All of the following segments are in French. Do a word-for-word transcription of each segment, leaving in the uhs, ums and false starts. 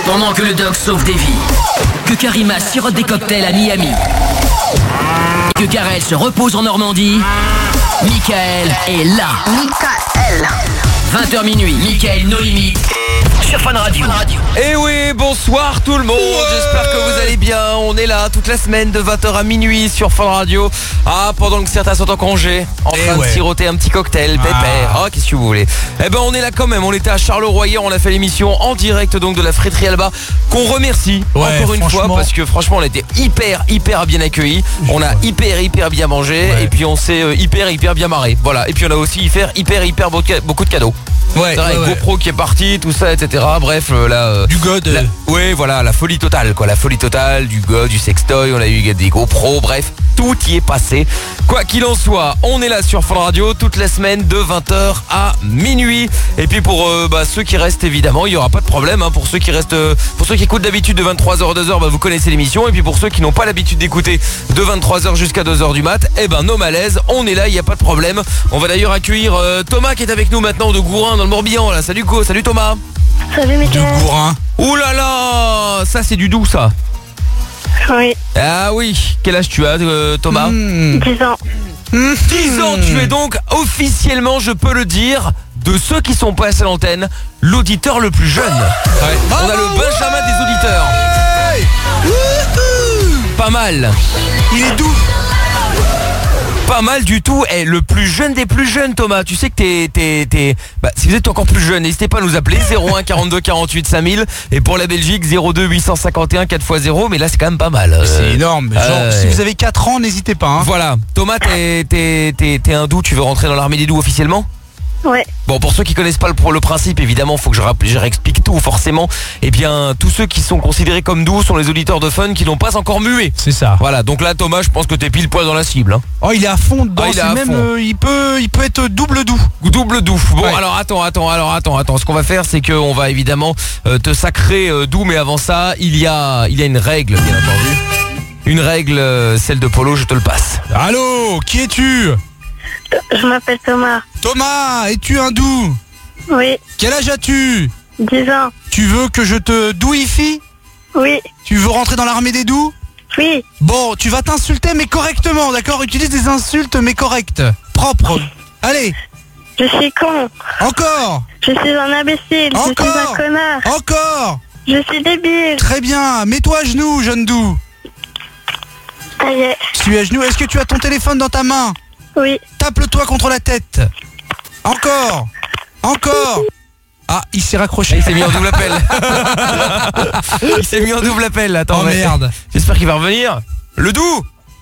Pendant que le doc sauve des vies, que Karima sirote des cocktails à Miami, et que Karel se repose en Normandie, Mickaël est là. Mickaël. vingt heures minuit, Mickaël No Limites sur Fun Radio. Eh oui, bonsoir tout le monde, ouais. J'espère que vous allez bien. On est là toute la semaine de vingt heures à minuit sur Fun Radio. Ah, pendant que certains sont en congé, en Et train ouais. de siroter un petit cocktail, Ah. pépère. Ah, qu'est-ce que vous voulez. Eh ben on est là quand même, on était à Charleroi hier, on a fait l'émission en direct donc de la friterie Alba, qu'on remercie Ouais, encore une fois franchement. parce que franchement on a été hyper hyper bien accueillis. On a hyper hyper bien mangé Ouais. et puis on s'est euh, hyper hyper bien marré. Voilà, et puis on a aussi hyper hyper hyper beau- beaucoup de cadeaux. Ouais, C'est vrai, ouais, ouais. GoPro qui est parti, tout ça, et cetera. Bref, euh, là, euh, Du god. la- ouais, voilà, la folie totale, quoi. La folie totale, du God, du sextoy, on a eu des GoPro, bref, tout y est passé. Quoi qu'il en soit, on est là sur Fun Radio toute la semaine de vingt heures à minuit. Et puis pour euh, bah, ceux qui restent, évidemment, il n'y aura pas de problème. Hein, pour ceux qui restent, euh, pour ceux qui écoutent d'habitude de vingt-trois heures à deux heures, bah, vous connaissez l'émission. Et puis pour ceux qui n'ont pas l'habitude d'écouter de vingt-trois heures jusqu'à deux heures du mat, eh ben, nos malaises, on est là, il n'y a pas de problème. On va d'ailleurs accueillir euh, Thomas qui est avec nous maintenant de Gourin dans le Morbihan. Là, salut Go, salut Thomas. Salut Du Mickaël. bourrin. Ouh là là, ça c'est du doux ça. Oui, Ah oui, quel âge tu as euh, Thomas Mmh. dix ans. dix ans, tu es donc officiellement, je peux le dire, de ceux qui sont passés à l'antenne, l'auditeur le plus jeune. Ouais. On a le Benjamin des auditeurs. Hey. Wouhou. Pas mal. Il est doux. Pas mal du tout. Et le plus jeune des plus jeunes, Thomas. Tu sais que t'es, t'es, t'es... Bah, si vous êtes encore plus jeune, n'hésitez pas à nous appeler zéro un quarante-deux quarante-huit cinq mille. Et pour la Belgique, zéro deux huit cent cinquante et un quatre fois zéro. Mais là, c'est quand même pas mal. Euh, C'est énorme. Genre, euh, si vous avez quatre ans, n'hésitez pas. Hein. Voilà. Thomas, t'es, t'es, t'es, t'es un doux. Tu veux rentrer dans l'armée des doux officiellement ? Ouais, Bon, pour ceux qui connaissent pas le, pour le principe, évidemment, faut que je, rapp- je réexplique tout forcément. Eh bien, tous ceux qui sont considérés comme doux sont les auditeurs de Fun qui n'ont pas encore mué. C'est ça. Voilà, donc là, Thomas, je pense que t'es pile poil dans la cible. Hein. Oh, il est à fond dedans. Ah, il est C'est à même, fond. euh, il peut, il peut être double doux. Double doux. Bon, Ouais. alors attends, attends, alors attends, attends. Ce qu'on va faire, c'est qu'on va évidemment euh, te sacrer euh, doux, mais avant ça, il y a, il y a une règle, bien entendu. Une règle, euh, celle de Polo, je te le passe. Allô, qui es-tu? je m'appelle Thomas. Thomas, es-tu un doux? Oui, Quel âge as-tu? dix ans. Tu veux que je te douifie? Oui, Tu veux rentrer dans l'armée des doux? oui, Bon, tu vas t'insulter mais correctement, d'accord? Utilise des insultes mais correctes. Propres. Allez, je suis con. encore, Je suis un imbécile. Je suis Encore. un connard. encore. Je suis débile. Très bien, mets-toi à genoux, jeune doux. Aïe, aïe. Tu es à genoux, est-ce que tu as ton téléphone dans ta main? Oui, Tape-le-toi contre la tête. Encore, encore. Ah, il s'est raccroché. Il s'est mis en double appel. Il s'est mis en double appel. Attends, Oh mais- merde. J'espère qu'il va revenir. Le doux.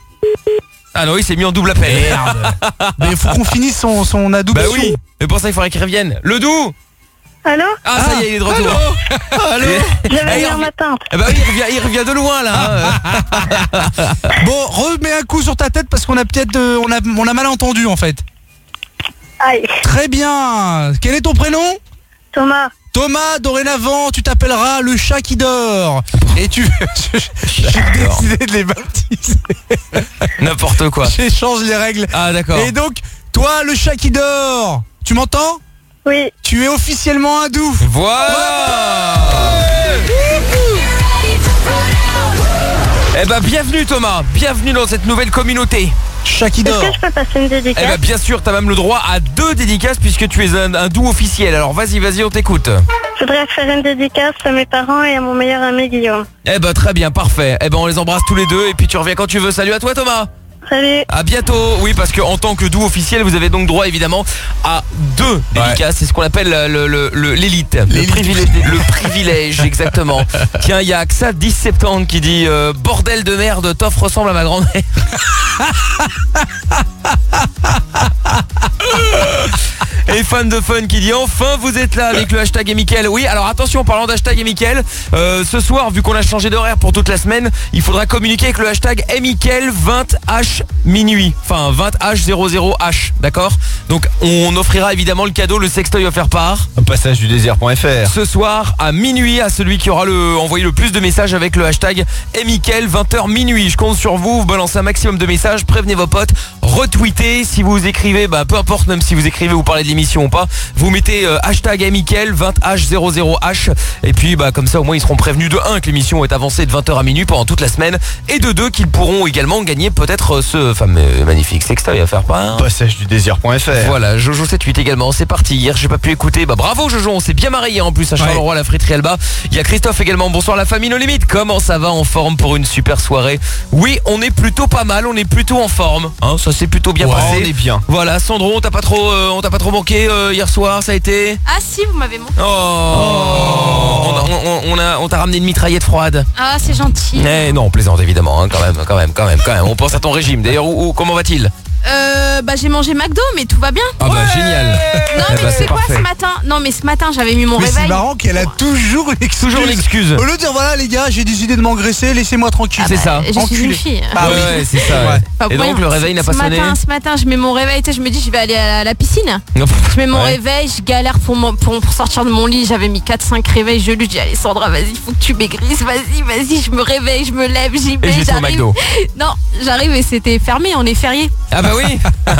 Ah non, il s'est mis en double appel. Merde. Mais il faut qu'on finisse son, son Bah adoption. oui. Mais pour ça, il faudrait qu'il revienne. Le doux. allô? Ah, ça y est, il est de retour. Allô. Je vais Eh, il venir revient- ma tante. Eh bah oui, il revient, il revient de loin là. hein. Bon, remets un coup sur ta tête parce qu'on a peut-être euh, on a, on a mal entendu en fait. Aïe, Très bien. Quel est ton prénom? Thomas. Thomas, dorénavant, tu t'appelleras le chat qui dort. Et tu... J'ai J'adore. décidé de les baptiser. N'importe quoi. J'échange les règles. Ah d'accord. Et donc, toi, le chat qui dort, tu m'entends? Oui, Tu es officiellement un doux. Voilà. Eh ben bienvenue Thomas, bienvenue dans cette nouvelle communauté. Chat qui est-ce dort. que je peux passer une Eh dédicace? ben bien sûr, t'as même le droit à deux dédicaces puisque tu es un, un doux officiel. Alors vas-y, vas-y, on t'écoute. Je voudrais faire une dédicace à mes parents et à mon meilleur ami Guillaume. Eh ben très bien, parfait. Eh ben on les embrasse tous les deux et puis tu reviens quand tu veux. Salut à toi Thomas. Salut. À bientôt. Oui, parce que en tant que doux officiel, vous avez donc droit évidemment à deux dédicaces. C'est ce qu'on appelle le- le- le- l'élite, le, L'élite. privilège, le privilège, exactement. Tiens, il y a Axa dix septembre qui dit euh, bordel de merde, Toff ressemble à ma grand-mère. Et fan de fun qui dit enfin vous êtes là avec le hashtag et Mickaël. Oui, alors attention, parlant d'hashtag et Mickaël, euh, ce soir, vu qu'on a changé d'horaire pour toute la semaine, il faudra communiquer avec le hashtag et Mickaël vingt H minuit. Enfin vingt H zéro zéro H, d'accord? Donc on offrira évidemment le cadeau, le sextoy offert par Au passage du désert.fr. ce soir à minuit à celui qui aura le, envoyé le plus de messages avec le hashtag et Mickaël vingt heures minuit. Je compte sur vous, vous balancez un maximum de messages, prévenez vos potes, retweeter. Si vous écrivez, bah peu importe, même si vous écrivez ou parlez de l'émission ou pas, vous mettez euh, hashtag Mickaël vingt H zéro zéro H et puis bah comme ça au moins ils seront prévenus de un que l'émission est avancée de vingt heures à minuit pendant toute la semaine et de deux qu'ils pourront également gagner peut-être ce fameux magnifique sextoy à faire part. Passage du désir point F R. Voilà, Jojo soixante-huit également, c'est parti. Hier j'ai pas pu écouter, bah bravo Jojo, on s'est bien marré hier en plus à Charleroi, la friterie Alba. Il y a Christophe également, bonsoir la famille No Limite. Comment ça va, en forme pour une super soirée? Oui, on est plutôt pas mal, on est plutôt en forme, hein, ça s'est plutôt bien Ouais, passé. on est bien. Voilà, Sandro, on t'a pas trop, euh, on t'a pas trop manqué euh, hier soir, ça a été? Ah si, vous m'avez manqué. Oh, On, a- on, on a, on t'a ramené une mitraillette froide. Ah, c'est gentil. Eh non, plaisante évidemment, hein, quand même, quand même, quand même, quand même. On pense à ton régime. D'ailleurs, où, où- comment va-t-il? Euh, bah j'ai mangé McDo, mais tout va bien. Ah bah génial. Non, Eh mais bah, tu sais c'est quoi, parfait. ce matin Non, mais ce matin, j'avais mis mon Mais c'est réveil. marrant qu'elle a toujours une excuse. Toujours une excuse. Au lieu de dire voilà les gars, j'ai décidé de m'engraisser, laissez-moi tranquille. C'est ça. Je suis Enculé. une fille. Ah ouais, oui. ouais, c'est ça. Ouais. ouais. Pas Et pour donc rien. le réveil n'a Ce pas sonné. matin, ce matin, je mets mon réveil, tu sais, je me dis, je vais aller à la, la piscine. Non. Je mets mon Ouais. réveil, je galère pour, mon- pour, pour sortir de mon lit. J'avais mis quatre cinq réveils. Je lui dis, Alessandra, vas-y, faut que tu maigrisses. Vas-y, vas-y, je me réveille, je me lève, j'y Et vais. j'étais au J'arrive. McDo. Non, j'arrive et c'était fermé, on est férié. Ah bah oui.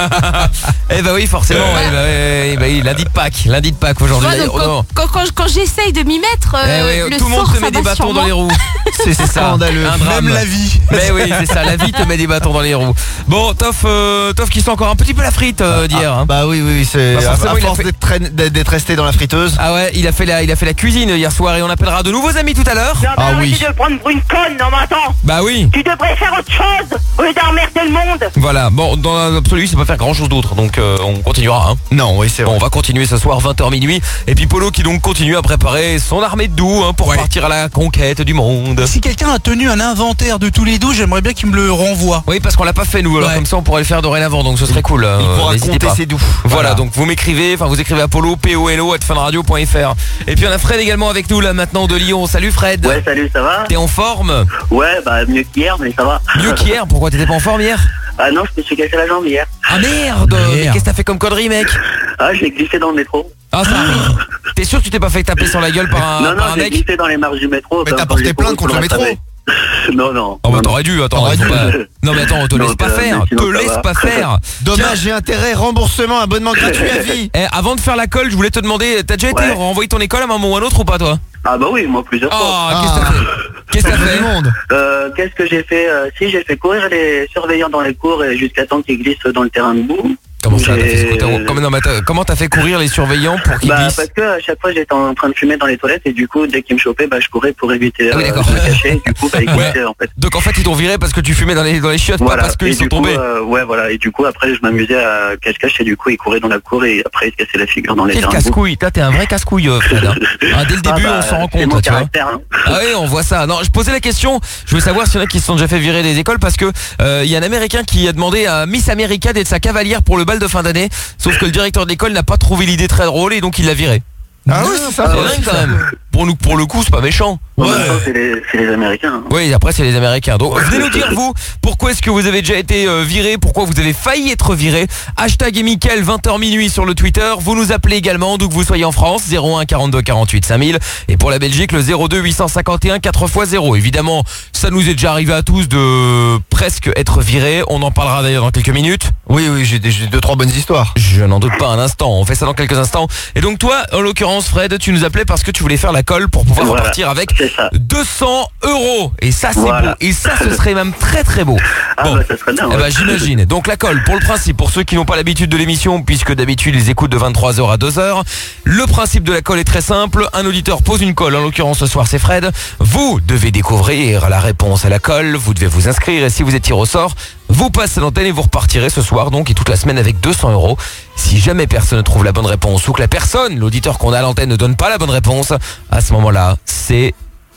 Eh bah oui, forcément. Eh bah, oui, oui, bah oui, lundi de Pâques, lundi de Pâques aujourd'hui. Ouais, donc, Oh non. quand, quand, quand, quand j'essaye de m'y mettre, euh, Eh oui, le tout le monde sort, te ça met des va bâtons sur dans moi. les roues. C'est ça. scandaleux. Un drame. Même la vie. Mais oui, c'est ça, la vie te met des bâtons dans les roues. Bon, Toff, euh, Toff qui sent encore un petit peu la frite euh, d'hier. Ah, hein. bah oui, oui, oui, c'est Bah, à, forcément, à il a force fait- d'être traîné- d'être d'être resté dans la friteuse. Ah ouais, il a fait la, il a fait la cuisine hier soir et on appellera de nouveaux amis tout à l'heure. Ah oui. de prendre pour une conne, non mais attends, Bah oui. tu devrais faire autre chose au lieu d'emmerder le monde. Voilà. Bon, dans l'absolu, c'est pas faire grand chose d'autre, donc euh, on continuera. Hein. Non, oui, c'est Bon, vrai. on va continuer ce soir vingt heures minuit et puis Polo qui donc continue à préparer son armée de doux hein, pour Ouais. partir à la conquête du monde. Si quelqu'un a tenu un inventaire de tous les doux, j'aimerais bien qu'il me le renvoie. Oui, parce qu'on l'a pas fait nous, alors Ouais. comme ça on pourrait le faire dorénavant, donc ce serait cool. euh, Il pourra n'hésitez compter pas. ses doux. Voilà, donc vous m'écrivez, enfin vous écrivez à Polo, P O L O, arobase funradio point F R. Et puis on a Fred également avec nous là maintenant de Lyon. Salut Fred. Ouais, salut, ça va? T'es en forme? Ouais, bah mieux qu'hier, mais ça va. Mieux qu'hier, pourquoi t'étais pas en forme hier? Ah non, je me suis cassé la jambe hier. Ah merde, Mais Merde. qu'est-ce que t'as fait comme connerie mec? Ah, j'ai glissé dans le métro. Ah ça arrive. T'es sûr que tu t'es pas fait taper sur la gueule par un, non, non, par un j'ai mec? glissé dans les marches du métro. Mais comme t'as quand porté j'ai plainte couru contre pour le métro. rattraper. Non, non. Oh bah non, t'aurais dû, attends, T'aurais faut dû. pas- Non mais attends, on te Non, laisse pas euh, faire, mais sinon, te ça laisse va. pas faire. Dommage et intérêt, remboursement, abonnement gratuit à vie. Eh, avant de faire la colle, je voulais te demander, t'as déjà été Ouais. renvoyé ton école à un moment ou à un autre ou pas toi? Ah bah oui, moi plusieurs fois. Oh, qu'est-ce que t'as fait? Qu'est-ce que t'as Du fait? monde. Euh, Qu'est-ce que j'ai fait euh, Si, j'ai fait courir les surveillants dans les cours et jusqu'à temps qu'ils glissent dans le terrain de boue. Comment ça, t'as fait J'ai- scooter- comment, non, mais attends, comment t'as fait courir les surveillants pour qu'ils Bah glissent? parce que à chaque fois j'étais en train de fumer dans les toilettes et du coup dès qu'ils me chopaient bah je courais pour éviter Ah oui, euh, d'accord. de me cacher et du coup bah ils Ouais. glissaient en fait. Donc en fait ils t'ont viré parce que tu fumais dans les, dans les chiottes, Voilà. pas parce qu'ils Et sont du coup, tombés. euh, ouais voilà et du coup après je m'amusais à cache-cache et du coup ils couraient dans la cour et après ils se cassaient la figure dans les Quel terrains de boue. casse-couille, toi t'es un vrai casse-couille euh, Fred. hein. Ah, dès le Ah, début bah, on s'en rend c'est compte mon tu vois. caractère, hein. Ah oui, on voit ça. Non, je posais la question. Je veux savoir s'il y en a qui se sont déjà fait virer des écoles parce que euh, il y a un Américain qui a demandé à Miss America d'être sa cavalière pour le bal de fin d'année. Sauf que le directeur de l'école n'a pas trouvé l'idée très drôle et donc il l'a viré. Ah oui, c'est ça. C'est dingue quand même. Pour nous, pour le coup, c'est pas méchant. En même temps, c'est les, c'est les Américains. hein. Oui, après c'est les Américains. Donc venez nous dire vous, pourquoi est-ce que vous avez déjà été euh, viré, pourquoi vous avez failli être viré. Hashtag et Mickaël vingt heures minuit sur le Twitter. Vous nous appelez également d'où que vous soyez en France, zéro un quarante-deux quarante-huit cinq mille. Et pour la Belgique, le zéro deux huit cent cinquante et un quatre fois zéro. Évidemment, ça nous est déjà arrivé à tous de presque être viré. On en parlera d'ailleurs dans quelques minutes. Oui, oui, j'ai des- j'ai deux, trois bonnes histoires. Je n'en doute pas un instant, on fait ça dans quelques instants. Et donc toi, en l'occurrence Fred, tu nous appelais parce que tu voulais faire la colle pour pouvoir Voilà. repartir avec C'est ça. deux cents euros. Et ça c'est Voilà. beau. Et ça ce serait même très très beau. Ah Bon. bah ça serait bien. Eh ouais. ben, j'imagine. Donc la colle, pour le principe, pour ceux qui n'ont pas l'habitude de l'émission, puisque d'habitude ils écoutent de vingt-trois heures à deux heures, le principe de la colle est très simple. Un auditeur pose une colle, en l'occurrence ce soir c'est Fred. Vous devez découvrir la réponse à la colle, vous devez vous inscrire et si vous êtes tiré au sort, vous passez l'antenne et vous repartirez ce soir donc et toute la semaine avec deux cents euros. Si jamais personne ne trouve la bonne réponse ou que la personne, l'auditeur qu'on a à l'antenne ne donne pas la bonne réponse, à ce moment-là, c'est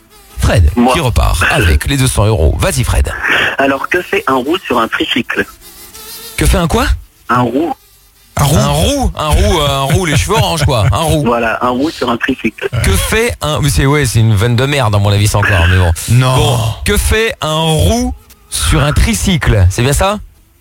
Fred Moi. qui repart avec les deux cents euros. Vas-y Fred. Alors que fait un roux sur un tricycle? Que fait un quoi? Un roux. Un roux. Un roux, un roux, euh, un roux, les cheveux orange quoi, un roux. Voilà, un roux sur un tricycle. Que fait un... Mais c'est ouais, c'est une veine de merde à mon avis c'est encore, mais bon. Non. Bon, que fait un roux sur un tricycle? C'est bien ça?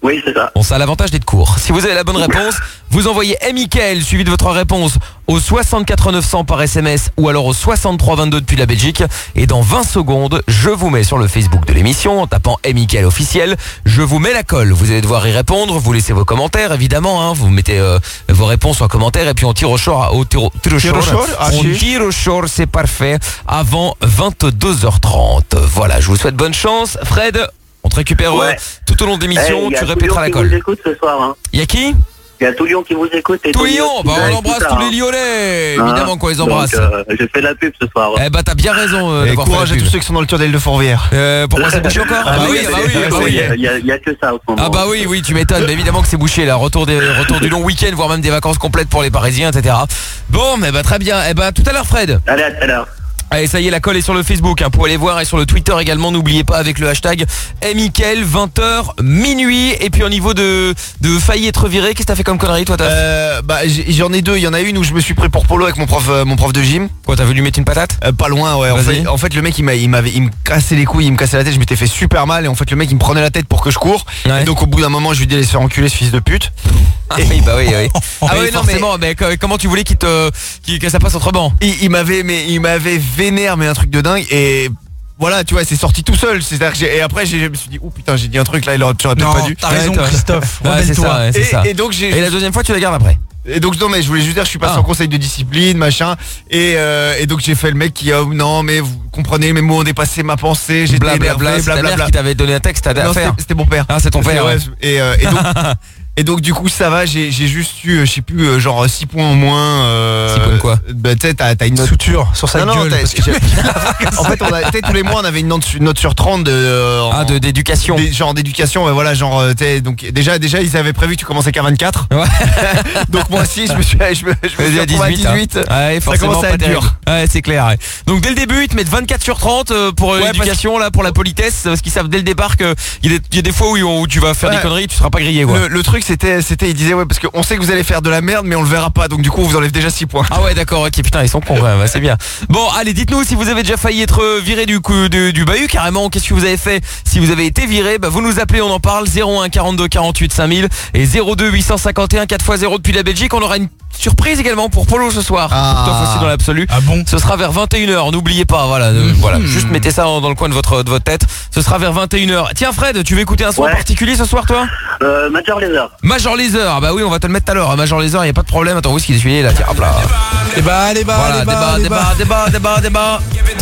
Oui, c'est ça. Bon, ça a l'avantage d'être court. Si vous avez la bonne réponse, vous envoyez Mickaël suivi de votre réponse au soixante-quatre neuf cents par S M S ou alors au soixante-trois vingt-deux depuis la Belgique. Et dans vingt secondes, je vous mets sur le Facebook de l'émission en tapant Mickaël officiel. Je vous mets la colle. Vous allez devoir y répondre. Vous laissez vos commentaires, évidemment. Hein. Vous mettez euh, vos réponses en commentaire et puis on tire au sort. Au tire au, tire au Tire au sort. sort, ah, On si. tire au sort, c'est parfait. Avant vingt-deux heures trente. Voilà, je vous souhaite bonne chance. Fred, on te récupère Ouais. euh, tout au long de l'émission. Eh, il y a tu tout répéteras Lyon la qui colle. vous écoute ce soir. Hein. Il y a qui? Il y a tout Lyon qui vous écoute. Et Tout Tony Lyon, aussi, bah et on tout embrasse ça, tous hein. les Lyonnais. Hein. Évidemment qu'on les embrasse. Donc, euh, j'ai fait la pub ce soir. Eh bah t'as bien raison euh, Et d'avoir fait courage la à tous pub. ceux qui sont dans le tunnel de Fourvière. Euh, pourquoi c'est bouché encore? Ah bah oui, ah bah oui, ah bah oui. Il y a- il y, a- il y a que ça au moment. Ah bah oui, oui, tu m'étonnes, mais évidemment que c'est bouché là, retour, des, retour du long week-end, voire même des vacances complètes pour les Parisiens, et cetera. Bon, mais bah très bien, eh bah tout à l'heure Fred. Allez, à tout à l'heure. Allez, ça y est, la colle est sur le Facebook, hein, pour aller voir, et sur le Twitter également, n'oubliez pas avec le hashtag Mickaël, vingt heures minuit. Et puis au niveau de, de failli être viré, qu'est-ce que t'as fait comme connerie toi? T'as Euh, bah j'ai- j'en ai deux. Il y en a une où je me suis pris pour Polo avec mon prof, euh, mon prof de gym. quoi, t'as voulu mettre une patate? Euh, pas loin, ouais. En Vas-y. fait, en fait, le mec, il m'a, il m'avait, il me cassait les couilles, il me cassait la tête. Je m'étais fait super mal. Et en fait, le mec, il me prenait la tête pour que je cours. Ouais. Et donc, au bout d'un moment, je lui dis, allez se faire enculer, ce fils de pute. Ah oui, bah oui, oui. Ah Ah oui, ouais, non, forcément, mais... co- comment tu voulais qu'il te, qu'il- que ça passe autrement? Il, il m'avait, mais il m'avait vénère, mais un truc de dingue. Et voilà, tu vois, c'est sorti tout seul. C'est-à-dire que j'ai- et après, j'ai- je me suis dit, oh putain, j'ai dit un truc là, il aurait, j'aurais peut-être Non, pas dû. t'as raison, Ouais, toi. Christophe. Ouais, c'est ça, Rebelle-toi. ouais, c'est ça. Et, et donc, j'ai. Et la deuxième fois, tu la gardes après? Et donc non mais je voulais juste dire je suis passé Ah. en conseil de discipline machin et, euh, et donc j'ai fait le mec qui a non mais vous comprenez mes mots ont dépassé ma pensée j'étais Blablabla, énervé c'est ta mère blablabla. qui t'avait donné un texte à Non, faire. c'était c'était mon père. Ah, c'est ton père, ouais. ouais. Et, euh, et donc et donc du coup ça va j'ai j'ai juste eu euh, je sais plus euh, genre six points en moins. Euh, Six points de quoi? Bah tu sais t'as t'as une note. Souture sur sa Non, non, gueule. t'as- parce que en fait on a tu sais, tous les mois on avait une note, une note sur trente de euh, en- Ah, de d'éducation. des- genre d'éducation ouais, voilà genre euh, tu sais, donc déjà déjà ils avaient prévu que tu commençais qu'à vingt-quatre. Ouais. Donc moi aussi je me suis je me, je me suis Vas-y, à retrouvé dix-huit, à dix-huit. hein. Ouais, forcément, commence à pas être terrible. dur. Ouais, c'est clair. Ouais. Donc dès le début, ils te mettent vingt-quatre sur trente euh, pour euh, Ouais, l'éducation, là, pour la politesse, parce qu'ils savent dès le départ qu'il y, a des- il y a des fois où, où tu vas faire Ouais. des conneries, tu seras pas grillé, quoi. Le, le truc c'était c'était il disait ouais parce qu'on sait que vous allez faire de la merde mais on le verra pas donc du coup on vous enlève déjà six points. Ah ouais, d'accord, ok, putain, ils sont cons, ouais, ouais, c'est bien. Bon, allez, dites-nous si vous avez déjà failli être viré du coup du, du bahut, carrément, qu'est-ce que vous avez fait si vous avez été viré? Bah, vous nous appelez, on en parle, zéro un quarante-deux quarante-huit cinq mille et zéro deux huit cent cinquante et un quatre fois zéro depuis la Belgique. On aura une surprise également pour Polo ce soir. Ah. Toi aussi dans l'absolu. Ah bon? Ce sera vers vingt et une heures, n'oubliez pas, voilà, euh, voilà, juste mettez ça dans, dans le coin de votre, de votre tête. Ce sera vers vingt et une heures. Tiens Fred, tu veux écouter un son Ouais. en particulier ce soir toi? Euh, Major Laser. Major Laser, ah bah oui, on va te le mettre tout à l'heure. Major Laser, y a pas de problème. Attends, où est-ce qu'il est celui-là? Tiens, hop là. Débat, débat, Voilà, débat, débat, débat, débat, débat, débat.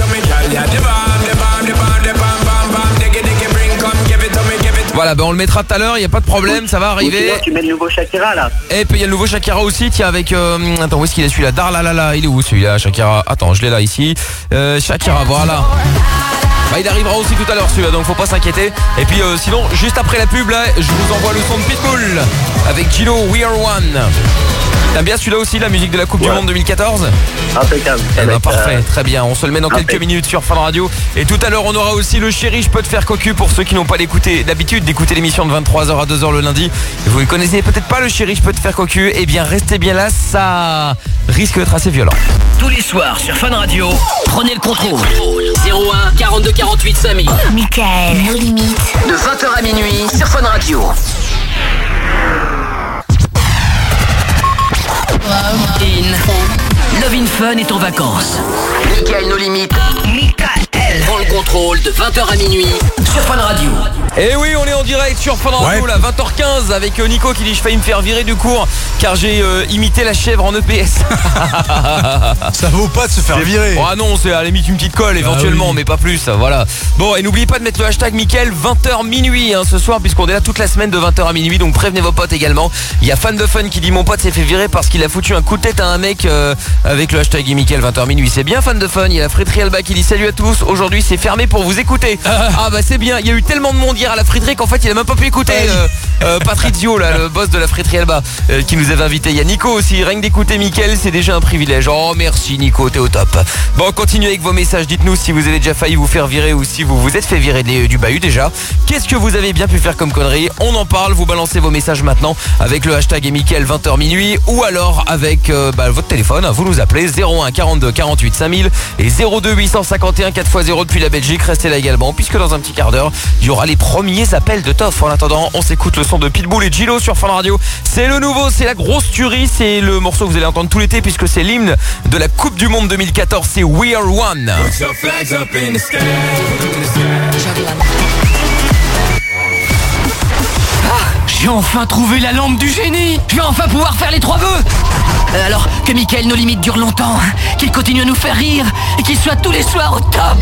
Voilà, ben on le mettra tout à l'heure, il y a pas de problème, ça va Ou arriver. sinon, tu mets le nouveau Shakira là. Et puis il y a le nouveau Shakira aussi, tiens avec euh, attends, où est-ce qu'il est celui-là? Darlalala, il est où celui-là Shakira? Attends, je l'ai là ici. Euh, Shakira, voilà. Bah, il arrivera aussi tout à l'heure celui-là, donc faut pas s'inquiéter. Et puis euh, sinon, juste après la pub là, je vous envoie le son de Pitbull avec Gino, We Are One. T'aimes bien celui-là aussi, la musique de la Coupe du Ouais. Monde deux mille quatorze? Impeccable. Eh ben Avec, parfait, euh, très bien, on se le met dans quelques impec. minutes sur Fun Radio. Et tout à l'heure on aura aussi le Chéri, je peux te faire cocu pour ceux qui n'ont pas l'écouté d'habitude d'écouter l'émission de vingt-trois heures à deux heures le lundi. Et vous ne connaissez peut-être pas le Chéri, je peux te faire cocu. Eh bien restez bien là, ça risque d'être assez violent. Tous les soirs sur Fun Radio, prenez le contrôle. zéro un quarante-deux quarante-huit cinq mille. Mickaël, nos limites. De vingt heures à minuit sur Fun Radio. In. Love in Fun est en vacances. Mickaël, nos limites. Mickaël prend le contrôle de vingt heures à minuit sur Fun Radio. Et oui, on est en direct sur Fun Radio, Ouais. là, vingt heures quinze, avec euh, Nico qui dit je failli me faire virer du cours car j'ai euh, imité la chèvre en E P S. Ça vaut pas de se faire virer. Ah non, c'est à la limite une petite colle éventuellement, oui. mais pas plus, voilà. Bon, et n'oubliez pas de mettre le hashtag Mickaël vingt heures minuit hein, ce soir, puisqu'on est là toute la semaine de vingt heures à minuit, donc prévenez vos potes également. Il y a Fan de Fun qui dit mon pote s'est fait virer parce qu'il a foutu un coup de tête à un mec euh, avec le hashtag Mickaël vingt heures minuit. C'est bien Fan de Fun. Il y a la friterie Alba qui dit salut à tous, aujourd'hui c'est fermé pour vous écouter. Ah bah c'est bien, il y a eu tellement de monde hier à la friterie qu'en fait il a même pas pu écouter euh, euh, Patrizio là, le boss de la friterie Alba euh, qui nous avait invité. Il y a Nico aussi, rien que d'écouter Mickaël c'est déjà un privilège. Oh merci Nico, t'es au top. Bon, continuez avec vos messages, dites-nous si vous avez déjà failli vous faire virer ou si vous vous êtes fait virer des- du bahut déjà. Qu'est-ce que vous avez bien pu faire comme connerie? On en parle, vous balancez vos messages maintenant avec le hashtag Mickaël vingt heures minuit ou alors avec euh, bah, votre téléphone, vous nous appelez zéro un quarante-deux quarante-huit cinq mille et zéro deux huit cent cinquante et un quatre fois zéro depuis la Belgique. Belgique. Restez là également, puisque dans un petit quart d'heure, il y aura les premiers appels de Toff. En attendant, on s'écoute le son de Pitbull et Gilo sur Fun Radio. C'est le nouveau, c'est la grosse tuerie, c'est le morceau que vous allez entendre tout l'été, puisque c'est l'hymne de la Coupe du Monde deux mille quatorze, c'est We Are One. J'ai enfin trouvé la lampe du génie. Je vais enfin pouvoir faire les trois vœux. Euh, alors que Mickaël, nos limites durent longtemps, qu'il continue à nous faire rire et qu'il soit tous les soirs au top.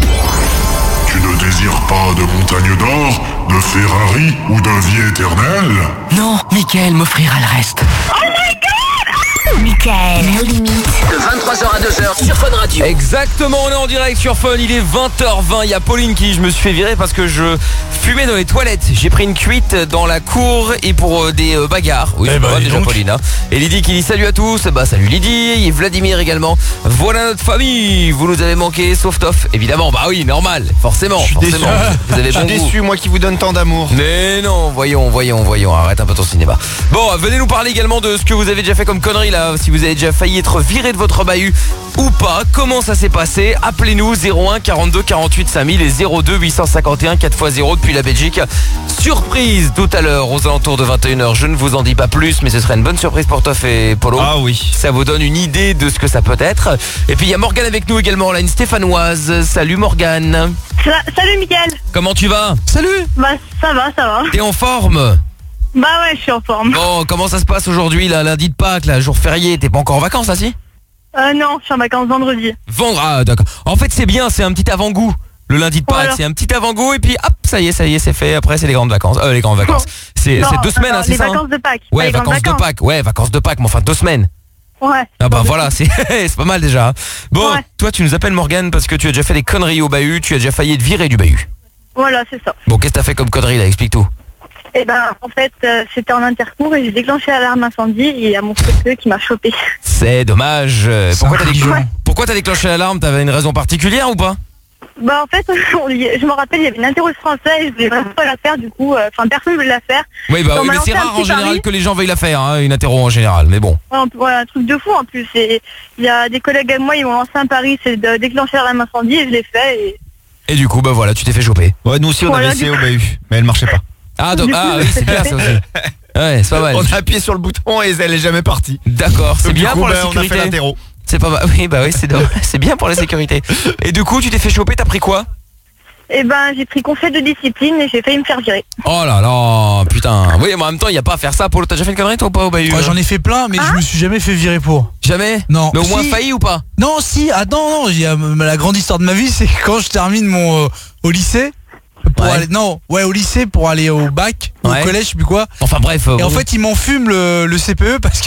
Tu ne désires pas de montagne d'or, de Ferrari ou d'un vie éternelle? Non, Mickaël m'offrira le reste. Oh my god! Mickaël, nos limites. De vingt-trois heures à deux heures sur Fun Radio. Exactement, on est en direct sur Fun, il est vingt heures vingt. Il y a Pauline qui, je me suis fait virer parce que je fumais dans les toilettes. J'ai pris une cuite dans la cour et pour euh, des euh, bagarres. Oui, Eh c'est bah, pas mal dis déjà donc. Pauline. Hein. Et Lydie qui dit salut à tous. Bah salut Lydie et Vladimir également. Voilà notre famille. Vous nous avez manqué, sauf Toff. Évidemment, bah oui, normal, forcément. Je suis forcément. déçu. Vous avez Je bon suis goût. déçu, moi qui vous donne tant d'amour. Mais non, voyons, voyons, voyons, arrête un peu ton cinéma. Bon, venez nous parler également de ce que vous avez déjà fait comme connerie là, si vous avez déjà failli être viré de votre bahut ou pas, comment ça s'est passé. Appelez-nous zéro un quarante-deux quarante-huit cinq mille et zéro deux huit cent cinquante et un quatre fois zéro depuis la Belgique. Surprise tout à l'heure aux alentours de vingt et une heures, je ne vous en dis pas plus, mais ce serait une bonne surprise pour Toff et Polo. Ah oui. Ça vous donne une idée de ce que ça peut être. Et puis il y a Morgane avec nous également, là, une stéphanoise. Salut Morgane. Sa- Salut Mickaël. Comment tu vas? Salut. Bah ça va, ça va. T'es en forme? Bah ouais, je suis en forme. Bon, comment ça se passe aujourd'hui, là, lundi de Pâques, là, jour férié? T'es pas encore en vacances, là, si? Euh non, je suis en vacances vendredi. Vendre, ah, d'accord. En fait, c'est bien, c'est un petit avant-goût. Le lundi de Pâques, Voilà. c'est un petit avant-goût, et puis hop, ça y est, ça y est, c'est fait. Après, c'est les grandes vacances. Euh, les grandes vacances. C'est Non, c'est deux semaines, non, hein, c'est les ça? hein vacances de Pâques. pas Ouais, les grandes vacances de Pâques. Ouais, vacances de Pâques, mais enfin, deux semaines. Ouais. Ah bah voilà, c'est c'est pas mal déjà. hein. Bon, Ouais. toi, tu nous appelles Morgane parce que tu as déjà fait des conneries au bahut, tu as déjà failli être viré du bahut. Voilà, c'est ça. Bon, qu'est-ce que t'as fait comme connerie, là? Explique tout. Et ben en fait, euh, c'était en intercours et j'ai déclenché l'alarme incendie et il y a mon feu qui m'a chopé. C'est dommage. Euh, C'est Pourquoi t'as intelligent. déclenché, pourquoi t'as déclenché l'alarme? T'avais une raison particulière ou pas? Bah en fait, on y- je me rappelle, il y avait une interro française et je voulais vraiment pas la faire du coup. euh, Enfin, personne ne voulait la faire. Oui, bah On oui, m'a mais lancé c'est un rare en petit général pari. que les gens veuillent la faire, hein, une interro en général, mais bon. Ouais, on- ouais, un truc de fou en plus. Et il y a des collègues à moi, ils m'ont lancé un pari, c'est de déclencher l'alarme incendie et je l'ai fait. Et... Et du coup, bah voilà, tu t'es fait choper. Ouais, nous aussi on Voilà, avait essayé du au bahut, mais elle marchait pas. Ah, donc, Du coup, ah je oui, c'est l'ai bien fait. ça aussi. Ouais, c'est pas mal. On a appuyé sur le bouton et elle est jamais partie. D'accord, c'est Donc, du bien coup, pour la bah, on a fait sécurité. l'interro. C'est pas mal. Oui, bah oui, c'est drôle. C'est bien pour la sécurité. Et du coup, tu t'es fait choper, t'as pris quoi? Et ben j'ai pris conseil de discipline et j'ai failli me faire virer. Oh là là, putain. Oui, mais en même temps, il y a pas à faire ça. Polo, t'as déjà fait une connerie toi ou pas au bahut? Ouais, j'en ai fait plein, mais je me suis jamais fait virer pour. Jamais? Non. Mais au moins Si. failli ou pas? Non, si, attends, non, il y a la grande histoire de ma vie, c'est quand je termine mon euh, au lycée pour Ouais. aller non, ouais, au lycée pour aller au bac, Ouais. au collège, je sais plus quoi. Enfin bref. euh, Et en bon. fait, ils m'enfument le, le C P E parce que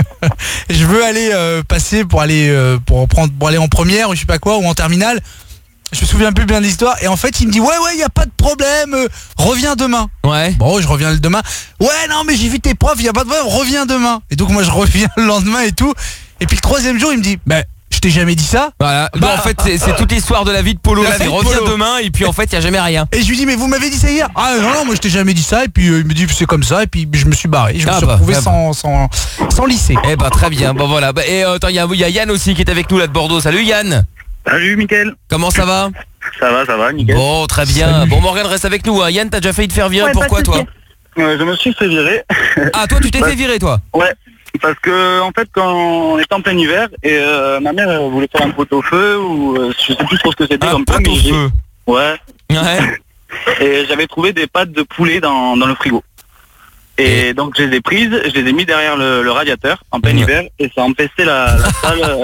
je veux aller euh, passer pour aller euh, pour prendre pour aller en première ou je sais pas quoi ou en terminale. Je me souviens plus bien de l'histoire et en fait, il me dit "Ouais ouais, il y a pas de problème, euh, reviens demain." Ouais. Bon, je reviens le demain. Ouais, non, mais j'ai vu tes profs, il y a pas de problème, reviens demain. Et donc moi je reviens le lendemain et tout. Et puis le troisième jour, il me dit "Bah, je t'ai jamais dit ça." Voilà. Bah. Non, en fait, c'est c'est toute l'histoire de la vie de Polo. De la C'est vie de reviens Polo. demain et puis en fait, il y a jamais rien. Et je lui dis "Mais vous m'avez dit ça hier." "Ah non non, moi je t'ai jamais dit ça." Et puis euh, il me dit "C'est comme ça." Et puis je me suis barré. Je me Ah suis bah, retrouvé ah bah. sans, sans sans lycée. Eh ben très bien. Bon voilà. Bah, et euh, attends, il y, a- il y a Yann aussi qui est avec nous là de Bordeaux. Salut Yann. Salut Mickaël. Comment ça va? Ça va, ça va, nickel. Bon, très bien. Salut. Bon, Morgane reste avec nous. hein. Yann, t'as déjà failli te faire virer. Ouais, pas Pourquoi de toi? souci. Euh, je me suis fait virer. Ah, toi, tu t'es Bah. fait virer, toi? Ouais, parce que en fait quand on était en plein hiver et euh, ma mère elle voulait faire un pot-au-feu ou euh, je sais plus trop ce que c'était Un comme pot plat, mais au j'ai- feu. Ouais. Ouais. Et j'avais trouvé des pâtes de poulet dans, dans le frigo. Et donc je les ai prises, je les ai mis derrière le, le radiateur en plein Ouais. hiver et ça empestait la, la salle. euh,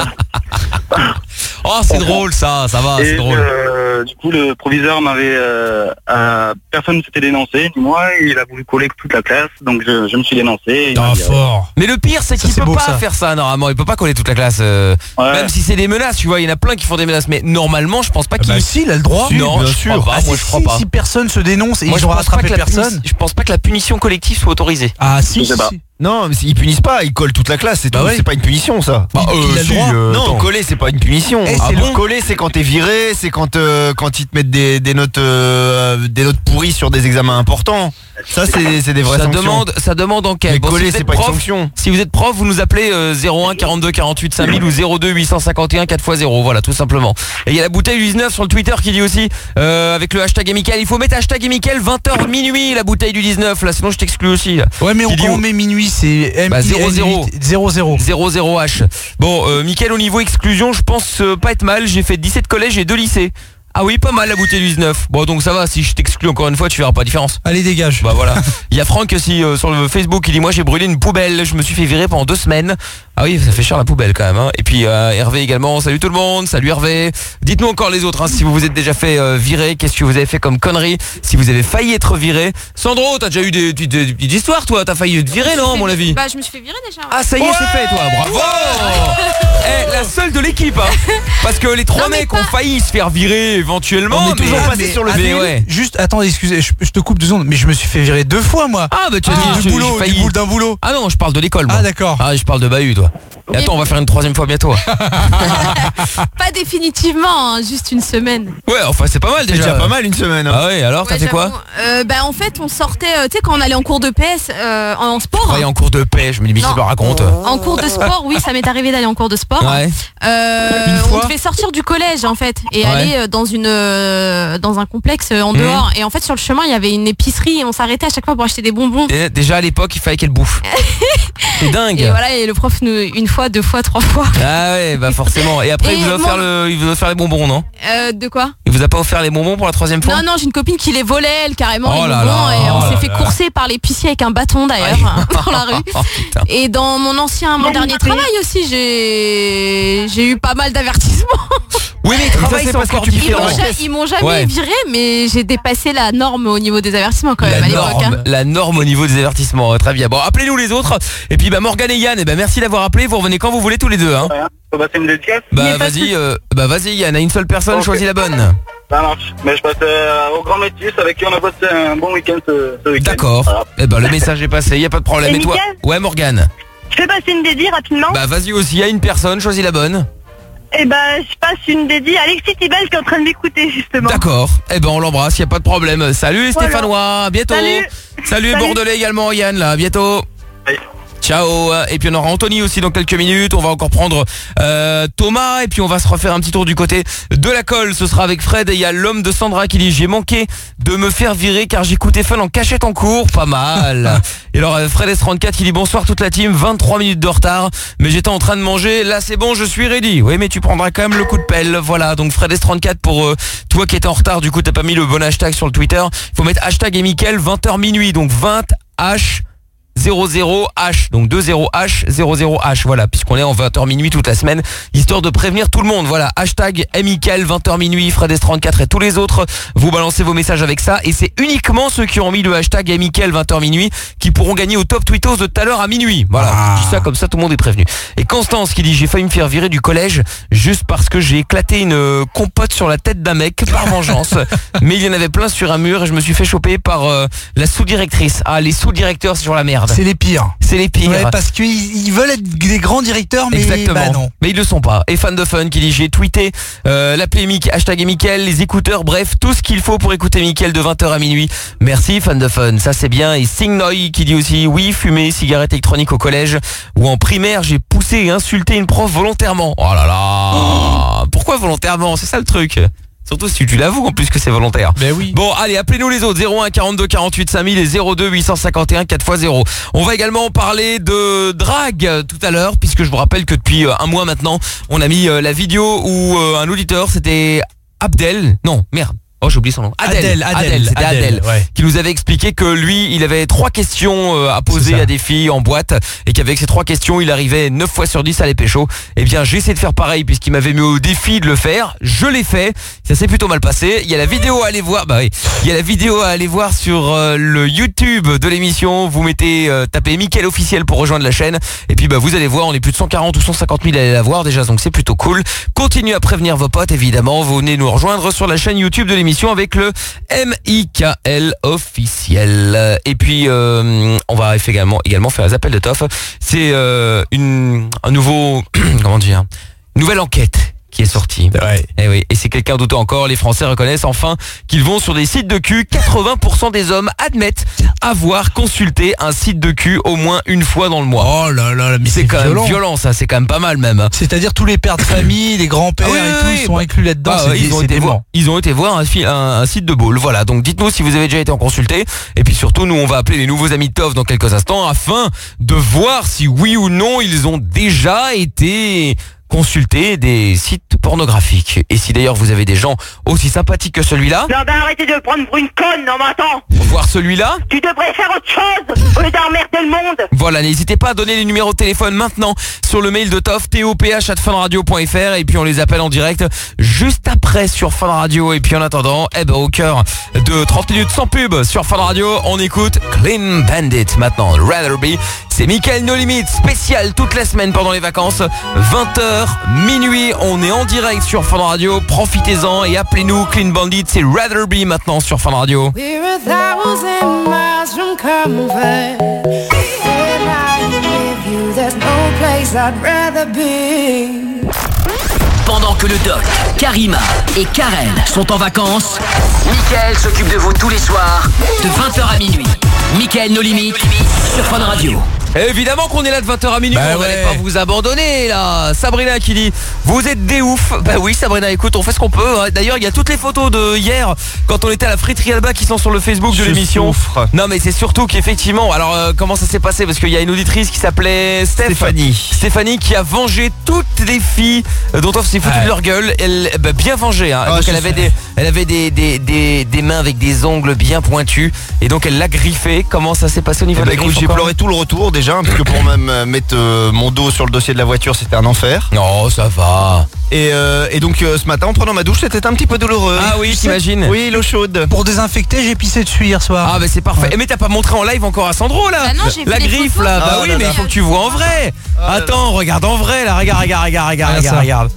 Oh, c'est drôle ça, ça va, c'est et drôle. euh, du coup le proviseur m'avait euh, euh, personne ne s'était dénoncé, ni moi, il a voulu coller toute la classe, donc je, je me suis dénoncé. et il m'a Ah, viré. fort. Mais le pire, c'est Ça, qu'il c'est peut beau, pas ça. faire ça normalement. Il peut pas coller toute la classe. euh, Ouais. Même si c'est des menaces, tu vois, il y en a plein qui font des menaces. Mais normalement, je pense pas qu'il. Bah si, il a le droit. non, bien je sûr. crois pas. Ah, Moi, si, je crois si, pas. Si personne se dénonce et Moi, ils je ont pense pas rattrapé que la personne. puni- Je pense pas que la punition collective soit autorisée. Ah si, Je sais si, pas. si. Non, mais ils punissent pas, ils collent toute la classe, c'est Bah tout, ouais. c'est pas une punition ça. Bah, Il- euh, il a le si, droit. euh, non, attends. coller c'est pas une punition. Eh, Ah c'est bon le- Coller c'est quand t'es viré, c'est quand euh, quand ils te mettent des, des notes euh, des notes pourries sur des examens importants. Ça c'est c'est des vraies Ça sanctions. demande, ça demande enquête. Mais Bon, si coller vous c'est êtes pas une prof, sanction. Si vous êtes prof, vous nous appelez euh, zéro un quarante-deux quarante-huit cinq mille ou zéro deux huit cent cinquante et un quatre fois zéro. Voilà, tout simplement. Et il y a la bouteille du dix-neuf sur le Twitter qui dit aussi, euh, avec le hashtag Mickaël, il faut mettre hashtag Mickaël vingt heures minuit, la bouteille du dix-neuf, là, sinon je t'exclus aussi. Là. Ouais, mais on, Qui dit quand où on met minuit, c'est M Bah, zéro zéro. zéro zéro. zéro zéro H. Bon, euh, Mickaël, au niveau exclusion, je pense euh, pas être mal. J'ai fait dix-sept collèges et deux lycées. Ah oui, pas mal la bouteille du dix-neuf. Bon, donc ça va, si je t'exclus encore une fois, tu verras pas la différence. Allez, dégage. Bah voilà. Il y a Franck aussi euh, sur le Facebook qui dit moi j'ai brûlé une poubelle, je me suis fait virer pendant deux semaines. Ah oui, ça fait cher la poubelle quand même. Hein. Et puis euh, Hervé également, salut tout le monde, salut Hervé. Dites-nous encore les autres hein, si vous vous êtes déjà fait euh, virer, qu'est-ce que vous avez fait comme connerie, si vous avez failli être viré. Sandro, t'as déjà eu des, des, des, des petites histoires toi, t'as failli être viré non à mon avis? Bah, je me suis fait virer déjà. ouais. Ah ça y est, c'est fait toi, bravo. Eh, la seule de l'équipe hein. Parce que les trois Non, mais mecs pas- ont failli se faire virer éventuellement. On est toujours mais- passé mais- sur le mais fil. ouais. Juste, attends, excusez, je, je te coupe deux secondes, mais je me suis fait virer deux fois, moi. Ah bah tu as Ah, dit du j'ai- boulot, j'ai du failli. boulot, d'un boulot. Ah non, je parle de l'école moi. Ah, d'accord. Ah, je parle de bahut toi. Et attends, on va faire une troisième fois bientôt. Pas définitivement, hein, juste une semaine. Ouais, enfin c'est pas mal C'est déjà. déjà pas mal une semaine. hein. Ah ouais, alors t'as Ouais, fait quoi? j'avoue. euh, Bah en fait on sortait, euh, tu sais quand on allait en cours de P S euh, en, en sport. Ouais, en cours de paix, je me dis mais qui Non. me raconte. En cours de sport, oui, ça m'est arrivé d'aller en cours de sport. Ouais. Euh, Une on fois devait sortir du collège en fait et Ouais. aller euh, dans une euh, dans un complexe euh, en Mhm. dehors. Et en fait sur le chemin il y avait une épicerie et on s'arrêtait à chaque fois pour acheter des bonbons. Et déjà à l'époque, il fallait qu'elle bouffe. C'est dingue. Et voilà, et le prof nous une fois, deux fois, trois fois. Ah ouais, bah forcément. Et après, Et il vous a mon- offert le, il vous a offert les bonbons, non? Euh, de quoi? Il vous a pas offert les bonbons pour la troisième fois? Non, non, j'ai une copine qui les volait, elle, carrément, Oh les là bonbons, là, et on oh s'est là fait là. courser par l'épicier avec un bâton d'ailleurs, dans la rue. Oh, putain. Et dans mon ancien, mon dernier travail aussi, j'ai j'ai eu pas mal d'avertissements. Oui, mais Ça, travail, c'est c'est parce que encore tu Ils fais m'ont dans la différent. ja- caisse. ils m'ont jamais Ouais. viré, mais j'ai dépassé la norme au niveau des avertissements quand même La à l'époque. norme, hein. la norme au niveau des avertissements. euh, Très bien. Bon, appelez-nous les autres. Et puis, bah, Morgane et Yann, eh ben, merci d'avoir appelé. Vous revenez quand vous voulez tous les deux, hein. Ouais, faut passer une dédicace. Bah, Mais pas vas-y, euh, bah, vas-y, Yann, à une seule personne, Ok. choisis la bonne. Ça marche. Mais je passe euh, au Grand Métis avec qui on a passé un bon week-end ce, ce week-end. D'accord. Voilà. Eh ben, le message est passé, y a pas de problème. Et Et toi? Mickaël Ouais, Morgane. Je fais passer une dédie rapidement. Bah, vas-y aussi, à une personne, choisis la bonne. Et bah, je passe une dédie à Alexis Thibel qui est en train de m'écouter justement. D'accord. Eh ben, on l'embrasse, y a pas de problème. Salut les Voilà. Stéphanois, à bientôt. Salut. Salut les Salut. Bordelais également, Yann, là, à bientôt. Salut. Ciao. Et puis on aura Anthony aussi dans quelques minutes. On va encore prendre euh, Thomas et puis on va se refaire un petit tour du côté de la colle. Ce sera avec Fred et il y a l'homme de Sandra qui dit j'ai manqué de me faire virer car j'écoutais Fun en cachette en cours. Pas mal. Et alors euh, Fred S trente-quatre qui dit bonsoir toute la team. vingt-trois minutes de retard mais j'étais en train de manger. Là c'est bon, je suis ready. Oui mais tu prendras quand même le coup de pelle. Voilà donc Fred S trente-quatre pour euh, toi qui étais en retard. Du coup t'as pas mis le bon hashtag sur le Twitter. Il faut mettre hashtag et Mickaël vingt heures minuit. Donc vingt H zéro zéro H, donc deux zéro H zéro zéro H, voilà, puisqu'on est en vingt heures minuit toute la semaine, histoire de prévenir tout le monde, voilà, hashtag Mickaël vingt heures minuit, Fred S trente-quatre et tous les autres, vous balancez vos messages avec ça, et c'est uniquement ceux qui ont mis le hashtag Mickaël vingt heures minuit qui pourront gagner au top tweetos de tout à l'heure à minuit, voilà, Ah. je dis ça comme ça, tout le monde est prévenu. Et Constance qui dit j'ai failli me faire virer du collège juste parce que j'ai éclaté une euh, compote sur la tête d'un mec par vengeance, mais il y en avait plein sur un mur et je me suis fait choper par euh, la sous-directrice. Ah, les sous-directeurs c'est sur la merde. C'est les pires. C'est les pires. Ouais, parce qu'ils ils veulent être des grands directeurs, mais Exactement. bah non. Mais ils le sont pas. Et fan de fun qui dit j'ai tweeté euh, l'appelé Mick, hashtag Mickaël, les écouteurs, bref, tout ce qu'il faut pour écouter Mickaël de vingt heures à minuit. Merci fan de fun, ça c'est bien. Et Singnoy qui dit aussi oui, fumer, cigarette électronique au collège ou en primaire, j'ai poussé et insulté une prof volontairement. Oh là là. Pourquoi volontairement? C'est ça le truc. Surtout si tu l'avoues en plus que c'est volontaire. Ben oui. Bon, allez, appelez-nous les autres, zéro un quarante-deux quarante-huit cinq mille et zéro deux huit cent cinquante et un quatre fois zéro. On va également parler de drague euh, tout à l'heure, puisque je vous rappelle que depuis euh, un mois maintenant, on a mis euh, la vidéo où euh, un auditeur, c'était Abdel, non, merde. Oh, j'ai oublié son nom. Adèle, Adèle, Adèle, c'était Adèle, Adèle, ouais. qui nous avait expliqué que lui, il avait trois questions euh, à C'est poser ça. à des filles en boîte et qu'avec ces trois questions, il arrivait neuf fois sur dix à les pécho. Eh bien, j'ai essayé de faire pareil puisqu'il m'avait mis au défi de le faire. Je l'ai fait. Ça s'est plutôt mal passé. Il y a la vidéo à aller voir. Bah oui. Il y a la vidéo à aller voir sur euh, le YouTube de l'émission. Vous mettez, euh, tapez Mickaël officiel pour rejoindre la chaîne. Et puis, bah, vous allez voir, on est plus de cent quarante ou cent cinquante mille à aller la voir déjà. Donc, c'est plutôt cool. Continuez à prévenir vos potes, évidemment. Vous venez nous rejoindre sur la chaîne YouTube de l'émission. l'émission avec le M I K L officiel. Et puis euh, on va également également faire les appels de Toff. C'est euh, une un nouveau comment dire, une nouvelle enquête qui est sortie. Ouais. Et oui, et c'est quelqu'un d'autre encore. Les Français reconnaissent enfin qu'ils vont sur des sites de cul. quatre-vingts pour cent des hommes admettent avoir consulté un site de cul au moins une fois dans le mois. Oh là là, mais C'est c'est quand violent. même violent, ça. C'est quand même pas mal même. hein. C'est-à-dire tous les pères de famille, les grands-pères Ah oui, et oui, tout, oui, ils sont bah- inclus là-dedans. Ah c'est ouais, des- ils ont c'est été dément. voir, ils ont été voir un, fi- un, un site de boule. Voilà. Donc dites-nous si vous avez déjà été en consulté. Et puis surtout, nous on va appeler les nouveaux amis de Toff dans quelques instants afin de voir si oui ou non ils ont déjà été consulter des sites pornographiques. Et si d'ailleurs vous avez des gens aussi sympathiques que celui-là, Non, ben arrêtez de me prendre pour une conne, non, mais attends. voir celui-là, Tu devrais faire autre chose au lieu d'emmerder le monde. voilà, n'hésitez pas à donner les numéros de téléphone maintenant sur le mail de Toff, T O P H arobase funradio point F R, et puis on les appelle en direct juste après sur Fun Radio. Et puis en attendant, eh ben au cœur de trente minutes sans pub sur Fun Radio, on écoute Clean Bandit maintenant, Rather Be. C'est Mickaël No Limit, spécial toute la semaine pendant les vacances, vingt heures, minuit, on est en direct sur Fun Radio, profitez-en et appelez-nous. Clean Bandit, c'est Rather Be maintenant sur Fun Radio. We're a thousand miles from comfort. When I'm with you, there's no place I'd rather be. Pendant que le doc, Karima et Karel sont en vacances, Mickaël s'occupe de vous tous les soirs de vingt heures à minuit. Mickaël No Limit sur Fun Radio. Évidemment qu'on est là de vingt heures à minuit, Bah on ouais. n'allait pas vous abandonner là. Sabrina qui dit, vous êtes des oufs. Bah oui Sabrina, écoute, on fait ce qu'on peut. hein. D'ailleurs il y a toutes les photos de hier quand on était à la friterie Alba qui sont sur le Facebook de Je l'émission. souffre. Non mais c'est surtout qu'effectivement, alors euh, comment ça s'est passé, parce qu'il y a une auditrice qui s'appelait Steph. Stéphanie. Stéphanie qui a vengé toutes les filles euh, dont on s'est foutu Ouais. de leur gueule. Elle bah, bien vengée hein. Ah, Donc je elle avait sais. des elle avait des, des, des, des mains avec des ongles bien pointus et donc elle l'a griffé. Comment ça s'est passé au niveau Eh de ben, la écoute, griffe j'ai encore pleuré tout le retour déjà, hein, parce que pour même euh, mettre euh, mon dos sur le dossier de la voiture, c'était un enfer. Non, ça va. Et, euh, et donc euh, ce matin, en prenant ma douche, c'était un petit peu douloureux. Ah oui, Tu sais- t'imagines. Oui, l'eau chaude. Pour désinfecter, j'ai pissé dessus hier soir. Ah bah c'est parfait. Ouais. Eh, mais t'as pas montré en live encore à Sandro là Bah non, j'ai la vu les griffe photos. là. Bah Ah oui, là mais là. il faut que tu vois en vrai. Ah là Attends, regarde en vrai là. Regarde, regarde, regarde, regarde, Ah, regarde, ça. regarde.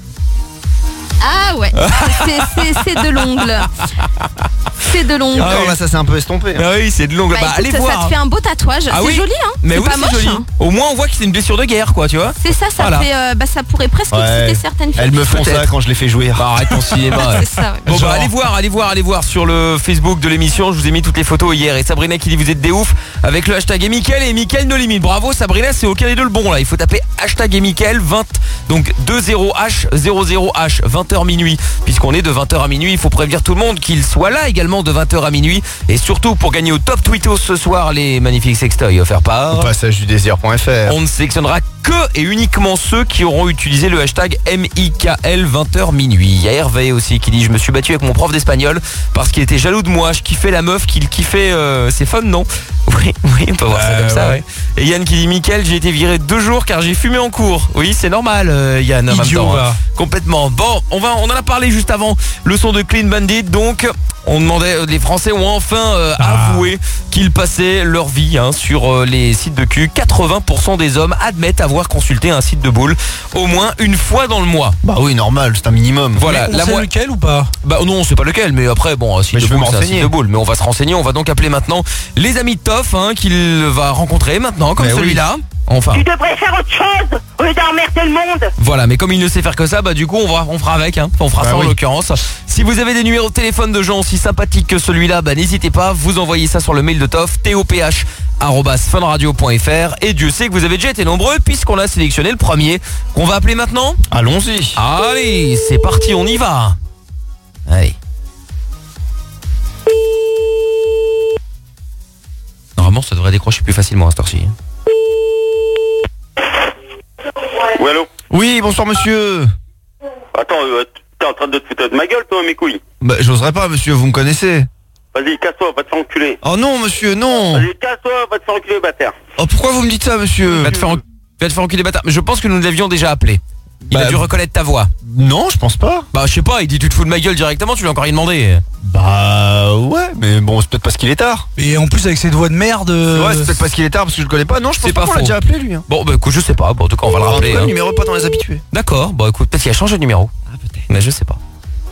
Ah ouais, c'est- c'est c'est de l'ongle. C'est de l'ongle. Ah Encore oui. là, ça s'est un peu estompé. hein. Ah oui, c'est de l'ongle. Bah, Bah, écoute, allez ça, voir. ça te fait un beau tatouage. Ah c'est oui. joli, hein. Mais c'est oui, pas c'est moche. joli. hein. Au moins on voit que c'est une blessure de guerre quoi, tu vois. C'est ça, ça Voilà. fait, euh, bah, ça pourrait presque Ouais. exciter certaines filles. Elles me font ça Peut-être. quand je les fais jouir. Bah arrête ton cinéma. C'est ça, ouais. Bon Genre. bah allez voir, allez voir, allez voir sur le Facebook de l'émission. Je vous ai mis toutes les photos hier. Et Sabrina qui dit vous êtes des oufs avec le hashtag et Mickaël et Mickaël No Limit. Bravo Sabrina, c'est aucun des deux le bon là. Il faut taper hashtag et Mickaël vingt, donc deux zéro H zéro zéro H vingt heures minuit. Puisqu'on est de vingt heures à minuit, il faut prévenir tout le monde qu'il soit là également de vingt heures à minuit. Et surtout pour gagner au top tweetos ce soir les magnifiques sextoys offerts par Au passage du désir point F R. On ne sélectionnera que et uniquement ceux qui auront utilisé le hashtag M I K L vingt heures minuit. Il y a Hervé aussi qui dit je me suis battu avec mon prof d'espagnol parce qu'il était jaloux de moi. Je kiffais la meuf qu'il kiffait. euh, c'est fun non? Oui, oui, on peut voir ça Euh, comme ça. ouais. Ouais. Et Yann qui dit Mickaël, j'ai été viré deux jours car j'ai fumé en cours. Oui, c'est normal euh, Yann en même Idiot, temps, hein. va. Complètement. Bon, on va, on en a parlé juste avant le son de Clean Bandit. Donc, on demandait, les Français ont enfin euh, Ah. avoué qu'ils passaient leur vie hein, sur euh, les sites de cul. quatre-vingts pour cent des hommes admettent avoir consulté un site de boule au moins une fois dans le mois. Bah oui, normal, c'est un minimum. Voilà, On la sait moi- lequel ou pas? Bah non, on sait pas lequel, mais après bon, un site Mais de je vais boule, c'est un m'enseigner. site de boule. Mais on va se renseigner, on va donc appeler maintenant les amis de Toff hein, qu'il va rencontrer maintenant, comme Mais oui. celui-là. Enfin. Tu devrais faire autre chose au lieu d'emmerder le monde. Voilà, mais comme il ne sait faire que ça, bah du coup on va, on fera avec, hein. On fera Bah ça en oui. l'occurrence. Si vous avez des numéros de téléphone de gens aussi sympathiques que celui-là, bah n'hésitez pas, vous envoyez ça sur le mail de Toff, T O P H arobase funradio point F R. Et Dieu sait que vous avez déjà été nombreux puisqu'on a sélectionné le premier qu'on va appeler maintenant. Allons-y. Allez, c'est parti, on y va. Allez. Normalement ça devrait décrocher plus facilement à cette heure-ci. Oui, allô? Oui, bonsoir monsieur. Attends, euh, t'es en train de te foutre de ma gueule, toi, mes couilles. Bah j'oserais pas monsieur, vous me connaissez. Vas-y, casse-toi, va te faire enculer. Oh non monsieur, non. Vas-y, casse-toi, va te faire enculer, bâtard. Oh pourquoi vous me dites ça monsieur? Va te faire, en... va te faire enculer bâtard. Mais je pense que nous l'avions déjà appelé. Il Bah, a dû reconnaître ta voix. Non, je pense pas. Bah je sais pas, il dit tu te fous de ma gueule directement, tu lui as encore rien demandé. Bah ouais, mais bon, c'est peut-être parce qu'il est tard. Et en plus avec cette voix de merde. euh, Ouais, c'est peut-être parce qu'il est tard parce que je le connais pas. Non, je pense C'est pas pas qu'on l'a faux. déjà appelé lui. Hein. Bon bah écoute, je sais pas, bon en tout cas on va le En tout rappeler. cas, hein. le numéro pas dans les habitués. D'accord, bon écoute, peut-être qu'il a changé de numéro. Ah peut-être. Mais je sais pas.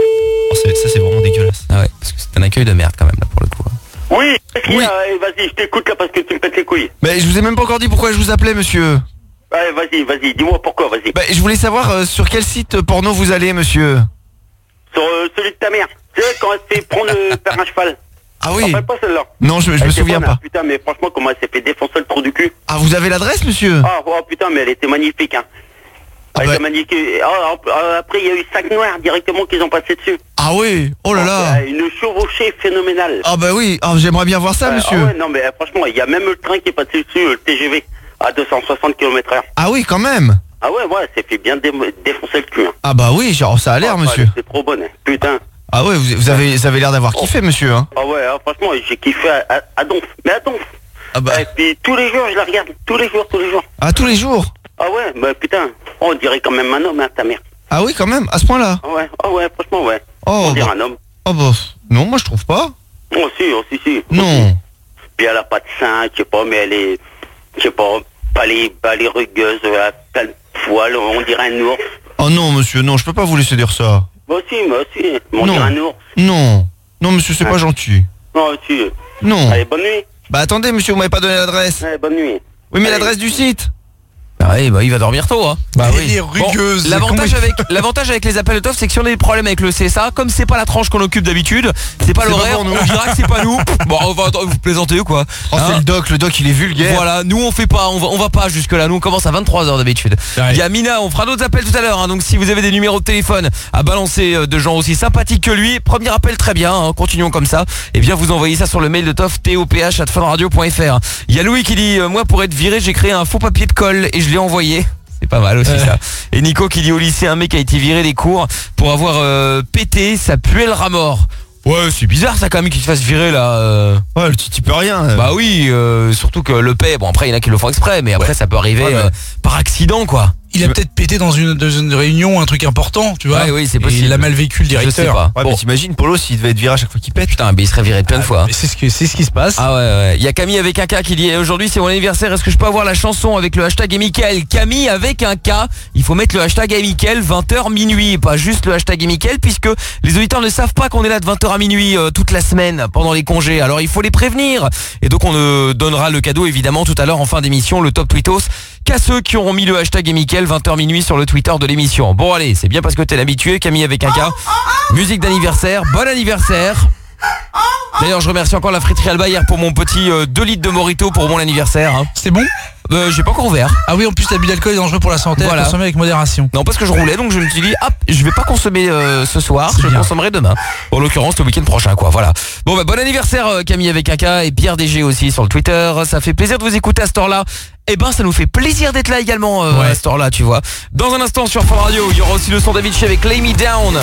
Oh, c'est- ça c'est vraiment dégueulasse. Ah ouais, parce que c'est un accueil de merde quand même là pour le coup. Oui, qu'est-ce qu'il y Oui. a Eh, Vas-y, je t'écoute là parce que tu me pètes les couilles. Mais je vous ai même pas encore dit pourquoi je vous appelais, monsieur. Allez, vas-y, vas-y, dis-moi pourquoi, vas-y. Bah, je voulais savoir euh, sur quel site porno vous allez, monsieur. Sur euh, celui de ta mère. Tu sais, quand elle s'est prendre le père un cheval. Ah oui. Tu te rappelles pas celle-là? Non, je, je me Elle était souviens bonne, pas. hein. Putain, mais franchement, comment elle s'est fait défoncer le trou du cul. Ah, vous avez l'adresse, monsieur? Ah, oh, putain, mais elle était magnifique, hein. Ah Elle bah- était magnifique. Ah, ah, après, il y a eu Sac Noir directement qu'ils ont passé dessus. Ah oui. Oh là là. Ah, une chevauchée phénoménale. Ah bah oui. Ah, j'aimerais bien voir ça, Ouais, monsieur. ah ouais, non, mais euh, franchement, il y a même le train qui est passé dessus, le T G V, à deux cent soixante kilomètres heure. Ah oui, quand même. Ah ouais, ouais, c'est fait bien dé- défoncer le cul. Hein. Ah bah oui, genre ça a l'air, Ah, monsieur. ouais, c'est trop bonne, hein. Putain. Ah ouais, vous, vous avez, vous avez l'air d'avoir kiffé, monsieur. Hein. Ah ouais, hein, franchement, j'ai kiffé à, à, à donf. Mais à donf. Ah bah. Et puis tous les jours, je la regarde. Tous les jours, tous les jours. Ah, tous les jours. Ah ouais, bah putain. On dirait quand même un homme, hein, ta mère. Ah oui, quand même, à ce point-là. Ah ouais, ah ouais, franchement, ouais. Oh, On dirait bah. un homme. Oh bah, non, moi je trouve pas. Oh si, oh si, si. Non. Puis elle a pas de sein, je sais pas, mais elle est, je sais pas, pas les, pas les rugueuses, elle a plein de poils, on dirait un ours. Oh non, monsieur, non, je peux pas vous laisser dire ça. Bah si, bah si, on Non. dirait un ours. Non. Non, monsieur, c'est Ouais. pas gentil. Non, si. Non. Allez, bonne nuit. Bah attendez, monsieur, vous m'avez pas donné l'adresse. Allez, bonne nuit. Oui, mais Allez. l'adresse du site. Ah oui, bah il va dormir tôt, hein. Bah oui. Elle est rugueuse. Bon, l'avantage Comment il- avec l'avantage avec les appels de Toff, c'est que si on a des problèmes avec le C S A, comme c'est pas la tranche qu'on occupe d'habitude, c'est pas C'est l'horaire, pas pour on nous. dira que c'est pas nous. Bon, on va vous plaisantez ou quoi? Oh, Hein c'est le doc, le doc, il est vulgaire. Voilà, nous on fait pas, on va, on va pas jusque là. Nous on commence à vingt-trois heures d'habitude. Ouais. Il y a Mina, on fera d'autres appels tout à l'heure. Hein, donc si vous avez des numéros de téléphone à balancer euh, de gens aussi sympathiques que lui, premier appel très bien. Hein, continuons comme ça. Et bien vous envoyez ça sur le mail de Toff toph arobase funradio point fr. Il y a Louis qui dit euh, moi pour être viré j'ai créé un faux papier de colle et je l'ai envoyé. C'est pas mal aussi Ouais. ça. Et Nico qui dit au lycée un mec a été viré des cours pour avoir euh, pété, ça puait le rat mort. Ouais, c'est bizarre ça quand même qu'il se fasse virer là. euh. Ouais, le petit peut rien. euh. Bah oui, euh, surtout que le paix, bon après il y en a qui le font exprès, mais après ça peut arriver Ouais, ouais. euh, par accident quoi. Il a peut-être pété dans une, dans une réunion un truc important, tu vois. Ouais, oui, c'est Et possible. il a mal vécu le Je sais directeur. pas. Ouais, Bon. mais t'imagines, Polo, s'il devait être viré à chaque fois qu'il pète. Putain, mais il serait viré de plein de fois. hein. Mais C'est ce, que- c'est ce qui se passe. Ah ouais, ouais. Il y a Camille avec un K qui dit aujourd'hui c'est mon anniversaire, est-ce que je peux avoir la chanson avec le hashtag et Mickaël? Camille avec un K, il faut mettre le hashtag et Mickaël vingt heures minuit, et pas juste le hashtag et Mickaël, puisque les auditeurs ne savent pas qu'on est là de vingt heures à minuit euh, toute la semaine pendant les congés, alors il faut les prévenir. Et donc on euh, donnera le cadeau évidemment tout à l'heure en fin d'émission, le top tweetos, qu'à ceux qui auront mis le hashtag et Mickaël vingt heures minuit sur le Twitter de l'émission. Bon allez, c'est bien parce que t'es l'habitué, Camille avec un K, musique d'anniversaire, bon anniversaire. D'ailleurs je remercie encore la friterie Alba hier pour mon petit euh, deux litres de Morito pour mon anniversaire. Hein. C'est bon? Euh, j'ai pas encore ouvert. Ah oui, en plus l'abus d'alcool est dangereux pour la santé, Voilà. à consommer avec modération. Non, parce que je roulais, donc je me suis dit, hop, je vais pas consommer euh, ce soir, C'est je le bien. consommerai demain. En l'occurrence, le week-end prochain, quoi. Voilà. Bon, bah, bon anniversaire, euh, Camille avec un K et Pierre D G aussi sur le Twitter. Ça fait plaisir de vous écouter à ce temps-là. Eh ben, ça nous fait plaisir d'être là également euh, Ouais. à ce temps-là, tu vois. Dans un instant sur Fun Radio, il y aura aussi le son d'Avicii avec Lay Me Down.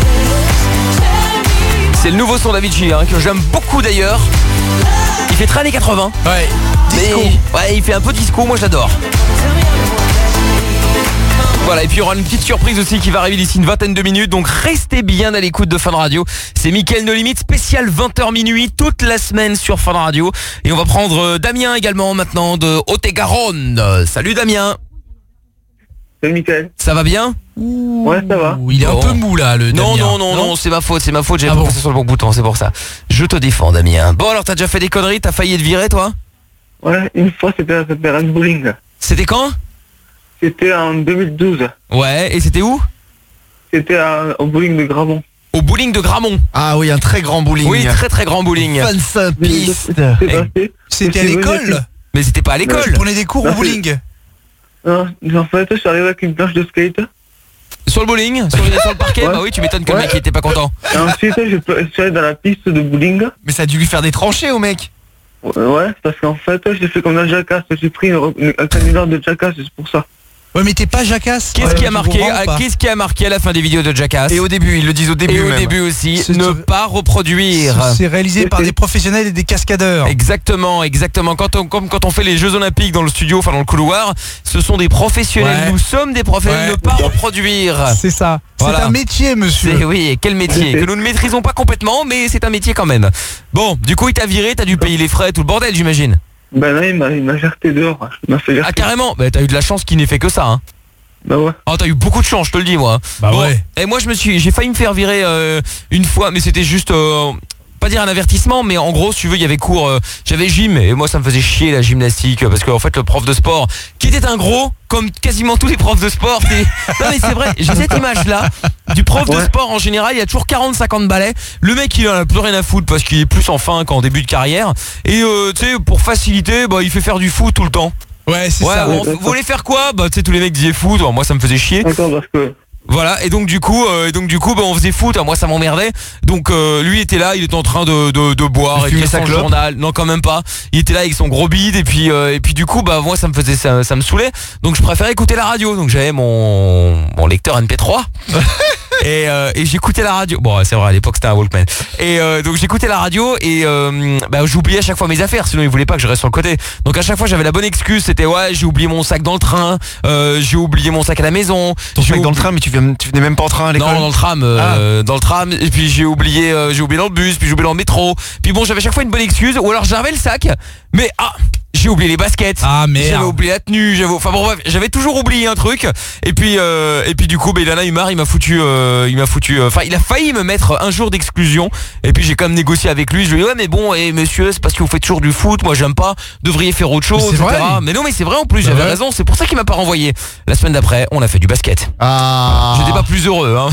C'est le nouveau son d'Avicii, hein, que j'aime beaucoup d'ailleurs. Il fait très années quatre-vingts. Ouais. Disco. Mais- ouais, il fait un peu disco, moi j'adore. Voilà, et puis il y aura une petite surprise aussi qui va arriver d'ici une vingtaine de minutes, donc restez bien à l'écoute de Fun Radio. C'est Mickaël No Limit, spécial vingt heures minuit, toute la semaine sur Fun Radio. Et on va prendre euh, Damien également maintenant de Haute-et-Garonne. Euh, Salut Damien, Salut Mickaël. ça va bien? Ouais, ça va. Ouh, il est Bon. un peu mou là, le Non, Damien. non, non, non, c'est ma faute, c'est ma faute, j'ai Ah pas bon. passé sur le bon bouton, c'est pour ça. Je te défends Damien. Bon alors t'as déjà fait des conneries, t'as failli être viré toi? Ouais, une fois c'était à cette terrain de bowling. C'était quand? C'était en deux mille douze. Ouais, et c'était où? C'était à- au bowling de Gramont. Au bowling de Gramont. Ah oui, un très grand bowling. Oui, très très grand bowling. Fan piste. C'est passé. C'était à C'est l'école? Mais c'était pas à Tu l'école. prenais des cours au Non, bowling? Non, en fait, je suis arrivé avec une planche de skate. Sur le bowling, sur le, sur le parquet. Ouais. Bah oui, tu m'étonnes que le Ouais. mec il était pas content. Et ensuite, je je suis allé dans la piste de bowling. Mais ça a dû lui faire des tranchées au mec. Ouais, ouais, parce qu'en fait, j'ai fait comme la jacasse. J'ai pris une- une- un canular de jacasse, c'est pour ça. Ouais, mais t'es pas jacasse. Qu'est-ce Ouais, qui a tu marqué comprends ou ah, pas? Qu'est-ce qui a marqué à la fin des vidéos de Jackass? Et au début, ils le disent au début Et au même. début aussi, C'est- ne c'est- pas reproduire. C'est réalisé par des professionnels et des cascadeurs. Exactement, exactement. Quand on, comme quand on fait les Jeux Olympiques dans le studio, enfin dans le couloir, ce sont des professionnels. Ouais. Nous sommes des professionnels. Ouais. Ne pas reproduire. C'est ça. Voilà. C'est un métier, C'est monsieur. oui, et quel métier que nous ne maîtrisons pas complètement, mais c'est un métier quand même. Bon, du coup, il t'a viré, t'as dû payer les frais, tout le bordel, j'imagine. Ben là, il m'a il m'a jeté dehors. Il m'a fait Ah jeter. carrément. Bah t'as eu de la chance qu'il n'ait fait que ça. Hein. Bah ouais. Oh, t'as eu beaucoup de chance, je te le dis, moi. Bah Bon, ouais. Et moi, je me suis, j'ai failli me faire virer euh, une fois, mais c'était juste, euh, pas dire un avertissement, mais en gros, si tu veux, il y avait cours, euh, j'avais gym, et moi, ça me faisait chier la gymnastique, parce qu'en fait, le prof de sport, qui était un gros, comme quasiment tous les profs de sport, c'est... non mais c'est vrai, j'ai cette image-là du prof de Ouais. sport en général, il y a toujours quarante cinquante balais. Le mec, il en a plus rien à foutre parce qu'il est plus en fin qu'en début de carrière, et euh, tu sais, pour faciliter, bah, il fait faire du foot tout le temps. Ouais, c'est Ouais, ça. bon, vous voulez faire quoi? Bah, tu sais, tous les mecs disaient foot. Alors, moi, ça me faisait chier. D'accord, parce que... Voilà. Et donc, du coup, euh, et donc, du coup, bah, on faisait foot. Alors, moi, ça m'emmerdait. Donc, euh, lui était là. Il était en train de, de, de boire, De fumer écrire sa son clope. journal. Non, quand même pas. Il était là avec son gros bide. Et puis, euh, et puis, du coup, bah, moi, ça me faisait, ça, ça me saoulait. Donc, je préférais écouter la radio. Donc, j'avais mon, mon lecteur M P trois. Et, euh, et j'écoutais la radio. Bon, c'est vrai, à l'époque c'était un Walkman. Et euh, donc j'écoutais la radio et euh, bah, j'oubliais à chaque fois mes affaires. Sinon ils voulaient pas que je reste sur le côté. Donc à chaque fois j'avais la bonne excuse. C'était ouais, j'ai oublié mon sac dans le train. Euh, j'ai oublié mon sac à la maison. Ton J'ai sac dans le oubli- train, mais tu, viens, tu venais même pas en train à l'école. Non, dans le tram, euh, dans le tram. Et puis j'ai oublié, euh, j'ai oublié dans le bus. Puis j'ai oublié dans le métro. Puis bon, j'avais chaque fois une bonne excuse. Ou alors j'avais le sac, mais ah. J'ai oublié les baskets. Ah J'avais merde. oublié la tenue. J'avais, enfin bon bref, j'avais toujours oublié un truc. Et puis euh, et puis du coup, ben il en a eu marre. Il m'a foutu, euh, il m'a foutu. Enfin, il a failli me mettre un jour d'exclusion. Et puis j'ai quand même négocié avec lui. Je lui ai dit ouais mais bon, et monsieur, c'est parce que vous faites toujours du foot. Moi j'aime pas. Vous devriez faire autre chose, Mais c'est et cetera. vrai. Mais non mais c'est vrai en plus. Bah J'avais ouais. raison. C'est pour ça qu'il m'a pas renvoyé. La semaine d'après, on a fait du basket. Ah. J'étais pas plus heureux, hein.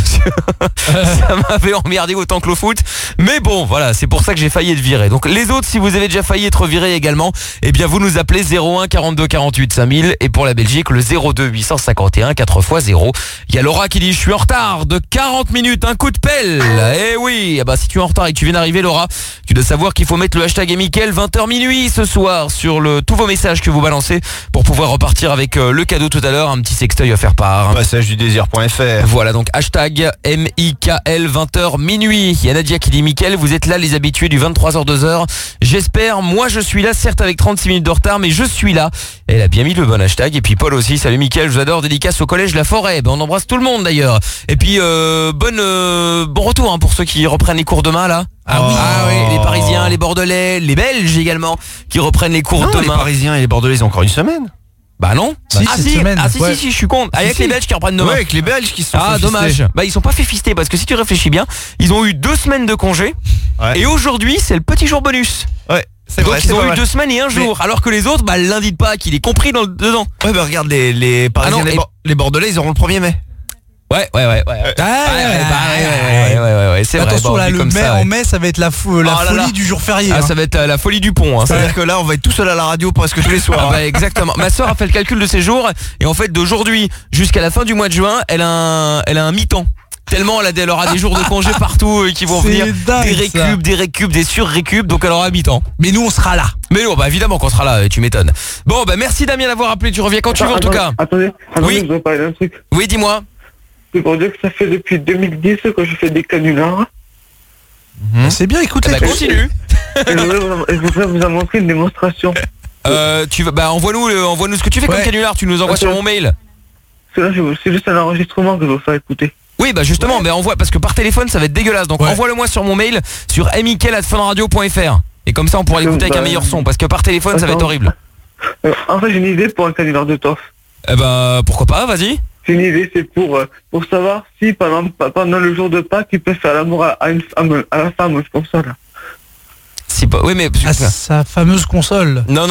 Ça m'avait emmerdé autant que le foot. Mais bon, voilà, c'est pour ça que j'ai failli être viré. Donc les autres, si vous avez déjà failli être viré également, eh bien vous nous appelez zéro un quarante-deux quarante-huit cinq mille et pour la Belgique le zéro deux huit cent cinquante et un quatre fois zéro. Il y a Laura qui dit je suis en retard de quarante minutes, un coup de pelle. Eh oui, eh ben, si tu es en retard et que tu viens d'arriver Laura, tu dois savoir qu'il faut mettre le hashtag et Mickaël vingt heures minuit ce soir sur le tous vos messages que vous balancez pour pouvoir repartir avec euh, le cadeau tout à l'heure, un petit sextoy à faire part. Passage du désir.fr. Voilà donc hashtag M I K L vingt heures minuit. Il y a Nadia qui dit Mickaël, vous êtes là les habitués du vingt-trois heures deux heures. J'espère, moi je suis là certes avec trente-six minutes de retard mais je suis là. Elle a bien mis le bon hashtag. Et puis Paul aussi, salut Mickaël, je vous adore, dédicace au collège La Forêt. Ben, on embrasse tout le monde d'ailleurs. Et puis euh, bonne, euh, bon retour hein, pour ceux qui reprennent les cours demain là. Ah oui, ah oui, les Parisiens, les Bordelais, les Belges également qui reprennent les cours Non, les demain. Parisiens et les Bordelais ils ont encore une semaine. Bah non. Si, ah, cette si, semaine. ah si Ouais. si si, je suis con. Ah, avec Si, les si. Belges qui reprennent demain. Ouais, avec les Belges qui se sont Ah fait dommage. fister. Bah ils sont pas fait fister parce que si tu réfléchis bien, ils ont eu deux semaines de congé Ouais. et aujourd'hui c'est le petit jour bonus. Ouais, c'est Donc vrai, ils c'est ont pas eu mal. deux semaines et un jour, alors que les autres, bah le lundi de Pâques, il est compris dans le, dedans. Ouais, bah regarde les, les Parisiens, Ah non, les, et- Bor- les Bordelais ils auront le premier mai. Ouais ouais ouais ouais. Ah, Ouais, ouais, ouais, bah, ouais, ouais, ouais, ouais, ouais, ouais, c'est vrai. Attention bon, là, vu le comme mai ça, en ouais. mai, ça va être la, fou- la Oh là folie là. du jour férié. Ah hein. ça va être euh, la folie du pont. Hein, ça. C'est-à-dire que là on va être tout seul à la radio presque tous les soirs. Ah bah exactement. Ma soeur a fait le calcul de ses jours et en fait d'aujourd'hui jusqu'à la fin du mois de juin, elle a un, elle a un mi-temps. Tellement elle, a des, elle aura des jours de congé partout euh, qui vont C'est venir, dingue, des ça. récup, des récup, des sur-récup, donc elle aura mi-temps. Mais nous on sera là. Mais non, bah évidemment qu'on sera là, tu m'étonnes. Bon bah merci Damien d'avoir appelé, tu reviens quand tu veux en tout cas. Attendez, attendez, Oui. je voudrais parler d'un truc. Oui, dis-moi. C'est pour dire que ça fait depuis deux mille dix que je fais des canulars. Hmm. C'est bien, écoute Eh les bah, continue. Et je voudrais vous, je voudrais vous en montrer une démonstration. Euh, tu vas, bah envoie-nous, le- envoie-nous ce que tu fais Ouais. comme canular, tu nous envoies sur mon mail. Parce que là, je- c'est juste un enregistrement que je vais vous faire écouter. Oui bah justement, mais envoie parce que par téléphone ça va être dégueulasse, donc Ouais. envoie-le-moi sur mon mail sur mickaël arobase funradio point fr et comme ça on pourra l'écouter avec un Bah, meilleur son parce que par téléphone ça va être attends. horrible. Euh, en fait, j'ai une idée pour un canular de torse. Eh ben pourquoi pas, vas-y. C'est une idée, c'est pour, euh, pour savoir si pendant, pendant le jour de Pâques, il peut faire l'amour à, à une femme, à la femme, c'est pour ça là. Si pas, oui mais à sa fameuse console. non non.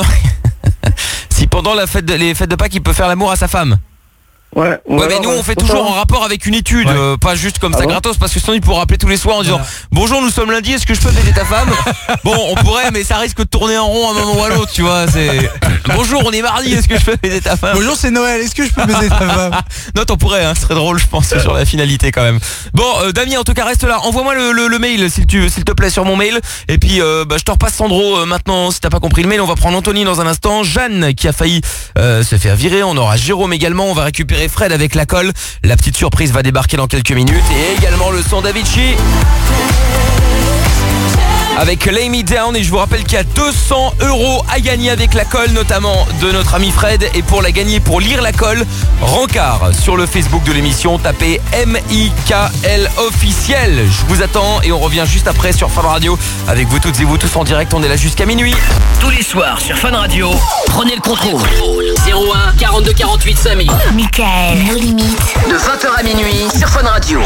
Si pendant la fête de, les fêtes de Pâques il peut faire l'amour à sa femme. Ouais, Ouais, mais nous on fait toujours en rapport avec une étude, Ouais. euh, pas juste comme Ah ça bon gratos, parce que sinon il pourra appeler tous les soirs en disant Voilà. bonjour nous sommes lundi, est-ce que je peux baiser ta femme? Bon on pourrait mais ça risque de tourner en rond à un moment ou à l'autre, tu vois, c'est bonjour on est mardi, est-ce que je peux baiser ta femme? Bonjour, c'est Noël, est-ce que je peux baiser ta femme? Non t'en pourrais, hein, ce serait drôle je pense sur la finalité quand même. Bon euh, Damien en tout cas reste là, envoie-moi le, le, le mail s'il tu s'il te plaît sur mon mail et puis euh, bah, je te repasse Sandro euh, maintenant si t'as pas compris le mail. On va prendre Anthony dans un instant, Jeanne qui a failli euh, se faire virer, on aura Jérôme également, on va récupérer Fred avec la colle, la petite surprise va débarquer dans quelques minutes et également le son d'Avicii. avec Lay Me Down. Et je vous rappelle qu'il y a deux cents euros à gagner avec la colle, notamment de notre ami Fred. Et pour la gagner, pour lire la colle, rencard sur le Facebook de l'émission. Tapez M I K L officiel. Je vous attends et on revient juste après sur Fun Radio avec vous toutes et vous tous en direct. On est là jusqu'à minuit. Tous les soirs sur Fun Radio, prenez le contrôle. zéro un quarante-deux quarante-huit cinq mille. Mickaël, nos limites. De vingt heures à minuit sur Fun Radio.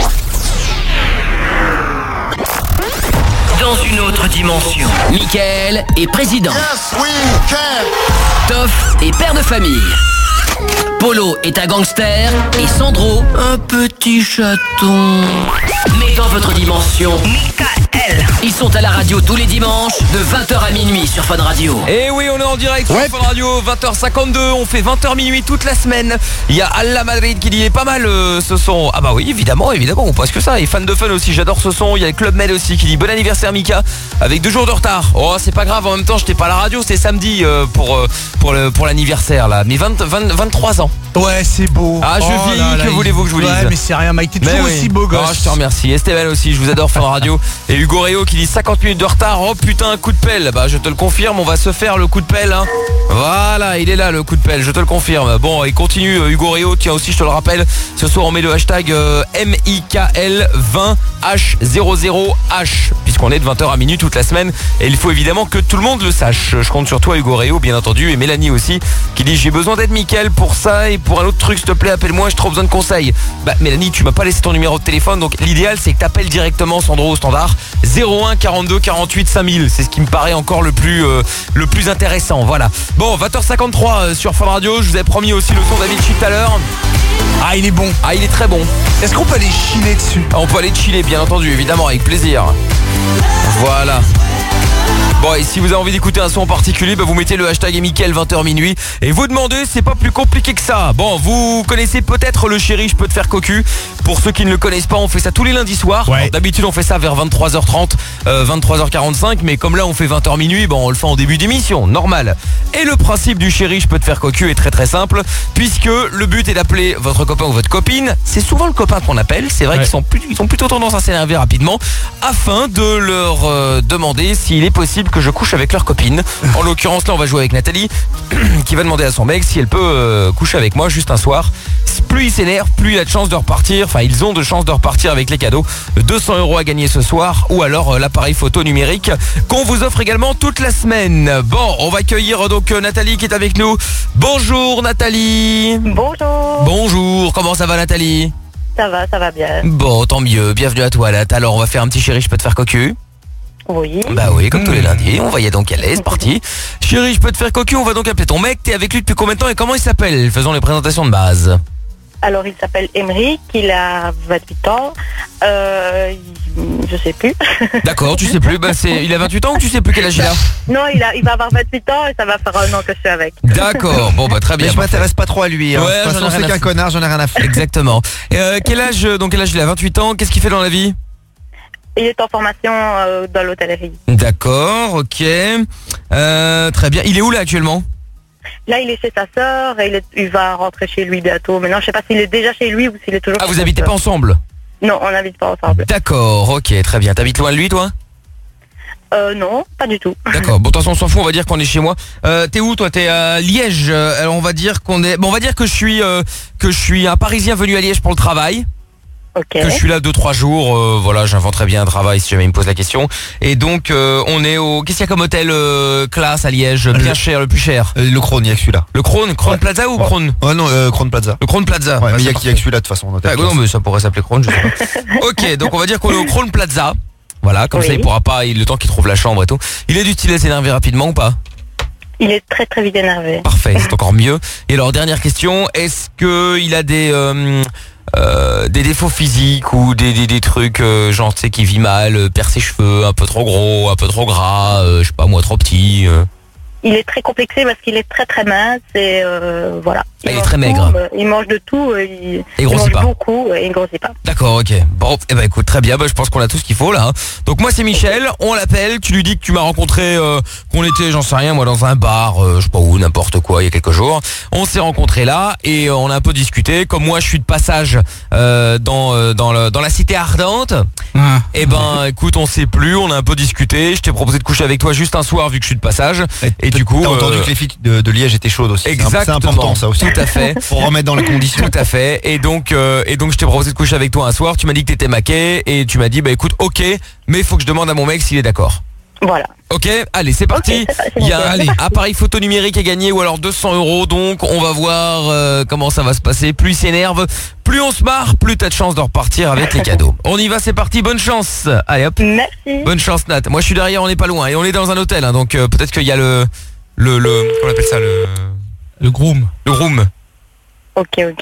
Dans une autre dimension, Mickaël est président. Yes, we can. Toff est père de famille. Polo est un gangster et Sandro, un petit chaton. Mais dans votre dimension, Mickaël. Ils sont à la radio tous les dimanches de vingt heures à minuit sur Fun Radio. Et oui, on est en direct sur Ouais. Fun Radio, vingt heures cinquante-deux, on fait vingt heures minuit toute la semaine. Il y a Alla Madrid qui dit il est pas mal euh, ce son. Ah bah oui, évidemment, évidemment, on passe que ça. Et fan de Fun aussi, j'adore ce son. Il y a le Club Med aussi qui dit bon anniversaire Mika avec deux jours de retard. Oh, c'est pas grave, en même temps, j'étais pas à la radio, c'est samedi euh, pour euh, pour le pour l'anniversaire là. Mais vingt, vingt, vingt-trois ans. Ouais, c'est beau. Ah, je Oh vieillis, là là, que il- voulez-vous que je vous dise? Ouais, mais c'est rien, Mike, t'es Mais toujours oui. aussi beau gosse. Oh, je te remercie. Esteban aussi, je vous adore Fun Radio. Et Hugo Réo qui dit cinquante minutes de retard. Oh putain, coup de pelle. Bah je te le confirme, on va se faire le coup de pelle hein. Voilà, il est là le coup de pelle, je te le confirme. Bon, et continue euh, Hugo Réo, tiens aussi je te le rappelle, ce soir on met le hashtag euh, M I K L vingt H zéro zéro H puisqu'on est de vingt heures à minuit toute la semaine et il faut évidemment que tout le monde le sache. Je compte sur toi Hugo Réo bien entendu et Mélanie aussi qui dit j'ai besoin d'aide Mickaël pour ça et pour un autre truc s'il te plaît appelle-moi, j'ai trop besoin de conseils. Bah Mélanie, tu m'as pas laissé ton numéro de téléphone donc l'idéal c'est que t'appelles directement Sandro au standard zéro un quarante-deux quarante-huit cinq mille. C'est ce qui me paraît encore le plus euh, le plus intéressant. Voilà. Bon, vingt heures cinquante-trois euh, sur Fun Radio, je vous ai promis aussi le son d'Avicii tout à l'heure. Ah, il est bon. Ah, il est très bon. Est-ce qu'on peut aller chiller dessus? Ah, on peut aller chiller bien entendu, évidemment avec plaisir. Voilà. Bon, et si vous avez envie d'écouter un son en particulier, bah vous mettez le hashtag Mickaël vingt heures minuit et vous demandez, c'est pas plus compliqué que ça. Bon, vous connaissez peut-être le chéri, je peux te faire cocu. Pour ceux qui ne le connaissent pas, on fait ça tous les lundis soirs. Ouais. Alors, d'habitude, on fait ça vers vingt-trois heures trente, euh, vingt-trois heures quarante-cinq, mais comme là, on fait vingt heures minuit, bon, on le fait en début d'émission, normal. Et le principe du chéri, je peux te faire cocu est très très simple, puisque le but est d'appeler votre copain ou votre copine. C'est souvent le copain qu'on appelle, c'est vrai Ouais. qu'ils sont plus, ils ont plutôt tendance à s'énerver rapidement, afin de leur euh, demander s'il est possible que je couche avec leur copine. En l'occurrence, là, on va jouer avec Nathalie, qui va demander à son mec si elle peut euh, coucher avec moi juste un soir. Plus il s'énerve, plus il a de chances de repartir. Enfin, ils ont de chances de repartir avec les cadeaux. deux cents euros à gagner ce soir, ou alors euh, l'appareil photo numérique qu'on vous offre également toute la semaine. Bon, on va accueillir euh, donc euh, Nathalie qui est avec nous. Bonjour Nathalie. Bonjour. Bonjour. Comment ça va Nathalie? Ça va, ça va bien. Bon, tant mieux. Bienvenue à toi. Là. Alors, on va faire un petit chéri, je peux te faire cocu. Oui. Bah oui, comme tous les lundis, on va y aller donc aller, c'est parti. Chérie, je peux te faire cocu, on va donc appeler ton mec. T'es avec lui depuis combien de temps et comment il s'appelle? Faisons les présentations de base. Alors, il s'appelle Émeric, il a vingt-huit ans. Euh, il- je sais plus. D'accord, tu sais plus, bah c'est, il a vingt-huit ans ou tu sais plus quel âge il a? Non, il, a, il va avoir vingt-huit ans et ça va faire un an que je suis avec. D'accord, bon bah très bien. Mais je parfait. m'intéresse pas trop à lui. Hein. Ouais, de toute j'en ai façon, rien c'est à qu'un foutre. connard, j'en ai rien à foutre. Exactement. Et euh, quel âge, donc quel âge il a? vingt-huit ans, qu'est-ce qu'il fait dans la vie? Il est en formation euh, dans l'hôtellerie. D'accord, ok. Euh, très bien, il est où là actuellement? Là, il est chez sa sœur et il, est- il va rentrer chez lui bientôt. Maintenant, je sais pas s'il est déjà chez lui ou s'il est toujours Ah, chez vous sa habitez sœur. pas ensemble? Non, on n'habite pas ensemble. D'accord, ok, très bien. T'habites loin de lui toi? Euh, non, pas du tout. D'accord, bon de toute façon on s'en fout, on va dire qu'on est chez moi. Euh, t'es où toi? T'es à Liège. Euh, Alors on va dire qu'on est. Bon on va dire que je suis euh, que je suis un Parisien venu à Liège pour le travail. Ok. Que je suis là deux trois jours, euh, voilà, j'inventerai bien un travail si jamais il me pose la question. Et donc euh, on est au. Qu'est-ce qu'il y a comme hôtel euh, classe à Liège? Bien Le- cher, le plus cher. Euh, le Krone, il y a que celui-là. Le Krone, Krone Plaza ou Krone? Oh non, euh, Krone Plaza. Le Krone Plaza. Ouais, Ouais, mais il y a c'est qu'il y a que celui-là de toute façon. en hôtel Ah, classe. non mais ça pourrait s'appeler Krone, je sais pas. Ok, donc on va dire qu'on est au Krone Plaza. Voilà, comme Oui. ça il pourra pas, il- le temps qu'il trouve la chambre et tout. Il est du style à s'énerver rapidement ou pas? Il est très très vite énervé. Parfait, c'est encore mieux. Et alors dernière question, est-ce que il a des euh, euh, des défauts physiques ou des, des, des trucs euh, genre tu sais qui vit mal, euh, perd ses cheveux, un peu trop gros, un peu trop gras, euh, je sais pas moi trop petit. euh. Il est très complexé parce qu'il est très très mince et euh, voilà. Ah, il est mange très tout, maigre. euh, il mange de tout, euh, il, Et il grossit mange pas. beaucoup et il grossit pas. D'accord, ok. Bon, eh ben écoute, très bien, bah, je pense qu'on a tout ce qu'il faut là. hein. Donc moi c'est Michel, on l'appelle, tu lui dis que tu m'as rencontré, euh, qu'on était, j'en sais rien, moi dans un bar, euh, je sais pas où, n'importe quoi, il y a quelques jours. On s'est rencontrés là et euh, on a un peu discuté. Comme moi je suis de passage euh, dans euh, dans, le, dans la cité ardente, Mhm. Ah. Et ben écoute, on sait plus, on a un peu discuté, je t'ai proposé de coucher avec toi juste un soir vu que je suis de passage. Et, et du coup... T'as entendu euh, que les filles de, de Liège étaient chaudes aussi. Exactement. C'est important ça aussi. Tout à fait. Pour remettre dans les conditions. Tout à fait. Et donc, euh, et donc je t'ai proposé de coucher avec toi un soir, tu m'as dit que t'étais maqué et tu m'as dit bah écoute, ok, mais il faut que je demande à mon mec s'il est d'accord. Voilà. Ok, allez, c'est parti. Ok, c'est Il y a bon, allez, appareil photo numérique à gagner ou alors deux cents euros. Donc, on va voir euh, comment ça va se passer. Plus il s'énerve, plus on se marre, plus t'as de chance de repartir avec les cadeaux. On y va, c'est parti. Bonne chance. Allez hop. Merci. Bonne chance, Nat. Moi, je suis derrière, on n'est pas loin et on est dans un hôtel. Hein, donc, euh, peut-être qu'il y a le, le, le, comment on appelle ça, le, Le groom. le room, Ok, ok.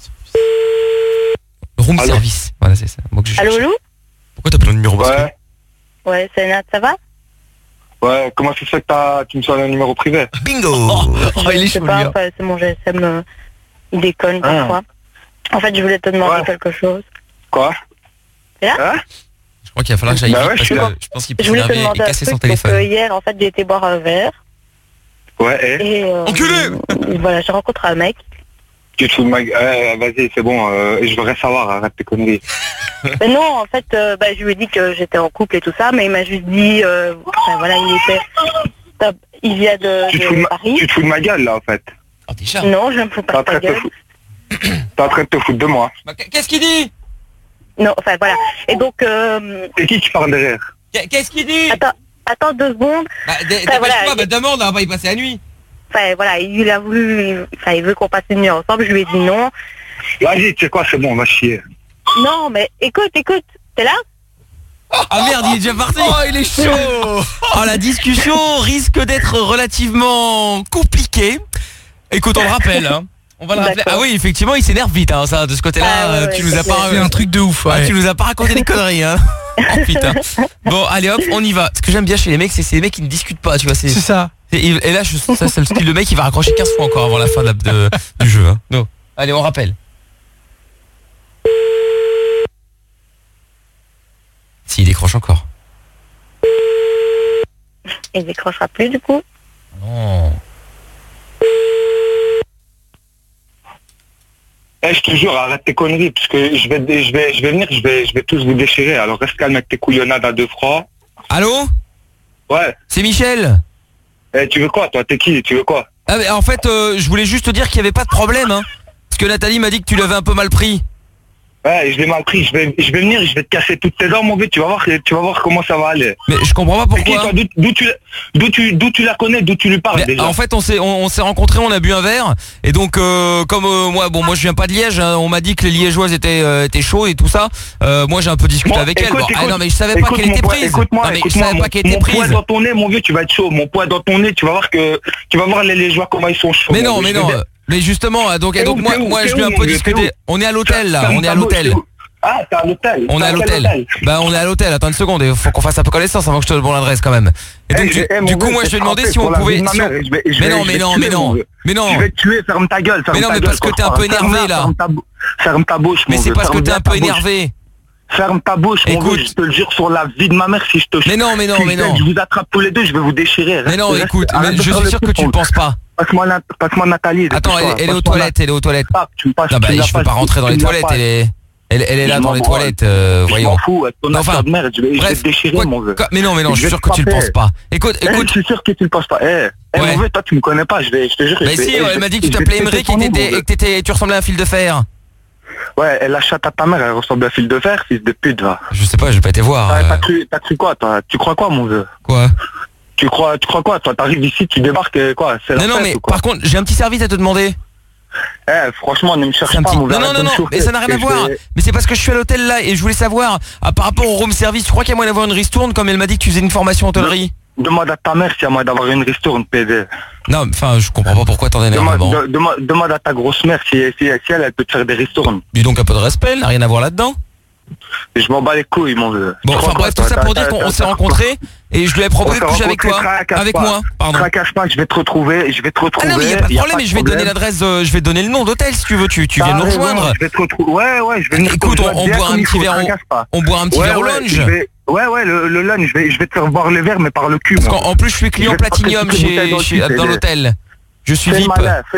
le room Allô. service. Voilà, c'est ça. Moi, que je Allô, cherchais. Lou? Pourquoi t'as pas le numéro masqué? Ouais, Ouais, c'est Nat, ça va? ouais, comment ça se fait que t'as- tu me sonnes un numéro privé? Bingo. Oh, il est Je sais chaud, pas, lui, hein. enfin, c'est mon G S M, euh, il déconne Ah. parfois. En fait, je voulais te demander Ouais. quelque chose. Quoi? T'es là? Hein? Je crois qu'il va falloir que j'aille Bah vite ouais, parce je que suis je pense qu'il peut Je voulais te s'énerver et demander un casser son truc, parce que téléphone. hier, en fait, j'ai été boire un verre. Ouais, et Et, euh, Enculé et voilà, j'ai rencontré un mec. tu te fous de ma gueule? Eh, vas-y, c'est bon, euh, je voudrais savoir, arrête tes conneries. Mais non, en fait, euh, bah, je lui ai dit que j'étais en couple et tout ça, mais il m'a juste dit, euh, enfin, voilà, il était, top. Il vient de, Tu te, de fous de ma... Paris. tu te fous de ma gueule, là, en fait. Oh, déjà. Non, je ne me fous T'es pas en de train ta de te gueule. foutre. T'es en train de te foutre de moi. Bah, Qu'est-ce qu'il dit? Non, enfin, voilà. Et donc, euh, C'est qui qui parle derrière? Qu'est-ce qu'il dit? attends, attends deux secondes. Bah, d- Enfin, voilà, dépêche-toi, il- bah, demande, on va pas y passer la nuit. Enfin, voilà, il a voulu, enfin, il veut qu'on passe une nuit ensemble. Je lui ai dit non. Vas-y, tu sais quoi, c'est bon, on va chier. Non, mais écoute, écoute, t'es là? Ah merde, il est déjà parti. Oh, il est chaud. Oh, la discussion risque d'être relativement compliquée. Écoute, on le rappelle, hein. On va le rappeler. D'accord. Ah oui, effectivement, il s'énerve vite, hein, ça, de ce côté-là. Ah, ouais, euh, ouais, tu nous as c'est pas, clair. C'est un truc de ouf. ah, Ouais. tu nous as pas raconté des conneries, hein. Oh, putain. Bon, allez hop, on y va. Ce que j'aime bien chez les mecs, c'est c'est les mecs qui ne discutent pas, tu vois. C'est C'est ça. et, et là, je, ça, c'est le style de mec qui va raccrocher quinze fois encore avant la fin de la- de- du jeu. Hein. Non. Allez, on rappelle. S'il décroche encore. Il décrochera plus, du coup. Non. Eh, je te jure, arrête tes conneries, parce que je vais, je vais, je vais venir, je vais, je vais tous vous déchirer. Alors reste calme avec tes couillonnades à deux francs. Allô? Ouais. C'est Michel. Eh, tu veux quoi, toi? T'es qui? Tu veux quoi? Ah, mais en fait, euh, je voulais juste te dire qu'il n'y avait pas de problème, hein. Parce que Nathalie m'a dit que tu l'avais un peu mal pris. Ouais, je l'ai mal pris. Je vais, je vais venir, je vais te casser toutes tes dents, mon vieux. Tu vas voir, tu vas voir comment ça va aller. Mais je comprends pas C'est qui, pourquoi. toi? D'où d'où tu, d'où tu, d'où tu la connais, d'où tu lui parles Mais, déjà? en fait, on s'est on, on s'est rencontrés, on a bu un verre, et donc euh, comme euh, moi, bon, moi je viens pas de Liège, hein, on m'a dit que les Liégeoises étaient euh, étaient chauds et tout ça. Euh, moi, j'ai un peu discuté Bon, avec écoute, elle. Bon, ah écoute, non, mais je savais pas écoute, qu'elle mon était poids- prise. Écoute-moi, non, mais je écoute-moi, savais mon, pas qu'elle était mon poids prise. dans ton nez, mon vieux, tu vas être chaud. Mon poids dans ton nez, tu vas voir que, tu vas voir les Liégeois comment ils sont chauds. Mais mon non, vieux. mais Je non. vais- euh, Mais justement, euh, donc, et T'es donc où, moi, t'es où, moi, t'es je lui ai où, un mon peu vieux, t'es discuté. où On est à l'hôtel là, Ferme on est ta à bouche, l'hôtel. t'es où? Ah, t'es à l'hôtel. On est T'es à quel l'hôtel. hôtel? Bah, on est à l'hôtel. Attends une seconde, il faut qu'on fasse un peu connaissance avant que je te donne mon adresse quand même. Et donc, Eh, du, eh, mon du coup, vieux, moi, je je lui ai vais demandé te si on frapper pour la pouvait. vie de ma si on- mère, je vais- je Mais vais- non, je mais vais non, te mais tuer, non, mon vieux. mais non. Je vais te tuer, ferme ta gueule, ferme Mais non, ta mais gueule, parce que quand t'es je un peu parle. Ferme énervé, la- là. Ferme ta, bou- ferme ta bouche, Mais mon c'est vieux, parce que ferme t'es bien un peu ta bouche. énervé. Ferme ta bouche, mon Écoute. vieux, je te le jure sur la vie de ma mère, si je te... Mais non, mais non, si mais je- non. Je vous attrape tous les deux, je vais vous déchirer. Mais non, Reste- écoute, reste- arrête mais de je faire suis le sûr que fou, tu le mon- penses pas. Passe-moi Nat- passe-moi Nathalie. Attends, elle, dépêche-toi, elle est aux passe-moi toilettes, elle est aux toilettes. Nat- Tu me passes, Non, bah, tu me la je veux passes, pas rentrer dans tu les me la toilettes, passes. elle est, elle, elle est là Je dans m'en les branle. toilettes, euh, Je voyons. m'en fous, ton Enfin, affaire de merde, je vais, je vais bref, te déchirer, quoi- mon vieux. quoi- mais non, mais non, je suis vais sûr te que tu le frapper. penses pas. Écoute, Eh, écoute. je suis sûr que tu le penses pas. Eh, eh, Ouais. mon vieux, toi tu me connais pas, je vais, je te jure. Mais je vais- si, eh, je elle vais- m'a dit que tu je vais t'appelais te Emery péter et ton nom, que t'étais- mon et que t'étais- tu ressemblais à un fil de fer. Ouais, elle la chatte à ta mère, elle ressemble à un fil de fer, fils de pute, va. Je sais pas, j'ai pas été voir. T'as euh, t'as cru, t'as cru quoi, toi? Tu crois quoi, mon vieux? Quoi? Tu crois, tu crois quoi, toi? T'arrives ici, tu débarques, euh, quoi? C'est la Non, non, fête mais ou quoi? par contre, j'ai un petit service à te demander. Eh, franchement, ne me cherche C'est un pas, petit- mon vieux. Non, non, arrête non, de me non, chauffer, mais ça n'a rien à parce que voir. je vais- Mais c'est parce que je suis à l'hôtel là et je voulais savoir, ah, par rapport au room service, tu crois qu'il y a moyen d'avoir une ristourne comme elle m'a dit que tu faisais une formation hôtellerie? Demande à ta mère s'il y a moyen d'avoir une ristourne, P D. Non, enfin, je comprends pas pourquoi t'en énerves. Demande, Bon. de- demande, demande à ta grosse mère si, si, si elle, elle peut te faire des ristournes. Dis donc un peu de respect, elle n'a rien à voir là-dedans. Je m'en bats les couilles, mon vieux. Bon, Tu crois enfin quoi, bref, tout toi? ça T'as- pour dire t'as- qu'on t'as- on s'est t'as- rencontrés et je lui ai proposé de On s'est coucher avec toi, rencontrés, tracasse avec pas. moi, pardon. Tracasse pas, je vais te retrouver, je vais te Ah retrouver. non, mais il y a pas de problème, de mais je vais te donner problème. l'adresse, euh, je vais te donner le nom d'hôtel si tu veux, tu, tu T'as viens nous raison, rejoindre. Je vais te retrouver. Ouais, ouais, je vais venir te Écoute, on, rejoindre on bien boit un comme il petit faut, verre, tracasse pas. on, on boit un petit Ouais, verre au ouais, lunch. je vais- Ouais, ouais, le, le lunch, je vais, je vais te faire boire les verres, mais par le cul. Parce moi. qu'en en plus, je suis client Je vais te passer platinum toutes les chez, bouteilles dans le chez- cul, dans c'est- l'hôtel. Je suis Fais V I P. le malin, fais le-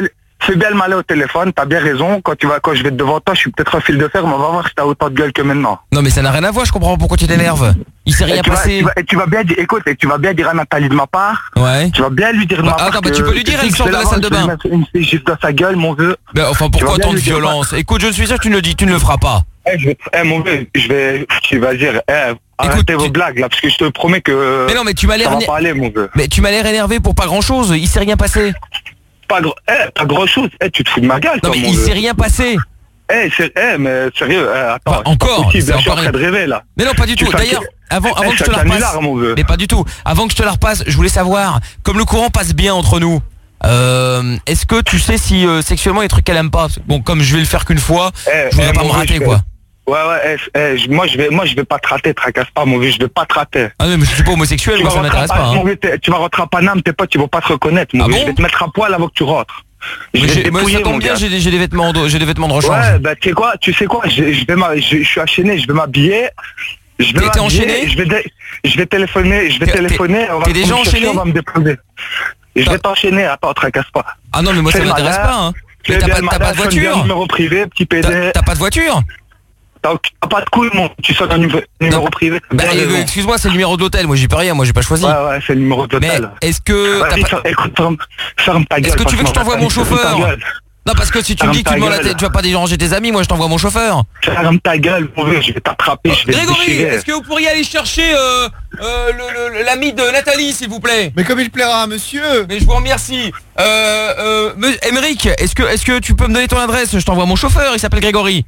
fais bien le malin au téléphone, t'as bien raison. Quand tu vas, quand je vais être devant toi, je suis peut-être un fil de fer, mais on va voir si t'as autant de gueule que maintenant. Non mais ça n'a rien à voir, je comprends pas pourquoi tu t'énerves. Il s'est Et rien tu vas- passé. tu vas- Et tu vas bien dire, écoute, et tu vas bien dire à Nathalie de ma part. Ouais. Tu vas bien lui dire de Bah, ma part. attends, bah, que- tu peux lui dire, que elle si sort je de la vais salle de l'avoir, bain. je vais mettre une gifle dans sa gueule, mon vieux. Ben, enfin Tu vas pourquoi bien tant de lui dire, violence? Écoute, je suis sûr que tu ne le dis, tu ne le feras pas. Eh, je vais, eh, mon vieux, je vais, tu vas dire, eh, arrêtez vos blagues là, parce que je te promets que. Mais non, mais tu m'as l'air Ça va né- pas aller, mon vieux. Mais tu m'as l'air énervé pour pas grand chose, il s'est rien passé. Pas gros, eh, pas grand chose. Eh, tu te fous de ma gueule, Non toi, mais mon il vieux. s'est rien passé. Eh, c'est, eh, mais sérieux, eh, attends. Bah, encore, c'est c'est pas possible, je suis en encore train de rêver là. Mais non, pas du Tu tout. fais un- D'ailleurs, avant, Eh, avant que je c'est te la un repasse. canular, mon vieux. Mais pas du tout. Avant que je te la repasse, je voulais savoir, comme le courant passe bien entre nous, euh, est-ce que tu sais si euh, sexuellement il y a des trucs qu'elle aime pas? Bon, comme je vais le faire qu'une fois, Eh, je voudrais eh, pas mon me vieux, rater je quoi. fais- Ouais, ouais, eh, eh, je- moi je vais, moi je vais pas te rater, tracasse pas, mon vieux, je vais pas te rater. Ah non, mais je suis pas homosexuel, Tu moi vas ça rentrer m'intéresse à pas. Pa- hein. mon vieux, t'es- tu vas rentrer à Paname, tes potes ils vont pas te reconnaître, mon Ah vieux. bon Je vais te mettre à poil avant que tu rentres. Je Mais vais j'ai- te mais dépouiller, ça tombe mon bien, gars. j'ai des, j'ai des vêtements de, j'ai des vêtements de rechange. Ouais, bah tu sais quoi, tu sais quoi, je, je vais m'a- je, je suis enchaîné, je vais m'habiller. Je vais T'es- t'es m'habiller, enchaîné je vais, dé- je vais téléphoner, je vais T'es- téléphoner, on va t'es me déjà chercher, enchaîné on va me déposer. Je T'as- vais t'enchaîner, attends, tracasse pas. Ah non, mais moi Fais ça le m'intéresse malin, pas. Hein. fais Mais t'as bien pas, le t'as malin, pas de sonne bien le voiture. numéro privé, petit T'as P D. t'as pas de voiture. T'as t'as pas de couilles, mon. Tu sonnes un numéro, numéro privé. t'as Bah, bien euh, raison. excuse-moi, c'est le numéro de l'hôtel. Moi j'y peux rien, moi j'ai pas choisi. Ouais, ouais, c'est le numéro de Mais l'hôtel. est-ce que t'as Vas-y, pas- fer- écoute, ferme, ferme ta gueule. Est-ce que tu veux que je t'envoie mon franchement, ferme ta chauffeur? gueule. Non, parce que si tu me Ferme dis que tu ta demandes la gueule. tête, tu vas pas déranger tes amis, moi je t'envoie mon chauffeur. Ferme ta gueule, mon vieux, je vais t'attraper, je vais te Grégory, déchirer. est-ce que vous pourriez aller chercher euh, euh, le- le- l'ami de Nathalie, s'il vous plaît? Mais comme il plaira, monsieur. Mais je vous remercie. Euh, euh, me- Émeric, est-ce que, est-ce que tu peux me donner ton adresse? Je t'envoie mon chauffeur, il s'appelle Grégory.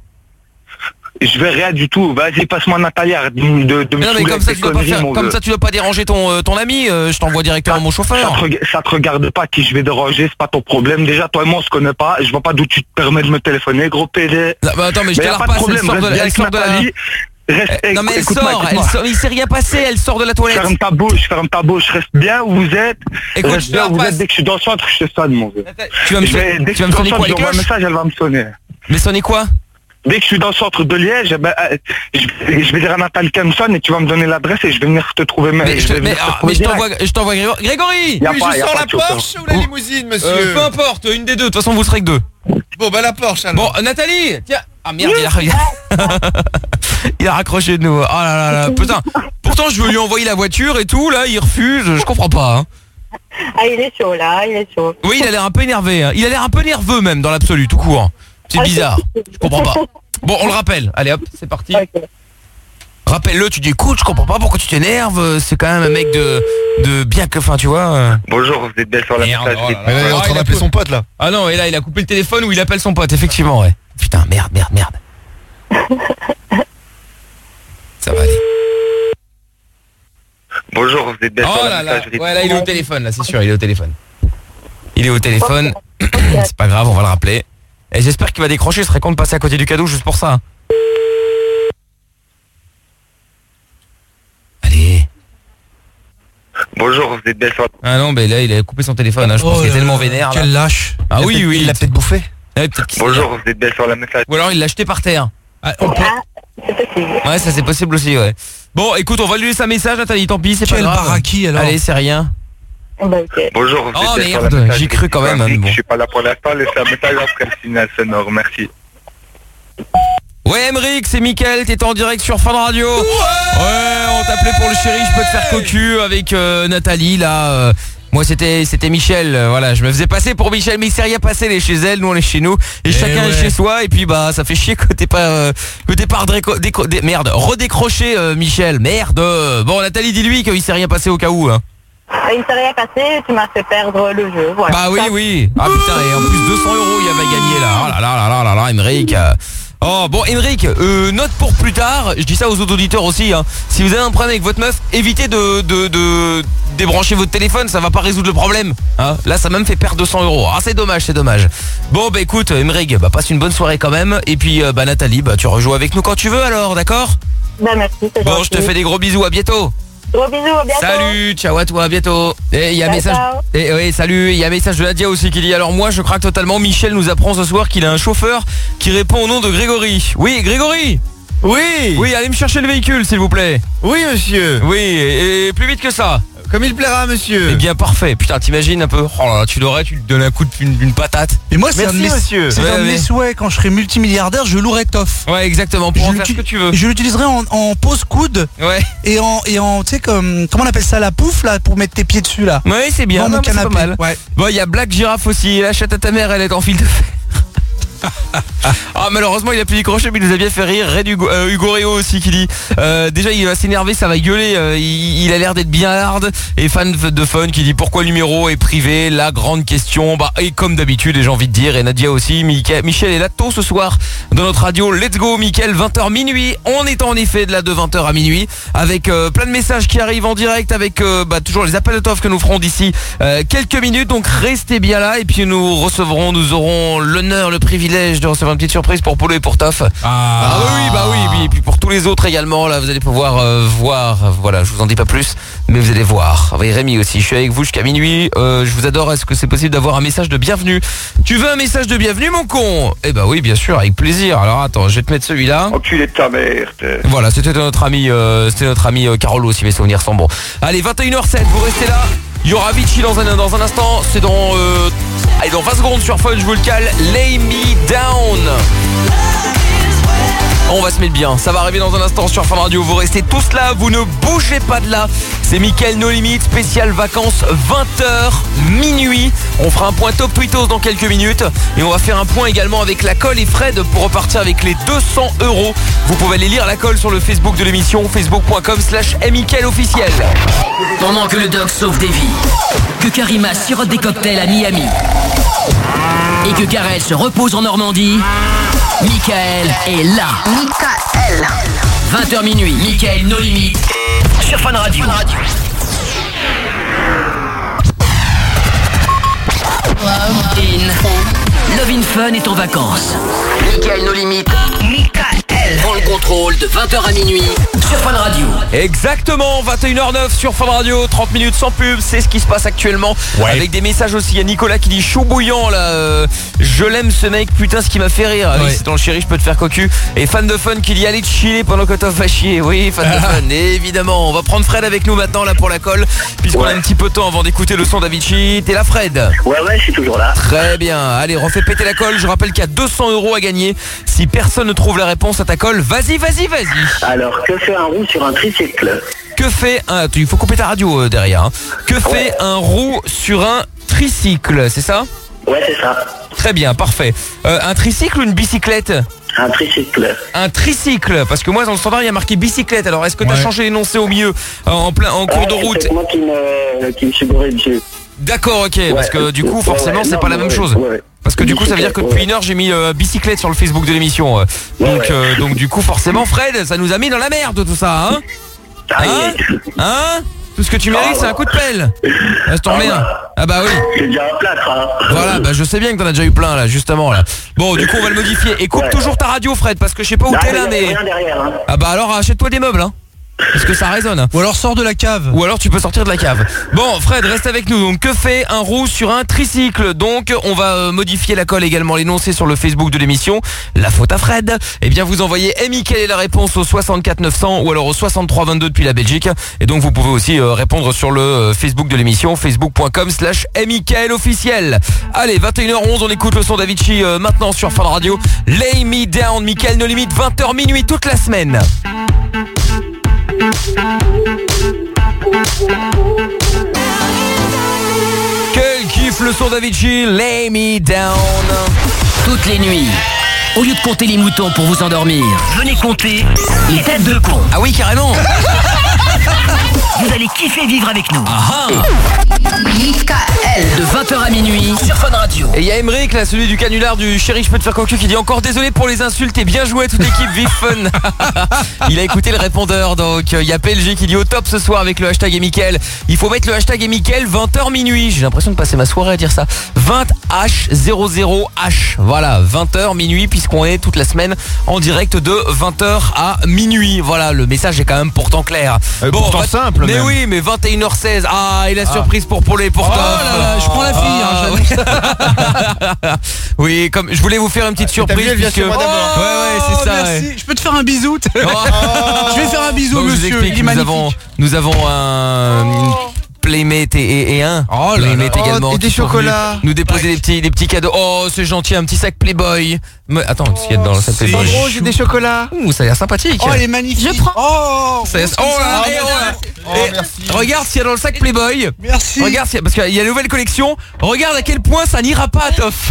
Je vais rien du tout. Vas-y, passe-moi Nathalie, arrête de, de, de me Mais non, mais saouler comme avec ça, tes tu dois pas conneries, faire, mon comme vieux. ça, tu dois pas déranger ton, euh, ton ami. euh, je t'envoie directement mon Ça chauffeur. te, rega- ça te regarde pas qui je vais déranger, c'est pas ton problème. Déjà, toi et moi, on se connaît pas. Je vois pas d'où tu te permets de me téléphoner, gros P D. Non, bah, attends, mais je te y a la pas de repasse, elle problème, sort de reste la- bien elle avec sort de la- Nathalie. Reste, Eh, non mais elle écoute-moi, sort, elle écoute-moi. sort, il s'est rien passé, elle sort de la toilette. Ferme ta bouche, ferme ta bouche, reste bien où vous êtes. Écoute, reste je te la bien où vous repasse. êtes. Dès que je suis dans le centre, je te sonne, mon vieux. Tu vas me, Je son- vais- dès que tu vas je me suis sonner dans quoi, le les centre, j'envoie un cloches? message, elle va me sonner. Mais sonner quoi? Dès que je suis dans le centre de Liège, eh ben, euh, je, vais- je vais dire à Nathalie qu'elle me sonne et tu vas me donner l'adresse et je vais venir te trouver. Mais je te, vais mais, venir te ah, trouver mais je direct. t'envoie, je t'envoie Grégory. Grégory! Y a Oui, pas- je y a sors pas la de chauffeur. Porsche ou la Ou- limousine, monsieur. Euh, peu importe, une des deux, de toute façon vous serez que deux. Bon, bah la Porsche alors. Bon, euh, Nathalie, tiens. Ah merde, il a, il a raccroché de nous. Oh là là là, putain. Pourtant, je veux lui envoyer la voiture et tout, là, il refuse. Je comprends pas. Hein. Ah, il est chaud là, il est chaud. Oui, il a l'air un peu énervé. Hein. Il a l'air un peu nerveux même, dans l'absolu, tout court. C'est Ah, bizarre. Je comprends pas. Bon, on le rappelle. Allez hop, c'est parti. Ok. Rappelle-le, tu dis écoute, je comprends pas pourquoi tu t'énerves. C'est quand même un mec de, de bien que, enfin, tu vois. euh. Bonjour, vous êtes bien sur la Merde, messagerie. oh là Mais là, il est en Ah, train il a d'appeler cou- son pote là. Ah non, et là, il a coupé le téléphone où il appelle son pote, effectivement, ouais. Putain, merde, merde, merde. Ça va aller. Bonjour, vous êtes bien Oh sur là la là. messagerie. Ouais, là, il est au téléphone, là, c'est sûr, il est au téléphone. Il est au téléphone. C'est pas grave, on va le rappeler. Et j'espère qu'il va décrocher, je serais con de passer à côté du cadeau juste pour ça. Allez. Bonjour, vous êtes bien sur Ah non, mais là, il a coupé son téléphone, hein. Je pense Oh qu'il est là tellement là, vénère. là. Quel lâche. Ah oui, oui. Il l'a peut-être bouffé. Ouais, peut-être qu'il s'est- Bonjour, vous êtes bien sur la messagerie. Ou alors il l'a jeté par terre. Ah, on peut- Ah, c'est possible. Ouais, ça c'est possible aussi, ouais. Bon, écoute, on va lui laisser un message, Nathalie, tant pis, c'est pas Quel grave. baraki alors. Allez, c'est rien. Bah, ok. Bonjour, vous Oh, êtes bien sur merde, la messagerie. j'y cru quand même, hein, bon. Je suis pas là pour l'instant, laissez un message après le signal sonore, merci. Ouais, Emeric, c'est Mickaël, t'es en direct sur Fun Radio. Ouais, on t'appelait pour le chéri, je peux te faire cocu avec euh, Nathalie, là. euh, moi, c'était c'était Michel, euh, voilà, je me faisais passer pour Michel, mais il s'est rien passé, elle est chez elle, nous on est chez nous, et Eh chacun est ouais. chez soi, et puis bah, ça fait chier que t'es pas, euh, que t'es pas redéco- déco- dé- merde, redécroché, euh, Michel, merde. Bon, Nathalie, dis-lui qu'il s'est rien passé au cas où, hein. Ah, il ne s'est rien passé, tu m'as fait perdre le jeu. Voilà. Bah oui, Ça- oui. Ah putain, et en plus deux cents euros il avait gagné là. Oh là là là là là là, Emeric. euh. Oh bon, Emeric, euh, note pour plus tard. Je dis ça aux autres auditeurs aussi. Hein. Si vous avez un problème avec votre meuf, évitez de, de, de débrancher votre téléphone. Ça va pas résoudre le problème. Hein. Là, ça m'a même fait perdre deux cents euros. Ah, c'est dommage, c'est dommage. Bon, bah écoute, Emeric, bah passe une bonne soirée quand même. Et puis, euh, bah Nathalie, bah tu rejoues avec nous quand tu veux alors, d'accord? Bah merci, c'est Bon, gentil. je te fais des gros bisous. À bientôt. Gros bisous, à bientôt. Salut, ciao à toi, à bientôt. Et il y a un Ciao, message. ciao. Et oui, salut, il y a un message de Nadia aussi qui dit alors moi je craque totalement. Michel nous apprend ce soir qu'il a un chauffeur qui répond au nom de Grégory. Oui, Grégory. Oui. Oui, allez me chercher le véhicule s'il vous plaît. Oui, monsieur. Oui, et, et plus vite que ça. Comme il plaira, monsieur. Eh bien, parfait. Putain, t'imagines un peu. Oh là là, tu l'aurais, tu lui donnes un coup d'une d'une patate. Et moi, c'est un de Merci, mes, monsieur. c'est Ouais, un de ouais. mes souhaits. Quand je serai multimilliardaire, je louerai Toff. Ouais, exactement. Pour Je en faire ce l'utilise- que tu veux. Je l'utiliserai en, en pose coude Ouais. et en, et en tu sais, comme, comment on appelle ça, la pouffe, là, pour mettre tes pieds dessus, là. Ouais, c'est bien. Dans mon Non, mais c'est pas canapé. mal. Ouais. Bon, il y a Black Giraffe aussi. La chatte à ta mère, elle est en fil de fer. Ah, malheureusement il a pu décrocher, mais il nous a bien fait rire. Red Hugo, euh, Hugo Réo aussi qui dit euh, déjà il va s'énerver, ça va gueuler, euh, il, il a l'air d'être bien hard. Et fan de de fun qui dit pourquoi le numéro est privé, la grande question. Bah, et comme d'habitude, et j'ai envie de dire, et Nadia aussi, Michael, Michel est là tôt ce soir dans notre radio. Let's go Michael, vingt heures minuit. On est en effet de là de vingt heures à minuit avec euh, plein de messages qui arrivent en direct, avec euh, bah, toujours les appels de Toff que nous ferons d'ici euh, quelques minutes. Donc restez bien là, et puis nous recevrons, nous aurons l'honneur, le privilège de recevoir une petite surprise pour Polo et pour Toff. Ah, oui, oui, bah oui, oui, et puis pour tous les autres également, là vous allez pouvoir euh, voir, voilà, je vous en dis pas plus, mais vous allez voir. Oui, Rémi aussi, je suis avec vous jusqu'à minuit, euh, je vous adore. Est-ce que c'est possible d'avoir un message de bienvenue? Tu veux un message de bienvenue, mon con? Eh bah oui, bien sûr, avec plaisir. Alors attends, je vais te mettre celui-là. Enculé de ta mère. t'es. Voilà, c'était notre ami, euh, c'était notre ami euh, Carolo, si mes souvenirs sont bons. Allez, vingt et une heures zéro sept, vous restez là. Il y aura Avicii dans un, dans un instant. C'est dans, euh, allez, dans vingt secondes sur Fun, je vous le cale. Lay Me Down. On va se mettre bien, ça va arriver dans un instant sur Fun Radio. Vous restez tous là, vous ne bougez pas de là. C'est Mickaël No Limit, spécial vacances, vingt heures, minuit. On fera un point top tweetos dans quelques minutes. Et on va faire un point également avec la colle et Fred pour repartir avec les deux cents euros. Vous pouvez aller lire la colle sur le Facebook de l'émission, facebook point com slash Mickaël officiel. Pendant que le doc sauve des vies, que Karima sirote des cocktails à Miami et que Karel se repose en Normandie, Mickaël est là. Mickaël. vingt heures minuit, Mickaël No Limit sur Fun Radio. In. Love in Fun est en vacances. Mickaël No Limit. Mickaël prend le contrôle de vingt heures à minuit sur Fun Radio. Exactement, vingt et une heures neuf sur Fun Radio, trente minutes sans pub, c'est ce qui se passe actuellement. Ouais. Avec des messages aussi, il y a Nicolas qui dit chaud bouillant là, euh, je l'aime ce mec, putain ce qui m'a fait rire. Ah oui, Ouais. c'est dans le chéri, je peux te faire cocu. Et fan de Fun qui dit allez chiller pendant que Toff va chier. Oui, fan de Fun, évidemment. On va prendre Fred avec nous maintenant là pour la colle, puisqu'on a un petit peu de temps avant d'écouter le son d'Avicii. T'es là Fred? Ouais, ouais, je suis toujours là. Très bien, allez refais péter la colle. Je rappelle qu'il y a deux cents euros à gagner. Si personne ne trouve la réponse à ta colle, vas-y, vas-y, vas-y. Alors, que fait un roux sur un tricycle? Que fait un... Attends, il faut couper ta radio euh, derrière. hein. Que fait un roux sur un tricycle, c'est ça? Ouais, c'est ça. Très bien, parfait. Euh, un tricycle ou une bicyclette? Un tricycle. Un tricycle, parce que moi dans le standard il y a marqué bicyclette. Alors est-ce que tu as Ouais. changé l'énoncé au milieu, euh, en plein en cours Ouais, de c'est route? peut-être moi qui me, qui me suis bourré dessus. D'accord, ok, parce que du coup ouais, forcément ouais, c'est non, pas la mais même ouais, chose. ouais, ouais. Parce que du coup ça veut dire que depuis une heure j'ai mis euh, bicyclette sur le Facebook de l'émission. euh. Ouais, Donc, ouais. euh, donc du coup forcément Fred, ça nous a mis dans la merde tout ça, hein? Aïe, Hein aïe. Hein? Tout ce que tu mérites c'est un coup de pelle. Ah, t'en remets un. Ah bah oui. C'est déjà un plâtre, hein. Voilà, bah je sais bien que t'en as déjà eu plein là, justement là. Bon, du coup on va le modifier. Et coupe Ouais. toujours ta radio Fred, parce que je sais pas où Non, t'es mais là, y a mais... rien derrière, hein. Ah bah alors achète-toi des meubles, hein. Parce que ça résonne, hein. Ou alors sors de la cave. Ou alors tu peux sortir de la cave. Bon Fred, reste avec nous. Donc que fait un roux sur un tricycle? Donc on va euh, modifier la colle également, l'énoncé sur le Facebook de l'émission. La faute à Fred. Eh bien vous envoyez M I quelle est la réponse au soixante-quatre neuf cents ou alors au soixante-trois vingt-deux depuis la Belgique. Et donc vous pouvez aussi euh, répondre sur le euh, Facebook de l'émission, facebook point com slash M I K L officiel. Allez, vingt et une heures onze, on écoute le son d'Avicii euh, maintenant sur Fun Radio. Lay Me Down, Mickaël No Limit, vingt heures minuit toute la semaine. Quel kiff le son d'Avicii, Lay Me Down. Toutes les nuits, au lieu de compter les moutons pour vous endormir, venez compter les têtes de con. Ah oui, carrément. Vous allez kiffer vivre avec nous. Ah Mickaël. De vingt heures à minuit sur Fun Radio. Et il y a Emeric là, celui du canular du chéri je peux te faire cocu, qui dit encore désolé pour les insultes et bien joué toute l'équipe, vive Fun. Il a écouté le répondeur. Donc il y a P L G qui dit au top ce soir avec le hashtag et Mickaël. Il faut mettre le hashtag et Mickaël, vingt heures minuit. J'ai l'impression de passer ma soirée à dire ça. vingt H zéro zéro H. Voilà, vingt heures minuit, puisqu'on est toute la semaine en direct de vingt heures à minuit. Voilà, le message est quand même pourtant clair. Euh, pourtant vingt simple, Mais même. oui, mais vingt et une heures seize. Ah, et la surprise pour Paul et pour Oh Toff. là là, je prends la fille, hein, Ah, oui, comme je voulais vous faire une petite surprise. vu, elle vient puisque- sur moi d'abord. Ouais, ouais, c'est ça. Merci. ouais. Je peux te faire un bisou. Oh. Je vais faire un bisou, Donc, je vous monsieur. explique, Il est nous magnifique. avons, nous avons un, une Playmate et, et, et un. Oh là Playmate là. également. Oh, et qui des sont venus chocolats. Nous déposer des petits, des petits cadeaux. Oh, c'est gentil, un petit sac Playboy. Me... Attends, qu'est-ce qu'il y a dedans le sac c'est Playboy? Oh, j'ai des chocolats. Ouh, ça a l'air sympathique. Oh, elle est magnifique. Je prends. Oh, Ça a l'air- Oh là, et oh là. Oh, Et merci. regarde s'il y a dans le sac Playboy. merci. Regarde, s'il y a- parce qu'il y a une nouvelle collection. Regarde à quel point ça n'ira pas, Toff.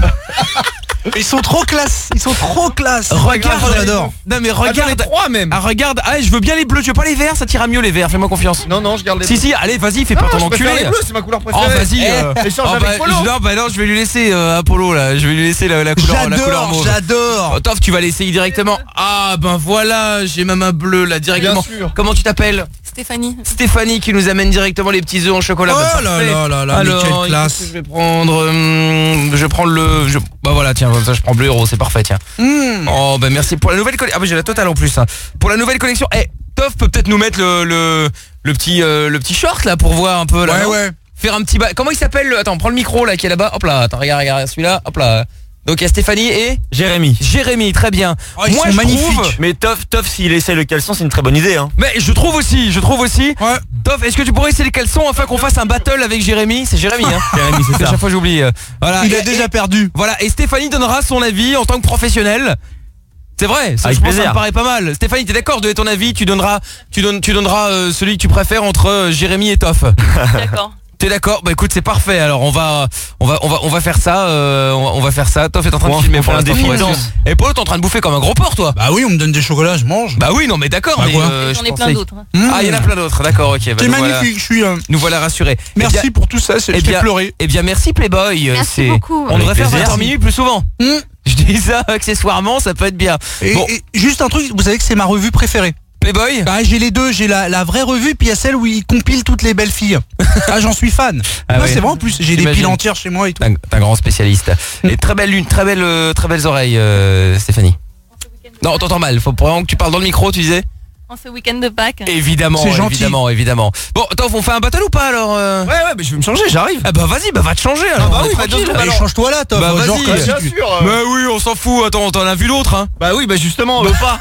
Ils sont trop classe. Ils sont trop classe. Regarde, Oh, j'adore. Non mais Regarde les regarde. trois même. Ah regarde, ah je veux bien les bleus, tu veux pas les verts, ça t'ira mieux les verts, fais-moi confiance. Non, non, je garde les Si si, allez vas-y, fais Non, pas ton je préfère enculé. les bleus, c'est ma couleur Oh préférée. vas-y. Eh, euh, échange oh, avec bah, Polo. Non bah non, je vais lui laisser euh, Apollo là, je vais lui laisser la, la couleur, la couleur J'adore, mauve. j'adore. Oh, Toff, tu vas l'essayer directement. Ah ben voilà, j'ai même un bleu là directement. Bien sûr. Comment tu t'appelles? Stéphanie. Stéphanie qui nous amène directement les petits œufs en chocolat. Oh Bah, là parfait. là là là, mais Alors, quelle écoute, classe. je vais prendre, hum, je vais prendre le, je- bah voilà tiens, comme ça je prends bleu héros, c'est parfait tiens. Mmh. Oh bah merci pour la nouvelle collection. Ah bah j'ai la totale en plus. Hein. Pour la nouvelle collection. Eh, Toff peut peut-être nous mettre le le, le petit euh, le petit short là pour voir un peu là. Ouais, non ouais. Faire un petit ba... Comment il s'appelle le... Attends, prends le micro là qui est là-bas. Hop là, attends, regarde, regarde celui-là. Hop là. Donc il y a Stéphanie et Jérémy. Jérémy, très bien. Oh, ils Moi sont je magnifiques. trouve. Mais Toff, Toff s'il essaie le caleçon, c'est une très bonne idée. Hein. Mais je trouve aussi, je trouve aussi. Ouais. Toff, est-ce que tu pourrais essayer les caleçons afin qu'on fasse un battle avec Jérémy? C'est Jérémy, hein. Jérémy, c'est À ça. chaque fois j'oublie. euh, Voilà. Il Et- a déjà perdu. Voilà, et Stéphanie donnera son avis en tant que professionnelle. C'est vrai, ça, Avec je pense que ça plaisir. me paraît pas mal. Stéphanie, t'es d'accord de donner ton avis? Tu donneras, tu donnes, tu donneras euh, celui que tu préfères entre euh, Jérémy et Toff. D'accord. T'es d'accord? Bah écoute, c'est parfait. Alors on va, on va, on va, on va faire ça. euh, on, va, on va faire ça. Toff est en train On de va- filmer on pour fait un l'instant. défi de Pour danse. être- Et Paul, t'es en train de bouffer comme un gros porc, toi. Bah oui, on me donne des chocolats, je mange. Bah oui, non mais d'accord. Bah mais quoi euh, J'en je ai plein pensais- d'autres. hein. Mmh. Ah, il y en a plein d'autres. D'accord, ok. Bah, C'est nous voilà- magnifique, je suis. euh, Nous voilà rassurés. Merci Eh bien, pour tout ça, c'est eh je t'ai bien, pleuré. eh bien, merci Playboy. Merci C'est- beaucoup. On Avec devrait faire plaisir. vingt heures minuit plus souvent. Mmh. Je dis ça accessoirement, ça peut être bien. Et, Bon. et juste un truc, vous savez que c'est ma revue préférée. Playboy. Bah, j'ai les deux, j'ai la, la vraie revue puis il y a celle où il compile toutes les belles filles. Ah, j'en suis fan. Ah Non, ouais. c'est vrai en plus, j'ai des J'imagine. piles entières chez moi et tout. T'es un, t'es un grand spécialiste. Et très belle lune, très belle, euh, très belles oreilles, euh, Stéphanie. Non, on t'entend mal. Faut vraiment que tu parles dans le micro, tu disais. En ce week-end de Pâques. Évidemment, C'est gentil. évidemment, évidemment. Bon, attends, on fait un battle ou pas alors euh Ouais, ouais, mais je vais me changer, j'arrive. Ah bah vas-y, bah va te changer alors. bah On oui, est près de tranquille, deux bah secondes. Allez, change-toi là, Top. Bah, vas-y, Genre, comme Bien si tu- sûr. euh. Bah oui, on s'en fout. Attends, t'en as vu d'autres, hein. Bah oui, bah justement, euh, pas.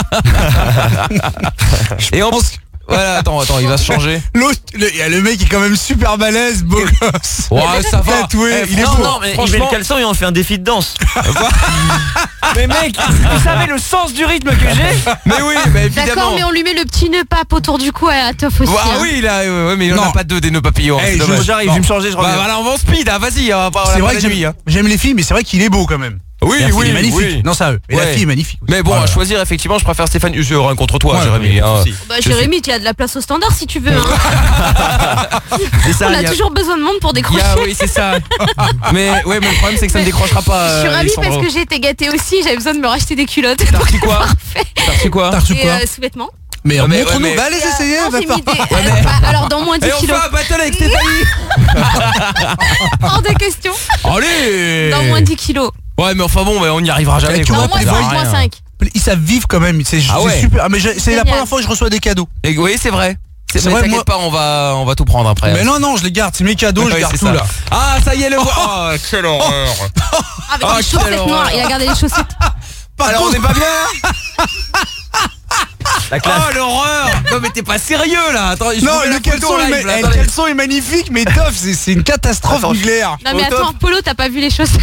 Et on pense. Voilà, attends, attends, il va se changer. L'autre, le, il y a le mec qui est quand même super balèze, beau gosse. Ouais, ça va. Tatoué, Eh, il est Non, beau. non, mais il met franchement- le caleçon et on fait un défi de danse. Mais mec, vous savez le sens du rythme que j'ai? Mais oui, bah évidemment. D'accord, mais on lui met le petit nœud pape autour du cou à Toff aussi. Ah hein. oui, là, euh, ouais, mais il en Non. a pas deux des nœuds papillons. Eh, c'est je- dommage. J'arrive, Non. je vais me changer, je Bah reviens. voilà, on va en speed, hein, vas-y, on va pas, on C'est a vrai pas que la j'aime nuit, hein. j'aime les filles, mais c'est vrai qu'il est beau quand même. Oui, Merci, oui, il est magnifique. oui. Non, ça, et Ouais. la fille est magnifique. aussi. Mais bon, Voilà. à choisir, effectivement, je préfère Stéphane. C'est rien contre toi, Ouais, Jérémy. hein. Bah, Je Jérémy, tu as de la place au standard si tu veux. hein. C'est ça, On il y a a- toujours besoin de monde pour il y décrocher. a- oui, c'est ça. mais ouais, mais le problème, c'est que ça ne décrochera pas. Je suis euh, ravie parce Alessandro. que j'ai été gâtée aussi. J'avais besoin de me racheter des culottes. T'as reçu quoi T'as reçu quoi T'as reçu Et quoi euh, sous-vêtements. Mais Ah, mais- montre-nous, ouais, mais- bah allez essayer, Non, va j'ai faire. mis des- euh, bah, alors dans moins dix Et on fait kilos. un battle avec Stéphanie. Hors de question. Allez. Dans moins dix kilos. Ouais, mais enfin bon, mais on n'y arrivera jamais. Tu quoi. vois, Dans moins tu Ça cinq, sert à moins rien. cinq. Ils savent vivre quand même, c'est Ah c'est ouais. super. Ah, mais je- c'est la Génial. première fois que je reçois des cadeaux. Et oui, c'est vrai. C'est C'est mais vrai, t'inquiète moi- pas, on va, on va tout prendre après. Mais non, non, je les garde, c'est mes cadeaux, je Ouais, garde c'est tout ça. là. Ah, ça y est, le voix. Oh, quelle horreur. Avec Oh, les quelle chaussettes horreur. noires. Il a gardé les chaussettes. Par Alors, on contre, est pas bien. La classe. Oh, l'horreur. Non, mais t'es pas sérieux là. Attends, je non, vous mets le la photo caleçon, en est, live, ma- là, eh, le attendez. caleçon est magnifique, mais Toff, c'est c'est une catastrophe Attends, je- nucléaire. Non mais Au top. attends, Polo, t'as pas vu les chaussettes?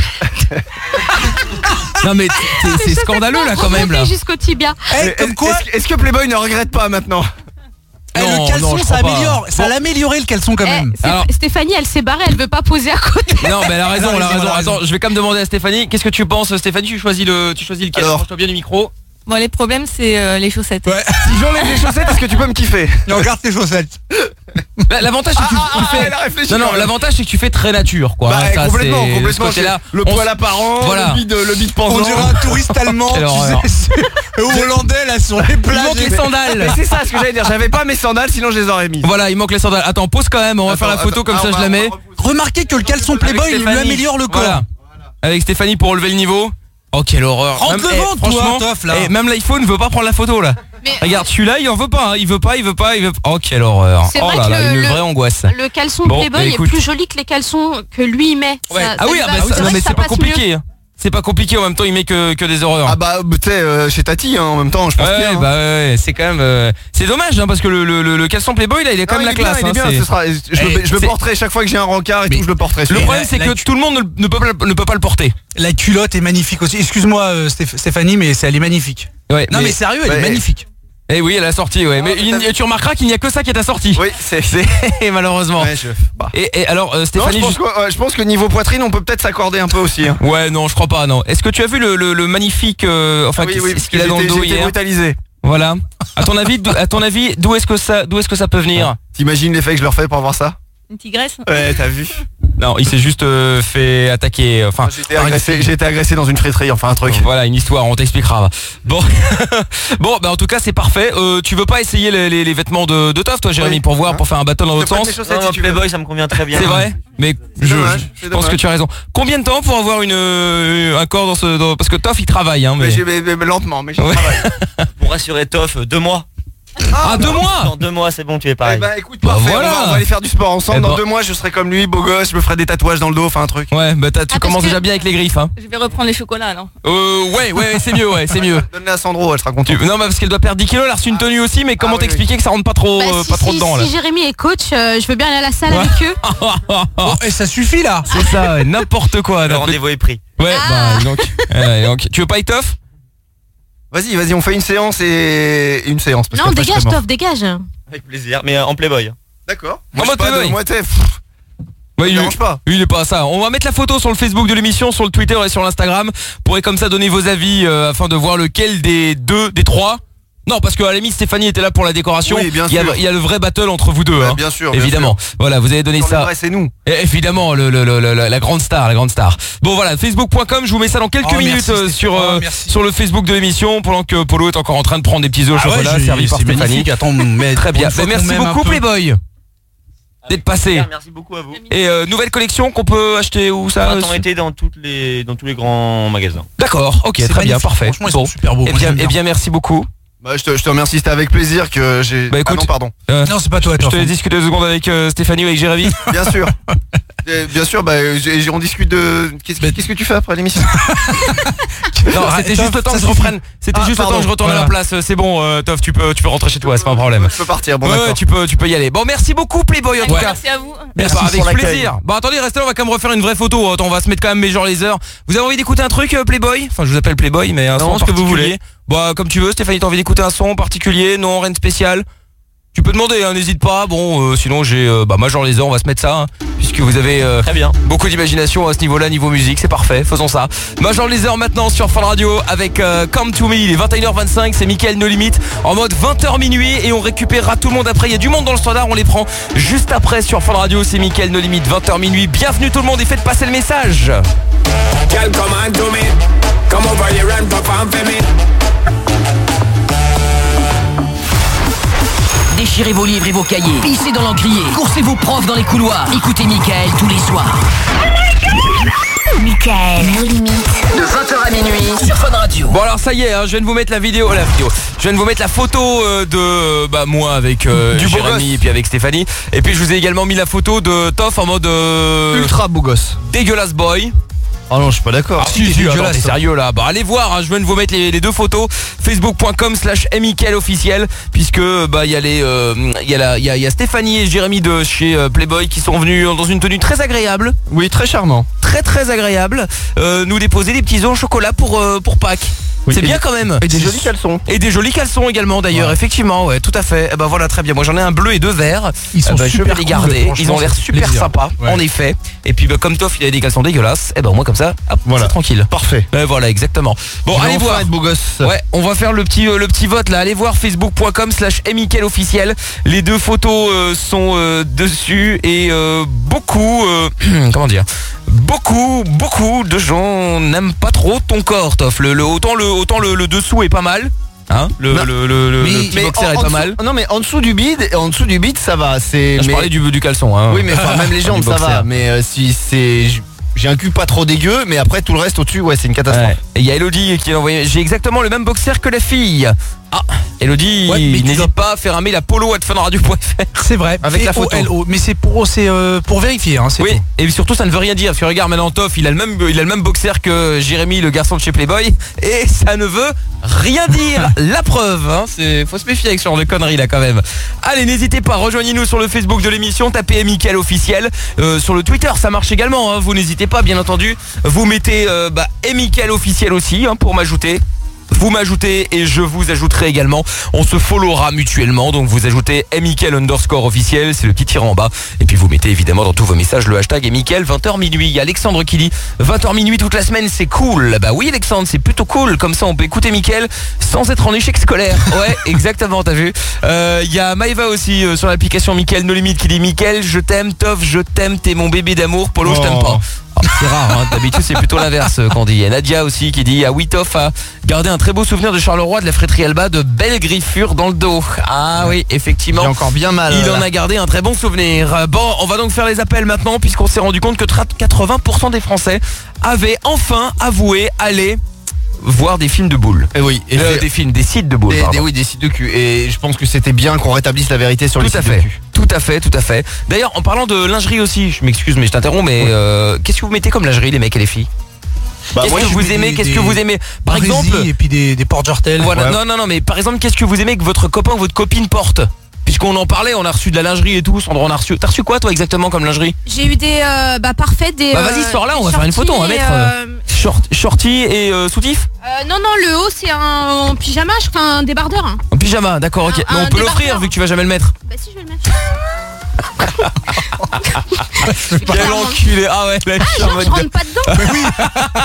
Non, mais c'est- c'est scandaleux là quand même là. Remontées jusqu'au tibia. Eh, Mais comme est-ce- quoi, est-ce que- Est-ce que Playboy ne regrette pas maintenant? eh, Non, le non, caleçon, je ça crois pas. améliore, ça Bon. l'a amélioré le caleçon quand Eh, même. c'est- Alors- Stéphanie, elle s'est barrée, elle veut pas poser à côté. Non, mais elle a raison, Elle a elle a raison, raison. elle a raison. Attends, je vais quand même demander à Stéphanie. Qu'est-ce que tu penses, Stéphanie? Tu choisis le, tu choisis lequel? Alors. Approche-toi bien du micro. Bon, les problèmes, c'est euh, les chaussettes. Ouais, Si j'enlève les chaussettes, est-ce que tu peux me kiffer? non, regarde tes chaussettes. Bah, L'avantage c'est que tu, Ah, tu ah, fais. elle a réfléchi Non, non, quand même. l'avantage c'est que tu fais très nature, quoi. Bah, hein, ça, complètement, c'est- complètement. ce côté-là, j'ai Le on poil s- apparent, Voilà. le bide, le bide On pendant. dirait un touriste allemand, Quelle tu horreur. sais, au Hollandais là sur les Il plages. manque les sandales. Mais c'est ça ce que j'allais dire, j'avais pas mes sandales sinon je les aurais mis. Voilà, il manque les sandales. Attends, pose quand même. On va Attends, faire la photo attends. comme Ah, ça, on je va- la on va mets. repousser. Remarquez que le caleçon Playboy, Avec il lui Stéphanie. améliore le corps. Voilà. Avec Stéphanie pour relever le niveau. Oh, quelle horreur. Rentre Même- le eh, ventre, toi, franchement, Toff, là. eh, même l'iPhone veut pas prendre la photo là. Mais Regarde, celui-là, il en veut pas. hein. Il veut pas, il veut pas, il veut. Oh, quelle horreur. C'est Oh vrai là que là, le- une le- vraie angoisse. le caleçon Bon, Playboy bah, est écoute. plus joli que les caleçons que lui il met. Ouais. Ça- Ah ça oui, lui ah va- bah, c'est ça- vrai non, que mais ça c'est pas passe compliqué. hein. C'est pas compliqué, en même temps il met que, que des horreurs. Ah bah tu sais euh, chez Tati hein, en même temps je pense ouais, bien. Bah ouais, c'est quand même euh, c'est dommage hein, parce que le, le, le, le caleçon Playboy là il est quand non, même il la est classe bien, hein, il est bien, ce sera, je, Eh, le, je le c'est- porterai chaque fois que j'ai un rencard et Mais- tout je le porterai. Le celui-là. problème c'est la- que la- tout le monde ne, ne peut pas, ne peut pas le porter. La culotte est magnifique aussi. Excuse-moi euh, Stéph- Stéphanie, mais c'est- elle est magnifique. Ouais, Non mais, sérieux, elle Ouais. est magnifique. Eh oui, elle a sorti, ouais. Ah, mais mais il- t'as vu- tu remarqueras qu'il n'y a que ça qui est assorti. Oui c'est C'est malheureusement. ouais, je... bah. Et, et alors euh, Non, Stéphanie, je, pense juste- que, ouais, je pense que niveau poitrine on peut peut-être s'accorder un peu aussi hein. ouais non, je crois pas non. Est-ce que tu as vu le, le, le magnifique, euh, enfin Ah oui, qui- oui, ce parce qu'il que a dans le j'étais- dos j'étais hier. brutalisé. Voilà. À ton avis, d'où- à ton avis, d'où est-ce que ça, d'où est-ce que ça peut venir? T'imagines l'effet que je leur fais pour voir ça? Une tigresse. Ouais t'as vu. Non, il s'est juste euh, fait attaquer. Enfin, J'ai été agressé, j'ai été agressé dans une friterie, enfin un truc. voilà une histoire, on t'expliquera. Bon, bon, bah en tout cas c'est parfait. Euh, tu veux pas essayer les, les, les vêtements de, de Toff, toi, Jérémy, Oui. pour voir, pour faire un battle dans l'autre prête sens? mes chaussettes Non, si non, tu veux. Playboy, ça me convient très bien. C'est vrai, mais C'est je, dommage, je c'est pense dommage. que tu as raison. Combien de temps pour avoir une euh, un corps dans ce dans- parce que Toff il travaille hein, mais, Mais, j'ai- mais- mais lentement, mais j'ai Ouais. travaillé. Pour rassurer Toff, deux mois. ah deux mois. Dans deux mois, c'est bon, tu es Eh pareil. bah écoute, Bah, parfait, voilà. on, va, on va aller faire du sport ensemble. Eh Dans ben- deux mois, je serai comme lui, beau gosse, je me ferai des tatouages dans le dos, enfin un truc. Ouais, bah t'as- tu Ah, parce commences que- déjà bien avec les griffes hein. Je vais reprendre les chocolats alors. Euh, ouais, ouais, c'est mieux, ouais, c'est mieux. Donne-les à Sandro, elle sera contente. Tu- Non, mais parce qu'elle doit perdre dix kilos, elle a reçu une tenue aussi, mais comment Ah, oui, t'expliquer que ça rentre pas trop, Bah, euh, si, pas trop si- dedans là? si Jérémy est coach, euh, je veux bien aller à la salle Ouais. avec eux. Bon, et ça suffit là. C'est ça, ouais, n'importe quoi. Le là. rendez-vous est pris. Ouais, Ah. bah donc, ouais, donc, tu veux pas être Toff? Vas-y, vas-y, on fait une séance et une séance. parce Non, qu'après, je dégage, serai mort. Toff, dégage. Avec plaisir, mais euh, en Playboy. D'accord. En Moi, je mode sais pas, Playboy. de- moi, t'es- pff, Ouais, me il, dérange pas. il est pas à ça. On va mettre la photo sur le Facebook de l'émission, sur le Twitter et sur l'Instagram. Vous pourrez comme ça donner vos avis euh, afin de voir lequel des deux, des trois. Non, parce qu'à la limite Stéphanie était là pour la décoration. Oui, bien il, y a, sûr. il y a le vrai battle entre vous deux. Ouais, hein. bien sûr, bien Évidemment. Voilà, vous avez donné Sur le ça. vrai, c'est nous. Et évidemment, le, le, le- le- la grande star, la grande star. Bon voilà, facebook point com, je vous mets ça dans quelques Oh, minutes merci, euh, Stéphane. sur Oh, euh, merci. sur le Facebook de l'émission, pendant que Polo est encore en train de prendre des petits œufs au Ah ouais, chocolat j'ai- servis par c'est Stéphanie. magnifique. Attends, mais Très bien. pour une fois Bah, merci qu'on m'aime un beaucoup peu. Playboy d'être passé. Merci beaucoup à vous. Et euh, nouvelle collection qu'on peut acheter où ça? Printemps été dans toutes les dans tous les grands magasins. D'accord, ok, C'est très bien, magnifique. parfait. Franchement, ils Bon. sont super beaux. Eh Moi, bien, j'aime eh bien. bien, merci beaucoup. Bah, je, te, je te remercie, c'était avec plaisir que j'ai. Bah, écoute, ah non, pardon. Euh, Non, c'est pas toi, je Toff. te discute deux secondes avec euh, Stéphanie ou avec Jérémy. Bien sûr. Et bien sûr, bah, j'ai- on discute de. Qu'est-ce que- qu'est-ce que tu fais après l'émission? Non, Ah, c'était Toff, juste le temps ça que je suffit. reprenne. C'était Ah, juste le temps pardon, que je retourne à la voilà. place. C'est bon, euh, Toff, tu peux, tu peux rentrer chez toi, c'est pas un problème. Je peux partir, bon Ouais, d'accord. ouais, tu peux, tu peux y aller. Bon, merci beaucoup Playboy en tout Allez, cas. merci à vous. Merci Merci avec pour l'accueil. plaisir. Bon, attendez, restez là, on va quand même refaire une vraie photo. Attends, on va se mettre quand même Major Lazer. Vous avez envie d'écouter un truc, euh, Playboy? Enfin, je vous appelle Playboy, mais un Non, son ce que vous particulier. voulez. Bah, comme tu veux, Stéphanie, t'as envie d'écouter un son en particulier? Non, rien de spécial? Tu peux demander, hein, n'hésite pas. Bon, euh, sinon j'ai euh, bah, Major Lazer, on va se mettre ça, hein, puisque vous avez euh, Très bien. beaucoup d'imagination à ce niveau-là, niveau musique, c'est parfait, faisons ça. Major Lazer maintenant sur Fun Radio avec euh, Come to Me, il est vingt et une heures vingt-cinq, c'est Mickaël No Limit en mode vingt heures minuit et on récupérera tout le monde après. Il y a du monde dans le standard, on les prend juste après sur Fun Radio, c'est Mickaël No Limit, vingt heures minuit. Bienvenue tout le monde et faites passer le message. Girl, come on to me. Come over here and perform for me. Déchirez vos livres et vos cahiers, pissez dans l'encrier, coursez vos profs dans les couloirs. Écoutez Mickaël tous les soirs. Mickaël, nos limites. De vingt heures à minuit sur Fun Radio. Bon alors ça y est, hein, je viens de vous mettre la vidéo, la vidéo. Je viens de vous mettre la photo euh, de euh, bah moi avec euh, Du beau Jérémy gosse. et puis avec Stéphanie. Et puis je vous ai également mis la photo de Toff en mode euh, Ultra beau gosse. dégueulasse boy. Oh non, je suis pas d'accord. Ah si, si, dégueulasse, attends, t'es ça. sérieux là. Bah allez voir, hein, je viens de vous mettre les, les deux photos. facebook point com slash Mickaël officiel, puisque bah il y a les euh, il y a la il y a, il y a Stéphanie et Jérémy de chez euh, Playboy qui sont venus dans une tenue très agréable, Oui, très charmant. très très agréable, euh, nous déposer des petits œufs au chocolat pour euh, pour Pâques. Oui, C'est et bien des- quand même. Et des jolis caleçons. Et des jolis caleçons également d'ailleurs, Ouais. effectivement, ouais, tout à fait. Eh ben voilà, très bien. Moi j'en ai un bleu et deux verts. Ils sont Eh ben, je super vais les cool, garder. franchement, Ils ont l'air ça fait super plaisir. sympas, Ouais. en effet. Et puis bah, comme Toff, il avait des caleçons dégueulasses. Et ben moi comme ça, hop, Voilà. c'est tranquille. Parfait. Eh, voilà, exactement. Bon, Je vais allez enfin voir. être beau gosse. Ouais, on va faire le petit euh, le petit vote là. Allez voir facebook point com slash Mickaël officiel. Les deux photos euh, sont euh, dessus et euh, beaucoup euh, comment dire beaucoup beaucoup de gens n'aiment pas trop ton corps, Toff. Le, le autant le autant le, le dessous est pas mal. Hein le, Non. le, le, le, Mais- le petit mais boxer en- est en pas dessous- mal. Non mais en dessous du bide, en dessous du bide ça va. C'est. Je mais- parlais du, du caleçon. Hein. Oui mais enfin, même les Pas jambes du ça boxer. va. Mais euh, si c'est, j'ai un cul pas trop dégueu, mais après tout le reste au-dessus, ouais, c'est une catastrophe. Ouais. Et il y a Elodie qui a envoyé. J'ai exactement le même boxer que la fille. Elodie, Ouais, mais tu n'hésite dois- pas à faire un mail à polo arobase funradio point f r. C'est vrai. Avec la photo. P O L O, mais c'est pour, c'est, euh, pour vérifier. Hein, c'est Oui, tout. et surtout ça ne veut rien dire. Parce que regarde maintenant Toff, il a le même, il a le même boxer que Jérémy, le garçon de chez Playboy, et ça ne veut rien dire. La preuve, hein, c'est, faut se méfier avec ce genre de conneries là quand même. Allez, n'hésitez pas, rejoignez-nous sur le Facebook de l'émission, tapez Mickaël officiel. Euh, sur le Twitter, ça marche également. Hein, vous n'hésitez pas, bien entendu. Vous mettez euh, bah, Mickaël officiel aussi hein, pour m'ajouter. Vous m'ajoutez et je vous ajouterai également. On se followera mutuellement. Donc vous ajoutez Mickaël underscore officiel. C'est le petit tiré en bas. Et puis vous mettez évidemment dans tous vos messages le hashtag Mickaël vingt heures minuit. Il y a Alexandre qui dit vingt heures minuit toute la semaine, c'est cool. Bah oui Alexandre, c'est plutôt cool. Comme ça on peut écouter Mickaël sans être en échec scolaire. Ouais, exactement, t'as vu. Euh, Il y a Maëva aussi euh, sur l'application Mickaël No Limite qui dit Mickaël, je t'aime, Toff, je t'aime, t'es mon bébé d'amour. Polo, je t'aime pas. Ah, c'est rare, hein. D'habitude c'est plutôt l'inverse euh, qu'on dit. Il y a Nadia aussi qui dit ah oui Toff a gardé un très beau souvenir de Charleroi, de la fréterie Alba, de belles griffures dans le dos. Ah oui, effectivement. J'ai encore bien mal. Il là. en a gardé un très bon souvenir. Euh, Bon, on va donc faire les appels maintenant puisqu'on s'est rendu compte que quatre-vingts pour cent des Français avaient enfin avoué aller voir des films de boules. Et oui, et Euh, c'est- des films, des sites de boules. Des, pardon. des- oui, des sites de cul. Et je pense que c'était bien qu'on rétablisse la vérité sur les Tout à sites de fait, cul. tout à fait, tout à fait. D'ailleurs, en parlant de lingerie aussi, je m'excuse mais je t'interromps, mais euh, qu'est-ce que vous mettez comme lingerie les mecs et les filles? Bah, Qu'est-ce moi, que je vous mets aimez des- Qu'est-ce des- que vous aimez Par Barésie exemple, et puis des, des porte-jartelles. voilà, Ouais. non, non, non, mais par exemple, qu'est-ce que vous aimez que votre copain ou votre copine porte? Puisqu'on en parlait, on a reçu de la lingerie et tout. Sandra, on a reçu. T'as reçu quoi toi exactement comme lingerie? J'ai eu des euh, bah parfait des. Bah vas-y, euh, sors là, on des va faire une photo, on va shorties mettre et, euh, euh, short, shorty et euh, soutif. euh, non non le haut c'est un pyjama, je crois un débardeur. Hein. En pyjama, d'accord, ok. Un- Mais on un peut l'offrir débardeur. vu que tu vas jamais le mettre. Bah si je vais le mettre. Quel enculé. Ah ouais, là, Ah je suis en genre mode- je rentre pas dedans.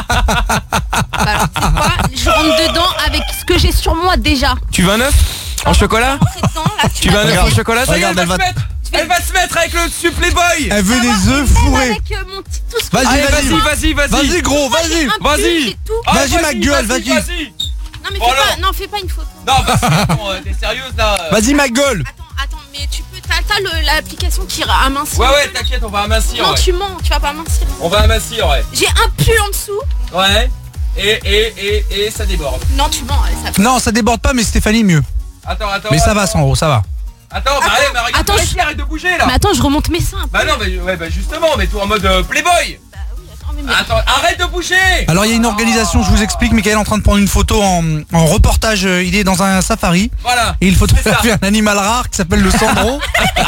Bah alors c'est quoi? Je rentre dedans avec ce que j'ai sur moi déjà. Tu veux un œuf en chocolat? Tu veux un œuf en chocolat? Ça y est, elle va se mettre. Elle va se mettre avec le dessus Playboy. Elle veut des œufs fourrés. Avec euh, mon petit tout ce Vas-y, Allez, vas-y. vas-y, vas-y, vas-y. Vas-y, gros, vas-y. Vas-y. Ah, Vas-y, ma gueule, vas-y. Non mais Oh fais pas, non. non fais pas une photo. Non, bah si, attends, euh, t'es sérieuse là? Vas-y, ma gueule. Attends mais tu peux, t'as, t'as le- l'application qui amincit. Ouais, ouais, t'inquiète, on va amincir. Non ouais. tu mens, tu vas pas amincir. On va amincir, ouais. J'ai un pull en dessous. Ouais. Et, et, et, et ça déborde. Non tu mens, allez, ça. Non, ça déborde pas, mais Stéphanie mieux. Attends, attends. Mais ça va, attends. Sandro, ça va. Attends, bah allez, mais regarde, attends, attends, je- arrête de bouger là. Mais attends je remonte mes seins. Bah non, mais ouais, bah justement, mets-toi en mode euh, Playboy. Attends, arrête de bouger. Alors il y a une organisation, je vous explique, Mickaël est en train de prendre une photo en, en reportage, euh, il est dans un safari. Voilà. Et il C'est photographie ça. un animal rare qui s'appelle le Sandro.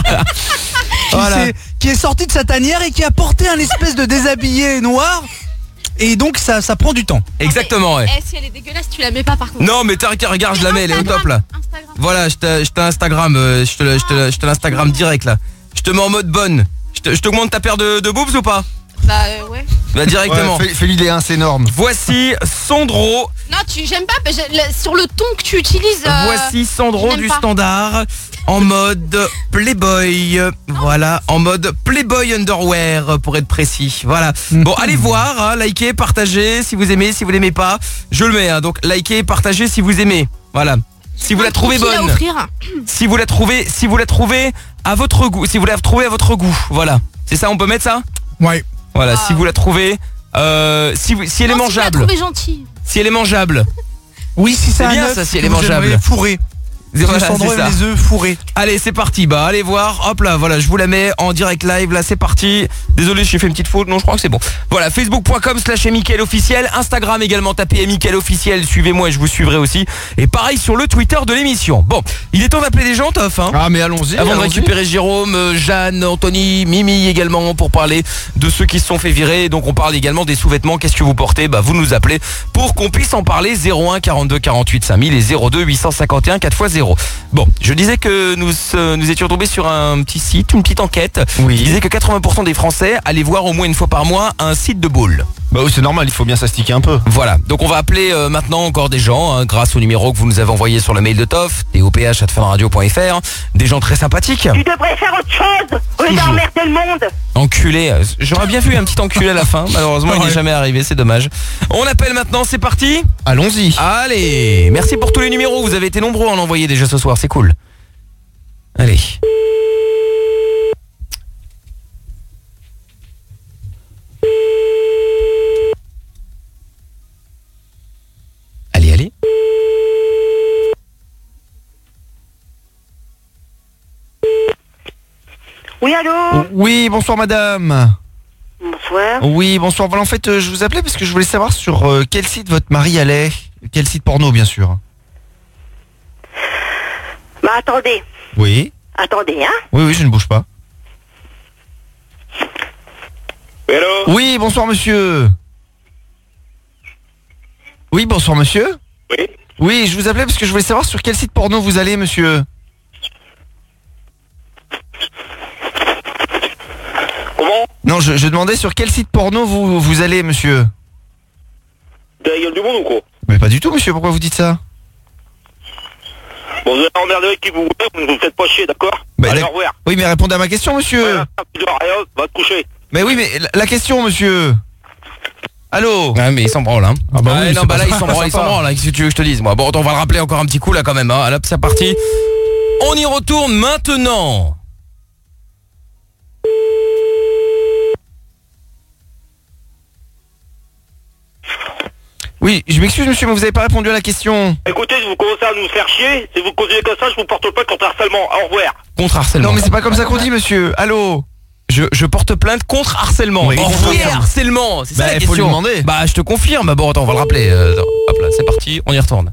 qui, Voilà. s'est- qui est sorti de sa tanière et qui a porté un espèce de déshabillé noir. Et donc ça, ça prend du temps. Exactement, ouais. Eh si elle est dégueulasse tu la mets pas par contre. Non, mais t'inquiète, regarde, je la mets, elle est au top là. Voilà, je te, je te Instagram, euh, je te, le- je te, le- je te l'Instagram direct là. Je te mets en mode bonne. Je te, je t'augmente ta paire de, de boobs ou pas? Bah euh, ouais. Bah directement. Ouais, fais- Fais-lui des uns, c'est énorme. Voici Sandro. Non tu j'aime pas, parce que j'ai- le- sur le ton que tu utilises. euh, Voici Sandro je n'aime du pas. standard en mode Playboy. Voilà, en mode Playboy underwear pour être précis. Voilà. Bon, allez voir, hein, likez, partagez si vous aimez, si vous l'aimez pas. Je le mets, hein, donc likez, partagez si vous aimez. Voilà. Si vous la trouvez Tranquille à bonne. offrir. Si vous la trouvez, si vous la trouvez à votre goût, si vous la trouvez à votre goût, voilà. C'est ça, on peut mettre ça? Ouais. Voilà, Ah. si vous la trouvez, euh, si, vous- si elle est Non, si tu l'as mangeable, trouvé gentil. si elle est mangeable. Oui, si c'est C'est un bien œuf ça, si elle que est vous mangeable. aimeriez fourré. Voilà, Sandro c'est aime ça. les œufs fourrés. Allez, c'est parti. Bah, allez voir. Hop là, voilà, je vous la mets en direct live. Là, c'est parti. Désolé, j'ai fait une petite faute. Non, je crois que c'est bon. Voilà, facebook point com slash Mickaël officiel. Instagram également, tapez Mickaël officiel. Suivez-moi et je vous suivrai aussi. Et pareil sur le Twitter de l'émission. Bon, il est temps d'appeler des gens, Toff. Hein. Ah mais allons-y. Avant de allons-y. récupérer Jérôme, euh, Jeanne, Anthony, Mimi également pour parler de ceux qui se sont fait virer. Donc on parle également des sous-vêtements. Qu'est-ce que vous portez? Bah vous nous appelez pour qu'on puisse en parler. Zéro un quarante-deux quarante-huit cinq mille et zéro deux huit cent cinquante et un quatre fois zéro. Bon, je disais que nous, euh, nous étions tombés sur un petit site, une petite enquête Oui. qui disait que quatre-vingts pour cent des Français allaient voir au moins une fois par mois un site de boule. Bah oui, c'est normal, il faut bien s'astiquer un peu. Voilà, donc on va appeler euh, maintenant encore des gens hein, grâce au numéro que vous nous avez envoyé sur le mail de Toff, t o p h arobase funradio point f r, des gens très sympathiques. Tu devrais faire autre chose au lieu Toujours. d'emmerder le monde. Enculé, euh, j'aurais bien vu un petit enculé à la fin, malheureusement il n'est Ouais. jamais arrivé, c'est dommage. On appelle maintenant, c'est parti. Allons-y. Allez, merci pour tous les numéros, vous avez été nombreux à en envoyer déjà ce soir, c'est cool. Allez. Allez, allez. Oui, allô? Oui, bonsoir madame. Bonsoir. Oui, bonsoir. Voilà, en fait, euh, je vous appelais parce que je voulais savoir sur euh, quel site votre mari allait. Quel site porno, bien sûr. Bah, attendez. Oui. Attendez, hein? Oui, oui, je ne bouge pas. Oui, allô? Oui, bonsoir monsieur. Oui, bonsoir monsieur. Oui. Oui, je vous appelais parce que je voulais savoir sur quel site porno vous allez, monsieur. Comment? Non, je, je demandais sur quel site porno vous, vous allez, monsieur. De la gueule du monde ou quoi? Mais pas du tout, monsieur, pourquoi vous dites ça? Bon, vous allez emmerder avec qui vous voulez, vous ne vous faites pas chier, d'accord? Bah, Allez, d'ac- au revoir. Oui, mais répondez à ma question, monsieur. Ouais, tu dors, allez, hop, va te coucher. Mais oui, mais la, la question, monsieur. Allô? Ouais, mais il s'en branle, hein. Ah bah Ouais, oui, non, c'est bah pas là, il ça, s'en branle, il sympa. s'en branle, là. Qu'est-ce que tu veux que je te dise, moi? Bon, on va le rappeler encore un petit coup, là, quand même, hein. Allez, hop, c'est parti. On y retourne maintenant. Oui, je m'excuse, monsieur, mais vous avez pas répondu à la question. Écoutez, si vous commencez à nous faire chier, si vous continuez comme ça, je vous porte pas contre harcèlement. Au revoir. Contre harcèlement. Non, mais c'est pas comme ça qu'on dit, monsieur. Allô? Je, je porte plainte contre harcèlement. Oui, Oh, contre oui, harcèlement. harcèlement. C'est ça Bah, la faut question. lui demander. Bah, je te confirme. Bon, attends, on va le rappeler. Euh, attends. Hop là, c'est parti. On y retourne.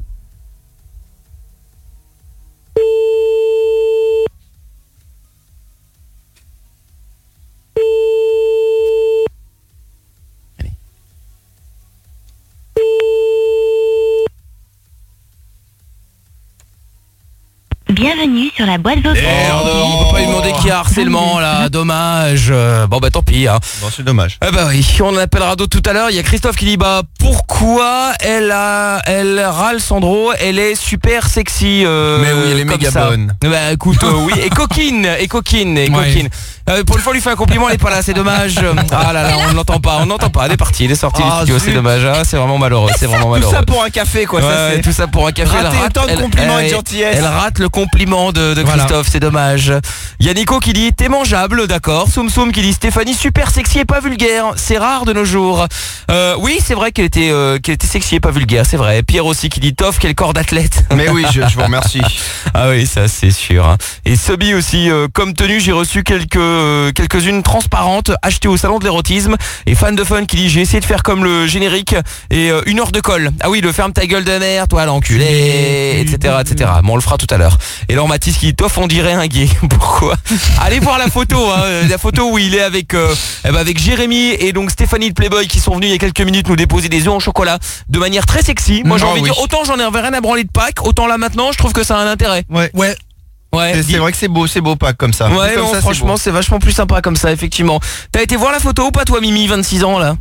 Bienvenue sur la boîte vocale. Eh, on, on peut pas lui demander qu'il y a harcèlement là, dommage. Euh, Bon bah tant pis. Hein. Bon, c'est dommage. Eh bah oui, on en appellera d'autres tout à l'heure. Il y a Christophe qui dit bah pourquoi elle a, elle râle Sandro, elle est super sexy. euh, Mais oui, elle est comme méga ça. bonne. Bah écoute, euh, oui, et coquine, et coquine, et Ouais. coquine. Euh, pour une fois, on lui fait un compliment, elle est pas là, c'est dommage. Ah là là, on ne l'entend pas, on n'entend pas. Elle est partie, elle est sortie du Ah, studio, c'est zut. dommage. Ah, c'est vraiment malheureux, c'est vraiment Tout malheureux. ça pour un café, quoi. ça, Ouais, c'est... tout ça pour un café. Rater elle rate, autant de elle- compliments et de elle- gentillesse. Elle rate le compliment de, de Voilà. Christophe, c'est dommage. Il y a Nico qui dit t'es mangeable, d'accord. Soum Soum qui dit Stéphanie super sexy et pas vulgaire. C'est rare de nos jours. Euh, oui, c'est vrai qu'elle était, euh, qu'elle était sexy et pas vulgaire, c'est vrai. Pierre aussi qui dit Toff, quel corps d'athlète. Mais oui, je, je vous remercie. Ah oui, ça c'est sûr. hein. Et Sobi aussi, euh, comme tenue, j'ai reçu quelques euh, quelques-unes transparentes achetées au salon de l'érotisme. Et Fan de Fun qui dit j'ai essayé de faire comme le générique et euh, une heure de colle. Ah oui, le ferme ta gueule de merde, toi l'enculé, et cetera, et cetera. Bon, on le fera tout à l'heure. Et alors Mathis qui dit Toff, on dirait un gay. Pourquoi? Allez voir la photo, hein, euh, la photo où il est avec euh, eh ben, avec Jérémy et donc Stéphanie de Playboy qui sont venus il y a quelques minutes nous déposer des œufs en chocolat de manière très sexy. Moi j'ai Oh, envie oui. de dire autant j'en ai rien à branler de Pâques, autant là maintenant je trouve que ça a un intérêt. Ouais. Ouais. Ouais, C'est, c'est vrai que c'est beau, c'est beau, pas comme ça. ouais Comme non, ça, c'est franchement beau. c'est vachement plus sympa comme ça effectivement. T'as été voir la photo ou pas toi Mimi, vingt-six ans là?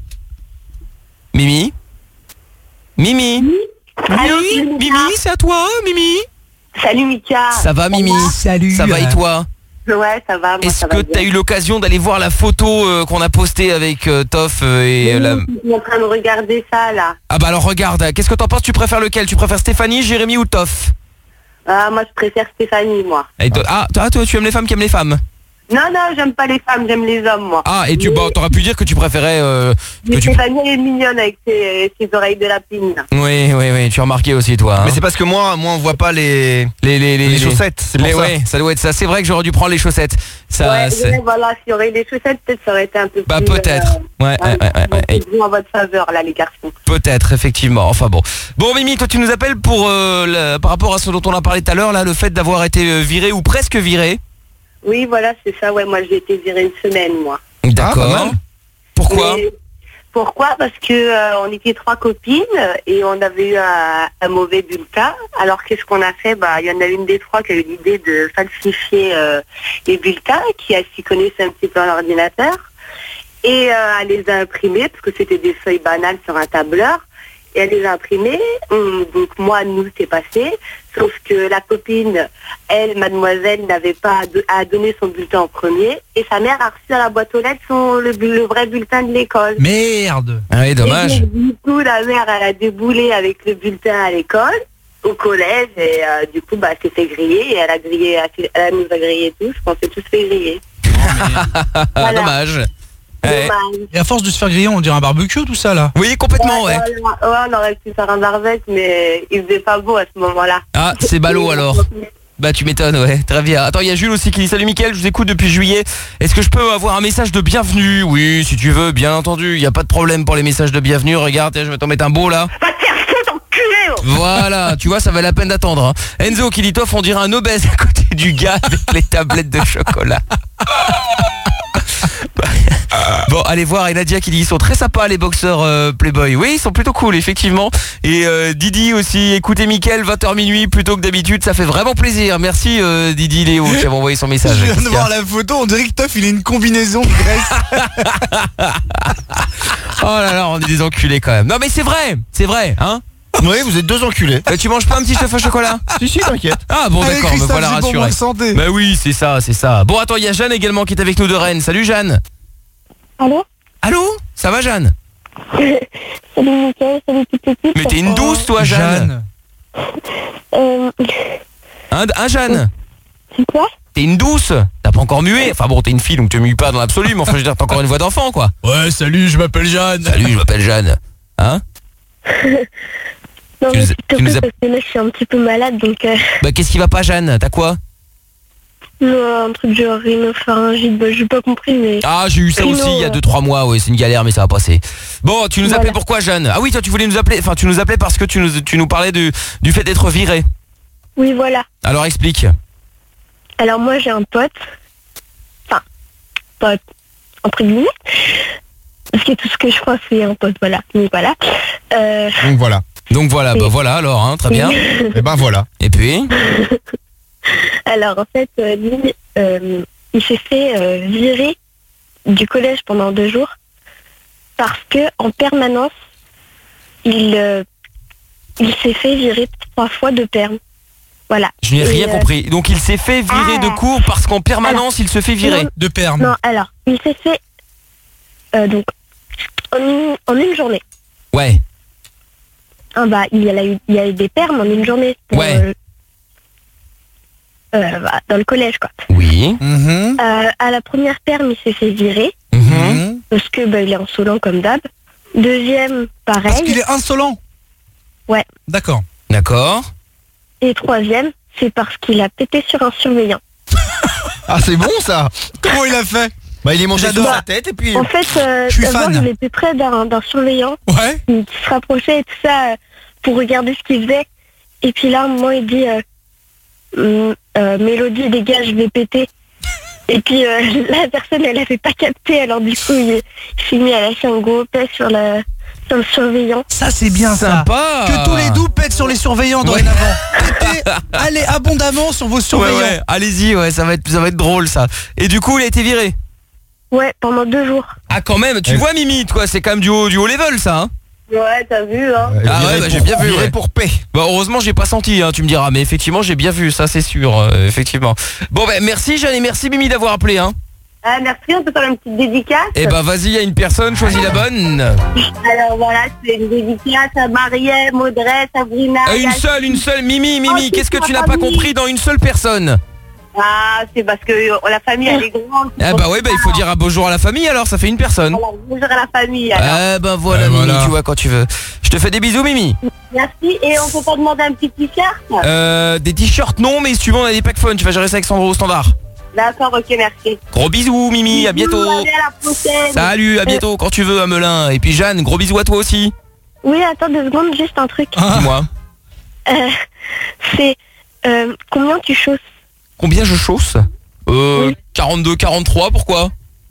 Mimi Mimi Allô, Mimi Mika. Mimi, c'est à toi Mimi? Salut Mika. Ça va Mimi? Salut. Ça va et toi? Ouais, ça va. Moi, Est-ce ça que va t'as bien. eu l'occasion d'aller voir la photo euh, qu'on a postée avec euh, Toff euh, et euh, la... Je suis en train de regarder ça là. Ah bah alors regarde, qu'est-ce que t'en penses? Tu préfères lequel? Tu préfères Stéphanie, Jérémy ou Toff? Ah, moi, je préfère Stéphanie, moi. Et toi- Ah toi, toi tu aimes les femmes qui aiment les femmes? Non, non, j'aime pas les femmes, j'aime les hommes, moi. Ah et tu bah, t'aurais pu dire que tu préférais euh, que Mais tu... Stéphanie, elle est mignonne avec ses, ses oreilles de lapine. là. Oui oui oui, tu as remarqué aussi toi. hein. Mais c'est parce que moi, moi, on voit pas les, les, les, les chaussettes. C'est pour les- ça. ouais, ça doit être ça. C'est vrai que j'aurais dû prendre les chaussettes. Ça, ouais, c'est- ouais, voilà, s'il y aurait les chaussettes, peut-être ça aurait été un peu Bah plus... peut-être. Ouais, ouais, ouais, ouais, ouais. plus en votre faveur, là, les garçons. Peut-être, effectivement. Enfin bon. Bon Mimi, toi tu nous appelles pour euh, le- par rapport à ce dont on a parlé tout à l'heure, là, le fait d'avoir été euh, viré ou presque viré. Oui, voilà, c'est ça. Ouais, moi, j'ai été virée une semaine, moi. D'accord. Ah, pas mal. Pourquoi? Mais- Pourquoi? Parce que euh, on était trois copines et on avait eu un, un mauvais bulletin. Alors qu'est-ce qu'on a fait? Bah, il y en a une des trois qui a eu l'idée de falsifier euh, les bulletins, qui a s'y connaissait un petit peu en ordinateur, et euh, elle les a imprimés parce que c'était des feuilles banales sur un tableur. Et elle les a imprimées. Hum, donc moi, nous, c'est passé. Sauf que la copine, elle, mademoiselle, n'avait pas à, do- à donner son bulletin en premier. Et sa mère a reçu à la boîte aux lettres son, le, bu- le vrai bulletin de l'école. Merde. Ah oui, dommage. Et donc, du coup, la mère, elle a déboulé avec le bulletin à l'école, au collège. Et euh, du coup, bah, elle s'est fait griller. Et elle a grillé, elle nous a grillé tous. On s'est tous fait griller. Ah, Voilà. dommage. Ouais. Dommage. Et à force de se faire griller, on dirait un barbecue tout ça là. Oui, complètement, ouais. Voilà. Ouais, on aurait pu faire un barbecue, mais il faisait pas beau à ce moment-là. Ah, c'est ballot alors. Bah tu m'étonnes, ouais, très bien. Attends, il y a Jules aussi qui dit salut Mickaël, je vous écoute depuis juillet. Est-ce que je peux avoir un message de bienvenue? Oui, si tu veux, bien entendu, il y a pas de problème pour les messages de bienvenue. Regarde, je vais t'en mettre un beau là. Va te faire foutre, enculé, oh. Voilà, tu vois, ça valait la peine d'attendre. Hein. Enzo qui dit tof, on dirait un obèse à côté du gars avec les tablettes de chocolat. Bon, allez voir, et Nadia qui dit ils sont très sympas les boxeurs euh, Playboy. Oui, ils sont plutôt cool effectivement. Et euh, Didi aussi, écoutez Mickaël, vingt heures minuit plutôt que d'habitude, ça fait vraiment plaisir. Merci euh, Didi Léo qui avait envoyé son message. Je viens de voir la photo, on dirait que Toff il a une combinaison de graisse. Oh là là, on est des enculés quand même. Non mais c'est vrai, c'est vrai, hein. Oui, vous êtes deux enculés. Euh, tu manges pas un petit stuff au chocolat? Si si, t'inquiète. Ah bon Allez, d'accord, me Christophe, voilà c'est pour rassuré. ma santé. Bah oui, c'est ça, c'est ça. Bon attends, il y a Jeanne également qui est avec nous de Rennes. Salut Jeanne. Allô? Allô? Ça va Jeanne? Salut Mickaël, salut toute l'équipe. Mais t'es une douce toi Jeanne. Euh, Hein, hein Jeanne? c'est quoi? T'es une douce? T'as pas encore mué? Enfin bon, t'es une fille donc tu mues pas dans l'absolu, mais enfin je veux dire, t'as encore une voix d'enfant quoi. Ouais, salut, je m'appelle Jeanne. Salut, je m'appelle Jeanne. Hein? Non, Tu mais nous- s'il te tu nous plaît, as- parce que là, je suis un petit peu malade, donc euh, Bah qu'est-ce qui va pas Jeanne? T'as quoi? non, un truc genre rhinopharyngite, bah, j'ai pas compris, mais... Ah j'ai eu ça Rhino, aussi il y a euh, deux trois mois, ouais c'est une galère mais ça va passer. Bon tu nous Voilà. appelais pourquoi Jeanne? Ah oui toi tu voulais nous appeler, enfin tu nous appelais parce que tu nous, tu nous parlais du, du fait d'être viré. Oui, voilà. Alors explique. Alors moi, j'ai un pote, enfin, pote, entre guillemets, parce que tout ce que je crois, c'est un pote, voilà, mais voilà. Euh, Donc voilà. Donc voilà, bah voilà alors, hein, très bien. Et ben voilà. Et puis alors en fait, euh, lui, euh, il s'est fait euh, virer du collège pendant deux jours parce que en permanence, il, euh, il s'est fait virer trois fois de perme. Voilà. je n'ai Et, rien euh, compris. Donc il s'est fait virer Ah. de cours parce qu'en permanence il se fait virer. Non. De perme. Non, alors, il s'est fait euh, donc en une, en une journée. Ouais. Ah bah, il y a eu, il y a eu des permes en une journée. pour, Ouais. euh, euh, bah, dans le collège, quoi. Oui. Mhm. Euh, à la première perme, il s'est fait virer Mhm. parce que bah, il est insolent comme d'hab. Deuxième, Parce pareil. qu'il est insolent. Ouais. D'accord. D'accord. Et troisième, c'est parce qu'il a pété sur un surveillant. Ah c'est bon ça. Comment il a fait? Bah il est monté sur J'adore. sa tête et puis... En fait, euh, Je suis d'abord, fan. il était près d'un d'un surveillant Ouais. qui se rapprochait et tout ça euh, pour regarder ce qu'il faisait. Et puis là, à un moment, il dit euh, Hum, euh, Mélodie, dégage, je vais péter. Et puis euh, la personne, elle avait pas capté. Alors du coup, il, il s'est mis à lâcher un gros pet sur, la, sur le surveillant. Ça c'est bien ça. Sympa. Que tous les doux pètent sur les surveillants dorénavant. Pétez, allez abondamment sur vos Ouais, surveillants. ouais. Allez-y, ouais, ça va être, ça va être drôle ça. Et du coup il a été viré. Ouais, pendant deux jours. Ah quand même, tu Ouais. vois Mimi, toi c'est quand même du haut, du haut level ça. Hein. Ouais, t'as vu, hein. Ah ouais, bah, j'ai bien vu. Viré Ouais. pour paix. Bah heureusement j'ai pas senti, hein, tu me diras, mais effectivement j'ai bien vu, ça c'est sûr, euh, effectivement. Bon bah merci Jeanne et merci Mimi d'avoir appelé hein. Ah, merci, on peut faire une petite dédicace. Et bah vas-y, il y a une personne, choisis la bonne. Alors voilà, c'est une dédicace à Marielle, Audrey, Sabrina. Euh, une Yacine. seule, une seule, Mimi, Mimi, Oh, qu'est-ce que c'est tu ma n'as pas famille. compris dans une seule personne? Ah, c'est parce que euh, la famille, elle est grande. Ah bah ouais, bah il faut dire un bonjour à la famille alors, ça fait une personne. Voilà, bonjour à la famille. Alors. Ah bah voilà Et Mimi, voilà. tu vois quand tu veux. Je te fais des bisous Mimi. Merci, et on peut pas demander un petit t-shirt? Euh, des t-shirts non, mais si tu veux on a des packs fun, tu vas gérer ça avec Sandro au standard. D'accord, ok, merci. Gros bisous Mimi, à bientôt. Allez, à la prochaine. Salut, à bientôt quand tu veux à Melun. Et puis Jeanne, gros bisous à toi aussi. Oui, attends deux secondes, juste un truc. Dis-moi, Euh, c'est euh, combien tu chausses? combien je chausse? Euh, Oui. quarante-deux, quarante-trois, pourquoi?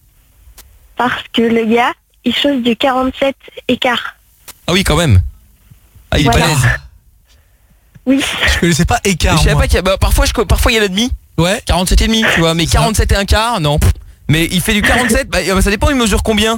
Parce que le gars, il chausse du quarante-sept écart. Ah oui quand même. Ah il est Voilà. balèze. Oui. Je connaissais pas écart. Je savais moi. pas qu'il y a, bah, parfois, je, parfois il y a le demi. Ouais. quarante-sept et demi, tu vois, mais Ça. quarante-sept et un quart, non. Mais il fait du quarante-sept, bah, ça dépend, il mesure combien?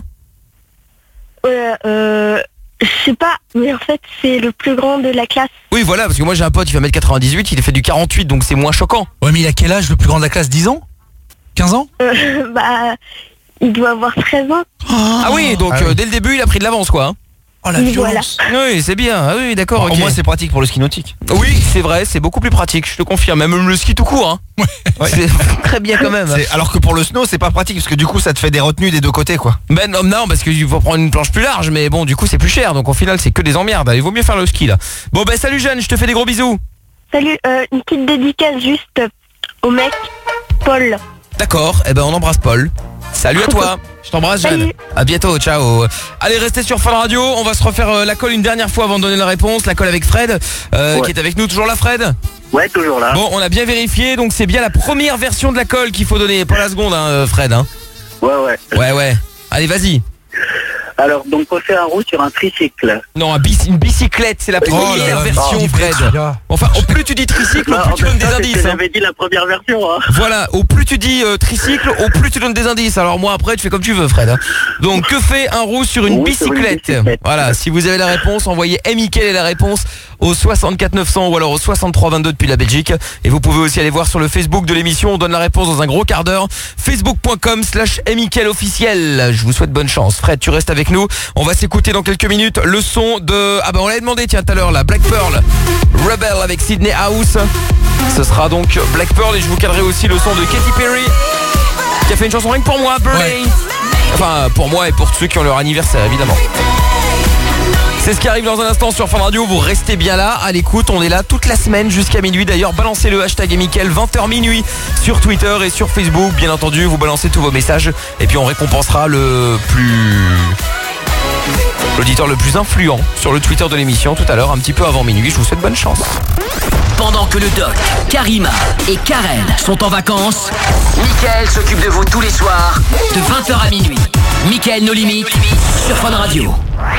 Euh, euh, je sais pas, mais en fait, c'est le plus grand de la classe. Oui, voilà, parce que moi j'ai un pote, il fait un mètre quatre-vingt-dix-huit, il fait du quarante-huit, donc c'est moins choquant. Ouais, mais il a quel âge le plus grand de la classe? dix ans? quinze ans? Euh, bah, il doit avoir treize ans. Ah oui, donc Ah oui. euh, dès le début, il a pris de l'avance, quoi. hein. Oh la Oui, violence. Oui, c'est bien, ah oui, d'accord, Au ok. moins c'est pratique pour le ski nautique. Oui, c'est vrai, c'est beaucoup plus pratique, je te confirme, même le ski tout court, hein. Ouais. C'est très bien quand même. C'est- Alors que pour le snow c'est pas pratique parce que du coup ça te fait des retenues des deux côtés quoi. Ben non, non, parce qu'il faut prendre une planche plus large, mais bon, du coup c'est plus cher, donc au final c'est que des emmerdes, il vaut mieux faire le ski là. Bon ben salut Jeanne, je te fais des gros bisous. salut, euh, une petite dédicace juste au mec, Paul. D'accord, eh ben on embrasse Paul. Salut à toi. Je t'embrasse, Jeanne. Salut. À bientôt, ciao. Allez, restez sur Fun Radio. On va se refaire euh, la colle une dernière fois avant de donner la réponse. La colle avec Fred, euh, Ouais. qui est avec nous. Toujours là, Fred? Ouais, toujours là. Bon, on a bien vérifié, donc c'est bien la première version de la colle qu'il faut donner, pas la seconde, hein, euh, Fred. Hein. Ouais, ouais. Ouais, ouais. Allez, vas-y. Alors, donc, on fait un roue sur un tricycle. Non, un bic- une bicyclette, c'est la Oh première là là, version, non, Fred. ah. Enfin, au plus tu dis tricycle, au Non, plus tu mais donnes des ça, c'est ce indices. que hein. J'avais dit la première version. Hein. Voilà, au plus tu dis euh, tricycle, au plus tu donnes des indices. Alors moi après tu fais comme tu veux, Fred. hein. Donc que fait un roux sur une Roux sur une bicyclette? bicyclette. Voilà, si vous avez la réponse, envoyez Mickaël et la réponse au soixante-quatre neuf cents ou alors au soixante-trois vingt-deux depuis la Belgique. Et vous pouvez aussi aller voir sur le Facebook de l'émission, on donne la réponse dans un gros quart d'heure. Facebook point com slash Mickaël officiel. Je vous souhaite bonne chance. Fred, tu restes avec nous. On va s'écouter dans quelques minutes le son de... Ah bah on l'avait demandé tiens tout à l'heure là, Black Pearl, Rebel avec Sydney House. Ce sera donc Black Pearl et je vous calerai aussi le son de Katy Perry qui a fait une chanson rien que pour moi, Birthday. Enfin pour moi et pour tous ceux qui ont leur anniversaire évidemment. C'est ce qui arrive dans un instant sur Fun Radio. Vous restez bien là, à l'écoute. On est là toute la semaine jusqu'à minuit. D'ailleurs, balancez le hashtag Mickaël vingt heures minuit sur Twitter et sur Facebook. Bien entendu, vous balancez tous vos messages. Et puis on récompensera le plus... l'auditeur le plus influent sur le Twitter de l'émission tout à l'heure, un petit peu avant minuit. Je vous souhaite bonne chance. Pendant que le doc, Karima et Karen sont en vacances, Mickaël s'occupe de vous tous les soirs de vingt heures à minuit. Mickaël No Limites sur Fun Radio.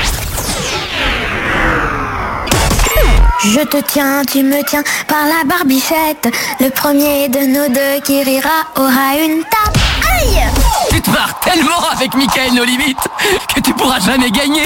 Je te tiens, tu me tiens par la barbichette. Le premier de nous deux qui rira aura une tape. Aïe! Tu te marres tellement avec Mickaël No Limites que tu pourras jamais gagner.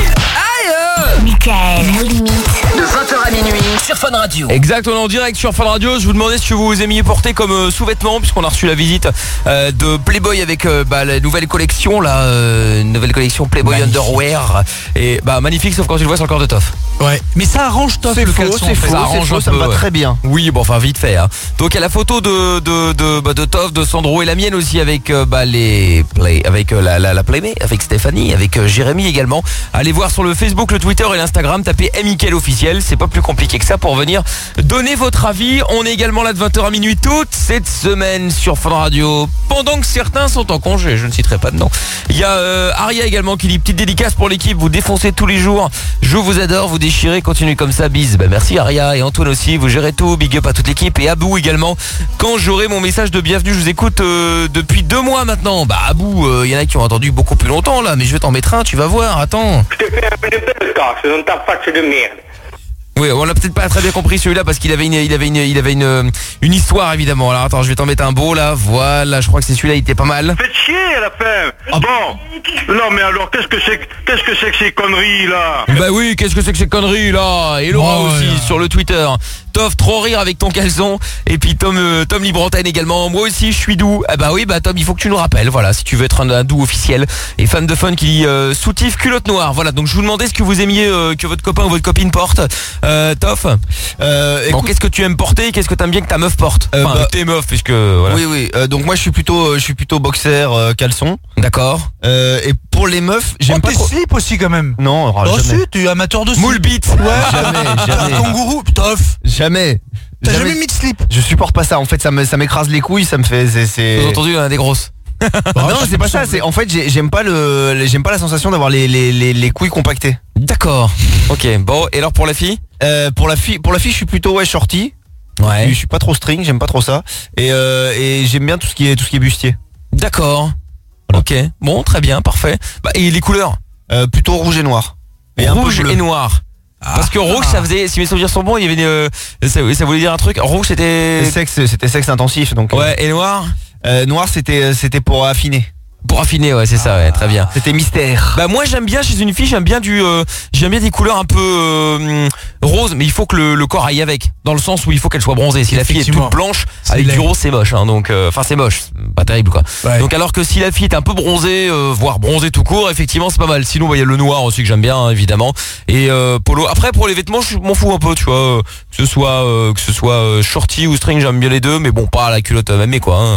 Aïe! Mickaël No Limites. De vingt heures à minuit sur Fun Radio. Exact, on est en direct sur Fun Radio. Je vous demandais ce que vous aimiez porter comme euh, sous-vêtements, puisqu'on a reçu la visite euh, de Playboy avec euh, bah, la nouvelle collection, la euh, nouvelle collection Playboy Magnifique. Underwear. Et bah magnifique, sauf quand tu le vois sur le corps de Toff. Ouais, mais ça arrange Toff C'est le faux, caleçon. c'est en fait. faux, Ça c'est arrange faux, un ça me peu, va ouais. très bien. Oui, bon, enfin vite fait. Hein. Donc il y a la photo de de de, bah, de Toff, de Sandro et la mienne aussi avec euh, bah, les play, avec euh, la, la la Playmate, avec Stéphanie, avec euh, Jérémy également. Allez voir sur le Facebook, le Twitter et l'Instagram, tapez Mickaël officiel. C'est pas plus compliqué que ça pour venir donner votre avis. On est également là de vingt heures à minuit toute cette semaine sur Fun Radio. Pendant que certains sont en congé, je ne citerai pas de nom. Il y a euh, Aria également qui dit petite dédicace pour l'équipe. Vous défoncez tous les jours. Je vous adore, vous déchirez, continuez comme ça. Bise. Bah, merci Aria et Antoine aussi. Vous gérez tout. Big up à toute l'équipe et Abou également. Quand j'aurai mon message de bienvenue, je vous écoute euh, depuis deux mois maintenant. Bah Abou, il euh, y en a qui ont entendu beaucoup plus longtemps là, mais je vais t'en mettre un. Tu vas voir. Attends. Je te fais un peu de belle casse dans ta face de merde. Oui, on l'a peut-être pas très bien compris celui-là parce qu'il avait une, il avait une, il avait une, une histoire évidemment. Alors attends, je vais t'en mettre un beau là. Voilà, je crois que c'est celui-là, il était pas mal. Faites chier à la fin. Ah bon? Non mais alors qu'est-ce que c'est, que- qu'est-ce que c'est que ces conneries là? Bah oui, qu'est-ce que c'est que ces conneries là? Et Laura Oh, aussi là. sur le Twitter. Toff, trop rire avec ton caleçon. Et puis Tom, euh, Tom Librantine également. Moi aussi, je suis doux. Ah bah oui, bah Tom, il faut que tu nous rappelles. Voilà, si tu veux être un, un doux officiel. Et fan de fun qui dit euh, soutif culotte noire. Voilà, donc je vous demandais ce que vous aimiez euh, que votre copain ou votre copine porte. Euh, Toff. Euh, Bon, écoute, qu'est-ce que tu aimes porter et qu'est-ce que t'aimes bien que ta meuf porte? Euh, Enfin, bah- tes meufs, puisque voilà. oui, oui. euh, donc moi, je suis plutôt, euh, je suis plutôt boxer, euh, caleçon. D'accord. Euh, et pour les meufs, j'aime Oh, pas t'es trop. slip aussi quand même. Non, oh, Oh jamais. si, tu es amateur de slip. Moule bite. Ouais. Jamais, jamais. Kangourou, Toff. Jamais. T'as jamais mis de slip? Je supporte pas ça. En fait, ça me, ça m'écrase les couilles. Ça me fait, c'est, c'est. Vous avez entendu, il y en a des grosses. non, c'est pas ça. C'est en fait, j'ai- j'aime pas le, le- j'aime pas la sensation d'avoir les, les, les, les couilles compactées. D'accord. Ok. Bon, et alors pour la fille? Euh, pour la fille, pour la fille, je suis plutôt ouais shorty. Ouais. Je suis pas trop string, j'aime pas trop ça. Et, euh, et j'aime bien tout ce qui est, tout ce qui est bustier. D'accord. Ok. Bon, très bien, parfait. Bah, et les couleurs? Euh, plutôt rouge et noir. Et un peu Rouge bleu. et noir. Parce que rouge, ça faisait, si mes souvenirs sont bons, il y avait une, euh, ça, ça voulait dire un truc. Rouge, c'était. C'était sexe, c'était sexe intensif, donc. Ouais, et noir? Euh, noir, c'était, c'était pour affiner. Pour affiner, ouais, c'est ça, ouais, très bien. C'était mystère. Bah moi j'aime bien chez une fille, j'aime bien du, euh, j'aime bien des couleurs un peu euh, roses, mais il faut que le, le corps aille avec, dans le sens où il faut qu'elle soit bronzée. Si la fille est Effectivement. toute blanche C'est avec laid. du rose, c'est moche, hein, donc, enfin c'est moche, c'est pas terrible quoi. Ouais. Donc alors que si la fille est un peu bronzée, euh, voire bronzée tout court, effectivement c'est pas mal. Sinon bah, il y a le noir aussi que j'aime bien hein, évidemment. Et euh, polo. Après pour les vêtements je m'en fous un peu, tu vois, euh, que ce soit euh, que ce soit euh, shorty ou string, j'aime bien les deux, mais bon pas la culotte euh, même quoi. Hein.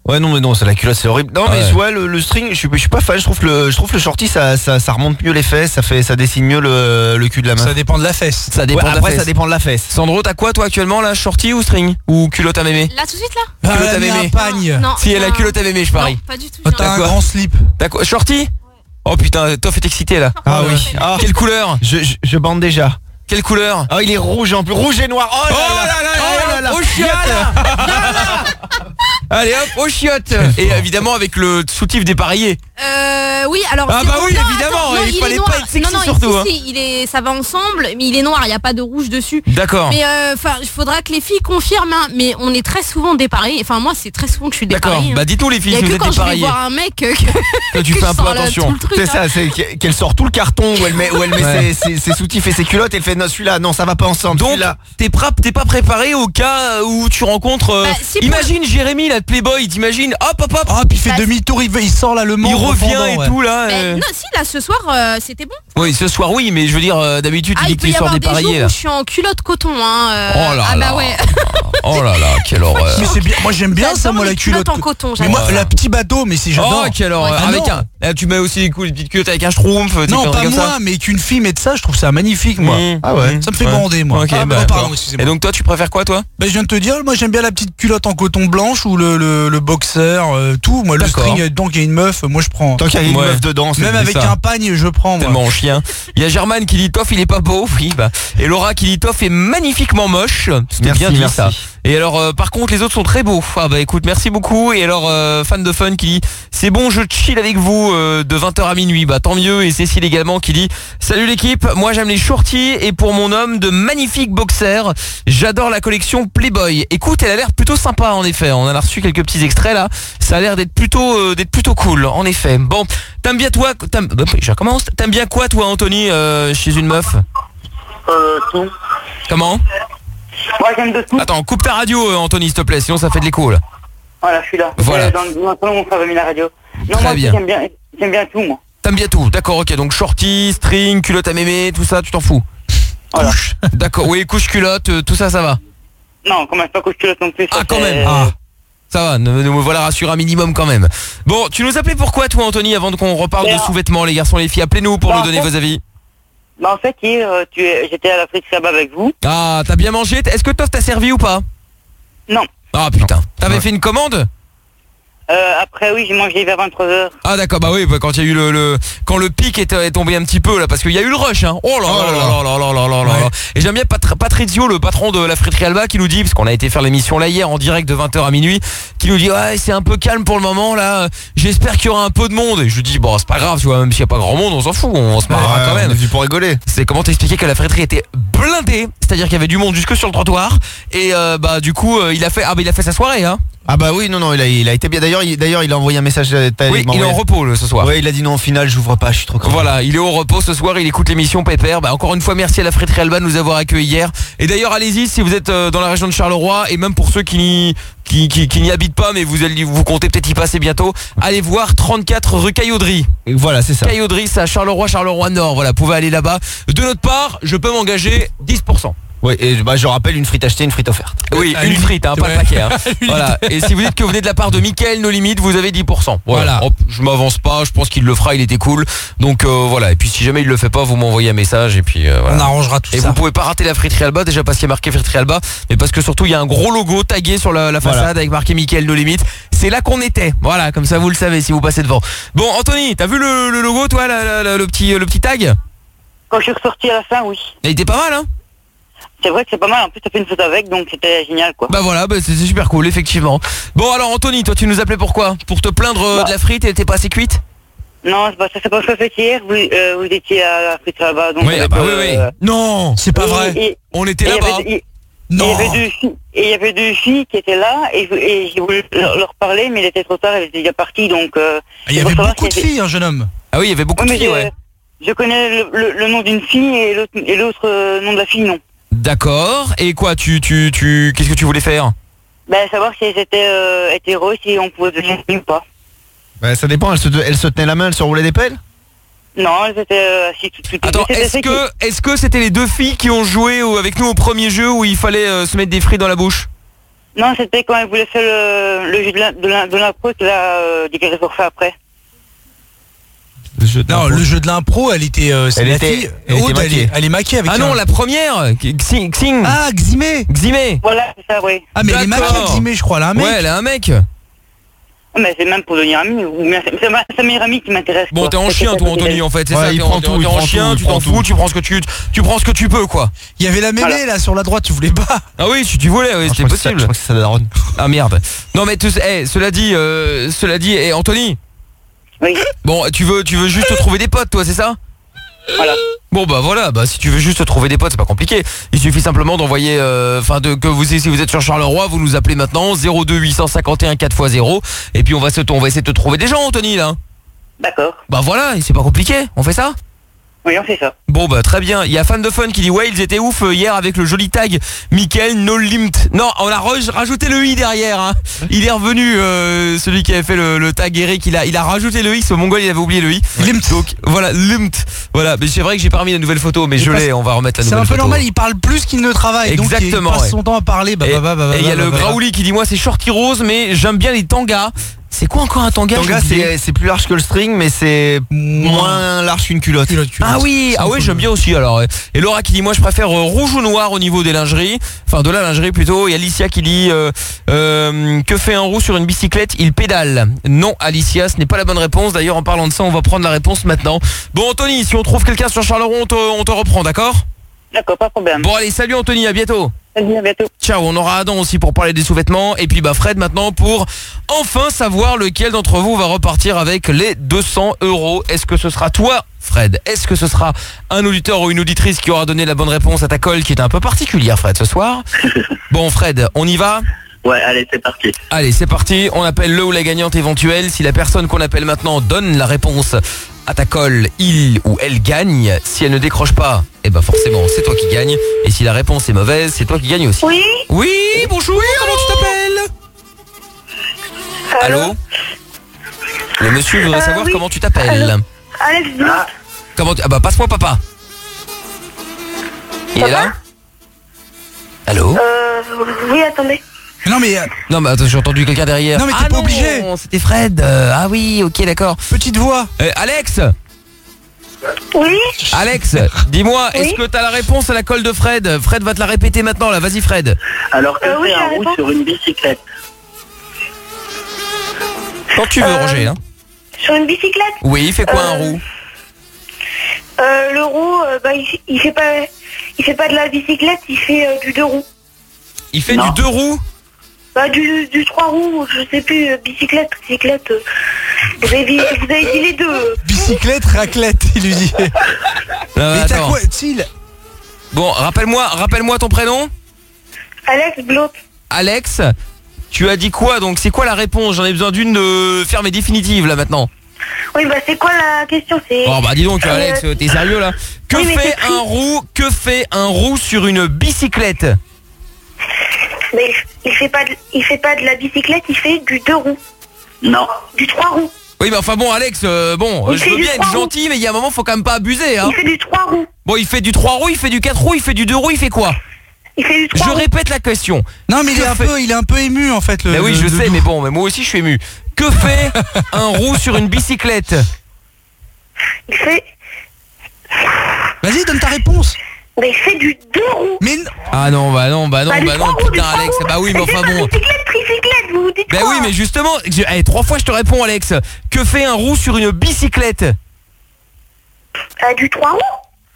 Ouais non mais non, c'est la culotte, c'est horrible. Non Ouais. mais ouais, le, le string, je suis, je suis pas fan. Je trouve que le, je trouve que le shorty ça, ça, ça remonte mieux les fesses, ça fait, ça dessine mieux le, le cul de la main. Ça dépend de la fesse. Ça dépend Ouais, de la après fesse. ça dépend de la fesse. Sandro, t'as quoi toi actuellement là, shorty ou string ou culotte à mémé? Là tout de suite là Ah, Culotte elle à a mis mémé. un pagne. Non. Si elle a non. culotte à mémé, je parie. Non, pas du tout. Oh, j'ai t'as un- un quoi grand slip. T'as quoi, shorty? Oh putain, Toff est excité là. Ah oui. Ah, Quelle couleur? je, je, je bande déjà. Quelle couleur? Oh il est rouge en plus, rouge et noir. Oh là Oh là, là là, oh là là. au chiotte. Allez hop, au chiotte. Et évidemment avec le soutif dépareillé. Euh, oui, alors. Ah c'est- bah oui, non, évidemment, attends, non, il est fallait noir. pas être sexy non, non, surtout, si, hein. si, il est, ça va ensemble, mais il est noir, il n'y a pas de rouge dessus. D'accord. Mais enfin, il faudra que les filles confirment, hein, mais on est très souvent dépareillés. Enfin, moi, c'est très souvent que je suis D'accord. dépareillée. hein. Bah dites-nous les Il y filles a si que vous êtes quand je vais dépareillés. voir un mec euh, que, Que tu que fais je un peu sors là attention. tout le truc, C'est hein. ça, c'est qu'elle sort tout le carton où elle met, où elle met Ouais. ses, ses, ses soutifs et ses culottes et elle fait non celui-là, non ça va pas ensemble. Donc celui-là. t'es pra- t'es pas préparé au cas où tu rencontres euh, Bah, si pour- imagine Jérémy là de Playboy, t'imagines hop hop hop, Ah, puis il fait Bah, demi-tour, il, il sort là le il membre revient pendant, et ouais. tout là. Mais euh. non, si, là, ce soir, euh, c'était bon. Oui, ce soir oui, mais je veux dire euh, d'habitude Ah, tu dis il que peut tu y sors avoir des jours dépareillé où là. je suis en culotte coton, hein. euh, Oh là ah là. bah ouais. Oh là là, quelle horreur. Mais c'est bien, moi j'aime bien ça, J'adore moi la les culotte. culottes en coton, Mais moi, j'adore. la petit bateau, mais c'est j'adore. Oh quelle horreur. Ah, Avec non. un là, tu mets aussi les coups, les petites culottes avec un schtroumpf, des Non, conneries pas comme moi, ça. mais qu'une fille mette ça, je trouve ça magnifique, moi. Mmh. Ah ouais. Ça me fait Ouais. bander, moi. Ok, ah, bah, non, pardon, d'accord. excusez-moi. Et donc toi tu préfères quoi toi? Bah, je viens de te dire, moi j'aime bien la petite culotte en coton blanche ou le, le, le boxer, euh, tout. Moi, le D'accord. string, donc il y a une meuf, moi je prends. Tant qu'il y a une Ouais. meuf dedans, c'est Même avec ça. un pagne, je prends, moi. Tellement en chien. Il y a Germaine qui dit Toff il est pas beau, oui bah. Et Laura qui dit Toff est magnifiquement moche. C'était Merci, bien dit merci. ça. Et alors euh, par contre les autres sont très beaux. Ah bah écoute merci beaucoup. Et alors euh, fan de fun qui dit c'est bon je chill avec vous euh, de vingt heures à minuit. Bah tant mieux. Et Cécile également qui dit salut l'équipe, moi j'aime les shorties et pour mon homme de magnifiques boxers. J'adore la collection Playboy. Écoute elle a l'air plutôt sympa en effet. On en a reçu quelques petits extraits là. Ça a l'air d'être plutôt euh, d'être plutôt cool en effet. Bon t'aimes bien toi t'aimes, bah, je recommence. T'aimes bien quoi toi Anthony euh, chez une meuf? Euh, tout. Comment? Moi, j'aime de tout. Attends, coupe ta radio, euh, Anthony, s'il te plaît, sinon ça fait de l'écho là. Voilà, je suis là. Voilà. Euh, Dans le dans le salon, mon frère a mis la radio. Non, Très moi, aussi, bien. j'aime bien, j'aime bien tout, moi. T'aimes bien tout, d'accord, ok. Donc shorty, string, culotte à mémé, tout ça, tu t'en fous. Voilà. Couche. D'accord, oui, couche culotte, euh, tout ça, ça va. Non, quand même pas couche culotte non plus. ça, Ah, quand c'est- même. Ah. Ça va, ne- nous voilà rassurés un minimum quand même. Bon, tu nous appelais pourquoi toi Anthony, avant qu'on reparle de Ben, sous-vêtements, les garçons, les filles, appelez-nous pour ben, nous en donner fait- vos avis. Bah, en fait, hier, euh, tu es- j'étais à la frite là-bas avec vous. Ah, t'as bien mangé? Est-ce que Toff t'a servi ou pas? Non. Ah putain, t'avais fait une commande? Euh, après, oui, j'ai mangé vers vingt-trois heures. Ah d'accord, bah oui, bah, quand il y a eu le, le quand le pic est, est tombé un petit peu là, parce qu'il y a eu le rush, hein. Oh là là là là là là là là là. Ouais. Et j'aime bien Pat- Patrizio, le patron de la friterie Alba, qui nous dit, parce qu'on a été faire l'émission là hier en direct de vingt heures à minuit, qui nous dit ouais c'est un peu calme pour le moment là. J'espère qu'il y aura un peu de monde. Et je lui dis bon c'est pas grave, tu vois, même s'il y a pas grand monde, on s'en fout, on se marrera Ouais, quand on même. est venu pour rigoler. C'est comment t'expliquer que la friterie était blindée, c'est-à-dire qu'il y avait du monde jusque sur le trottoir. Et euh, bah du coup euh, il a fait ah bah il a fait sa soirée hein. Ah bah oui, non non, il a, il a été bien. D'ailleurs, il, d'ailleurs, il a envoyé un message. t'as- Oui, m'a il est en envoyé- repos le, ce soir. Ouais, il a dit non, au final, j'ouvre pas, je suis trop crevé. Voilà, il est au repos ce soir, il écoute l'émission Pépère. Bah, encore une fois, merci à la friterie Alba de nous avoir accueillis hier. Et d'ailleurs, allez-y si vous êtes euh, dans la région de Charleroi, et même pour ceux qui n'y qui, qui, qui n'y habitent pas, mais vous allez vous comptez peut-être y passer bientôt, allez voir trente-quatre rue Caillauderie. Et voilà, c'est ça. Caillauderie, c'est à Charleroi, Charleroi Nord. Voilà, vous pouvez aller là-bas. De notre part, je peux m'engager dix pour cent. Ouais, et bah je rappelle, une frite achetée, une frite offerte. Oui, à une l'unité, frite, hein, pas ouais. le paquet. Hein. Voilà. Et si vous dites que vous venez de la part de Mickaël, nos limites, vous avez dix pour cent. Voilà. Voilà. Hop, je m'avance pas, je pense qu'il le fera, il était cool. Donc euh, voilà. Et puis si jamais il le fait pas, vous m'envoyez un message et puis euh, voilà. On arrangera tout Et ça. vous pouvez pas rater la friterie Alba, déjà parce qu'il y a marqué friterie Alba, mais parce que surtout il y a un gros logo tagué sur la, la façade Voilà. avec marqué Mickaël nos limites. C'est là qu'on était. Voilà, comme ça vous le savez si vous passez devant. Bon, Anthony, t'as vu le, le logo, toi, la- la- la- le petit le petit tag? Quand je suis ressorti à la fin, oui. Il était pas mal, hein? C'est vrai que c'est pas mal. En plus, t'as fait une photo avec, donc c'était génial, quoi. Bah voilà, bah c'est c'est super cool, effectivement. Bon alors Anthony, toi tu nous appelais pourquoi? Pour te plaindre euh, Bah. de la frite et elle était pas assez cuite? Non, c'est pas ça, c'est pas ce que fait hier. Vous, euh, vous étiez à la frite là-bas, donc. Oui, ah avec, bah oui, euh, oui. Non, C'est pas et- vrai. et- on était et il y là-bas. avait- et- Non. Et il y avait deux filles, et il y avait deux filles qui étaient là, et, et j'ai voulu leur, leur parler, mais il était trop tard, elles étaient déjà parties, donc. Euh, Il y c'est pour avait savoir beaucoup de si elles- filles, un jeune homme. Ah oui, il y avait beaucoup Ouais, de mais filles, je, ouais. je connais le, le- le nom d'une fille et l'autre et l'autre euh, nom de la fille, non. D'accord. Et quoi, tu, tu, tu, qu'est-ce que tu voulais faire? Ben, savoir si elles étaient euh, hétéros, si on pouvait devenir amis ou pas. Bah ça dépend, elle se, elle se tenait la main, elle se roulait des pelles. Non, elles étaient euh, assises tout, tout, tout- Attends, c'était est-ce celles que, est-ce que c'était les deux filles qui ont joué au- avec nous au premier jeu où il fallait euh, se mettre des frites dans la bouche? qui- Non, c'était quand elle voulait faire le, le jeu de la, de la, de l'impro, là, euh, du qu'elle refait après. Le jeu de Non, le jeu de l'impro, elle était. Euh, c'est Elle la était- fille. elle était Aude, elle, maquée. est, elle est maquée avec. Ah un- non, la première Xing. Xing. Ah, Ximé. Ximé. Voilà, c'est ça, oui. Ah, mais elle est maquée, D'accord. Ximé, je crois, là, un mec. Ouais, elle a un mec. Mais c'est même pour devenir ami, ou bien c'est, c'est ma, c'est sa meilleure amie qui m'intéresse. Bon, quoi. t'es en C'est chien, ça, toi, c'est Anthony, elle. en fait. C'est Ouais, ça, il t'es prend en, tout, t'es il en prend chien, tout, tu il t'en prend fous, tout. tu prends ce que tu, tu prends ce que tu peux, quoi. Il y avait la mémé, Voilà. là, sur la droite, tu voulais pas. Ah oui, si tu voulais, oui, Ah, je c'était crois que c'est- possible. Je crois que c'est ça la daronne. Ah merde. Non mais tu sais, eh, cela dit, euh, cela dit, et Anthony. Oui. Bon, tu veux, tu veux juste te trouver des potes, toi, c'est ça? Voilà. Bon bah voilà, bah si tu veux juste te trouver des potes, c'est pas compliqué. Il suffit simplement d'envoyer, enfin de que vous, si vous êtes sur Charleroi, vous nous appelez maintenant zéro deux huit cent cinquante et un quatre fois zéro, et puis on va se, on va essayer de te trouver des gens, Anthony là. D'accord. Bah voilà, et c'est pas compliqué, on fait ça? Oui, on fait ça. Bon bah très bien, il y a Fan de Fun qui dit ouais ils étaient ouf euh, hier avec le joli tag Mickaël No Limit. Non, on a re- rajouté le i derrière hein. Il est revenu euh, celui qui avait fait le, le tag Eric, il a, il a rajouté le i, ce mongol il avait oublié le i. Limt. Donc voilà, Limt. Voilà, mais c'est vrai que j'ai pas remis la nouvelle photo, mais je parce- l'ai, on va remettre la C'est nouvelle un peu photo. normal, il parle plus qu'il ne travaille. Exactement, Donc il passe ouais. son temps à parler. Bah, Et bah, bah, bah, et il y a bah, le bah, bah. Graouli qui dit moi c'est shorty rose mais j'aime bien les tangas. C'est quoi encore un tanga? Tanga, j'ai oublié. c'est c'est plus large que le string, mais c'est moins large qu'une culotte. Culotte, culotte. Ah oui, ah oui, j'aime bien aussi alors. Et Laura qui dit moi je préfère euh, rouge ou noir au niveau des lingeries, enfin de la lingerie plutôt. Et Alicia qui dit euh, euh, que fait un roux sur une bicyclette? Il pédale. Non Alicia, ce n'est pas la bonne réponse. D'ailleurs en parlant de ça, on va prendre la réponse maintenant. Bon Anthony, si on trouve quelqu'un sur Charleroi, on te, on te reprend, d'accord? D'accord, pas de problème. Bon allez, salut Anthony, à bientôt. Salut, à bientôt. Ciao, on aura Adam aussi pour parler des sous-vêtements. Et puis bah Fred maintenant pour enfin savoir lequel d'entre vous va repartir avec les deux cents euros. Est-ce que ce sera toi Fred? Est-ce que ce sera un auditeur ou une auditrice qui aura donné la bonne réponse à ta colle qui est un peu particulière Fred ce soir? Bon Fred, on y va? Ouais, allez, c'est parti. Allez c'est parti, on appelle le ou la gagnante éventuelle. Si la personne qu'on appelle maintenant donne la réponse à ta colle, il ou elle gagne. Si elle ne décroche pas, eh ben forcément c'est toi qui gagne. Et si la réponse est mauvaise, c'est toi qui gagne aussi. Oui. Oui, bonjour, comment tu t'appelles? Allô? Le monsieur voudrait Euh, savoir oui. comment tu t'appelles. Allô Alex Blanc. Comment tu... Ah bah passe-moi papa. Il est là? Allô? Euh, oui, attendez. Non mais. euh, Non mais attends, j'ai entendu quelqu'un derrière. Non, mais t'es ah pas non, obligé. C'était Fred. Euh, ah oui, ok d'accord. Petite voix. Euh, Alex, Oui. Alex, dis-moi, Oui. est-ce que t'as la réponse à la colle de Fred? Fred va te la répéter maintenant là, vas-y Fred. Alors que Euh, oui, fait la un roux réponse. sur une bicyclette? Quand tu veux Euh, Roger hein. Sur une bicyclette. Oui, il fait quoi un euh, roux? Euh, le roux, euh, bah, il, fait- il fait pas, il fait pas de la bicyclette, il fait euh, du deux roues. Il fait Non. du deux roues? Bah, du, du trois roues, je sais plus, euh, bicyclette, bicyclette. euh, vous, avez, dit- vous avez dit les deux. euh. Bicyclette, raclette, il lui dit. Non, Mais t'as attends. quoi, S'il. Bon, rappelle-moi, rappelle-moi ton prénom. Alex Blot. Alex, tu as dit quoi donc? C'est quoi la réponse? J'en ai besoin d'une de ferme et définitive là maintenant. Oui, bah, c'est quoi la question? C'est. Oh bah dis donc Euh, Alex, t'es sérieux là? Que oui, mais fait c'est pris. un roux? Que fait un roux sur une bicyclette? Mais il, il fait pas, de, il fait pas de la bicyclette, il fait du deux roues, Non. du trois roues. Oui mais enfin bon Alex, euh, bon, Il euh, je fait veux du bien être trois roues. gentil mais il y a un moment faut quand même pas abuser hein. Il fait du trois roues. Bon il fait du trois roues, il fait du quatre roues, il fait du deux roues, il fait quoi? Il fait du trois Je roues. répète la question. Non mais il Que est un fait- peu, il est un peu ému en fait. Le, Mais oui le- je le sais doux. mais bon mais moi aussi je suis ému. Que fait un roux sur une bicyclette? Il fait, Vas-y, donne ta réponse. mais il fait du deux roues. Mais n- Ah non bah non bah non Bah, du bah non trois roues, du putain trois Alex, roues. bah oui mais c'est enfin pas bon. bicyclette, tricyclette, vous vous dites Bah quoi? oui mais justement, je- allez, trois fois je te réponds Alex. Que fait un roux sur une bicyclette? Euh, du trois roues.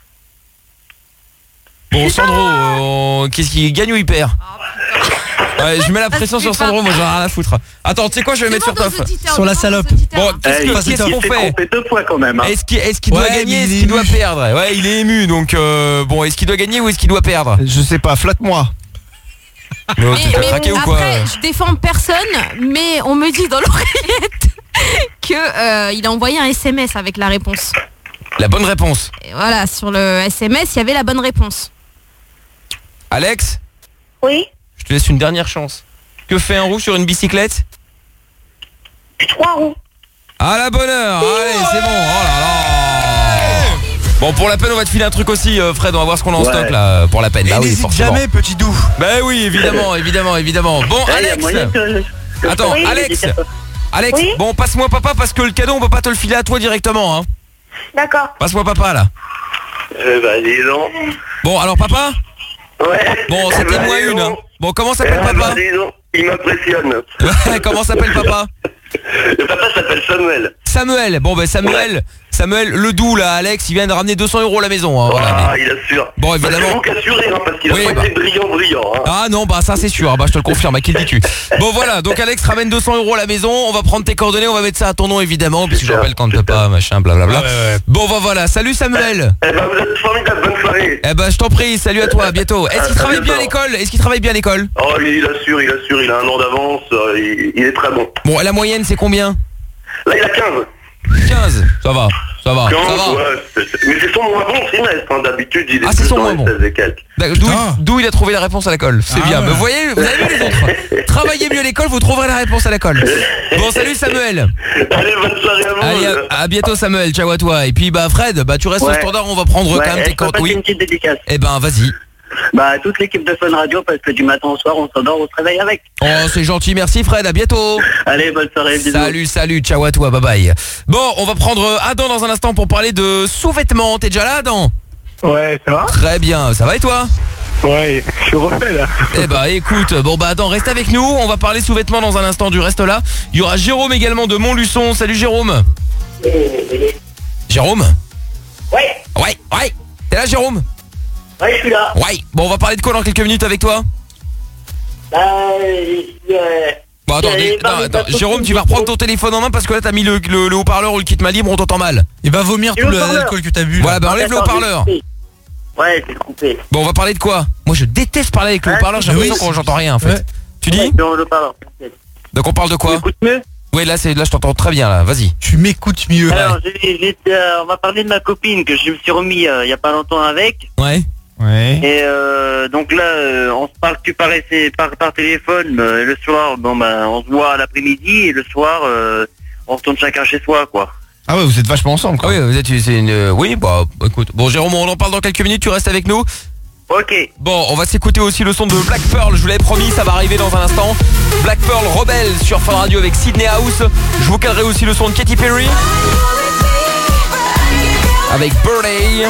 Bon Sandro, euh, qu'est-ce qu'il gagne ou il perd? Ouais, je mets la pression sur Sandro, moi j'en ai rien à foutre. Attends, tu sais quoi, je vais mettre sur Toff. Sur la salope. Bon, qu'est-ce Eh, que- il qu'est-ce s'est qu'on fait? trompé deux fois quand même. hein. Est-ce qu'il est-ce qu'il doit Ouais, gagner, mais est-ce il est qu'il doit ému. perdre? Ouais, il est ému, donc euh, bon, est-ce qu'il doit gagner ou est-ce qu'il doit perdre? Je sais pas, flatte-moi. Mais oh, Mais- tu t'as mais craqué ou quoi? après, je défends personne, mais on me dit dans l'oreillette que euh, il a envoyé un S M S avec la réponse. La bonne réponse. Et voilà, sur le S M S, il y avait la bonne réponse. Alex, Oui. je te laisse une dernière chance. Que fait un roux sur une bicyclette? Du trois roues. À la bonne heure. Allez, c'est bon. Oh là là. Bon, pour la peine, on va te filer un truc aussi, euh, Fred. On va voir ce qu'on a en Ouais. stock là pour la peine. Et Bah oui, n'hésite forcément. jamais, petit doux. Bah oui, évidemment, évidemment, évidemment. Bon, Ouais, y a Alex. moyen que- que- Attends, Oui, Alex. j'ai- Alex, Oui bon, passe-moi papa parce que le cadeau, on peut pas te le filer à toi directement, hein. D'accord. Passe-moi papa là. Eh ben, dis donc. Bon, alors papa. Ouais. Bon, Eh c'était ben, moi dis une. donc. hein. Bon, comment s'appelle Eh papa? ben, dis donc, il m'impressionne. Comment s'appelle papa? Le papa s'appelle Samuel. Samuel. Bon, ben Samuel. Samuel, le doux là, Alex, il vient de ramener deux cents euros à la maison. Hein, voilà, Ah, mais- il assure. Bon, Bah, c'est évidemment. vous qui assurez, hein, parce qu'il a Oui, pas bah. été brillant, brillant. Hein. Ah non, bah ça c'est sûr, bah je te le confirme, à qui le dis-tu? Bon voilà, donc Alex ramène deux cents euros à la maison, on va prendre tes coordonnées, on va mettre ça à ton nom évidemment, puisque je rappelle quand ne peut pas, machin, blablabla. Bon bah voilà, salut Samuel. Eh ben, vous êtes formidable, bonne soirée. Eh ben je t'en prie, salut à toi, à bientôt. Est-ce qu'il À travaille bien à bientôt. l'école? Est-ce qu'il travaille bien à l'école? Oh, il il assure, il assure, il a un an d'avance, euh, il, il est très bon. Bon, et la moyenne c'est combien? Là, il a quinze. quinze, ça va, ça va, quinze, ça va. ouais, c'est- c'est- mais c'est son moins bon trimestre, hein, d'habitude, il est Ah, c'est plus son dans moins les bon. seize et quelques. D'accord, D'où d'où il a trouvé la réponse à l'école, c'est Ah bien. ouais. Mais vous voyez, vous avez vu les autres. Travaillez mieux à l'école, vous trouverez la réponse à l'école. Bon, salut Samuel. Allez, bonne soirée à vous. Allez, à, à bientôt Samuel, ciao à toi. Et puis bah Fred, bah tu restes au Ouais. standard, on va prendre Ouais, quand même eh, tes je peux cordes. passer Oui. une petite dédicace. Eh ben vas-y. Bah, à toute l'équipe de Fun Radio, parce que du matin au soir, on s'endort, on se réveille avec. Oh c'est gentil, merci Fred, à bientôt. Allez, bonne soirée, bisous. Salut, salut, ciao à toi, bye bye. Bon, on va prendre Adam dans un instant pour parler de sous-vêtements. T'es déjà là Adam? Ouais, ça va? Très bien, ça va et toi? Ouais, je suis refait là. Eh bah écoute, bon bah Adam, reste avec nous, on va parler sous-vêtements dans un instant, du reste là. Il y aura Jérôme également de Montluçon, salut Jérôme. Jérôme? Ouais. Ouais, ouais. T'es là Jérôme? Ouais, je suis là. Ouais. Bon, on va parler de quoi dans quelques minutes avec toi? Bah, euh, Bon attends, euh, dis- bah, attends, bah, attends, Jérôme, tu vas reprendre ton téléphone en main parce que là t'as mis le, le, le haut-parleur ou le kit main libre, on t'entend mal. Il va vomir Et tout le le- haut-parleur. l'alcool que t'as bu. là. Voilà, bah enlève le Attends, haut-parleur. j'ai coupé. Ouais, c'est coupé. Bon, on va parler de quoi? Moi je déteste parler avec le Ouais, haut-parleur, j'ai mais l'impression oui, qu'on j'entends rien en fait. Ouais. Tu dis? Ouais, dans le parleur. Donc on parle de quoi? Écoute mieux. Oui, là c'est là je t'entends très bien là, vas-y. Tu m'écoutes mieux. Alors, j'ai- j'ai- euh, on va parler de ma copine que je me suis remis euh, il y a pas longtemps avec. Ouais. Ouais. Et euh, donc là, euh, on se parle, tu paraissais par, par téléphone. euh, le soir, bon bah, on se voit l'après-midi et le soir, euh, on retourne chacun chez soi, quoi. Ah ouais, vous êtes vachement ensemble Ah quoi. oui, vous êtes c'est une euh, oui, bah écoute. Bon Jérôme, on en parle dans quelques minutes, tu restes avec nous. Ok. Bon, on va s'écouter aussi le son de Black Pearl, je vous l'avais promis, ça va arriver dans un instant. Black Pearl Rebelle sur Fun Radio avec Sydney House. Je vous calerai aussi le son de Katy Perry avec Birthday.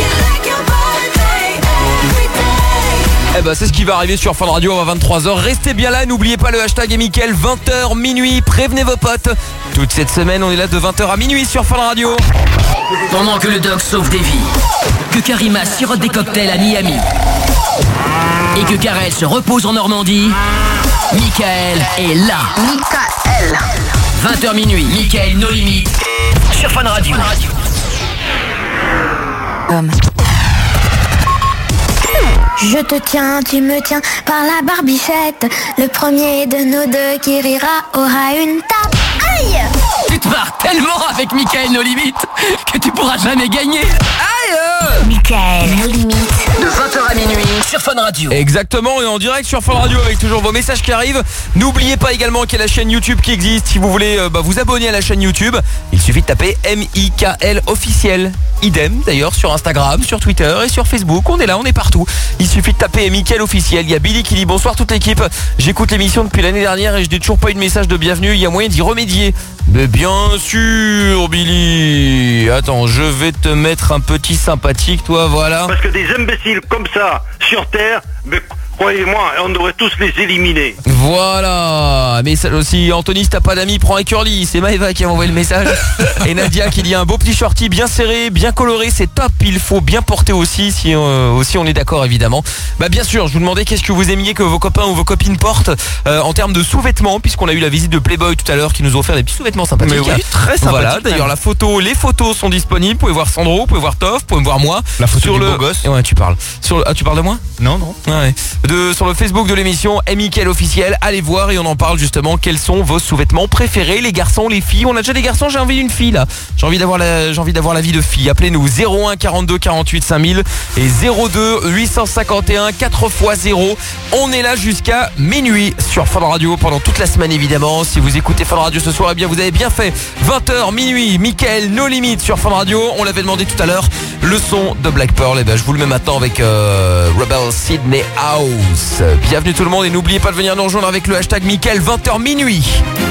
Eh ben c'est ce qui va arriver sur Fun Radio à vingt-trois heures. Restez bien là, n'oubliez pas le hashtag et Mickaël, vingt heures minuit, prévenez vos potes. Toute cette semaine, on est là de vingt heures à minuit sur Fun Radio. Pendant que le doc sauve des vies, que Karima sirote des cocktails à Miami et que Karel se repose en Normandie, Mickaël est là. Mickaël. vingt heures minuit, Mickaël No Limites sur Fun Radio. Je te tiens, tu me tiens par la barbichette. Le premier de nos deux qui rira aura une tape. Aïe! Tu te marres tellement avec Mickaël No Limites que tu pourras jamais gagner. Aïe! Mickaël, nos limites. De vingt heures à minuit sur Fun Radio. Exactement, et en direct sur Fun Radio avec toujours vos messages qui arrivent. N'oubliez pas également qu'il y a la chaîne YouTube qui existe. Si vous voulez euh, bah, vous abonner à la chaîne YouTube, il suffit de taper M I K L officiel. Idem d'ailleurs sur Instagram, sur Twitter et sur Facebook. On est là, on est partout. Il suffit de taper M I K L officiel. Il y a Billy qui dit bonsoir toute l'équipe. J'écoute l'émission depuis l'année dernière et je n'ai toujours pas eu de message de bienvenue. Il y a moyen d'y remédier. Mais bien sûr Billy. Attends, je vais te mettre un petit sympathique toi, voilà. Parce que des imbéciles comme ça, sur Terre, mais croyez-moi, on devrait tous les éliminer. Voilà. Mais ça aussi, Anthony, si t'as pas d'amis, prends un curly. C'est Maëva qui a envoyé le message. Et Nadia qui dit un beau petit shorty bien serré, bien coloré, c'est top. Il faut bien porter aussi, si euh, aussi on est d'accord évidemment. Bah bien sûr, je vous demandais qu'est-ce que vous aimiez que vos copains ou vos copines portent euh, en termes de sous-vêtements, puisqu'on a eu la visite de Playboy tout à l'heure qui nous ont offert des petits sous-vêtements sympathiques. Mais oui, très sympathique. Voilà. D'ailleurs, la photo, les photos sont disponibles. Vous pouvez voir Sandro, vous pouvez voir Toff, vous pouvez me voir moi. La photo sur du le beau gosse. Ouais, tu parles. Sur le... Ah, tu parles de moi? Non, non. Ouais. de, sur le Facebook de l'émission Mickaël officiel. Allez voir et on en parle justement. Quels sont vos sous-vêtements préférés, les garçons, les filles? On a déjà des garçons, j'ai envie d'une fille là. J'ai envie d'avoir la, j'ai envie d'avoir la vie de fille. Appelez-nous zéro un quarante-deux quarante-huit cinq mille et zéro deux huit cent cinquante et un quatre fois zéro. On est là jusqu'à minuit sur Fun Radio pendant toute la semaine évidemment. Si vous écoutez Fun Radio ce soir, eh bien vous avez bien fait. vingt heures minuit, Mickaël No Limit sur Fun Radio. On l'avait demandé tout à l'heure. Le son de Black Pearl, et ben je vous le mets maintenant avec euh, Rebel Sydney House. Bienvenue tout le monde et n'oubliez pas de venir nous rejoindre avec le hashtag Mickaël vingt heures minuit.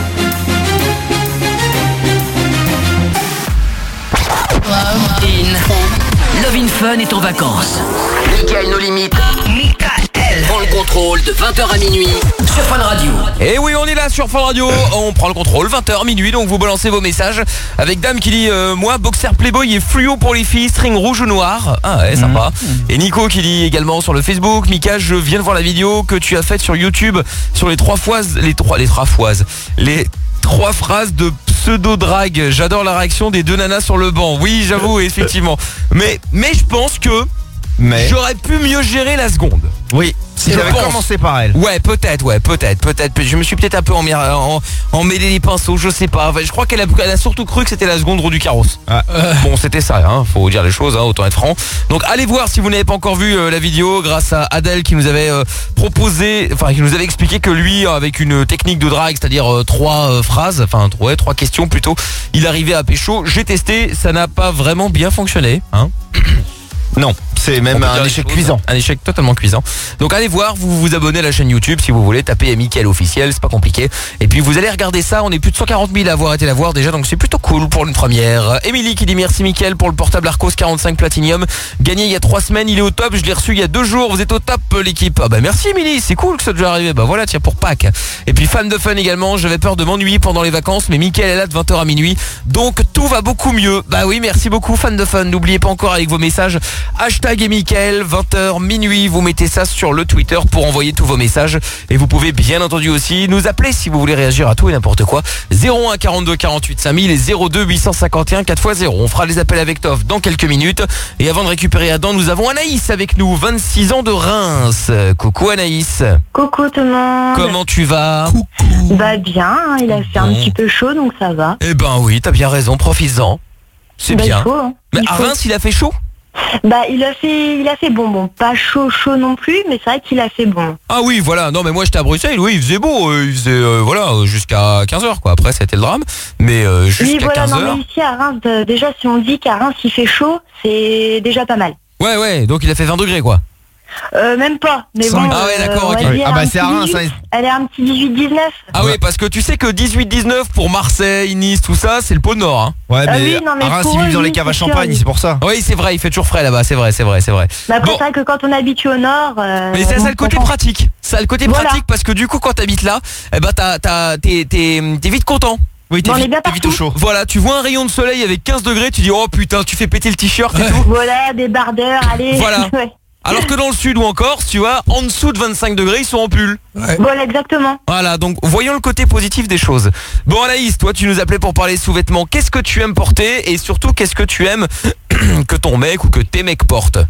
In. Love in Fun est en vacances. Mickaël No Limit. Mickaël prend le contrôle de vingt heures à minuit sur Fun Radio. Et oui, on est là sur Fun Radio. On prend le contrôle, vingt heures minuit. Donc vous balancez vos messages avec Dame qui dit euh, moi, boxer Playboy et fluo pour les filles, string rouge ou noir. Ah ouais, sympa. Mmh. Et Nico qui dit également sur le Facebook, Mika, je viens de voir la vidéo que tu as faite sur YouTube sur les trois fois, les trois, les trois fois, les trois phrases de pseudo-drague. J'adore la réaction des deux nanas sur le banc. Oui, j'avoue, effectivement. Mais, mais je pense que mais... j'aurais pu mieux gérer la seconde. Oui. Si j'avais commencé par elle. Ouais, peut-être, ouais, peut-être, peut-être. Je me suis peut-être un peu en, en, mêlé les pinceaux, je sais pas. Enfin, je crois qu'elle a, elle a surtout cru que c'était la seconde roue du carrosse. Ah. Euh. Bon, c'était ça, hein, faut dire les choses, hein, autant être franc. Donc allez voir si vous n'avez pas encore vu euh, la vidéo, grâce à Adèle qui nous avait euh, proposé, enfin qui nous avait expliqué que lui, avec une technique de drague, c'est-à-dire euh, trois euh, phrases, enfin ouais, trois questions plutôt, il arrivait à pécho. J'ai testé, ça n'a pas vraiment bien fonctionné, hein. Non, c'est même un échec cuisant. Un échec totalement cuisant. Donc allez voir, vous vous abonnez à la chaîne YouTube si vous voulez, tapez Mickaël officiel, c'est pas compliqué. Et puis vous allez regarder ça, on est plus de cent quarante mille à avoir été la voir déjà, donc c'est plutôt cool pour une première. Émilie qui dit merci Mickaël pour le portable Arcos quarante-cinq Platinum, gagné il y a trois semaines, il est au top, je l'ai reçu il y a deux jours, vous êtes au top l'équipe. Ah bah merci Émilie, c'est cool que ça déjà arrivé, bah voilà tiens pour Pâques. Et puis fan de fun également, j'avais peur de m'ennuyer pendant les vacances, mais Mickaël est là de vingt heures à minuit, donc tout va beaucoup mieux. Bah oui, merci beaucoup fan de fun, n'oubliez pas encore avec vos messages, hashtag et Mickaël, vingt heures minuit, vous mettez ça sur le Twitter pour envoyer tous vos messages et vous pouvez bien entendu aussi nous appeler si vous voulez réagir à tout et n'importe quoi. Zéro un quarante-deux quarante-huit cinq mille et zéro deux huit cent cinquante et un quatre fois zéro. On fera les appels avec Toff dans quelques minutes et avant de récupérer Adam, nous avons Anaïs avec nous, vingt-six ans de Reims. Coucou Anaïs. Coucou tout le monde. Comment tu vas? Coucou. Bah bien, il a fait bon. Un petit peu chaud donc ça va. Eh ben oui, t'as bien raison, profites-en. C'est bah, bien. Il faut, hein. Mais il à faut. Reims, il a fait chaud? Bah il a fait il a fait bon bon pas chaud chaud non plus mais c'est vrai qu'il a fait bon. Ah oui voilà non mais moi j'étais à Bruxelles, oui il faisait beau, euh, il faisait euh, voilà jusqu'à quinze heures quoi, après c'était le drame mais euh, jusqu'à oui, voilà, quinze heures. Non mais ici à Reims euh, déjà si on dit qu'à Reims il fait chaud c'est déjà pas mal. Ouais ouais donc il a fait vingt degrés quoi. Euh, même pas, mais bon. Ah ouais d'accord, euh, ok. Ah bah c'est à Reims, dix-huit, elle est un petit dix-huit dix-neuf. Ah ouais parce que tu sais que dix-huit dix-neuf pour Marseille, Nice, tout ça, c'est le pôle Nord hein. Ouais mais, ah oui, non, mais à Reims pour ils eux, vivent dans oui, les caves à c'est champagne, sûr, c'est pour ça. Oui c'est vrai, il fait toujours frais là-bas, c'est vrai, c'est vrai, c'est vrai. Mais après bon. c'est vrai que quand on habite au Nord euh, mais c'est bon, ça le côté bon. pratique. Ça a le côté Voilà. pratique parce que du coup quand t'habites là, eh ben t'as, t'as, t'es, t'es, t'es vite content. Oui, t'es, Bon, on est vite, bien t'es vite au partout. chaud. Voilà, tu vois un rayon de soleil avec quinze degrés, tu dis oh putain, tu fais péter le t-shirt et tout. Voilà, des bardeurs, allez. Voilà. Ouais. Alors que dans le sud ou en Corse, tu vois, en dessous de vingt-cinq degrés, ils sont en pull. Ouais. Voilà, exactement. Voilà, donc voyons le côté positif des choses. Bon Anaïs, toi tu nous appelais pour parler sous-vêtements. Qu'est-ce que tu aimes porter et surtout qu'est-ce que tu aimes que ton mec ou que tes mecs portent?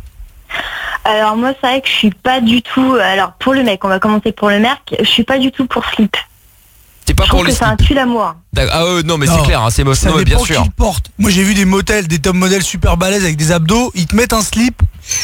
Alors moi c'est vrai que je suis pas du tout. Alors pour le mec, on va commencer pour le mec. Je suis pas du tout pour slip. C'est pas je pour trouve le que c'est un slip. tue l'amour. Ah euh, non mais Non, c'est clair, hein, c'est moche, Ça non, mais dépend bien sûr. qui le porte. Moi j'ai vu des modèles, des top modèles super balèzes avec des abdos, ils te mettent un slip.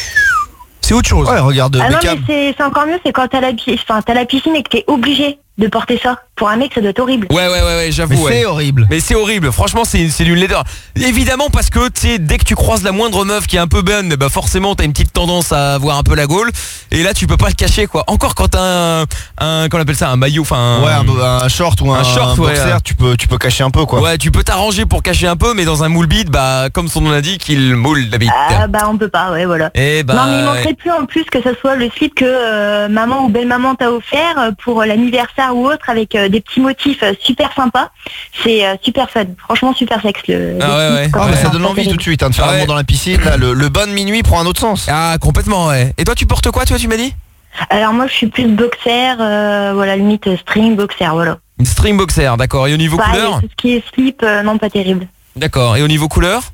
C'est autre chose. Ouais regarde Ah non Beckham. mais c'est c'est encore mieux, c'est quand t'as la, pi- enfin, t'as la piscine et que t'es obligé de porter ça. Pour un mec ça doit être horrible. Ouais ouais ouais, ouais j'avoue. Mais ouais. c'est horrible. Mais c'est horrible, franchement c'est, c'est d'une laideur. Évidemment parce que tu sais, dès que tu croises la moindre meuf qui est un peu bonne, bah forcément t'as une petite tendance à avoir un peu la gaule. Et là tu peux pas le cacher quoi. Encore quand t'as un, un qu'on appelle ça un maillot, enfin Ouais un, un short ou un, un short, ouais, boxer, ouais. tu peux tu peux cacher un peu quoi. Ouais tu peux t'arranger pour cacher un peu, mais dans un moule bite, bah comme son nom l'indique, il moule la bite. Ah bah on peut pas, ouais voilà. Et bah, non mais il manquerait plus en plus que ce soit le slip que euh, maman ou belle-maman t'a offert euh, pour l'anniversaire ou autre avec euh, des petits motifs euh, super sympas. C'est euh, super fun, franchement super sexe le, Ah le ouais, slip, ouais. quand Ah on bah ça porte, donne c'est envie terrible. tout de suite hein, de faire Ah ouais. l'amour dans la piscine, là, le, le bain de minuit prend un autre sens. Ah complètement ouais. Et toi tu portes quoi toi tu m'as dit? Alors moi je suis plus boxer, euh, voilà limite string boxer, voilà. Une string boxer, d'accord. Et au niveau Pareil, couleur? tout ce qui est slip, euh, non pas terrible. D'accord. Et au niveau couleur?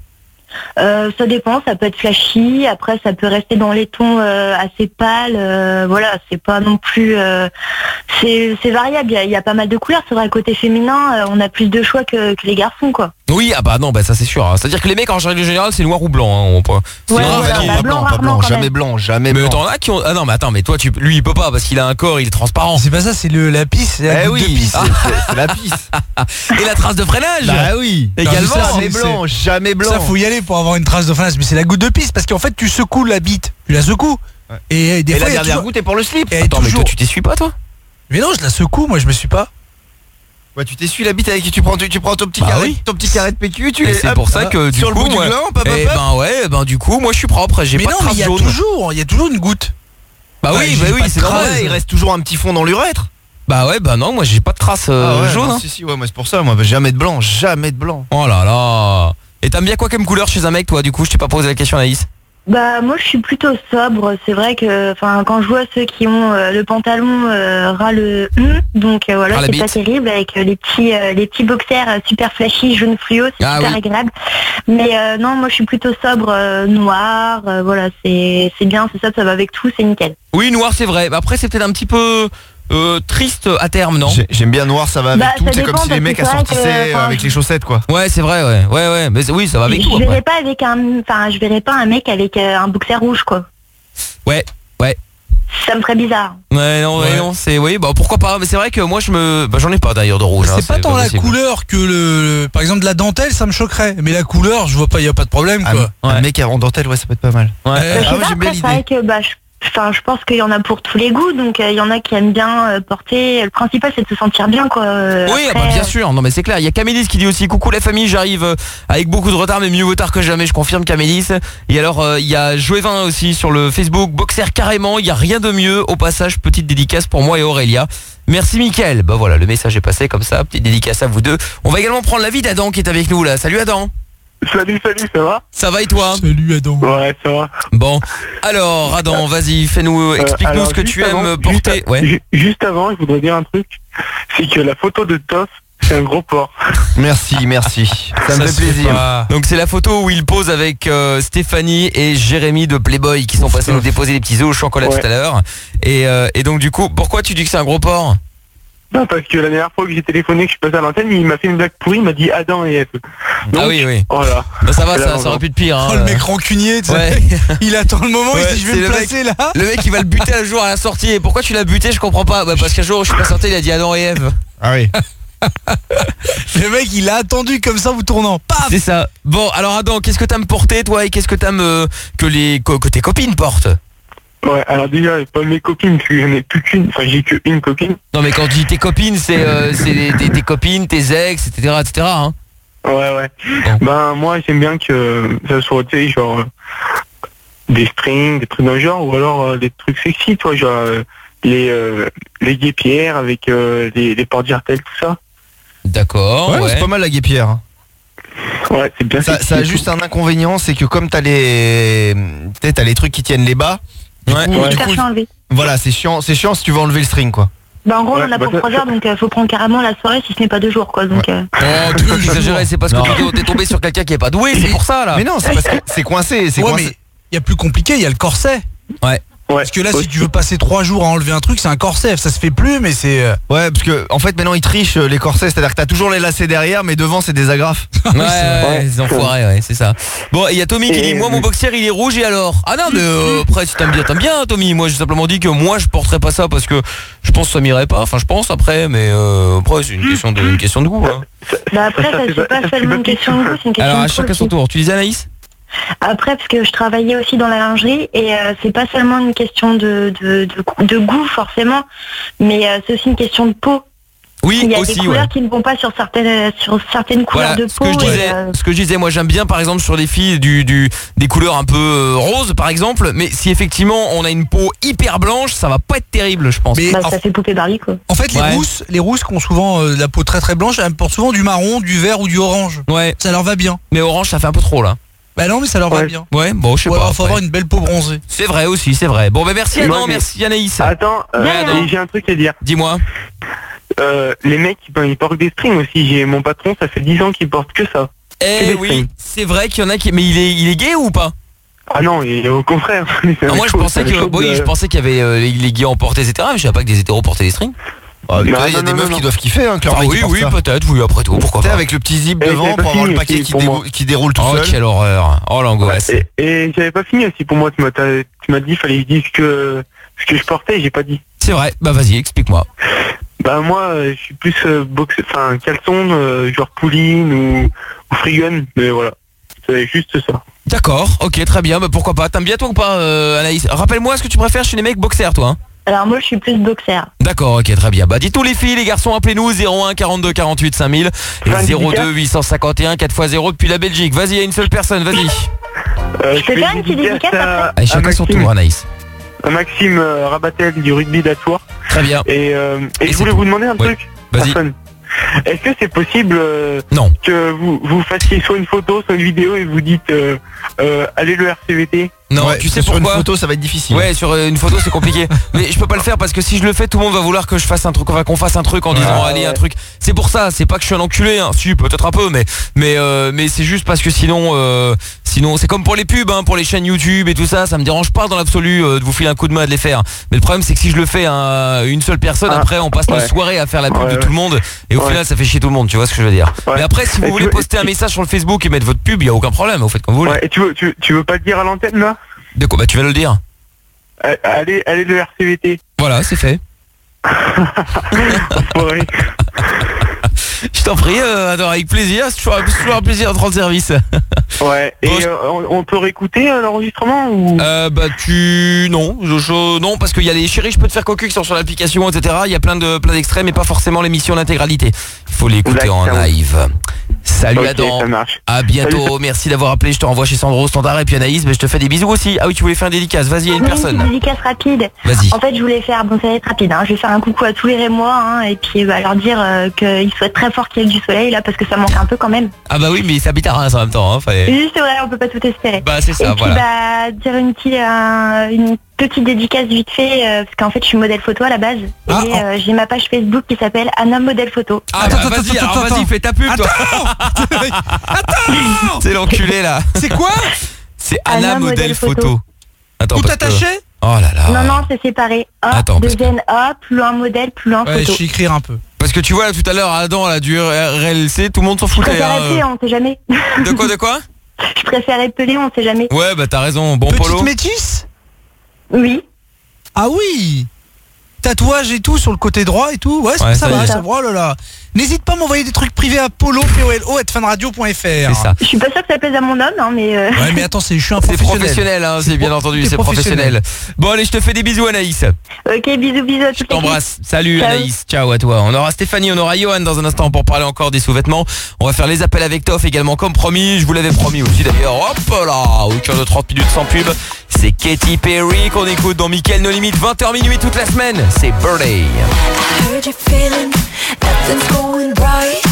Euh, ça dépend, ça peut être flashy, après ça peut rester dans les tons euh, assez pâles, euh, voilà, c'est pas non plus... euh, c'est c'est variable, il y, a- il y a pas mal de couleurs, c'est vrai, côté féminin, euh, on a plus de choix que, que les garçons, quoi. Oui, ah bah non, bah ça c'est sûr. hein. C'est-à-dire que les mecs en règle générale c'est noir ou blanc. Hein, on peut... C'est Ouais, rare voilà, qu'il y ait- bah, pas blanc, blanc, pas rarement, blanc, quand jamais même. blanc, jamais Mais blanc. t'en as qui ont... Ah non mais attends, mais toi tu... lui il peut pas parce qu'il a un corps, il est transparent. C'est pas ça, c'est le la pisse, c'est la Eh goutte de oui, pisse. c'est c'est- c'est la pisse. Et la trace de freinage. Bah oui. Également. Non, mais ça, c'est- Jamais blanc, jamais blanc. Ça faut y aller pour avoir une trace de freinage, mais c'est la goutte de pisse parce qu'en fait tu secoues la bite, tu la secoues. Et des Et fois la il y a dernière toujours- goutte est pour le slip. et Attends, mais toujours- toi tu t'essuies pas toi? Mais non, je la secoue, moi je me suis pas. Ouais, tu t'essuies la bite avec tu prends tu, tu prends ton petit Bah carré, oui. ton petit carré de P Q, tu Et les- c'est hop, pour ça que du sur coup le bout moi- du gland, hop, hop, Eh hop. ben ouais, ben du coup moi je suis propre, j'ai Mais pas non, de mais trace il y a jaune. toujours, il y a toujours une goutte. Bah Ouais, oui, j'ai bah pas oui, de c'est trace. normal. Ouais, il reste toujours un petit fond dans l'urètre. Bah ouais, bah non, moi j'ai pas de trace euh, Ah ouais, jaune. non, hein. Si si, ouais, moi c'est pour ça, moi bah, jamais de blanc, jamais de blanc. Oh là là. Et t'aimes bien quoi comme couleur chez un mec toi? Du coup je t'ai pas posé la question Anaïs. Bah moi je suis plutôt sobre, c'est vrai que enfin quand je vois ceux qui ont euh, le pantalon euh, ras le hum, donc euh, voilà Ras la c'est pas bite. terrible avec euh, les petits euh, les petits boxers euh, super flashy jaune fluo, c'est Ah super oui. agréable. Mais euh, non moi je suis plutôt sobre, euh, noir, euh, voilà c'est c'est bien, c'est ça, ça va avec tout, c'est nickel. Oui, noir c'est vrai. Après c'est peut-être un petit peu euh, triste à terme, non? J'ai- J'aime bien noir, ça va avec Bah, tout, ça c'est comme dépend, si les parce mecs que c'est vrai assortissaient que, euh, enfin, avec les chaussettes quoi. Ouais, c'est vrai, ouais. Ouais, ouais. Mais c'est- oui, ça va avec je tout verrais après. pas avec un enfin je verrais pas un mec avec euh, un boxer rouge quoi. Ouais, ouais. Ça me ferait bizarre. Ouais, non, ouais, Ouais. non, c'est oui, bah pourquoi pas. Mais c'est vrai que moi je me, bah j'en ai pas d'ailleurs de rouge. hein, C'est pas tant la possible. couleur que le, par exemple de la dentelle, ça me choquerait. Mais la couleur, je vois pas, il y a pas de problème Un, quoi. un mec en dentelle, ouais, ça peut être pas mal. Ouais. Ouais. Bah, je sais Ah ouais, pas, j'aime bien après, c'est vrai l'idée. que bah, je, enfin, je pense qu'il y en a pour tous les goûts, donc euh, il y en a qui aiment bien euh, porter. Le principal, c'est de se sentir bien, quoi. Euh, Oui, ah après, bah bien sûr. Non mais c'est clair. Il y a Camélis qui dit aussi coucou la famille. J'arrive euh, avec beaucoup de retard, mais mieux vaut tard que jamais. Je confirme Camélis. Et alors euh, il y a Joévin aussi sur le Facebook. Boxer carrément. Il y a rien de mieux. Au passage, petite dédicace pour moi et Aurélia. Merci Mickaël. Bah voilà, le message est passé comme ça. Petite dédicace à vous deux. On va également prendre l'avis d'Adam qui est avec nous là. Salut Adam. Salut, salut, ça va? Ça va et toi? Salut Adam. Ouais, ça va. Bon. Alors Adam, vas-y, fais-nous, explique-nous alors, ce que juste tu avant- aimes porter. Juste, Ouais. ju- juste avant, je voudrais dire un truc. C'est que la photo de Toff, c'est un gros porc. Merci, merci. Ça, me Ça fait se fait plaisir. pas. Donc c'est la photo où il pose avec euh, Stéphanie et Jérémy de Playboy qui sont passés nous déposer des petits œufs au chocolat Ouais. tout à l'heure. Et, euh, et donc du coup, pourquoi tu dis que c'est un gros porc? Non, parce que la dernière fois que j'ai téléphoné, que je suis passé à l'antenne, il m'a fait une blague pourrie, il m'a dit Adam et Ève. Donc, Ah oui, oui. Voilà. Bah, ça va, Là, ça, on ça va. aurait pu de pire. Hein. Oh le mec rancunier, tu sais. Ouais. Il attend le moment, Ouais, il dit je vais c'est me le placer là. Le mec il va le buter un jour à la sortie. Et pourquoi tu l'as buté? Je comprends pas. Bah, parce qu'un jour où je suis pas sorti, il a dit Adam et Ève. Ah oui. Le mec il a attendu comme ça vous tournant. Paf. C'est ça. Bon, alors Adam, qu'est-ce que t'aimes porter toi et qu'est-ce que t'aimes euh, que les que, que tes copines portent? Ouais, alors déjà, pas mes copines, parce que j'en ai plus qu'une, enfin j'ai qu'une copine. Non mais quand je dis tes copines, c'est euh, c'est les- tes, tes copines, tes ex, et cetera, et cetera. Hein. Ouais, ouais. Ben, moi, j'aime bien que ça soit, tu sais, genre, euh, des strings, des trucs dans le genre, ou alors euh, des trucs sexy, toi, genre, euh, les, euh, les guépières avec euh, les, les portes jartelles, tout ça. D'accord. Ouais, Ouais. c'est pas mal la guépière. Ouais, c'est bien Ça, sexy ça a et juste tout. un inconvénient, c'est que comme t'as les, tu sais, t'as les trucs qui tiennent les bas. Du Ouais. coup, Ouais. du Faire coup, enlever. voilà, c'est chiant, c'est chiant si tu veux enlever le string quoi. Bah en gros Ouais, on en a bah, pour ça- trois heures, donc euh, faut prendre carrément la soirée si ce n'est pas deux jours, quoi. Donc euh, Oh, tu peux exagérer, c'est parce que t'es- t'es tombé sur quelqu'un qui est pas doué, c'est pour ça là. Mais non, c'est parce que c'est coincé, c'est Ouais, coincé. mais il y a plus compliqué, il y a le corset. Ouais. Ouais. Parce que là, Ouais. si tu veux passer trois jours à enlever un truc, c'est un corset. Ça se fait plus, mais c'est. euh, Ouais, parce que en fait maintenant ils trichent euh, les corsets, c'est-à-dire que t'as toujours les lacets derrière, mais devant c'est des agrafes. Ouais, ouais, vrai. les enfoirés, ouais, c'est ça. Bon, et il y a Tommy qui Et- dit moi mon boxer il est rouge et alors. Ah non mais euh, après si t'aimes bien, t'aimes bien Tommy. Moi j'ai simplement dit que moi je porterais pas ça parce que je pense que ça m'irait pas. Enfin je pense après, mais euh, après c'est une question de une question de goût. Hein. bah après ça ça, fait c'est pas- pas ça fait seulement pas une question de goût, c'est une question Alors à de goût chacun son aussi. tour. Tu disais Anaïs? Après, parce que je travaillais aussi dans la lingerie et euh, c'est pas seulement une question de, de, de, de goût forcément, mais euh, c'est aussi une question de peau. Oui, Il y a aussi des ouais. couleurs qui ne vont pas sur certaines, sur certaines couleurs Voilà, de ce peau. que je et, disais, euh, ce que je disais, moi j'aime bien par exemple sur les filles du, du des couleurs un peu euh, roses par exemple, mais si effectivement on a une peau hyper blanche, ça va pas être terrible, je pense. Mais bah, en, ça fait poupée Barbie, quoi. en fait, les Ouais. rousses, les rousses qui ont souvent euh, la peau très très blanche, elles portent souvent du marron, du vert ou du orange. Ouais, Ça leur va bien. mais orange ça fait un peu trop là. Bah non, mais ça leur va Ouais. bien. Ouais, bon, je sais Ouais, pas. faut après. avoir une belle peau bronzée. C'est vrai aussi, c'est vrai. Bon, ben merci Moi, Adam, j'ai- merci Anaïs. Attends, euh, Ouais, Adam. et j'ai un truc à dire. Dis-moi. Euh, les mecs, ben, ils portent des strings aussi. J'ai mon patron, ça fait dix ans qu'il porte que ça. Eh oui, c'est vrai qu'il y en a qui... Mais il est, il est gay ou pas? Ah non, et au contraire. Ah, moi je pensais que, oui, je pensais qu'il y avait euh, les gays en portaient, et cetera. Mais je savais pas que des hétéros portaient des strings. Ah, il y a des meufs qui doivent kiffer, hein, clairement. Ah oui, oui, peut-être, oui, après tout, pourquoi pas. Avec le petit zip devant pour avoir le paquet qui, dé- qui déroule tout oh, seul. Oh, quelle horreur. Oh, l'angoisse. Et, et j'avais pas fini aussi pour moi. Tu m'as, tu m'as dit, fallait que je dise que ce que je portais, j'ai pas dit. C'est vrai. Bah vas-y, explique-moi. Bah moi, euh, je suis plus euh, boxe, enfin caleçon, euh, genre pouline ou, ou freegun, mais voilà. C'est juste ça. D'accord, ok, très bien. Bah pourquoi pas. T'aimes bien toi ou pas, euh, Anaïs? Rappelle-moi ce que tu préfères chez les mecs boxers, toi. Hein. Alors moi je suis plus boxer. D'accord, ok, très bien. Bah dites-nous les filles, les garçons, appelez-nous zéro un quarante-deux quarante-huit cinq mille et zéro deux huit cent cinquante et un quatre fois zéro depuis la Belgique. Vas-y, il y a une seule personne, vas-y. Euh, je peux faire une petite dédicace après. Allez, chacun son tour, Anaïs. Maxime euh, Rabatel du rugby d'Atour. Très bien. Et, euh, et, et je voulais tout. vous demander un Ouais. truc. Vas-y. Personne. Est-ce que c'est possible euh, non. que vous, vous fassiez soit une photo, soit une vidéo et vous dites euh, euh, allez le R C V T? Non, Ouais, tu sais sur pourquoi une photo ça va être difficile. Ouais, sur euh, une photo c'est compliqué. Mais je peux pas le faire parce que si je le fais, tout le monde va vouloir que je fasse un truc, enfin, qu'on fasse un truc en disant Ouais, allez ouais. un truc. C'est pour ça, c'est pas que je suis un enculé, hein. Si peut-être un peu, mais mais euh, mais c'est juste parce que sinon, euh, sinon c'est comme pour les pubs, hein, pour les chaînes YouTube et tout ça, ça me dérange pas dans l'absolu euh, de vous filer un coup de main de les faire. Mais le problème c'est que si je le fais à une seule personne, Ah, après on passe ouais. nos soirées à faire la pub Ouais, de ouais. tout le monde et au Ouais. final ça fait chier tout le monde. Tu vois ce que je veux dire? Ouais. Mais après, si vous Et voulez tu- poster un message sur le Facebook et mettre votre pub, y a aucun problème. Vous faites comme vous voulez. Ouais, et tu veux, tu, tu veux pas le dire à l'antenne là? De quoi? Bah tu vas le dire. Euh, Allez, allez le R C V T. Voilà, c'est fait. Ouais. Je t'en prie, euh, Adore, avec plaisir. C'est toujours, c'est toujours un plaisir de rendre service. Ouais. Et Bon, je- euh, on, on peut réécouter euh, l'enregistrement ou? Euh, bah tu non je, je- non parce qu'il y a les chéris je peux te faire cocu qui sont sur l'application etc. Il y a plein de plein d'extraits mais pas forcément l'émission en intégralité. Il faut l'écouter en D'accord. live. Salut Ok, Adam. ça marche. À bientôt. Salut. Merci d'avoir appelé. Je te renvoie chez Sandro Standard et puis Anaïs. Mais je te fais des bisous aussi. Ah oui, tu voulais faire un dédicace. Vas-y, il y a une Oui, personne. Une dédicace rapide. Vas-y. En fait, je voulais faire, bon, ça va être rapide, hein. Je vais faire un coucou à tous les Rémois, hein, et puis bah, leur dire euh, qu'ils souhaitent très fort qu'il y ait du soleil là, parce que ça manque un peu quand même. Ah bah oui, mais ça habite à Reims en même temps. Hein, fallait... Oui, c'est vrai, on peut pas tout espérer. Bah c'est ça, et puis voilà. bah dire une petite, euh, une petite dédicace vite fait, euh, parce qu'en fait je suis modèle photo à la base, Ah, et oh. euh, j'ai ma page Facebook qui s'appelle Anna Modèle Photo. Ah Attends, bah attends, vas-y, attends, alors attends, vas-y, fais ta pub toi. Attends. C'est l'enculé là. C'est quoi? C'est Anna, Anna modèle modèle photo. photo. Attends, Tout parce que- attaché? Oh là là. Non, non, c'est séparé. A, Attends, parce que- deuxième A, plus loin modèle, plus loin Ouais, je photo. vais écrire un peu. Parce que tu vois là, tout à l'heure Adam elle a du R L C, tout le monde s'en Je foutait. préfère hein. appeler, on sait jamais. De quoi, de quoi? Je préfère appeler, on sait jamais. Ouais bah t'as raison, bon Petite Polo. métisse? Oui. Ah oui. Tatouage et tout sur le côté droit et tout. Ouais, Ouais, ça, ça y va, est. ça va. Oh là là. N'hésite pas à m'envoyer des trucs privés à polo, P O L O, arobase fanradio point F R. C'est ça. Je suis pas sûre que ça plaise à mon homme, hein, mais... euh, Ouais, mais attends, c'est, je suis un C'est professionnel. professionnel, hein, c'est bien pro- entendu, c'est c'est professionnel. Bon allez, je te fais des bisous Anaïs. Ok, bisous, bisous à Je toute t'embrasse. Salut Ciao. Anaïs, ciao à toi. On aura Stéphanie, on aura Johan dans un instant pour parler encore des sous-vêtements. On va faire les appels avec Toff également comme promis. Je vous l'avais promis aussi d'ailleurs. Hop là, week-end de trente minutes sans pub. C'est Katy Perry qu'on écoute dans Mickaël No Limite, vingt heures minuit toute la semaine. C'est Birthday. Heard you feeling nothing's going right.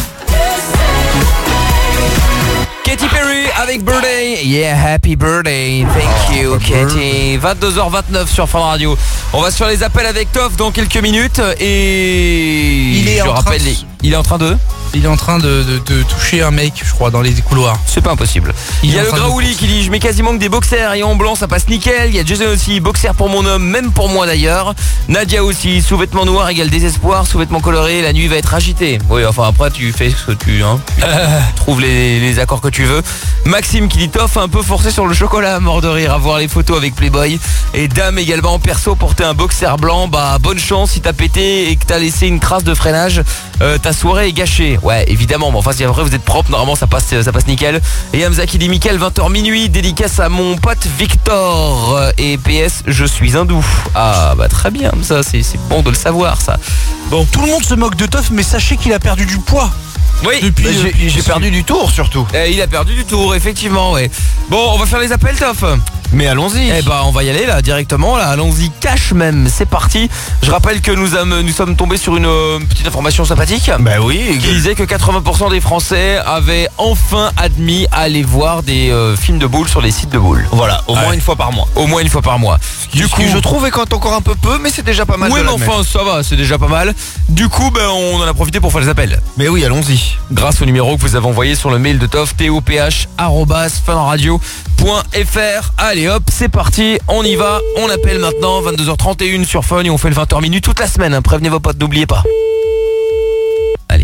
Katy Perry avec Birthday. Yeah, happy birthday. Thank you, Katy. vingt-deux heures vingt-neuf sur Fun Radio. On va sur les appels avec Toff dans quelques minutes et Il est je en train rappelle de- les- il est en train de Il est en train de, de- de toucher un mec, je crois, dans les couloirs. C'est pas impossible. Il Il y est a en le train de Graouli qui dit je mets quasiment que des boxers et en blanc ça passe nickel. Il y a Jason aussi, boxer pour mon homme, même pour moi d'ailleurs. Nadia aussi, sous-vêtements noirs égale désespoir, sous-vêtements colorés, la nuit va être agitée. Oui enfin après tu fais ce que tu hein, tu trouves les, les accords que tu veux. Maxime qui dit Toff un peu forcé sur le chocolat, mort de rire à voir les photos avec Playboy. Et Dame également perso porter un boxer blanc, bah bonne chance si t'as pété et que t'as laissé une trace de freinage, euh, ta soirée est gâchée. Ouais évidemment, mais enfin si après vous êtes propre, normalement ça passe ça passe nickel. Et Hamza qui dit Mickaël vingt heures minuit, dédicace à mon pote Victor. Et P S je suis hindou. Ah bah très bien, ça c'est c'est bon de le savoir ça. Bon. Tout le monde se moque de Toff, mais sachez qu'il a perdu du poids. Oui, Depuis, Bah, j'ai- depuis- j'ai perdu du tour surtout. Eh, il a perdu du tour, effectivement, ouais. Bon, on va faire les appels, Toff. Mais allons-y. Eh bah on va y aller là directement là, allons-y cash même, c'est parti. Je rappelle que nous, sommes- nous sommes tombés sur une euh, petite information sympathique. Bah oui. Qui disait que quatre-vingts pour cent des Français avaient enfin admis à aller voir des euh, films de boules sur les sites de boules. Voilà, au moins Ouais. une fois par mois. Au moins une fois par mois. Du coup, je trouve est quand encore un peu peu, mais c'est déjà pas mal. Oui de mais l'admettre. enfin ça va, c'est déjà pas mal. Du coup ben on en a profité pour faire les appels. Mais oui, allons-y. Grâce au numéro que vous avez envoyé sur le mail de Toff, toph arobase funradio point fr. Allez hop, c'est parti, on y va. On appelle maintenant, vingt-deux heures trente et une sur Fun et on fait le vingt heures minutes toute la semaine. Hein. Prévenez vos potes, n'oubliez pas. Allez.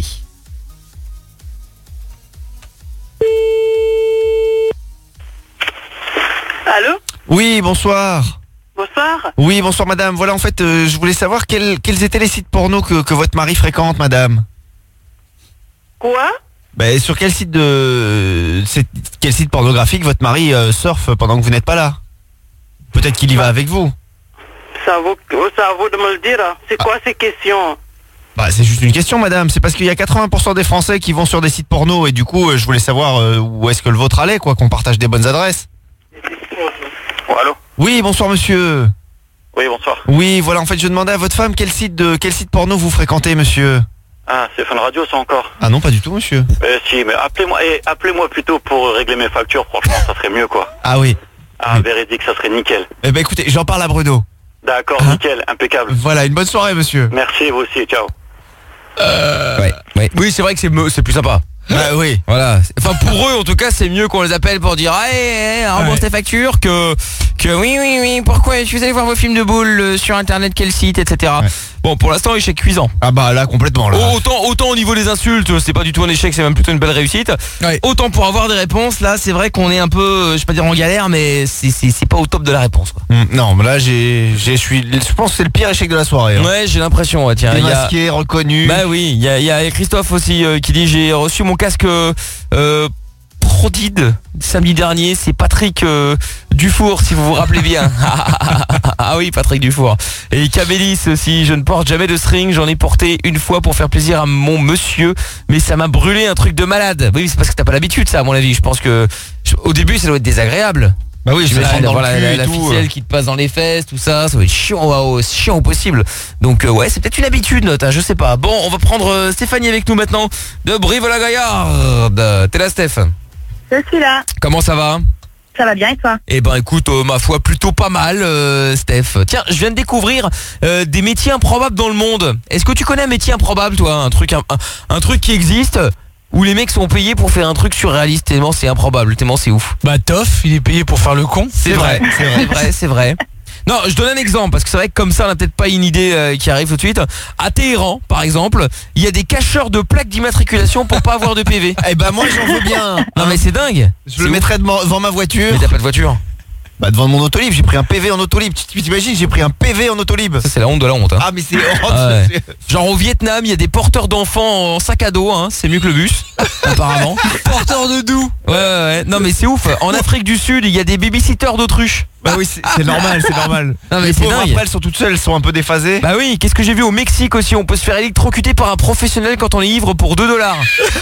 Allô? Oui, bonsoir. Bonsoir. Oui, bonsoir madame. Voilà, en fait, euh, je voulais savoir quels, quels étaient les sites porno que, que votre mari fréquente, madame. Quoi? Bah, sur quel site de... c'est- quel site pornographique votre mari euh, surfe pendant que vous n'êtes pas là? Peut-être qu'il y va avec vous. Ça vaut, ça vaut de me le dire. C'est quoi ces questions? Bah, c'est juste une question, madame. C'est parce qu'il y a quatre-vingts pour cent des Français qui vont sur des sites porno et du coup, euh, je voulais savoir euh, où est-ce que le vôtre allait, quoi, qu'on partage des bonnes adresses. Oh, allô? Oui, bonsoir monsieur. Oui, bonsoir. Oui, voilà, en fait, je demandais à votre femme quel site de quel site porno vous fréquentez, monsieur. Ah, c'est Fun Radio, ça encore? Ah non, pas du tout, monsieur. Euh, si, mais appelez-moi eh, appelez-moi plutôt pour régler mes factures, franchement, ça serait mieux, quoi. Ah oui. Ah, véridique, ça serait nickel. Eh ben écoutez, j'en parle à Bruno. D'accord, nickel, impeccable. Voilà, une bonne soirée, monsieur. Merci, vous aussi, ciao. Euh... Ouais, ouais. Oui, c'est vrai que c'est me- c'est plus sympa. Bah oui. Voilà. Enfin pour eux en tout cas c'est mieux qu'on les appelle pour dire ah hey, hey, rembourse tes factures que que oui oui oui pourquoi je suis allé voir vos films de boules euh, sur internet quel site etc. Ouais. Bon pour l'instant échec cuisant. Ah bah là complètement là. Autant autant au niveau des insultes c'est pas du tout un échec c'est même plutôt une belle réussite. Ouais. Autant pour avoir des réponses là c'est vrai qu'on est un peu euh, je vais pas dire en galère mais c'est c'est c'est pas au top de la réponse quoi. Hum, non mais là j'ai j'ai je suis je pense que c'est le pire échec de la soirée. Hein. Ouais j'ai l'impression ouais, tiens. il y a- Démasqué, reconnu. Bah oui, il y a, il y a Christophe aussi euh, qui dit j'ai reçu mon casque euh, Prodide samedi dernier. C'est Patrick euh, Dufour si vous vous rappelez bien. Ah oui Patrick Dufour. Et Cabélis aussi, je ne porte jamais de string, j'en ai porté une fois pour faire plaisir à mon monsieur, mais ça m'a brûlé un truc de malade. Oui c'est parce que t'as pas l'habitude ça à mon avis. Je pense que je- au début ça doit être désagréable. Bah oui, je vais Là, prendre dans voilà, le cul la, et la tout, ficelle euh. qui te passe dans les fesses, tout ça, ça va être chiant, waouh, c'est chiant au possible. Donc euh, ouais, c'est peut-être une habitude, note, hein, je sais pas. Bon, on va prendre euh, Stéphanie avec nous maintenant de Brive-la-Gaillarde. T'es là, Steph? Je suis là. Comment ça va? Ça va bien et toi? Eh ben écoute, euh, ma foi, plutôt pas mal, euh, Steph. Tiens, je viens de découvrir euh, des métiers improbables dans le monde. Est-ce que tu connais un métier improbable, toi? Un truc, un, un- un truc qui existe où les mecs sont payés pour faire un truc surréaliste tellement c'est improbable, tellement c'est ouf. Bah Toff, il est payé pour faire le con. C'est vrai, c'est vrai, c'est vrai, c'est vrai. Non, je donne un exemple parce que c'est vrai que comme ça on n'a peut-être pas une idée euh, qui arrive tout de suite. À Téhéran, par exemple, il y a des cacheurs de plaques d'immatriculation pour pas avoir de P V. Eh ben moi j'en veux bien. Non mais c'est dingue. Je le mettrais devant, devant ma voiture. Mais t'as pas de voiture. Bah devant mon autolib, j'ai pris un P V en autolib. Tu t'imagines, j'ai pris un P V en autolib. Ça c'est la honte de la honte. Hein. Ah mais c'est Ah ouais. Genre au Vietnam, il y a des porteurs d'enfants en sac à dos, hein. C'est mieux que le bus, apparemment. Porteur de doux. Ouais, ouais, ouais. Non mais c'est ouf. En Afrique du Sud, il y a des babysitters d'autruche. Bah oui, c'est c'est normal, c'est normal. Non mais Les c'est pauvres dingue. après elles sont toutes seules, elles sont un peu déphasées. Bah oui, qu'est-ce que j'ai vu au Mexique aussi, on peut se faire électrocuter par un professionnel quand on est ivre pour deux dollars.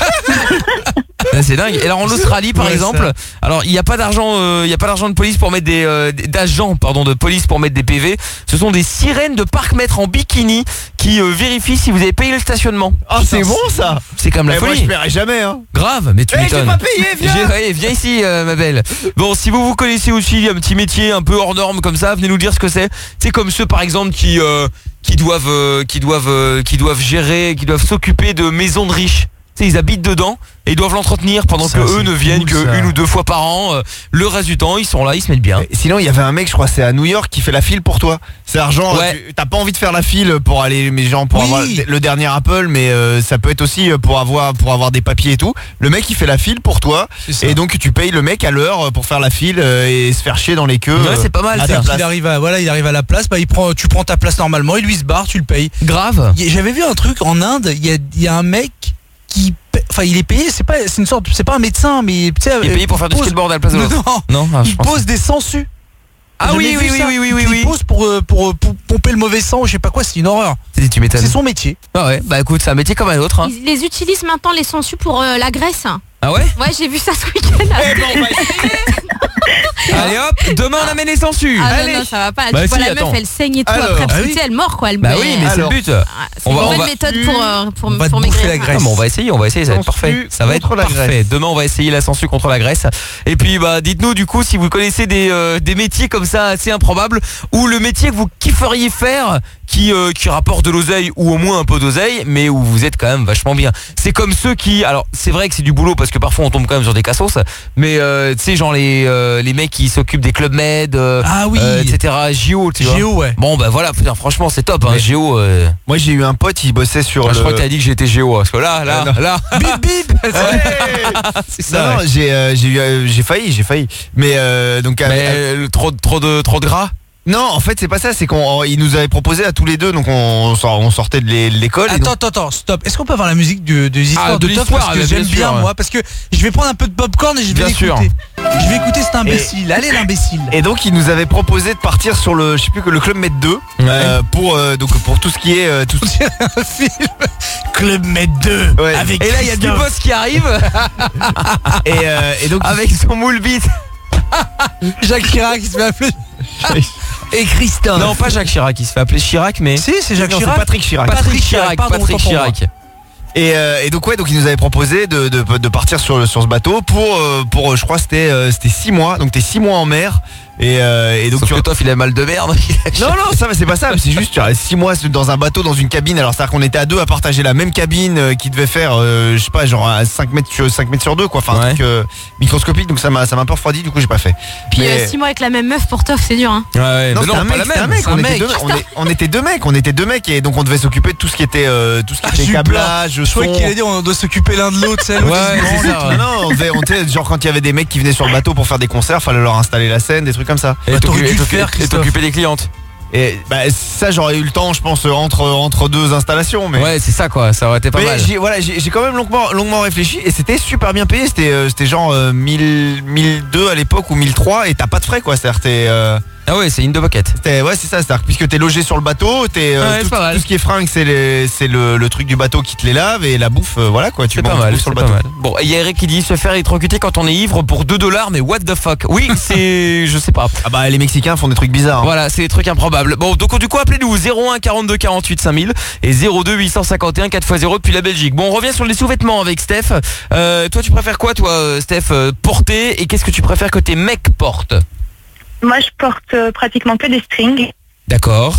C'est dingue. Et alors en Australie par Ouais, exemple, ça. alors il n'y a pas d'argent euh, il y a pas d'argent de police pour mettre des euh, d'agents pardon de police pour mettre des P V. Ce sont des sirènes de parc-mètre en bikini qui euh, vérifient si vous avez payé le stationnement. Ah c'est bon ça. C'est comme la Eh, moi folie. je paierai jamais hein. Grave, mais tu Eh, m'étonnes. j'ai pas payé, viens. J'ai- ouais, viens ici, euh, ma belle. Bon, si vous vous connaissez aussi un petit métier un peu hors norme comme ça, venez nous dire ce que c'est. C'est comme ceux, par exemple, qui euh, qui doivent euh, qui doivent euh, qui doivent gérer, qui doivent s'occuper de maisons de riches. Tu sais, ils habitent dedans et ils doivent l'entretenir pendant Ça, que c'est eux ne viennent cool, que ça. une ou deux fois par an. Euh, Le reste du temps, ils sont là, ils se mettent bien. Et sinon il y avait un mec, je crois c'est à New York qui fait la file pour toi. C'est argent, Ouais. tu- t'as pas envie de faire la file pour aller mais genre pour Oui. avoir le dernier Apple mais euh, ça peut être aussi pour avoir pour avoir des papiers et tout. Le mec il fait la file pour toi C'est ça. et donc tu payes le mec à l'heure pour faire la file euh, et se faire chier dans les queues. Ouais, c'est pas mal à ça. ta Il place. arrive à voilà, il arrive à la place, bah il prend, tu prends ta place normalement, il lui se barre, tu le payes. Grave. Y- J'avais vu un truc en Inde, il y a, il y a un mec qui, paie- enfin il est payé, c'est pas, c'est une sorte, c'est pas un médecin, mais tu sais, Il est payé pour faire du pose- skateboard à la place de Non, l'autre. non, Non, ah, je il pense. pose des sangsues. Ah J'ai oui, jamais oui, vu oui, ça. oui, oui, Il oui, oui. pose pour, euh, pour, euh, pour pomper le mauvais sang ou je sais pas quoi, c'est une horreur. Tu m'étonnes. C'est son métier. Ah ouais, bah écoute, c'est un métier comme un autre. Hein. Ils les utilisent maintenant les sangsues pour euh, la graisse. Ah ouais? Ouais, j'ai vu ça ce week-end. à la télé. Allez hop, demain on amène les sangsues. Ah Allez. non, non, ça va pas. Bah tu vois si, la attends. meuf, elle saigne et tout. Alors. Après, parce Ah que oui. tu sais, elle mord quoi. Elle Bah oui, mais c'est le but. C'est une bonne méthode pour, euh, pour, On va pour te bouffer maigrir. la graisse. Ah, mais on va essayer, on va essayer, ça va être parfait. Ça va être contre la parfait. graisse. Demain, on va essayer la sangsue contre la graisse. Et puis, bah, dites-nous du coup si vous connaissez des, euh, des métiers comme ça assez improbables ou le métier que vous kifferiez faire qui, euh, qui rapporte de l'oseille ou au moins un peu d'oseille, mais où vous êtes quand même vachement bien. C'est comme ceux qui, alors c'est vrai que c'est du boulot parce que parfois on tombe quand même sur des cassos, mais euh, tu sais genre les euh, les mecs qui s'occupent des clubs med, euh, Ah oui. euh, et cetera. Géo, tu vois. Géo, ouais. Bon bah voilà, putain, franchement c'est top. Hein, Géo. euh, Moi j'ai eu un pote, il bossait sur Ah, le... je crois que t'as dit que j'étais Géo, parce que là, là, Euh, non. là. Bip bip. C'est Non, ça. non, ouais. j'ai euh, j'ai eu euh, j'ai failli, j'ai failli. Mais euh, donc Mais avec- euh, trop trop de trop de gras. non, en fait, c'est pas ça, c'est qu'on il nous avait proposé à tous les deux, donc on, sort- on sortait de l'é- l'école. et Attends, donc- attends, attends, stop. Est-ce qu'on peut avoir la musique de, de l'histoire Ah, de de Toff l'histoire, parce que bien j'aime sûr, bien ouais. moi, parce que je vais prendre un peu de popcorn et je vais Bien sûr. l'écouter. Je vais écouter cet imbécile. Allez l'imbécile. Et donc il nous avait proposé de partir sur le, je sais plus que le club Med deux euh, pour euh, donc pour tout ce qui est euh, tout ce- Un film Club Med deux Ouais. avec Et là il y a du Christophe. boss qui arrive et, euh, et donc avec son moule bite. Jacques Chirac qui se fait appeler. Et Christophe. Non, pas Jacques Chirac, il se fait appeler Chirac, mais Si, c'est Jacques Non, c'est Chirac. Patrick Chirac. Patrick Chirac, pardon, Patrick autant pour moi. Chirac. Et, euh, et donc ouais, donc il nous avait proposé de, de, de partir sur, le- sur ce bateau pour euh, pour je crois c'était euh, c'était six mois, donc t'es six mois en mer et, euh, et donc Sauf tu que toi, il a mal de merde. non non ça c'est pas ça, c'est juste tu restes six mois dans un bateau dans une cabine. Alors c'est à dire qu'on était à deux à partager la même cabine euh, qui devait faire euh, je sais pas genre à cinq mètres sur cinq mètres sur deux quoi, enfin un Ouais. truc euh, microscopique, donc ça m'a ça m'a un peu refroidi, du coup j'ai pas fait. Puis Mais- euh, six mois avec la même meuf pour Toff, c'est dur. Hein. Ouais, ouais, non, mais c'était un pas mec, la c'était un même. mec, c'est on, un était mec. deux, on, est- on était deux mecs, on était deux mecs et donc on devait s'occuper de tout ce qui était euh, tout ce qui Ah, j'ai était eu peur. câblage, Je croyais son. qu'il allait dire on doit s'occuper l'un de l'autre, c'est l'autre, Ouais, il se c'est branle. ça, ouais. Non, non, on devait, on était- genre quand il y avait des mecs qui venaient sur le bateau pour faire des concerts, fallait leur installer la scène, des trucs comme ça. Et Bah, t'aurais t'occuper- dû le t'occuper- faire, et Christophe. t'occuper des clientes. Et bah ça j'aurais eu le temps, je pense, entre entre deux installations, mais. Ouais, c'est ça quoi, ça aurait été pas Mais mal. j'ai voilà, j'ai j'ai quand même longuement longuement réfléchi et c'était super bien payé, c'était euh, c'était genre euh, mille mille deux à l'époque ou mille trois et t'as pas de frais quoi, c'est-à-dire t'es euh, Ah ouais, c'est une de bucket. t'es- ouais c'est ça, c'est-à-dire que puisque t'es logé sur le bateau, t'es euh, Ouais, tout, c'est pas mal. tout ce qui est fringues c'est les- c'est le, le truc du bateau qui te les lave et la bouffe euh, voilà quoi, tu C'est pas manges mal, bouffe sur c'est le pas bateau. mal. Bon, il y a Eric qui dit se faire électrocuter quand on est ivre pour deux dollars, mais what the fuck. Oui, c'est, je sais pas. Ah bah les Mexicains font des trucs bizarres. hein. Voilà, c'est des trucs improbables. Bon, donc du coup, appelez-nous zéro un quarante-deux quarante-huit cinq mille et zéro deux huit cent cinquante et un quatre fois zéro depuis la Belgique. Bon, on revient sur les sous-vêtements avec Steph. Euh, toi, tu préfères quoi, toi, euh, Steph, euh, porter, et qu'est-ce que tu préfères que tes mecs portent? Moi, je porte euh, pratiquement que des strings. D'accord.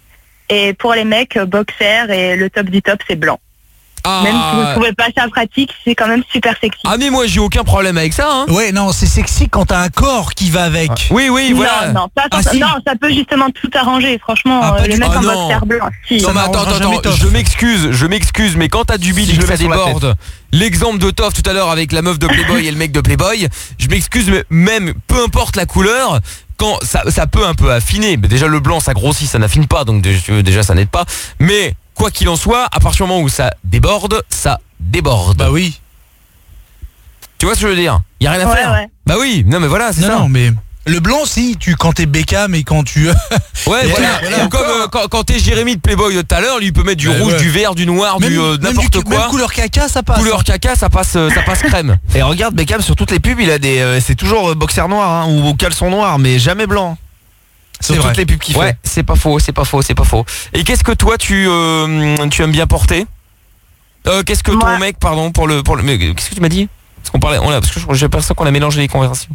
Et pour les mecs, euh, boxer et le top du top, c'est blanc. Ah. Même si vous ne trouvez pas ça pratique, c'est quand même super sexy. Ah mais moi j'ai aucun problème avec ça hein. Ouais, non, c'est sexy quand t'as un corps qui va avec. Oui oui voilà. Non, non, pas Ah, forcément. si. non, ça peut justement tout arranger. Franchement, Ah, euh, pas les du- mecs Ah, en non. boxer blanc. Si. Non mais attends, m'arrangera attends, jamais, attends, Toff. je m'excuse, je m'excuse, mais quand t'as du bide Si et je que le ça mets sur la déborde, l'exemple de Toff tout à l'heure avec la meuf de Playboy et le mec de Playboy, je m'excuse, mais même peu importe la couleur, quand ça, ça peut un peu affiner, mais déjà le blanc ça grossit, ça n'affine pas, donc déjà, déjà ça n'aide pas, mais quoi qu'il en soit, à partir du moment où ça déborde, ça déborde. Bah oui. Tu vois ce que je veux dire? Y a rien à Ouais, faire. ouais. Bah oui, non mais voilà, c'est Non, ça. non, mais le blanc, si, tu quand t'es Beckham et quand tu. Ouais, Et voilà. voilà. Ou comme euh, quand, quand t'es Jérémy de Playboy de tout à l'heure, lui il peut mettre du Ouais, rouge, ouais. du vert, du noir, Même, du euh, même n'importe du- quoi. même couleur caca, ça passe. Couleur caca, ça passe, euh, ça passe crème. Et regarde Beckham sur toutes les pubs, il a des euh, c'est toujours euh, boxer noir hein, ou, ou caleçon noir, mais jamais blanc. C'est Sur vrai. toutes les pubs qu'il Ouais, fait. c'est pas faux, c'est pas faux, c'est pas faux. Et qu'est-ce que toi tu euh, tu aimes bien porter? Euh, qu'est-ce que ton Moi- mec, pardon, pour le pour le mais qu'est-ce que tu m'as dit? Parce qu'on parlait, on a, parce que je- j'ai l'impression qu'on a mélangé les conversations.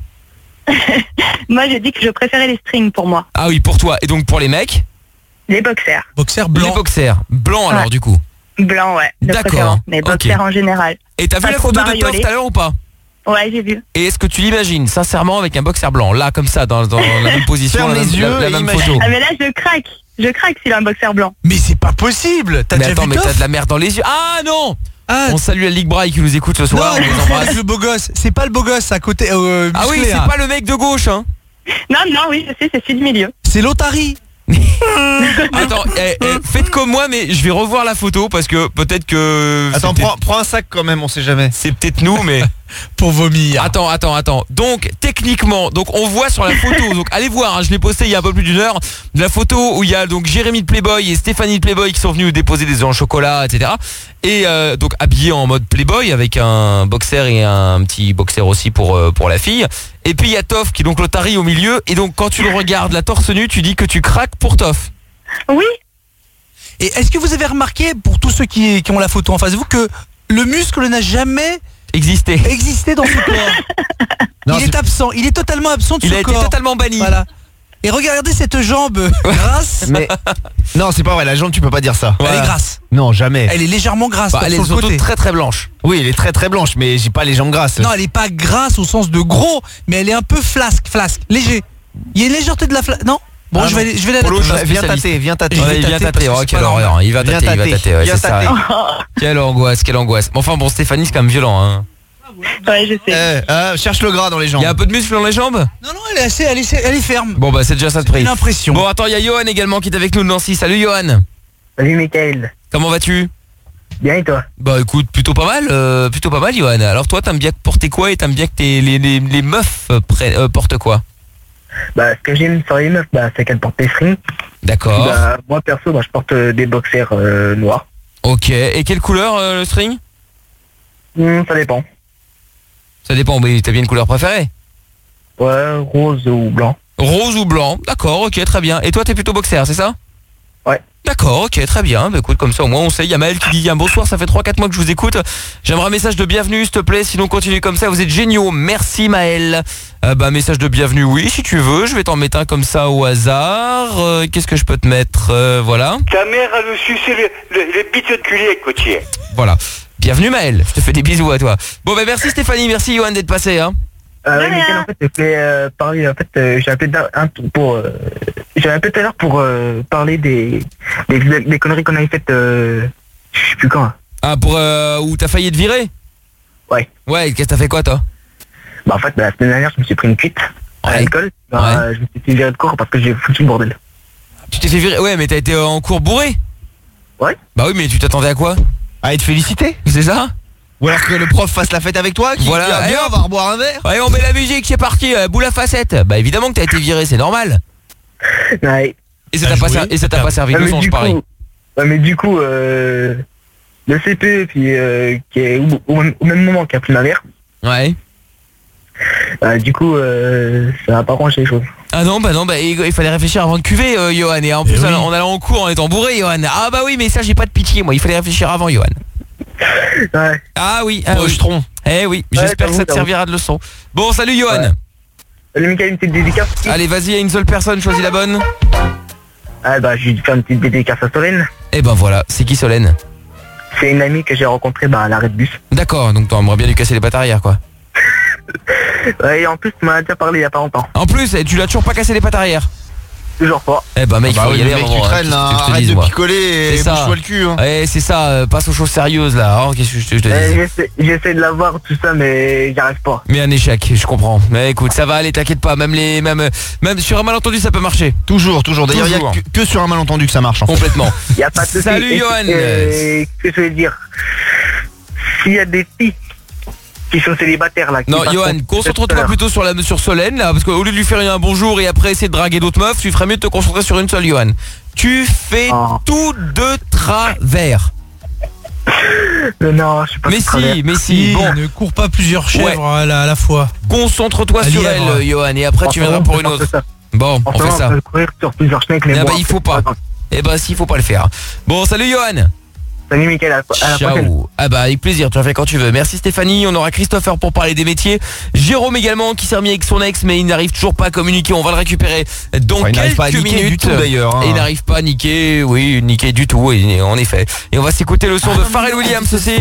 Moi, j'ai dit que je préférais les strings pour moi. Ah oui, pour toi. Et donc pour les mecs, Les boxers. Boxer les blanc. boxers blancs alors Ouais. du coup. Blanc, ouais. De D'accord, préférence. Mais ok. boxers en général. Et t'as vu Pas la trop photo de bariolé. Toff tout à l'heure ou pas? Ouais, j'ai vu. Et est-ce que tu l'imagines sincèrement avec un boxer blanc, là comme ça, dans, dans la même position, Ferme la, les même- yeux la- la et même imagine. photo? Ah, mais là, je craque. Je craque s'il a un boxer blanc. Mais c'est pas possible. T'as Mais déjà attends, vu mais Toff t'as de la merde dans les yeux. Ah non! Ah, On salue la Ligue Braille qui nous écoute ce soir, non, on les c'est embrasse. le beau gosse. C'est pas le beau gosse à côté. Euh, Ah oui, musclé, c'est hein. pas le mec de gauche, hein. Non, non, oui, je sais, c'est celui du milieu. C'est l'Otari. Attends, eh, eh, faites comme moi, mais je vais revoir la photo parce que peut-être que. Attends, c'est prends, prends un sac quand même, on sait jamais. peut-être- C'est peut-être nous, mais. pour vomir. Attends, attends, attends. Donc techniquement, donc on voit sur la photo. Donc allez voir, hein, je l'ai posté il y a un peu plus d'une heure. De la photo où il y a donc Jérémy de Playboy et Stéphanie de Playboy qui sont venus déposer des œufs en chocolat, et cetera. Et euh, donc habillés en mode Playboy avec un boxer et un petit boxer aussi pour euh, pour la fille. Et puis il y a Toff qui est donc l'Otari au milieu. Et donc quand tu le regardes la torse nue, tu dis que tu craques pour Toff. Oui. Et est-ce que vous avez remarqué, pour tous ceux qui, qui ont la photo en face de vous, que le muscle n'a jamais existé, existé dans ce corps? Non, il est... c'est- absent, il est totalement absent de Il ce a été corps. totalement banni. Voilà. Et regardez cette jambe grasse. Mais non, c'est pas vrai, la jambe tu peux pas dire ça. Elle est grasse. Non, jamais. Elle est légèrement grasse. Bah, sur elle est le surtout côté. très très blanche. Oui, elle est très très blanche, mais j'ai pas les jambes grasses. Non, elle est pas grasse au sens de gros, mais elle est un peu flasque, flasque, léger. Il y a une légèreté de la flasque. Non. Bon, Ah je non. vais, je vais la Polo, noter. je- Viens spécialiste. tâter, viens tâter. Je vais Ouais, il vient tâter tâter, parce oh, que quelle c'est pas horreur, il va Viens tâter, il va tâter, tâter, ouais, viens c'est ça. tâter. Quelle angoisse, quelle angoisse. Enfin bon, Stéphanie, c'est quand même violent, hein. Ouais, je sais. Eh, euh, cherche le gras dans les Il jambes. y a un peu de muscle dans les jambes? Non, non, elle est assez, elle est, elle est ferme. Bon bah c'est déjà ça de prix. J'ai l'impression. Bon attends, il y a Johan également qui est avec nous de Nancy. Salut Johan. Salut Mickaël. Comment vas-tu? Bien et toi? Bah écoute, plutôt pas mal, euh, plutôt pas mal Johan. Alors toi t'aimes bien porter quoi et t'aimes bien que tes, les, les, les meufs euh, prennent- euh, portent quoi? Bah, ce que j'aime sur les meufs, bah, c'est qu'elles portent des strings. D'accord. Bah, moi perso, bah, je porte euh, des boxers euh, noirs. Ok, et quelle couleur euh, le string? Hmm, ça dépend. Ça dépend, mais t'as bien une couleur préférée? Ouais, rose ou blanc. Rose ou blanc, d'accord, ok, très bien. Et toi t'es plutôt boxer, c'est ça? Ouais. D'accord, ok, très bien. Bah, écoute, comme ça au moins on sait. Il y a Maël qui dit un bonsoir, ça fait trois quatre mois que je vous écoute. J'aimerais un message de bienvenue, s'il te plaît. Sinon continue comme ça, vous êtes géniaux. Merci Maël. Euh, bah message de bienvenue, oui, si tu veux. Je vais t'en mettre un comme ça au hasard. Euh, Qu'est-ce que je peux te mettre? Euh, Voilà. Ta mère a me sucé le, le, les bites de culé, Cotier. Voilà. Bienvenue Maël. Je te fais des bisous à toi. Bon bah merci Stéphanie, merci Johan d'être passé. Hein. Euh, oui, Mickaël, en fait, je voulais euh, parler, en fait, euh, j'ai appelé d'un- un, pour, euh, j'ai appelé tout à l'heure pour euh, parler des, des, des conneries qu'on avait faites, euh, je sais plus quand. hein. Ah pour euh, où t'as failli être viré? Ouais. Ouais, qu'est-ce que t'as fait quoi toi? Bah, en fait, bah, la semaine dernière, je me suis pris une cuite à Ouais. l'école. Bah, euh, je me suis fait virer de cours parce que j'ai foutu le bordel. Tu t'es fait virer? Ouais, mais t'as été en cours bourré? Ouais. Bah oui, mais tu t'attendais à quoi? À être félicité. C'est ça? Ou alors que le prof fasse la fête avec toi, qui Voilà. dit, ah, Et viens, hop. on va reboire un verre. Ouais, on met la musique, c'est parti, euh, boule à facette. Bah évidemment que t'as été viré, c'est normal. Ouais. Et ça t'a pas, ser- et ça t'a pas servi de Ouais, mais leçon, du je parie. coup- ouais, mais du coup, euh, le C P E, puis, euh, qui est au, au même- au même moment qu'a pris ma mère, Ouais. bah, du coup, euh, ça va pas ranger les choses. Ah non, bah non, bah il il fallait réfléchir avant de cuver, euh, Johan. Et en plus, en allant en cours en étant bourré, Johan. Ah bah oui, mais ça, j'ai pas de pitié, moi. Il fallait réfléchir avant, Johan. Ouais. Ah oui, ah oui. Pochetron. Eh oui, Ouais, j'espère que ça te j'avoue, servira de leçon. Bon, salut, Johan. Ouais. Salut Mickaël, une petite dédicace. Allez, vas-y, à une seule personne, choisis la bonne. Ah bah, je vais faire une petite dédicace à Solène. Et ben voilà, c'est qui Solène? C'est une amie que j'ai rencontrée bah, à l'arrêt de bus. D'accord, donc t'aimerais bien lui casser les pattes arrière, quoi. Ouais, et en plus, tu m'en as déjà parlé il y a pas longtemps. En plus, eh, tu l'as toujours pas cassé les pattes arrière. Toujours pas. Eh ben mec, Ah bah faut oui, y aller le à un mec, moment, tu hein. traînes, Qu'est-ce que là, tu veux que je te arrête dise, de moi. picoler et C'est ça. bouge-toi le cul. Hein. Ouais, c'est ça, euh, passe aux choses sérieuses là. Oh, qu'est-ce que je te, je te Eh, dis? J'essaie j'essaie de la voir, tout ça, mais j'y arrive pas. Mais un échec, je comprends. Mais écoute, ça va aller, t'inquiète pas. Même les, même, même sur un malentendu, ça peut marcher. Toujours, toujours. D'ailleurs, il y a Toujours. que, que sur un malentendu que ça marche. En fait. Complètement. Y a pas de souci. Salut, Et- Johan. et- Qu'est-ce que je veux dire? S'il y a des filles qui sont célibataires là. Qui Non, passent Johan, pour- concentre-toi plutôt sur la sur Solène là, parce qu'au lieu de lui faire un bonjour et après essayer de draguer d'autres meufs, tu ferais mieux de te concentrer sur une seule, Johan. Tu fais Oh. tout de travers. Euh, non, je suis pas Mais de travers. si, mais si. Bon, Ne cours pas plusieurs chèvres Ouais. à, la, à la fois. concentre-toi À sur lièvre. elle, Johan, et après En tu ce viendras moment, pour on une peut autre. faire ça. Bon, En on ce fait moment, ça. on peut courir sur plusieurs schnecks, mais Ah bon, bah il faut pas. Attends. Eh bah si, faut pas le faire. Bon, salut Johan. Salut Mickaël, à, à la prochaine. Ciao. Ah bah avec plaisir, tu en fais quand tu veux. Merci Stéphanie, on aura Christopher pour parler des métiers. Jérôme également qui s'est remis avec son ex mais il n'arrive toujours pas à communiquer, on va le récupérer dans Enfin, il n'arrive quelques pas à niquer minutes. du tout, d'ailleurs, hein. Et il n'arrive pas à niquer, oui, niquer du tout, oui, en effet. Et on va s'écouter le son de Pharrell Williams aussi.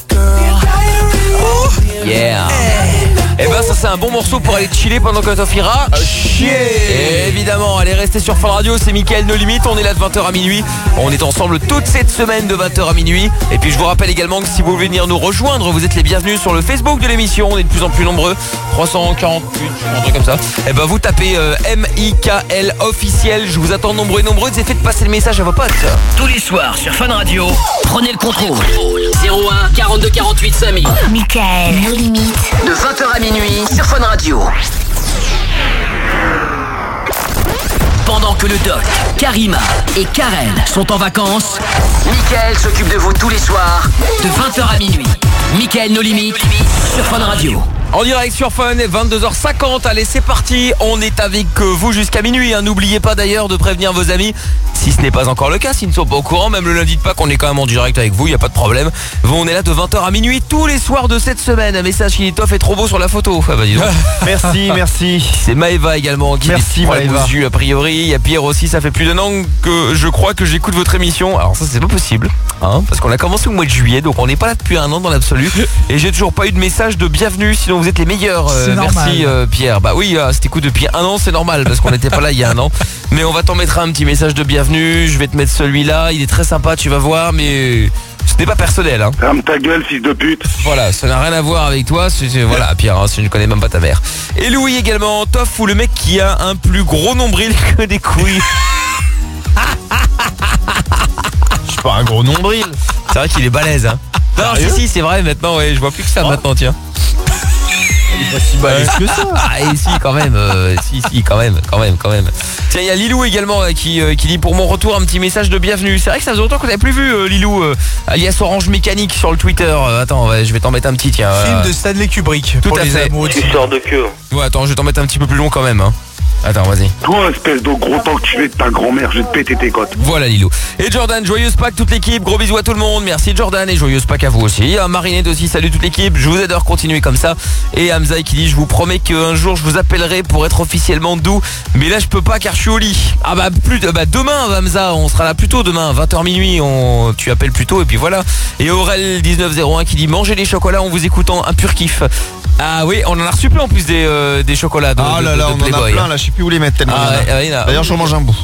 Yeah. Et ben ça c'est un bon morceau pour aller chiller pendant que Toff ira chier. Et évidemment, allez rester sur Fun Radio, c'est Mickaël No Limite, on est là de vingt heures à minuit. On est ensemble toute cette semaine de vingt heures à minuit. Et puis je vous rappelle également que si vous voulez venir nous rejoindre, vous êtes les bienvenus sur le Facebook de l'émission. On est de plus en plus nombreux, trois cent quarante-huit, un truc comme ça. Et ben vous tapez euh, M I K L officiel. Je vous attends nombreux et nombreuses et faites passer le message à vos potes. Tous les soirs sur Fun Radio, prenez le contrôle. zéro un quarante-deux quarante-huit cinq mille. Mickaël, nos limites, Radio. Pendant que le doc, Karima et Karen sont en vacances, Mickaël s'occupe de vous tous les soirs de vingt heures à minuit. Mickaël No Limites sur Fun Radio. En direct sur Fun, vingt-deux heures cinquante, allez c'est parti, on est avec vous jusqu'à minuit, hein. N'oubliez pas d'ailleurs de prévenir vos amis, si ce n'est pas encore le cas, s'ils ne sont pas au courant, même le lundi de Pâques, on est quand même en direct avec vous, il n'y a pas de problème. Bon, on est là de vingt heures à minuit tous les soirs de cette semaine, un message qui dit Toff est trop beau sur la photo. Ah bah dis donc. Merci, merci. C'est Maëva également qui Merci, dit Maëva. Bousu, a priori, il y a Pierre aussi, ça fait plus d'un an que je crois que j'écoute votre émission, alors ça c'est pas possible, hein, parce qu'on a commencé au mois de juillet, donc on n'est pas là depuis un an dans l'absolu, et j'ai toujours pas eu de message de bienvenue, sinon vous êtes les meilleurs. Euh, C'est normal. merci euh, Pierre. Bah oui, euh, c'était écoute depuis un an, c'est normal parce qu'on n'était pas là il y a un an. Mais on va t'en mettre un petit message de bienvenue. Je vais te mettre celui-là. Il est très sympa, tu vas voir, mais ce n'est pas personnel. Hein. Ferme ta gueule, fils de pute. Voilà, ça n'a rien à voir avec toi. C'est, c'est- voilà, Pierre, hein, si je ne connais même pas ta mère. Et Louis également, Toff ou le mec qui a un plus gros nombril que des couilles. Je suis pas un gros nombril. C'est vrai qu'il est balèze. Hein. Non, si, si, c'est vrai. Maintenant, ouais, je vois plus que ça maintenant, tiens. Il est pas si balèze que ça. Ah et si quand même, euh, si si quand même, quand même, quand même. Tiens, il y a Lilou également euh, qui, euh, qui dit pour mon retour un petit message de bienvenue. C'est vrai que ça faisait longtemps qu'on n'avait plus vu euh, Lilou, euh, alias Orange Mécanique sur le Twitter. Euh, attends, ouais, je vais t'en mettre un petit, tiens. Film euh, de Stanley Kubrick. Tout pour à les fait. amoureux de Tu sors de queue. Ouais, attends, je vais t'en mettre un petit peu plus long quand même. Hein. Attends, vas-y. Toi, espèce de gros enculé de ta grand-mère, je vais te péter tes côtes. Voilà Lilou. Et Jordan, joyeuse Pâques toute l'équipe, gros bisous à tout le monde. Merci Jordan et joyeuse Pâques à vous aussi. À Marinette aussi, salut toute l'équipe. Je vous adore, continuer comme ça. Et Hamza qui dit je vous promets qu'un jour je vous appellerai pour être officiellement doux. Mais là je peux pas car je suis au lit. Ah bah plus bah demain Hamza, on sera là plus tôt demain, vingt heures minuit, on tu appelles plus tôt et puis voilà. Et Aurel dix-neuf zéro un qui dit mangez les chocolats en vous écoutant, un pur kiff. Ah oui, on en a reçu plein en plus des, euh, des chocolats de, Ah de- là de- là, de on en a Playboy, plein hein. là, je sais plus où les mettre tellement. Ah il y en a. ouais, ouais, il y en a. D'ailleurs, j'en mange un bout.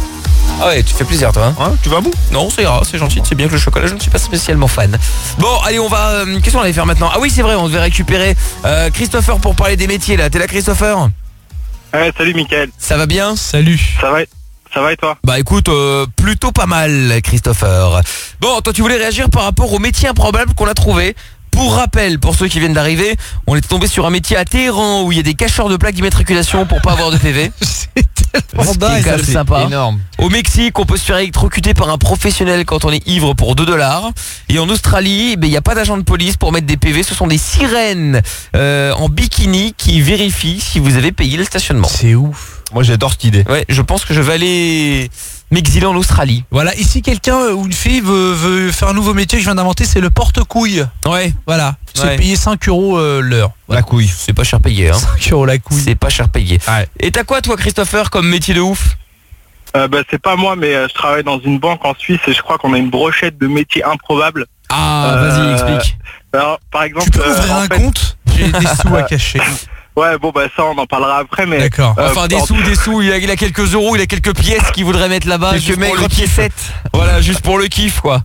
Ah ouais, tu fais plaisir toi. Hein. Hein, tu vas à bout? Non, c'est ira, c'est gentil, c'est bien que le chocolat, je ne suis pas spécialement fan. Bon, allez, on va... euh, qu'est-ce qu'on allait faire maintenant? Ah oui, c'est vrai, on devait récupérer euh, Christopher pour parler des métiers, là. T'es là, Christopher? Ouais, salut Mickaël. Ça va bien? Salut. Ça va, ça va et toi? Bah écoute, euh, plutôt pas mal, Christopher. Bon, toi, tu voulais réagir par rapport au métier improbable qu'on a trouvé. Pour rappel, pour ceux qui viennent d'arriver, on était tombé sur un métier à Téhéran où il y a des cacheurs de plaques d'immatriculation pour pas avoir de P V. C'est tellement Ce qui est quand même c'est sympa. énorme. Au Mexique, on peut se faire électrocuter par un professionnel quand on est ivre pour deux dollars. Et en Australie, eh ben, il n'y a pas d'agent de police pour mettre des P V. Ce sont des sirènes euh, en bikini qui vérifient si vous avez payé le stationnement. C'est ouf. Moi, j'adore cette idée. Ouais, je pense que je vais aller m'exiler en Australie. Voilà, ici quelqu'un euh, ou une fille veut, veut faire un nouveau métier que je viens d'inventer, c'est le porte-couille. Ouais. Voilà, c'est Ouais. payé cinq euros euh, l'heure. La couille. C'est pas cher payé, hein. cinq euros la couille. C'est pas cher payé. Ouais. Et t'as quoi, toi, Christopher, comme métier de ouf? Euh, bah, c'est pas moi, mais euh, je travaille dans une banque en Suisse et je crois qu'on a une brochette de métiers improbables. Ah, Euh, vas-y, explique. Alors, par exemple, Tu peux euh, ouvrir en un fait- compte? J'ai des sous à cacher. Ouais, bon, bah ça, on en parlera après, mais. D'accord. euh, Enfin, des en- sous, des sous, il a, il a quelques euros, il a quelques pièces qu'il voudrait mettre là-bas. Quelques juste pour maigres le kiff. piécettes. Voilà, juste pour le kiff, quoi.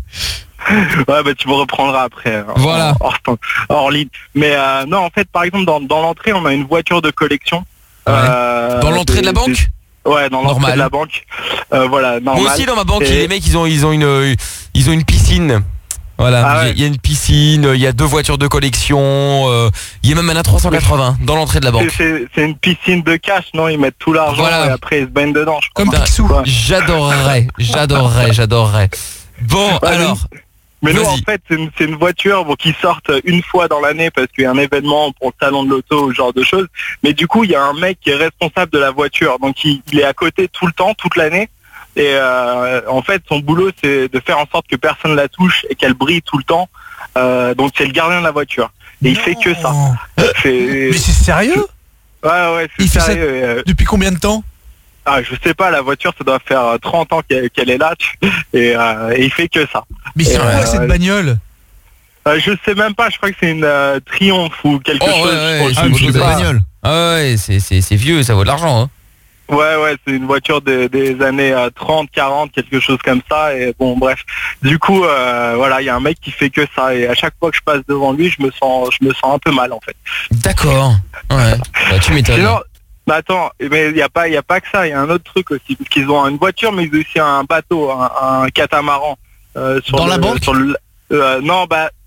Ouais, bah tu me reprendras après. hein, Voilà. Hors, hors, hors ligne. Mais euh, non, en fait, par exemple, dans, dans l'entrée, on a une voiture de collection. Ouais. Euh, Dans l'entrée de la banque? des- Ouais, dans l'entrée Normal. de la banque. Euh, voilà, normal. Moi aussi dans ma banque, Et- les mecs ils ont ils ont une euh, ils ont une piscine. Voilà, Ah il y a- ouais. il y a une piscine, il y a deux voitures de collection, euh, il y a même un A trois cent quatre-vingts dans l'entrée de la C'est- banque. C'est c'est une piscine de cash, non? Ils mettent tout l'argent Voilà. et après ils se baignent dedans, je crois. Comme Putain, Picsou. Ouais. J'adorerais, j'adorerais, j'adorerais. Bon, Ouais, alors, Mais nous, en vas-y. fait, c'est une, c'est une voiture bon, qui sort une fois dans l'année parce qu'il y a un événement pour le salon de l'auto, ce genre de choses. Mais du coup, il y a un mec qui est responsable de la voiture. Donc, il, il est à côté tout le temps, toute l'année. Et euh, en fait, son boulot, c'est de faire en sorte que personne la touche et qu'elle brille tout le temps. Euh, donc, c'est le gardien de la voiture. Et il fait que ça. C'est- Mais c'est sérieux? Ouais, ouais, c'est Il fait ça sérieux. et, euh, Depuis combien de temps? ah, je sais pas, la voiture, ça doit faire euh, trente ans qu'elle qu'elle est là. tu- Et, euh, et il fait que ça. Mais c'est Et, quoi euh, cette bagnole? Euh, je sais même pas, je crois que c'est une euh, Triomphe ou quelque Oh, ouais, chose. ouais, je crois, c'est je une sais grosse pas. bagnole. Ah ouais, c'est c'est c'est vieux, ça vaut de l'argent, hein. Ouais, ouais, c'est une voiture des, des années euh, trente, quarante, quelque chose comme ça. Et bon, bref. Du coup, euh, voilà, il y a un mec qui fait que ça. Et à chaque fois que je passe devant lui, je me sens, je me sens un peu mal, en fait. D'accord. Ouais. Bah, tu m'étonnes. Sinon, bah attends, mais il n'y a pas, il y a pas que ça. Il y a un autre truc aussi, parce qu'ils ont une voiture, mais ils ont aussi un bateau, un, un catamaran. euh, sur Dans le- la banque sur le, euh, Non, bah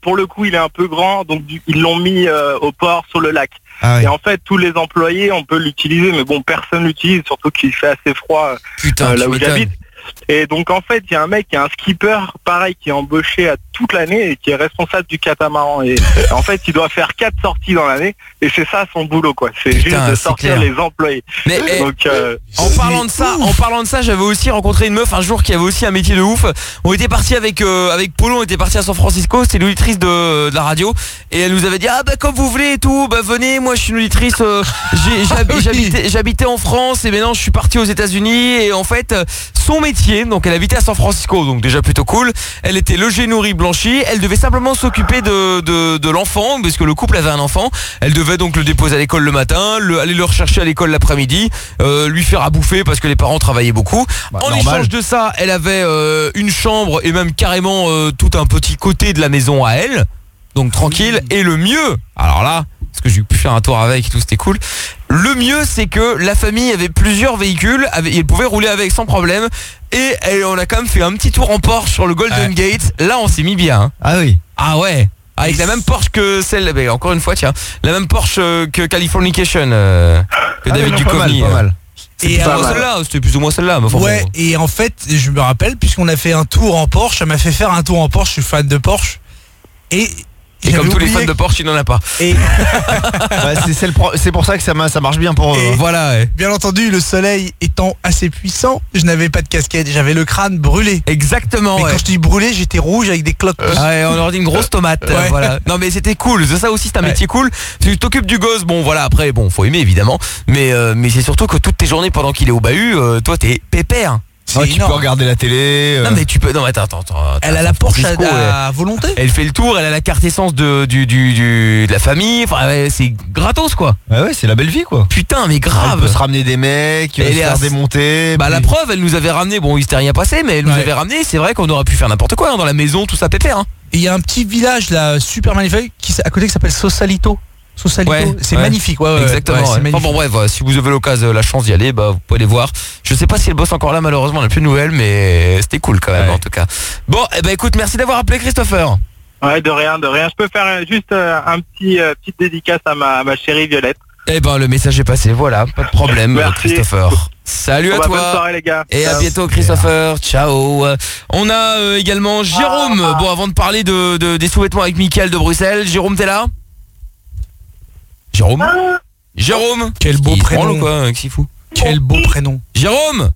pour le coup, il est un peu grand, donc du- ils l'ont mis euh, au port sur le lac. Ah ouais. Et en fait, tous les employés, on peut l'utiliser, mais bon, personne l'utilise, surtout qu'il fait assez froid euh, Putain, euh, tu là où m'étonnes. j'habite. Et donc en fait, il y a un mec qui est un skipper, pareil, qui est embauché à toute l'année et qui est responsable du catamaran. Et en fait, il doit faire quatre sorties dans l'année, et c'est ça son boulot, quoi. C'est Putain, juste de c'est sortir clair. les employés. Mais eh, Donc, euh, en parlant de ça, en parlant de ça, j'avais aussi rencontré une meuf un jour qui avait aussi un métier de ouf. On était parti avec euh, avec Polo, on était parti à San Francisco, c'est l'auditrice de, de la radio, et elle nous avait dit ah bah comme vous voulez et tout, bah venez, moi je suis une auditrice, euh, j'ai- j'hab- j'habitais j'habitais en France et maintenant je suis parti aux États-Unis, et en fait euh, son métier, donc elle habitait à San Francisco, donc déjà plutôt cool. Elle était logée, nourrie, blanchie. Elle devait simplement s'occuper de, de, de l'enfant, parce que le couple avait un enfant. Elle devait donc le déposer à l'école le matin, le, aller le rechercher à l'école l'après-midi, euh, lui faire à bouffer parce que les parents travaillaient beaucoup. Bah, en normal. échange de ça, elle avait euh, une chambre et même carrément euh, tout un petit côté de la maison à elle. Donc tranquille. Et le mieux, alors là, parce que j'ai pu faire un tour avec et tout, c'était cool. Le mieux, c'est que la famille avait plusieurs véhicules, avait, ils pouvaient rouler avec sans problème. Et, et on a quand même fait un petit tour en Porsche sur le Golden Ouais. Gate. Là, on s'est mis bien. hein. Ah oui. Ah ouais. Avec la même Porsche que celle, bah, encore une fois, tiens, la même Porsche euh, que Californication, euh, que Ah oui, David non, pas Duchovny. mal, pas euh. mal. C'est Et plus ou alors- moins celle-là, c'était plus ou moins celle-là. mais enfin, Ouais, bon. et en fait, je me rappelle, puisqu'on a fait un tour en Porsche, elle m'a fait faire un tour en Porsche, je suis fan de Porsche. Et, Et j'avais comme tous les oublié fans de Porsche, il n'en a pas. Et Bah, c'est- c'est le pro- c'est pour ça que ça, ma- ça marche bien pour eux. Et- hein. Voilà, ouais. bien entendu, le soleil étant assez puissant, je n'avais pas de casquette, j'avais le crâne brûlé. Exactement, Mais ouais. quand je dis brûlé, j'étais rouge avec des cloques. Ah ouais, on aurait dit une grosse tomate. Ouais. Voilà. Non mais c'était cool. Ça aussi c'est un Ouais. métier cool. Tu t'occupes du gosse. Bon voilà, après bon faut aimer évidemment. Mais euh, mais c'est surtout que toutes tes journées pendant qu'il est au bahut, euh, toi t'es pépère. C'est Ouais, tu énorme. peux regarder la télé. euh. Non mais tu peux. Non attends attends. attends Elle a attends, la Porsche à, Francisco, ouais. à volonté. Elle fait le tour. Elle a la carte essence de du du, du de la famille. Enfin ouais, c'est gratos quoi. Ouais, ouais, c'est la belle vie quoi. Putain mais Elle grave. peut se ramener des mecs, Elle se est faire à- démonter. Bah la puis- preuve, elle nous avait ramené. Bon il s'était rien passé, mais elle nous Ouais. avait ramené. C'est vrai qu'on aurait pu faire n'importe quoi hein, dans la maison, tout ça pépère. Hein. Et il y a un petit village là, super magnifique, qui, s- à côté qui s'appelle Sausalito. Sausalito, Ouais, c'est ouais. magnifique. Ouais, ouais, Exactement. ouais, c'est ouais. Enfin magnifique. bon bref, voilà, si vous avez l'occasion, la chance d'y aller, bah vous pouvez aller voir. Je sais pas si elle bosse encore là malheureusement, on n'a plus de nouvelles, mais c'était cool quand même Ouais. en tout cas. Bon, eh ben écoute, merci d'avoir appelé Christopher. ouais, de rien, de rien. Je peux faire euh, juste euh, un petit euh, petite dédicace à ma, à ma chérie Violette. Eh ben le message est passé, voilà, pas de problème Merci. Christopher. Salut Bon, à bah, bonne toi. soirée les gars. Et à Ciao. bientôt Christopher, ciao. On a euh, également Jérôme. Bon, avant de parler de, de- des sous-vêtements avec Mickaël de Bruxelles, Jérôme t'es là? Jérôme Jérôme Quel beau Il se branle prénom. ou quoi? Qu'est-ce qu'il fout? Quel beau prénom. Jérôme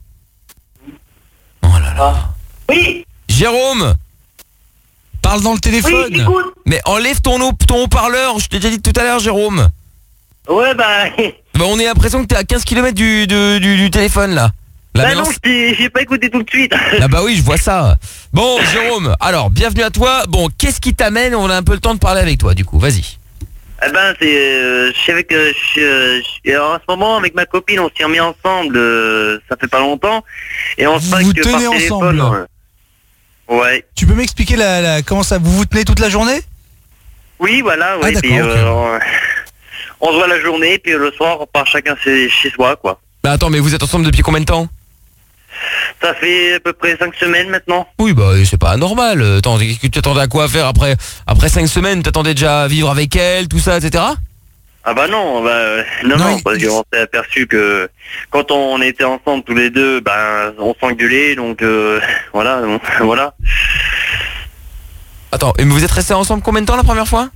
Oh là là. Oui, Jérôme Parle dans le oui, téléphone. j'écoute. Mais enlève ton, haut- ton haut-parleur, je t'ai déjà dit tout à l'heure Jérôme. Ouais, bah, Bah, on a l'impression que t'es à quinze kilomètres du, du, du, du téléphone là. Là, bah maintenant, non, je t'ai- j'ai pas écouté tout de suite. c'est- ah bah oui, je vois ça. Bon Jérôme, alors bienvenue à toi. Bon, qu'est-ce qui t'amène? On a un peu le temps de parler avec toi du coup, vas-y. Eh ben, c'est, euh, je savais que je, euh, je- alors, en ce moment, avec ma copine, on s'est remis ensemble, euh, ça fait pas longtemps, et on se Vous passe vous que tenez par ensemble. téléphone. euh, Ouais. Tu peux m'expliquer la, la- comment ça, vous vous tenez toute la journée? Oui, voilà, Ah, oui, d'accord, puis, ok. euh, on, on se voit la journée, puis le soir, on part chacun chez, chez soi, quoi. Bah attends, mais vous êtes ensemble depuis combien de temps? Ça fait à peu près cinq semaines maintenant. Oui bah c'est pas anormal. Attends, qu'est-ce que tu t'attendais à quoi faire après après cinq semaines? T'attendais déjà à vivre avec elle, tout ça, et cetera. Ah bah non, bah, euh, non, Non, non, il- parce qu'on s'est aperçu que quand on était ensemble tous les deux, ben, on s'engueulait, donc euh, voilà, donc, voilà. Attends, et vous êtes restés ensemble combien de temps la première fois?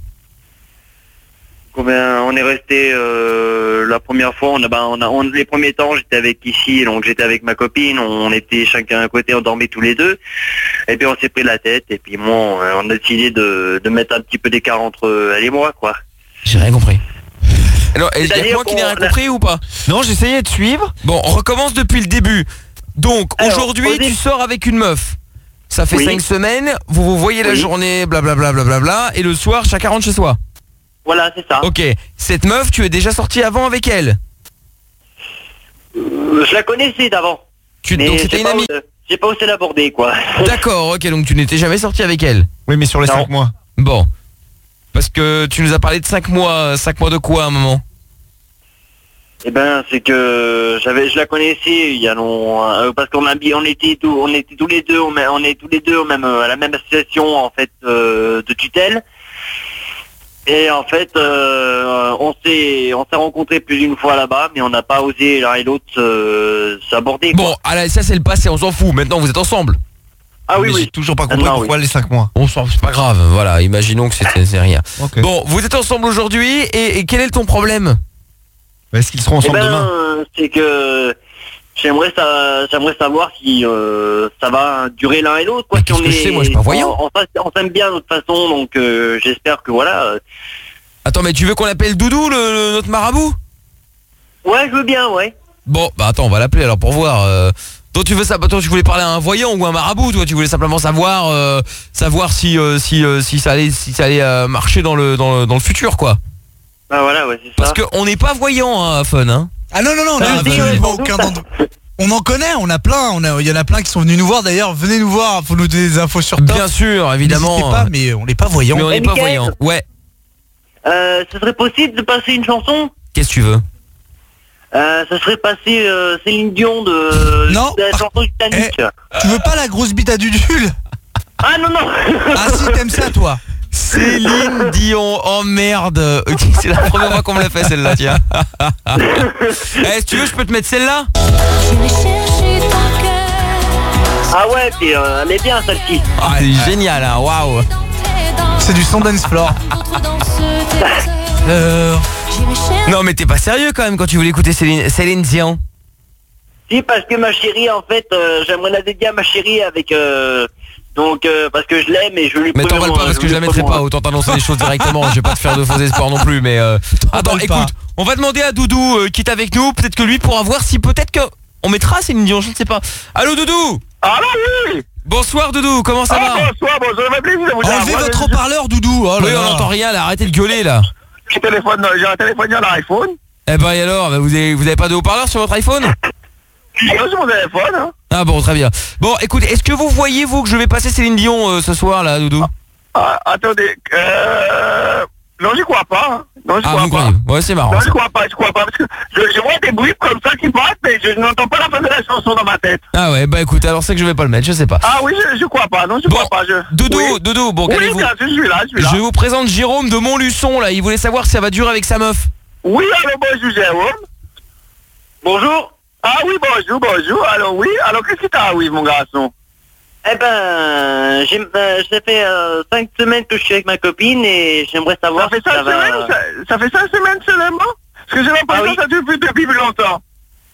Combien on est resté euh, la première fois, on a, ben, on a on- les premiers temps j'étais avec ici, donc j'étais avec ma copine, on était chacun à côté, on dormait tous les deux, et puis on s'est pris la tête, et puis moi on, on a décidé de, de mettre un petit peu d'écart entre elle et moi, quoi. J'ai rien compris. Alors, est-ce qu'il y a C'est-à-dire moi qui n'ai qu'on rien a- compris ou pas? Non, j'essayais de suivre. Bon, on recommence depuis le début. Donc, Alors, aujourd'hui, au dé- tu sors avec une meuf. Ça fait Oui. cinq semaines, vous vous voyez la Oui. journée, blablabla, blablabla, et le soir, chacun rentre chez soi. Voilà, c'est ça. Ok, cette meuf, tu es déjà sorti avant avec elle? Euh, je la connaissais d'avant. Tu, Mais donc j'ai c'était une pas amie. osé- J'ai pas osé l'aborder, quoi. D'accord, ok, donc tu n'étais jamais sorti avec elle. Oui, mais sur les Non. cinq mois. Bon. Parce que tu nous as parlé de cinq mois, cinq mois de quoi à un moment? Eh ben, c'est que j'avais, je la connaissais il y a long, euh, parce qu'on a, bi- on était tous, on était tous les deux, au même- on est tous les deux au même, euh, à la même association en fait euh, de tutelle. Et en fait, euh, on s'est on s'est rencontrés plus d'une fois là-bas, mais on n'a pas osé l'un et l'autre euh, s'aborder. Bon, allez, ça c'est le passé, on s'en fout. Maintenant, vous êtes ensemble. Ah oui, Mais oui. j'ai toujours pas compris Ah non, pourquoi oui. les cinq mois. On s'en, c'est pas grave. Voilà, imaginons que c'était c'est rien. Ok. Bon, vous êtes ensemble aujourd'hui et, et quel est ton problème? Est-ce qu'ils seront Eh ensemble ben, demain c'est que j'aimerais ça, j'aimerais savoir si euh, ça va durer l'un et l'autre. Quoi, si qu'est-ce on que je sais, moi, je suis pas voyant. On, on, on s'aime bien de toute façon, donc euh, j'espère que voilà. euh, Attends, mais tu veux qu'on appelle Doudou, le, le- notre marabout? Ouais, je veux bien, ouais. Bon, bah attends, on va l'appeler alors pour voir. Euh... Toi, tu veux ça, toi, tu voulais parler à un voyant ou un marabout, toi, tu voulais simplement savoir, euh, savoir si, euh, si, euh, si ça allait, si ça allait euh, marcher dans le, dans le, dans le futur, quoi. Bah voilà, ouais, c'est ça. Parce qu'on n'est pas voyant, hein, à Fun, hein. Ah non, non, non, on Ça, a je dis, ouais, absolument sans doute. aucun d'entre- On en connaît, on a plein, on a- il y en a plein qui sont venus nous voir d'ailleurs, venez nous voir, faut nous donner des infos sur Top. Bien sûr, évidemment. N'hésitez pas, mais on n'est pas voyants. Mais on Eh, n'est pas Mickaël. voyant. Ouais. Euh, ce serait possible de passer une chanson? Qu'est-ce que tu veux? Euh, ça serait passer euh, Céline Dion de, Non. de la chanson Titanic. Tu veux pas la grosse bite à Dudule? Ah non, non. Ah si, t'aimes ça toi? Céline Dion, oh merde. Ok, c'est la première fois qu'on me l'a fait celle-là, tiens. Eh, si tu veux, je peux te mettre celle-là? Ah ouais, puis euh, elle est bien celle-ci. Ah, c'est génial, hein, waouh. C'est du son dance floor. Euh... Non, mais t'es pas sérieux quand même quand tu voulais écouter Céline, Céline Dion. Si, parce que ma chérie, en fait, euh, j'aimerais la dédier à ma chérie avec... Euh, donc, euh, parce que je l'aime et je lui Mais promets t'emballes mon- pas parce que je la lui mettrai promets pas, mon- autant t'annoncer les choses directement, je vais pas te faire de faux espoirs non plus, mais euh... Attends, T'emballes pas. écoute, on va demander à Doudou euh, qui est avec nous, peut-être que lui pourra voir si peut-être que on mettra Céline Dion, je ne sais pas. Allô Doudou? Allô, oui. Bonsoir Doudou, comment ça Ah, va? bonsoir, bonjour, ça fait plaisir de vous Enlevez avoir. votre haut-parleur Doudou. Oh là Oui, on là. n'entend rien là, arrêtez de gueuler là. J'ai téléphone, j'ai un téléphone à l'iPhone. Eh ben et alors, bah, vous avez, vous avez pas de haut-parleur sur votre iPhone? Moi, j'ai mon téléphone, hein. Ah bon, très bien. Bon, écoute, est-ce que vous voyez vous que je vais passer Céline Dion euh, ce soir là, Doudou? Ah, attendez, euh... Non, j'y crois pas. hein. Non, j'y Ah, crois vous pas. croyez? Ouais, c'est marrant. Non, ça. je crois pas, je crois pas, parce que je, je vois des bruits comme ça qui passent, mais je n'entends pas la fin de la chanson dans ma tête. Ah ouais, bah écoute, alors c'est que je vais pas le mettre, je sais pas. Ah oui, je, je crois pas, non, je Bon, crois pas. Je... Doudou, oui. Doudou, bon, Oui, calmez-vous. bien sûr, je suis là, je suis là. Je vous présente Jérôme de Montluçon là, il voulait savoir si ça va durer avec sa meuf. Oui, allô, bonjour, Jérôme. Bonjour. Ah oui, bonjour, bonjour. Alors oui, alors qu'est-ce qui t'arrive, mon garçon? Eh ben, j'ai, euh, ça fait euh, cinq semaines que je suis avec ma copine et j'aimerais savoir Ça fait si ça cinq va... semaines, ça, ça fait cinq semaines seulement? Parce que j'ai l'impression Ah oui. que ça dure depuis, depuis plus longtemps.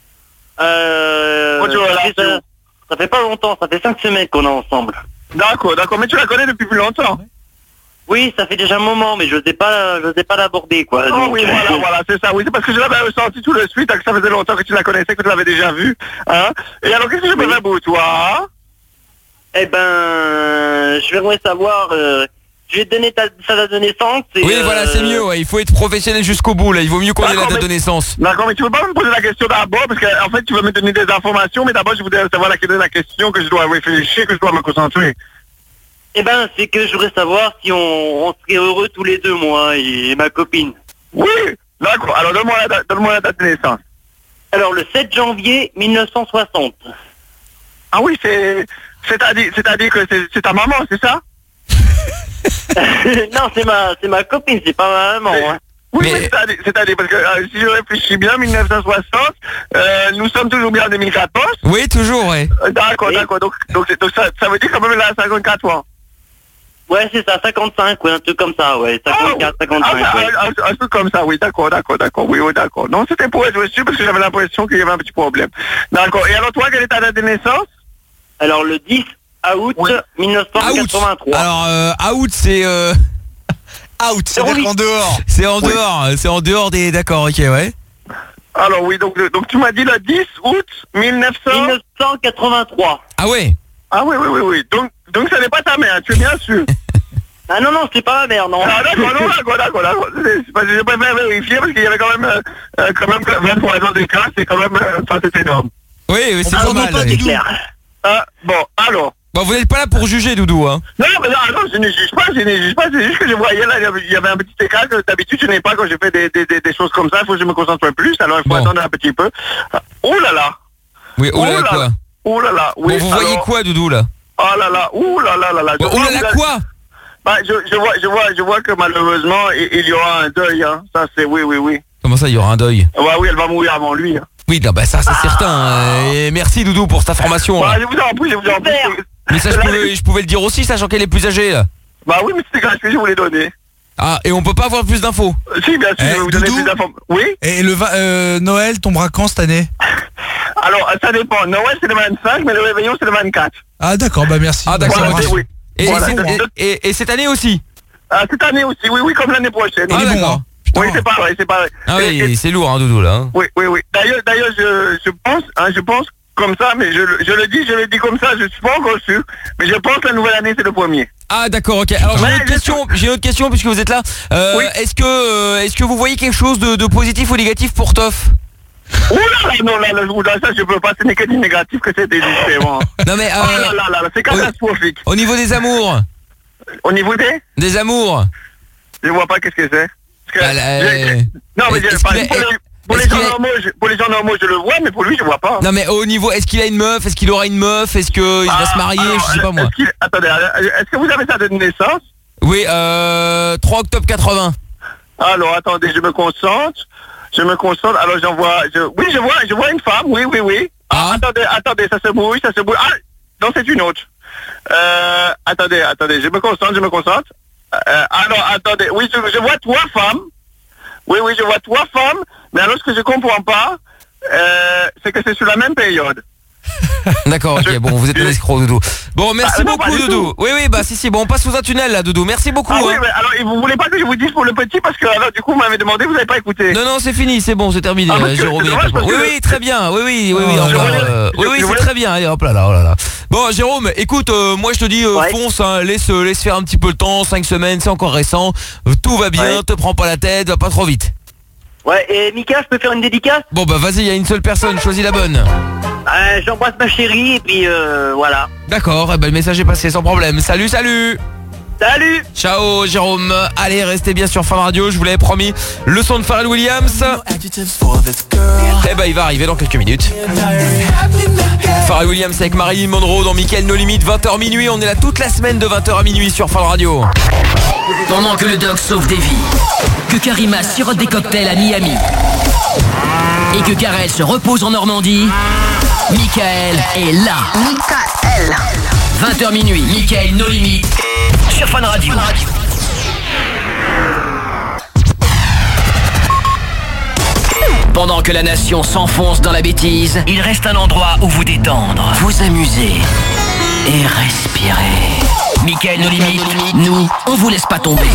Euh, Bonjour, ça, fait, relation. ça, ça fait pas longtemps, ça fait cinq semaines qu'on est ensemble. D'accord, d'accord, mais tu la connais depuis plus longtemps. Oui, ça fait déjà un moment, mais je n'osais pas, je n'osais pas l'aborder, quoi. Oh Donc, oui, euh, voilà, voilà, c'est ça, oui, c'est parce que je l'avais ressenti tout de suite, que ça faisait longtemps que tu la connaissais, que tu l'avais déjà vue, hein. Et alors, qu'est-ce que je peux faire pour toi? Eh ben, je voudrais savoir, euh, je vais te donner ta, ta date de naissance. Et, Oui, voilà, c'est mieux, ouais, il faut être professionnel jusqu'au bout là, il vaut mieux qu'on ait la D'accord, date de mais- naissance. D'accord, mais tu veux pas me poser la question d'abord, parce qu'en fait, tu veux me donner des informations, mais d'abord, je voudrais savoir laquelle est la question, que je dois réfléchir, que je dois me concentrer. Eh ben, c'est que je voudrais savoir si on, on serait heureux tous les deux, moi et ma copine. Oui, d'accord, alors donne-moi la, date- donne-moi la date de naissance. Alors, le sept janvier mille neuf cent soixante. Ah oui, c'est... C'est-à-dire, c'est-à-dire que c'est, c'est ta maman, c'est ça? Non, c'est ma, c'est ma copine, c'est pas ma maman. Hein. Oui, mais, c'est-à-dire, c'est-à-dire, parce que euh, si je réfléchis bien, mille neuf cent soixante, euh, nous sommes toujours bien en deux mille quatorze. Oui, toujours, ouais. Euh, D'accord, d'accord, donc, donc, c'est- donc ça, ça veut dire quand même là, cinquante-quatre ans. Ouais, c'est ça, cinquante-cinq, ouais, un truc comme ça, ouais, cinquante-quatre, Ah, cinquante-cinq, ça, ouais. un, un- un truc comme ça, oui, d'accord, d'accord, d'accord, oui, oui, d'accord. Non, c'était pour être sûr, parce que j'avais l'impression qu'il y avait un petit problème. D'accord, et alors toi, quelle est ta date de naissance? Alors, le dix août mille neuf cent quatre-vingt-trois. Alors, euh, out, c'est... Euh... out, c'est-à-dire en dehors. C'est en dehors, c'est en dehors des... D'accord, ok, ouais. Alors oui, donc, donc tu m'as dit le dix août mille neuf cent quatre-vingt-trois. Ah ouais? Ah oui, oui, oui, oui. Donc, donc ça n'est pas ta mère, tu es bien sûr? Ah non, non, c'est pas ma mère, non. Ah d'accord, non, d'accord, d'accord, d'accord. C'est- c'est parce que je préfère vérifier parce qu'il y avait quand même, euh, euh, quand même vingt-trois ans d'écart, c'est quand même, euh, ça c'est énorme. Oui, oui, c'est pas mal. ouais. Ah, bon, alors. Bon, vous n'êtes pas là pour juger, Doudou, hein. Non, mais non, non, je ne juge pas, je ne juge pas, c'est juste que je voyais là, il y avait- il y avait un petit écart que d'habitude je n'ai pas quand je fais des, des, des, des choses comme ça, il faut que je me concentre un peu plus, alors il faut attendre un petit peu. Ah, oh là là. Oui, oh là là, quoi? Oh là là, oui. Bon, vous voyez alors- quoi, Doudou, là? Oh là là, ouh là là là là. Oh là là, quoi? Bah, je, je vois, je vois, je vois que malheureusement, il, il y aura un deuil. Hein. Ça, c'est oui, oui, oui. Comment ça, il y aura un deuil? Ouais, oui, elle va mourir avant lui. Hein. Oui, non, bah ça, c'est certain. euh, Et merci, Doudou, pour cette information. Bah, là. je vous en prie, je vous en prie. Mais ça, je pouvais, je pouvais le dire aussi, sachant qu'elle est plus âgée. Là. Bah oui, mais c'était gratuit, je vous l'ai donné. Ah, et on peut pas avoir plus d'infos? Si, bien sûr, Eh, je vais vous donner Doudou plus d'informations. Oui. Et le va- euh, Noël tombera quand cette année? Alors, ça dépend. Noël, c'est le vingt-cinq, mais le réveillon, c'est le vingt-quatre. Ah d'accord, bah merci. Ah d'accord, Voilà, ok. oui. Et, Voilà. et c'est- et- et- et cette année aussi? Ah, cette année aussi, oui, oui, comme l'année prochaine. Ah, d'accord. Oui, c'est pareil, c'est pareil. Ah Et- oui, et- c'est lourd, hein, Doudou, là. hein. Oui, oui, oui. D'ailleurs, d'ailleurs, je, je pense, hein, je pense comme ça, mais je, le- je le dis, je le dis comme ça, je suis pas encore sûr, mais je pense que la nouvelle année, c'est le premier. Ah d'accord, ok. Alors j'ai Ouais, une autre je- question, j'ai une autre question puisque vous êtes là. Euh, Oui. Est-ce que, euh, est-ce que vous voyez quelque chose de, de positif ou négatif pour Toff? Ouh là là, non, là, là, là, ça, je peux pas, ce n'est que du négatif que c'était justement. Non mais, Oh euh, là là là, là, c'est catastrophique. au niveau des amours, Au niveau des, des amours. je vois pas qu'est-ce que c'est. Parce que Ah, là, j'ai- j'ai- euh, non, mais j'ai- est-ce pour qu'il les, a- pour les est-ce gens qu'il a- normaux, je, pour les gens normaux, je le vois, mais pour lui, je vois pas. Non mais au niveau, est-ce qu'il a une meuf? Est-ce qu'il aura une meuf? Est-ce qu'il va Ah, se marier? alors, Je sais pas moi. Est-ce qu'il- attendez, est-ce que vous avez sa date de naissance? Oui, euh, trois octobre quatre-vingts. Alors, attendez, je me concentre. Je me concentre. Alors, j'en vois. Je, oui, je vois, je vois une femme. Oui, oui, oui. Ah, attendez, attendez, ça se bouge, ça se bouge. Ah, non, c'est une autre. Euh, attendez, attendez, je me concentre, je me concentre. Euh, alors, attendez, oui, je, je vois trois femmes. Oui, oui, je vois trois femmes. Mais alors, ce que je comprends pas, euh, c'est que c'est sur la même période. D'accord, ok, bon, vous êtes un escroc, Doudou. Bon, merci Ah, non, beaucoup, pas du Doudou. tout. Oui, oui, bah si, si, bon, on passe sous un tunnel là, Doudou. Merci beaucoup. Ah oui, hein. mais alors, et vous voulez pas que je vous dise pour le petit parce que alors, du coup, vous m'avez demandé, vous n'avez pas écouté. Non, non, c'est fini, c'est bon, c'est terminé. Ah, parce euh, que Jérôme, c'est il y a dommage pas de- parce oui, que- oui, très bien. Oui, oui, oui, oui, Oh, encore, je voulais- euh, je- oui, oui, je c'est voulais- très bien. Allez, hop là, là, oh là, là. Bon, Jérôme, écoute, euh, moi je te dis, euh, fonce, hein, laisse, euh, laisse faire un petit peu le temps, cinq semaines, c'est encore récent. Euh, Tout va bien, Ouais. te prends pas la tête, va pas trop vite. Ouais, et Mika, je peux faire une dédicace? Bon, bah vas-y, il y a une seule personne, choisis la bonne. Euh, J'embrasse ma chérie et puis euh, voilà. D'accord, eh ben, le message est passé sans problème. Salut, salut. Salut. Ciao Jérôme. Allez, restez bien sur Fun Radio, je vous l'avais promis. Le son de Pharrell Williams. Eh ben il va arriver dans quelques minutes. Pharrell Williams avec Marilyn Monroe dans Mickaël No Limit, vingt heures minuit. On est là toute la semaine de vingt heures à minuit sur Fun Radio. Pendant que le doc sauve des vies, que Karima sirote des cocktails à Miami et que Karel se repose en Normandie, Mickaël est là. Mickaël. vingt heures minuit, Mickaël No Limit sur Fun Radio. Pendant que la nation s'enfonce dans la bêtise, il reste un endroit où vous détendre, vous amuser et respirer. Mickaël No Limit, nous, on vous laisse pas tomber.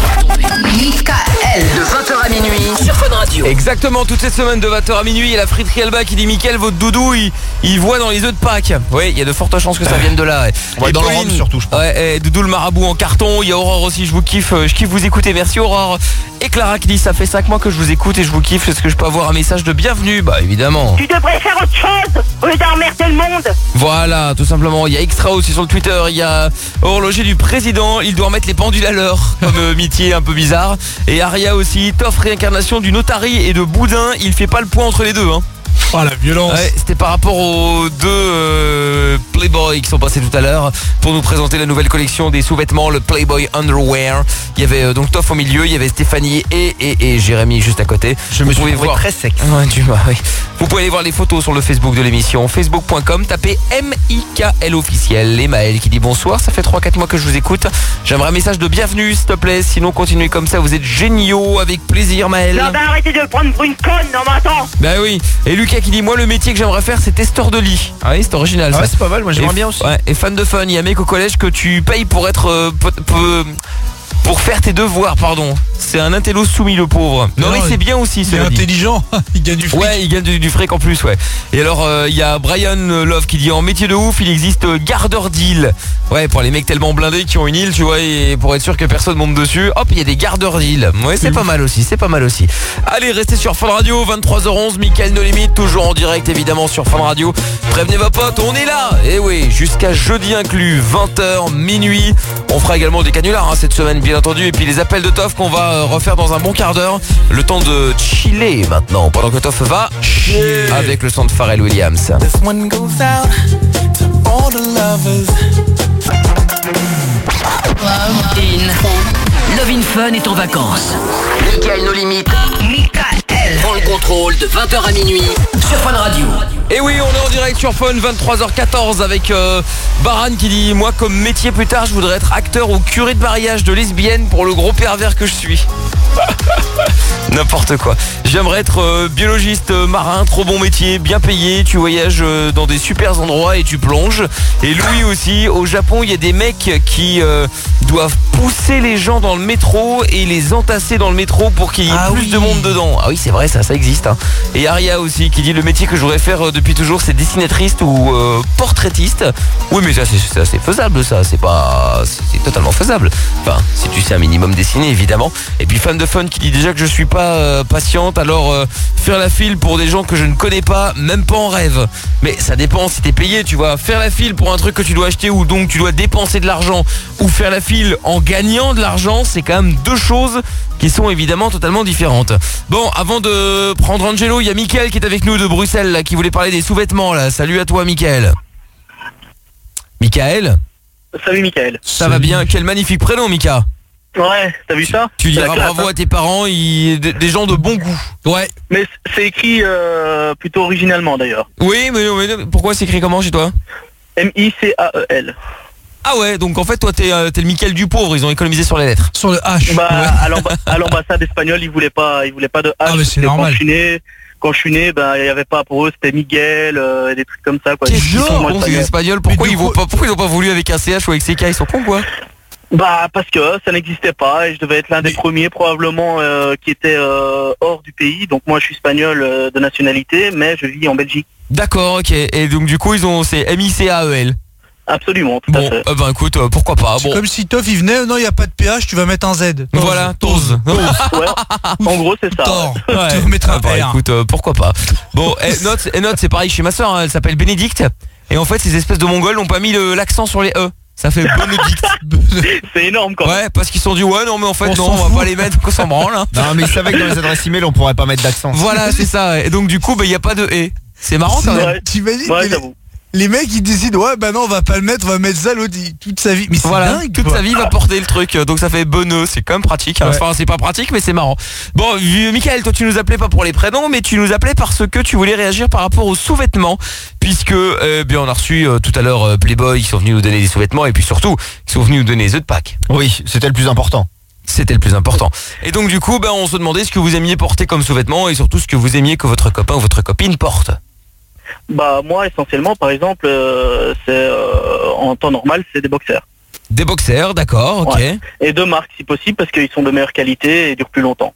Mickaël, de vingt heures à minuit sur Fun Radio. Exactement, toute cette semaine de vingt heures à minuit, il y a la friterie Alba qui dit Mickaël, votre doudou, il, il voit dans les œufs de Pâques. Oui, il y a de fortes chances que ça vienne de là. On va Et être dans le Pauline, rhum, surtout, je pense. Ouais, et Doudou le marabout en carton. Il y a Aurore aussi, je vous kiffe, euh, je kiffe vous écouter. Merci Aurore. Et Clara qui dit ça fait cinq mois que je vous écoute et je vous kiffe. Est-ce que je peux avoir un message de bienvenue? Bah évidemment. Tu devrais faire autre chose au lieu d'emmerder le monde. Voilà, tout simplement. Il y a Extra aussi sur le Twitter. Il y a horloger du président. Il doit remettre les pendules à l'heure. Comme euh, métier un peu bizarre. Et Aria aussi. Toff réincarnation du notari et de Boudin. Il fait pas le point entre les deux. Hein. Oh la violence. Ouais, c'était par rapport aux deux euh, Playboy qui sont passés tout à l'heure pour nous présenter la nouvelle collection des sous-vêtements, le Playboy Underwear. Il y avait euh, donc Toff au milieu, il y avait Stéphanie et, et, et Jérémy juste à côté. Je me Vous suis pouvez trouvé voir très sec. Ouais, tu vois, oui. Vous pouvez aller voir les photos sur le Facebook de l'émission, facebook point com, tapez M I K L officiel. Et Maël qui dit bonsoir, ça fait trois quatre mois que je vous écoute. J'aimerais un message de bienvenue s'il te plaît, sinon continuez comme ça, vous êtes géniaux, avec plaisir Maël. Non, bah arrêtez de le prendre pour une conne, non, mais attends. Bah oui. Et Lucas qui dit moi le métier que j'aimerais faire c'est testeur de lit. Ah oui, c'est original Ah ça. ouais, c'est pas mal, moi j'aimerais Et- bien aussi. Ouais, et fan de fun, il y a un mec au collège que tu payes pour être euh, pe- pe- pour faire tes devoirs, pardon. C'est un intello soumis le pauvre. Non, Non, mais c'est bien aussi Il est cela dit. intelligent, il gagne du fric. Ouais, il gagne du, du fric en plus, ouais. Et alors, euh, il y a Brian euh, Love qui dit en métier de ouf, il existe euh, gardeur d'île. Ouais, pour les mecs tellement blindés qui ont une île, tu vois, et pour être sûr que personne monte dessus, hop, il y a des gardeurs d'île. Ouais, c'est pas mal aussi, c'est pas mal aussi. Allez, restez sur Fun Radio, vingt-trois heures onze, Mickaël No Limit, toujours en direct évidemment sur Fun Radio. Prévenez vos potes, on est là. Et oui, jusqu'à jeudi inclus, vingt heures, minuit. On fera également des canulars hein, cette semaine, bien entendu, et puis les appels de Toff qu'on va euh, refaire dans un bon quart d'heure. Le temps de chiller maintenant, pendant que Toff va chier avec le son de Pharrell Williams. This one goes out to all the lovers. In. Love in Fun est en vacances. Mickaël nos limites. Mickaël prend le contrôle de vingt heures à minuit sur Fun Radio. Et oui, on est en direct sur Fun, vingt-trois heures quatorze avec euh, Baran qui dit « Moi, comme métier plus tard, je voudrais être acteur ou curé de mariage de lesbienne pour le gros pervers que je suis. » N'importe quoi. J'aimerais être euh, biologiste euh, marin, trop bon métier, bien payé. Tu voyages euh, dans des super endroits et tu plonges. Et Louis aussi, au Japon, il y a des mecs qui euh, doivent pousser les gens dans le métro et les entasser dans le métro pour qu'il y ait Ah plus oui. de monde dedans. Ah oui, c'est vrai, ça, ça existe. Hein. Et Aria aussi qui dit le métier que je voudrais faire euh, depuis toujours, c'est dessinatrice ou euh, portraitiste. Oui, mais ça, c'est, ça, c'est faisable, ça. C'est pas, c'est, c'est totalement faisable. Enfin, si tu sais un minimum dessiner, évidemment. Et puis fan de Fun qui dit déjà que je suis pas euh, patiente, alors euh, faire la file pour des gens que je ne connais pas, même pas en rêve. Mais ça dépend si t'es payé, tu vois. Faire la file pour un truc que tu dois acheter ou donc tu dois dépenser de l'argent, ou faire la file en gagnant de l'argent, c'est quand même deux choses qui sont évidemment totalement différentes. Bon, avant de prendre Angelo, il y a Mickaël qui est avec nous de Bruxelles là, qui voulait parler des sous-vêtements là. Salut à toi Mickaël. Mickaël ? Salut Mickaël. Ça va bien, quel magnifique prénom Mika. Ouais, t'as vu ça? Tu C'est la diras classe, bravo hein. à tes parents, ils, des, des gens de bon goût. Ouais. Mais c'est écrit euh, plutôt originalement d'ailleurs. Oui, mais, mais pourquoi c'est écrit comment chez toi? M I C A E L. Ah ouais, donc en fait toi t'es, euh, t'es le Mickaël du pauvre, ils ont économisé sur les lettres. Sur le H. Bah, Ouais. à, l'amba- à l'ambassade espagnole, ils voulaient pas, ils voulaient pas de H. Ah, mais c'est Et normal. Quand je suis né, quand je suis né, ben il y avait pas pour eux, c'était Miguel, euh, des trucs comme ça quoi. Quel Ils sont genre moins bon, ces espagnols. espagnols, pourquoi ils, vont pas, pourquoi ils ont pas voulu avec un C H ou avec C K, ils sont cons quoi? Bah parce que ça n'existait pas et je devais être l'un des premiers probablement euh, qui était euh, hors du pays. Donc moi je suis espagnol euh, de nationalité, mais je vis en Belgique. D'accord, ok, et donc du coup ils ont, c'est M I C A E L. Absolument, tout Bon, à fait. euh, ben écoute, euh, pourquoi pas. C'est Bon, comme si Toff il venait, euh, non, il n'y a pas de P H, tu vas mettre un Z. Tose. voilà, Tose. Ouais, en gros c'est ça. Thor. Ouais. Tu vas mettre un Ah bah, R. écoute, euh, pourquoi pas. Bon, et note, et note, c'est pareil chez ma soeur, elle s'appelle Bénédicte. Et en fait, ces espèces de mongols n'ont pas mis le- l'accent sur les E. Ça fait Bénédicte. C'est énorme quand même. Ouais, parce qu'ils se sont dit, ouais, non, mais en fait, On non, s'en on va fout. pas les mettre, qu'on s'en branle. Hein. Non, mais ils savaient que dans les adresses email, on pourrait pas mettre d'accent. Voilà, c'est ça. Et donc, du coup, il n'y a pas de E. C'est marrant quand même. Ouais. T'imagines Ouais, que les, j'avoue. les mecs ils décident, ouais, bah non, on va pas le mettre, on va mettre Zalodi toute sa vie. Mais c'est Voilà, dingue, toute quoi. sa vie va porter le truc, donc ça fait boneux, c'est quand même pratique. Hein. Ouais. Enfin, c'est pas pratique, mais c'est marrant. Bon, vu- Mickaël, toi tu nous appelais pas pour les prénoms, mais tu nous appelais parce que tu voulais réagir par rapport aux sous-vêtements, puisque euh, bien on a reçu euh, tout à l'heure euh, Playboy, ils sont venus nous donner des sous-vêtements, et puis surtout, ils sont venus nous donner les œufs de Pâques. Oui, c'était le plus important. C'était le plus important. Et donc du coup, ben, on se demandait ce que vous aimiez porter comme sous-vêtements, et surtout ce que vous aimiez que votre copain ou votre copine porte. Bah moi essentiellement par exemple euh, c'est euh, en temps normal c'est des boxers. Des boxers, d'accord, ok. Ouais. Et de marque si possible parce qu'ils sont de meilleure qualité et durent plus longtemps.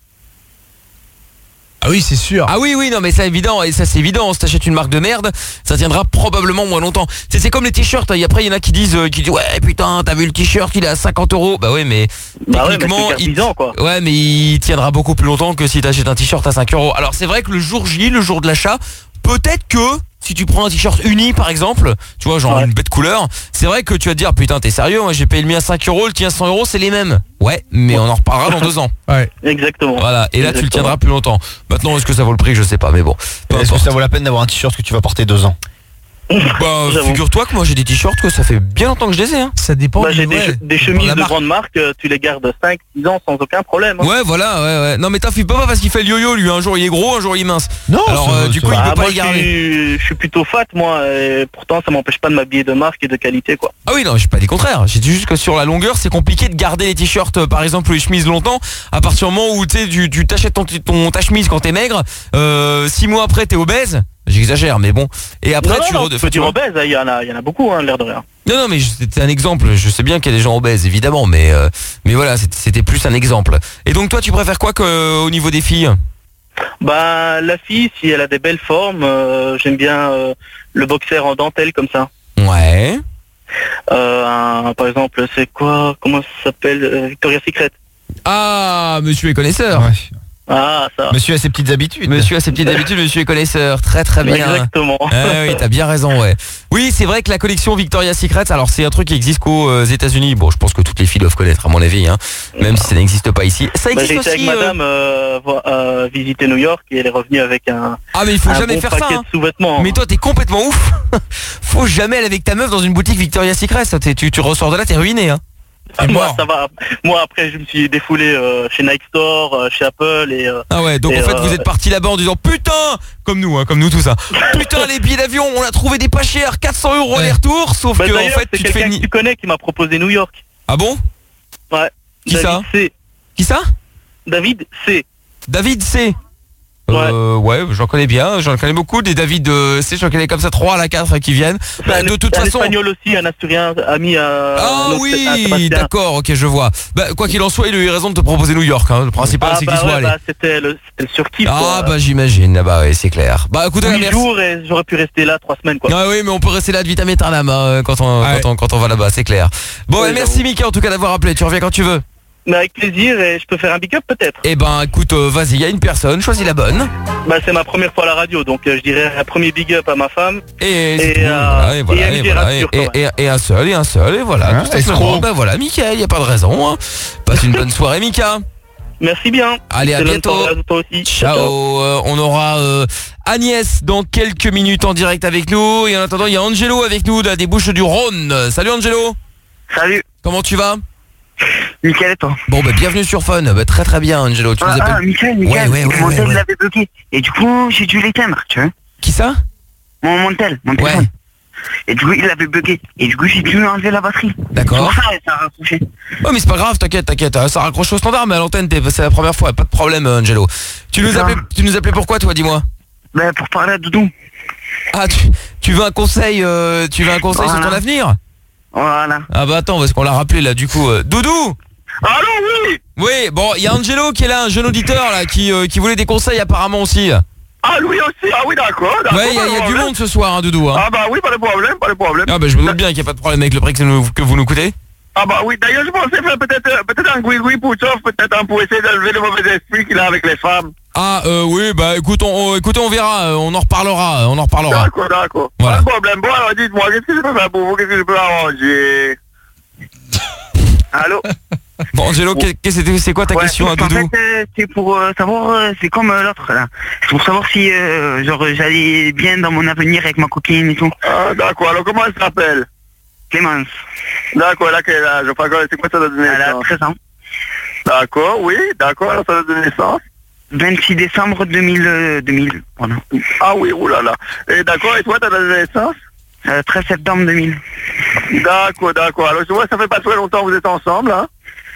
Ah oui, c'est sûr. Ah oui, oui, non, mais ça évident, et ça c'est évident, si t'achètes une marque de merde, ça tiendra probablement moins longtemps. C'est, c'est comme les t-shirts, et après il y en a qui disent, euh, qui disent, ouais putain, t'as vu le t-shirt, il est à cinquante euros. Bah ouais, mais Bah ouais, mais techniquement, c'est il, dix ans quoi. ouais, mais il tiendra beaucoup plus longtemps que si t'achètes un t-shirt à cinq euros. Alors c'est vrai que le jour J, le jour de l'achat, peut-être que si tu prends un t-shirt uni par exemple, tu vois, genre Ouais. une bête couleur, c'est vrai que tu vas te dire, putain, t'es sérieux, moi j'ai payé le mien à cinq euros, le tien cent euros, c'est les mêmes. Ouais, mais on en reparlera dans deux ans. Ouais. Exactement. Voilà, et là tu le Exactement. tiendras plus longtemps. Maintenant, est-ce que ça vaut le prix, je sais pas, mais bon. Peu Est-ce que importe. ça vaut la peine d'avoir un t-shirt que tu vas porter deux ans? Bah, J'avoue. figure-toi que moi j'ai des t-shirts que ça fait bien longtemps que je les ai. Hein. Ça dépend. Bah, du- j'ai des, ouais, che- des ça dépend chemises la de marque. grande marque, euh, tu les gardes cinq six ans sans aucun problème. hein. Ouais, voilà, ouais, ouais. Non, mais t'as fait pas parce qu'il fait le yo-yo, lui. Un jour il est gros, un jour il est mince. Non, Alors, ça euh, va, du ça coup, va. il peut Bah, pas moi les je garder. suis, je suis plutôt fat moi et pourtant ça m'empêche pas de m'habiller de marque et de qualité quoi. Ah oui, non, j'ai pas dit contraire. J'ai dit juste que sur la longueur, c'est compliqué de garder les t-shirts, euh, par exemple, ou les chemises longtemps. À partir du moment où tu sais, tu tu t'achètes ton, ton, ta chemise quand t'es maigre, euh, six mois après t'es obèse. J'exagère, mais bon. Et après, non, tu non, re- non, enfin, petit tu vois. obèse, il y en a, il y en a beaucoup hein, l'air de rien. Non, non, mais je- c'était un exemple. Je sais bien qu'il y a des gens obèses, évidemment, mais euh, mais voilà, c'était c'était plus un exemple. Et donc toi, tu préfères quoi que, euh, au niveau des filles? Bah la fille si elle a des belles formes, euh, j'aime bien euh, le boxer en dentelle comme ça. Ouais. Euh, un- par exemple c'est quoi, comment ça s'appelle, euh, Victoria's Secret. Ah, monsieur est connaisseur. Ouais. Ah ça. Monsieur a ses petites habitudes. Monsieur a ses petites habitudes, monsieur est connaisseur. Très très bien. Exactement. Ah oui, t'as bien raison, ouais. Oui, c'est vrai que la collection Victoria's Secret, alors c'est un truc qui existe qu'aux euh, États-Unis. Bon, je pense que toutes les filles doivent connaître, à mon avis, hein, même si ça n'existe pas ici. Ça Bah, existe j'ai été avec aussi. euh, madame euh, vo- euh, visiter New York et elle est revenue avec un, Ah, mais il faut un jamais bon faire ça. paquet hein. de sous-vêtements. Mais toi, t'es complètement ouf. Faut jamais aller avec ta meuf dans une boutique Victoria's Secret. Ça, t'es- tu, tu ressors de là, t'es ruiné. Hein. Moi, ça va. Moi, après, je me suis défoulé euh, chez Nike Store, euh, chez Apple et. Euh, Ah ouais, donc et, en fait euh, vous êtes parti là-bas en disant putain, comme nous, hein, comme nous tout ça. Putain les billets d'avion, on a trouvé des pas chers, quatre cents euros aller-retour, sauf bah, que en d'ailleurs, fait c'est tu te fais quelqu'un ni... que tu connais qui m'a proposé New York. Ah bon? Ouais. Qui David ça? C. Qui ça? David C. David C. Euh, ouais, j'en connais bien, j'en connais beaucoup des David euh, C, j'en connais comme ça trois à la quatre qui viennent. C'est un, de toute un façon. espagnol aussi, un asturien ami à. Ah à oui, Sébastien. d'accord, ok, je vois. Bah, quoi qu'il en soit, il a eu raison de te proposer New York. Hein. Le principal, Ah c'est bah qu'il soit ouais, allé. bah, c'était le, c'était le surkiff. Ah quoi. bah j'imagine, ah bah ouais, c'est clair. Bah écoute, Huit merci. jours et j'aurais pu rester là trois semaines quoi. Ah oui, mais on peut rester là de vitam aeternam hein, quand, on, Ouais. quand, on, quand on va là-bas, c'est clair. Bon, Ouais, et merci Mika en tout cas d'avoir appelé, tu reviens quand tu veux. Mais avec plaisir et je peux faire un big up peut-être. Eh ben écoute, euh, vas-y, il y a une personne, choisis la bonne. Bah c'est ma première fois à la radio donc euh, je dirais un premier big up à ma femme. Et, et, c'est tout, euh, voilà, et, voilà, et à et, Miguel voilà, Rassure, et, quand même. et- et un seul, et un seul, et voilà, Hein, tout simplement. escroc. Ben voilà, Mika, il n'y a pas de raison. Hein. Passe une bonne soirée Mika. Merci bien. Allez, à Excellente bientôt. soirée à toi aussi. Ciao. Euh, on aura euh, Agnès dans quelques minutes en direct avec nous. Et en attendant, il y a Angelo avec nous là, des Bouches du Rhône. Salut Angelo. Salut. Comment tu vas? Nickel et toi? Bon bah bienvenue sur Fun. Bah, très très bien Angelo. Tu ah, nous appelles. ah, Michael, Michael, Ouais, ouais, ouais, mon ouais, tel ouais. l'avait bloqué. Et du coup, j'ai dû l'éteindre, tu vois. Qui ça? Mon, mon tel, mon téléphone. Et du coup, il l'avait bloqué. Et du coup, j'ai dû enlever la batterie. D'accord. Pour ça, ça a raccroché. Ouais mais c'est pas grave, t'inquiète, t'inquiète. hein, Ça raccroche au standard, mais à l'antenne, t'es- c'est la première fois, pas de problème Angelo. Tu nous Ça. appelais, tu nous appelais pourquoi toi, dis-moi? Ben, pour parler à Doudou. Ah, tu, tu veux un conseil, euh, tu veux un conseil sur Voilà. ton avenir? Voilà. Ah bah attends, parce qu'on l'a rappelé là, du coup. euh, Doudou! Allô, oui! Oui, bon, il y a Angelo qui est là, un jeune auditeur là, qui, euh, qui voulait des conseils apparemment aussi. Ah lui aussi, ah oui d'accord, d'accord. Ouais, il y a, pas de il y a du problème. monde ce soir, hein, Doudou. Hein. Ah bah oui, pas de problème, pas de problème. Ah bah je me doute bien qu'il n'y a pas de problème avec le prix que, nous- que vous nous coûtez. Ah bah oui, d'ailleurs je pensais faire peut-être euh, peut-être un gouigoui pour Tchoff, peut-être hein, pour essayer d'enlever le mauvais esprit qu'il a avec les femmes. Ah euh, oui, bah écoute, on, on- écoutez, on verra, euh, on en reparlera, euh, on en reparlera. D'accord, d'accord. Voilà. Pas de problème. Bon alors dites-moi, qu'est-ce que je peux faire pour vous, qu'est-ce que je peux arranger? Allô? Bon Angelo, qu'est- qu'est-ce que c'est- c'est quoi ta Ouais, question à en Doudou? fait, euh, c'est pour euh, savoir, euh, c'est comme euh, l'autre là. C'est pour savoir si euh, genre j'allais bien dans mon avenir avec ma copine et tout. Ah d'accord, alors comment elle s'appelle? Clémence. D'accord, elle a quel âge? Enfin, c'est quoi ça date de naissance? Elle a treize ans. D'accord, oui, d'accord, alors ça date de naissance? vingt-six décembre deux mille, euh, deux mille, voilà. Ah oui, oulala. Et d'accord, et toi, ta date de naissance? Euh, treize septembre deux mille. D'accord, d'accord. Alors je vois, ça fait pas très longtemps que vous êtes ensemble, hein?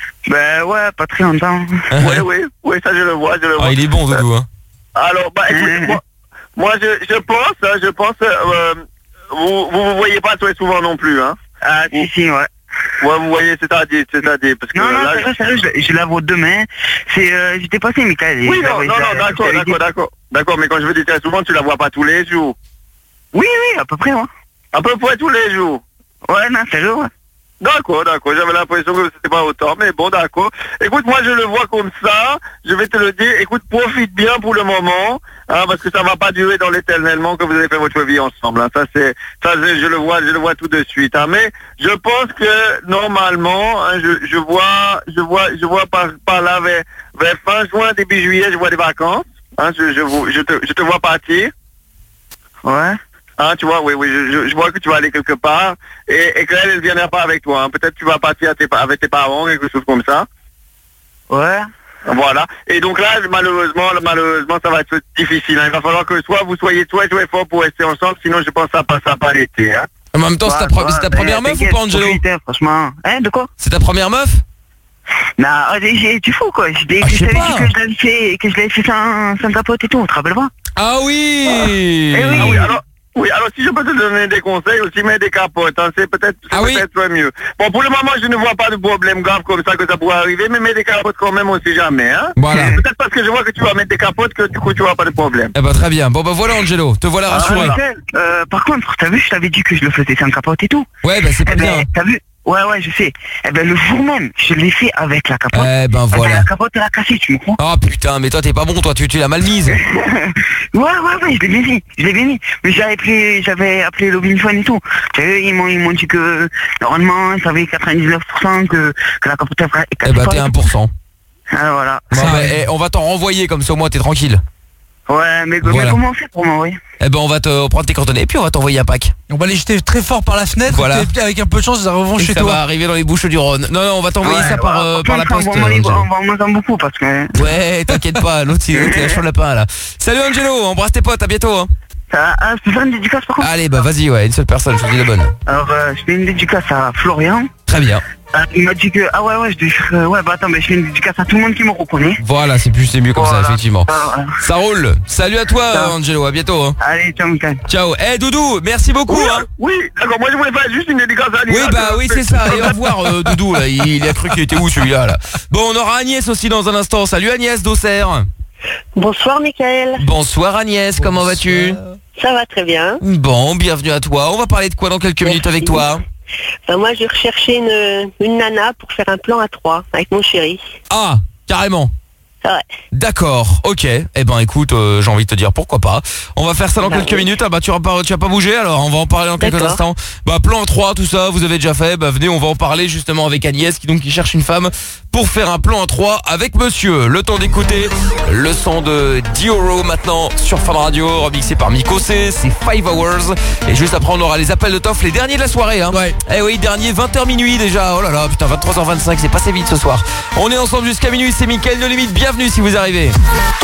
Ben ouais, pas très longtemps. Oui, oui, oui, ça je le vois, je le vois. Ah il est bon Doudou. Hein. Alors, bah écoute, moi, moi je, je pense, hein, je pense, euh, vous, vous vous voyez pas très souvent non plus, hein? Ah si, si, ouais. Ouais, vous voyez, c'est-à-dire, c'est-à-dire, parce que Non, non, là, sérieux, sérieux, je, je la vois demain. C'est, euh, j'étais passé, Michael. et oui, je la non, vois- non, je la- non, je d'accord, t'avais dit. d'accord, d'accord. D'accord, mais quand je veux dire très souvent, tu la vois pas tous les jours. Oui, oui, à peu près, ouais. À peu près tous les jours. Ouais, non, sérieux, ouais. D'accord, d'accord, j'avais l'impression que c'était pas autant, mais bon, d'accord. Écoute, moi je le vois comme ça, je vais te le dire, écoute, profite bien pour le moment, hein, parce que ça va pas durer dans l'éternellement que vous allez faire votre vie ensemble, hein. Ça c'est, ça c'est- je le vois, je le vois tout de suite, hein. Mais je pense que normalement, hein, je, je vois, je vois, je vois par, par là vers, vers fin juin, début juillet, je vois des vacances, hein, je, je, vous- je te, je te vois partir. Ouais. Hein, tu vois, oui, oui, je, je- je vois que tu vas aller quelque part et, et qu'elle, elle ne viendra pas avec toi. Hein. Peut-être tu vas partir à tes pa- avec tes parents, quelque chose comme ça. Ouais. Voilà. Et donc là, malheureusement, malheureusement, ça va être difficile. Hein. Il va falloir que soit vous soyez très très fort pour rester ensemble, sinon je pense que ça passera pas l'été. Hein. En même temps, c'est ta, pro- c'est ta première meuf ou pas Angelo? Franchement. Hein, de quoi? C'est ta première meuf? Non, j'ai- j'ai- tu fous quoi. Je t'ai- Ah, je je sais t'avais pas. dit que je l'avais fait, que je l'avais fait sans, sans capote et tout, tu te rappelles pas? Ah oui. Eh oui. Ah oui, alors, oui, alors si je peux te donner des conseils, aussi mets des capotes, hein, c'est peut-être c'est Ah oui. peut-être mieux. Bon, pour le moment, je ne vois pas de problème grave comme ça que ça pourrait arriver, mais mets des capotes quand même, on sait jamais. Hein. Voilà. C'est peut-être parce que je vois que tu vas mettre des capotes que du coup tu vas pas de problème. Eh bah très bien. Bon bah voilà Angelo, te voilà Ah, rassuré. Michael, euh, par contre, t'as vu, je t'avais dit que je le faisais sans capote et tout. Ouais bah c'est pas Eh ben, bien. t'as vu? Ouais, ouais, je sais. Eh ben, le jour même, je l'ai fait avec la capote. Eh ben Eh ben, voilà. la capote, elle a cassé, tu me crois? Oh putain, mais toi t'es pas bon, toi tu, tu l'as mal mise. Ouais, ouais, ouais, je l'ai bien mis, je l'ai bien mis. Mais j'avais appelé, j'avais appelé l'Obinphone et tout. Tu sais, ils m'ont, ils m'ont dit que, normalement, ça avait quatre-vingt-dix-neuf pour cent que, que la capote, elle cassait. Eh bah t'es un pour cent. Ah, voilà. Bon, bah, eh, on va t'en renvoyer comme ça au moins t'es tranquille. Ouais, mais, Voilà. mais comment on fait pour m'envoyer? Eh ben on va te prendre tes coordonnées et puis on va t'envoyer un pack. On va les jeter très fort par la fenêtre. Voilà. Et puis avec un peu de chance, ça revient Et chez ça toi. va arriver dans les Bouches du Rhône. Non, non, on va t'envoyer Ouais, ça par, ouais, euh, par par la contre, poste. on va m'en- Angelo. on va m'en donner beaucoup parce que... Ouais, t'inquiète pas, l'autre il est chaud lapin là. Salut Angelo, embrasse tes potes, à bientôt. Hein. Ah, ah, je peux faire une dédicace par contre? Allez, bah vas-y, ouais, une seule personne, je te dis la bonne. Alors, euh, je fais une dédicace à Florian. Très bien. Euh, il m'a dit que... Ah ouais, ouais, je devais faire... euh, ouais, bah attends, mais je fais une dédicace à tout le monde qui me reconnaît. Voilà, c'est plus, c'est mieux comme Voilà. ça, effectivement. Voilà. Ça roule. Salut à toi, Ciao. Angelo, à bientôt. Hein. Allez, ciao, Michael. Ciao. Eh, Doudou, merci beaucoup. Oui, Hein. oui, d'accord, moi je voulais faire juste une dédicace à Oui, bah oui, c'est ça. Et au revoir, euh, Doudou. Là. Il, il a cru qu'il était où celui-là là. Bon, on aura Agnès aussi dans un instant. Salut Agnès d'Auxerre. Bonsoir, Michael. Bonsoir Agnès, comment vas-tu? Ça va très bien. Bon, bienvenue à toi. On va parler de quoi dans quelques minutes avec toi? Ben, moi, je recherchais une, une nana pour faire un plan à trois avec mon chéri. Ah, carrément. Ouais. D'accord, ok. Eh ben écoute, euh, j'ai envie de te dire pourquoi pas. On va faire ça dans Bah quelques oui. minutes. Ah bah tu vas pas, tu vas pas bouger, alors on va en parler dans quelques D'accord. instants. Bah plan trois, tout ça, vous avez déjà fait. Bah venez, on va en parler justement avec Agnès qui donc qui cherche une femme pour faire un plan à trois avec monsieur. Le temps d'écouter le son de Dioro maintenant sur Fun Radio, remixé par Miko C, c'est five hours. Et juste après on aura les appels de Toff, les derniers de la soirée hein. Ouais. Eh oui, dernier vingt heures minuit déjà. Oh là là, putain, vingt-trois heures vingt-cinq, c'est passé vite ce soir. On est ensemble jusqu'à minuit, c'est Mickaël No Limite. Bienvenue si vous arrivez.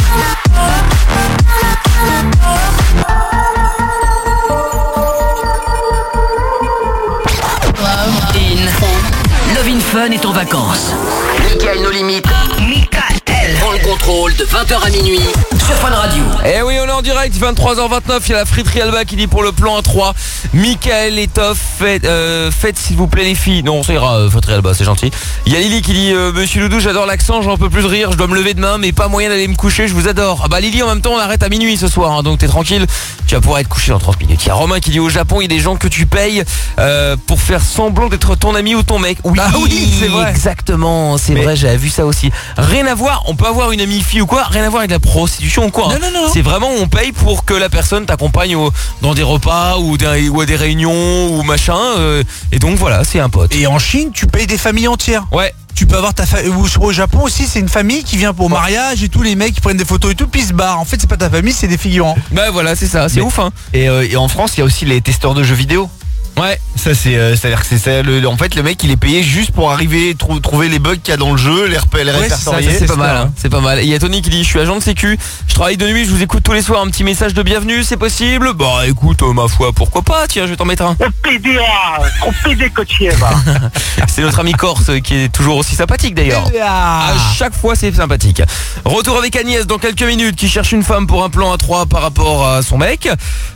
Love in Fun est en vacances. Mickaël No Limite. Mickaël prend le contrôle de vingt heures à minuit sur Fun Radio. Eh oui, on est en direct, vingt-trois heures vingt-neuf, il y a la friterie Alba qui dit pour le plan à trois. Mickaël et Toff, faites, euh, faites s'il vous plaît les filles. Non, ça ira, euh, friterie Alba, c'est gentil. Il y a Lily qui dit euh, Monsieur Loudou, j'adore l'accent, j'en peux plus de rire, je dois me lever demain, mais pas moyen d'aller me coucher, je vous adore. Ah bah Lily, en même temps, on arrête à minuit ce soir, hein, donc t'es tranquille, tu vas pouvoir être couché dans trente minutes. Il y a Romain qui dit au Japon, il y a des gens que tu payes euh, pour faire semblant d'être ton ami ou ton mec. Oui, Ah oui, c'est vrai. Exactement, c'est Mais- vrai, j'avais vu ça aussi. Rien à voir, on peut avoir une amie fille ou quoi, rien à voir avec la prostitution ou quoi. hein. Non, non, non. C'est vraiment on paye pour que la personne t'accompagne au- dans des repas ou, des, ou à des réunions ou machin. euh, et donc voilà, c'est un pote. Et en Chine, tu payes des familles entières. Ouais. Tu peux avoir ta famille. Au Japon aussi, c'est une famille qui vient pour mariage et tous les mecs qui prennent des photos et tout, puis ils se barrent. En fait, c'est pas ta famille, c'est des figurants. Bah voilà, c'est ça, c'est Mais- ouf hein. Et, euh, et en France, il y a aussi les testeurs de jeux vidéo. Ouais. Ça c'est, euh, c'est-à-dire que c'est ça. Le, en fait, le mec, il est payé juste pour arriver trou- trouver les bugs qu'il y a dans le jeu, les, repé- les Ouais, c'est ça, répertorier. C'est pas mal, hein. C'est pas mal. Et il y a Tony qui dit je suis agent de sécu, je travaille de nuit, je vous écoute tous les soirs, un petit message de bienvenue, c'est possible? Bah écoute, euh, ma foi, pourquoi pas, tiens, je vais t'en mettre un. Au P D A, au P D cotier, va. C'est notre ami Corse euh, qui est toujours aussi sympathique d'ailleurs. Ah. À chaque fois c'est sympathique. Retour avec Agnès dans quelques minutes qui cherche une femme pour un plan à trois par rapport à son mec.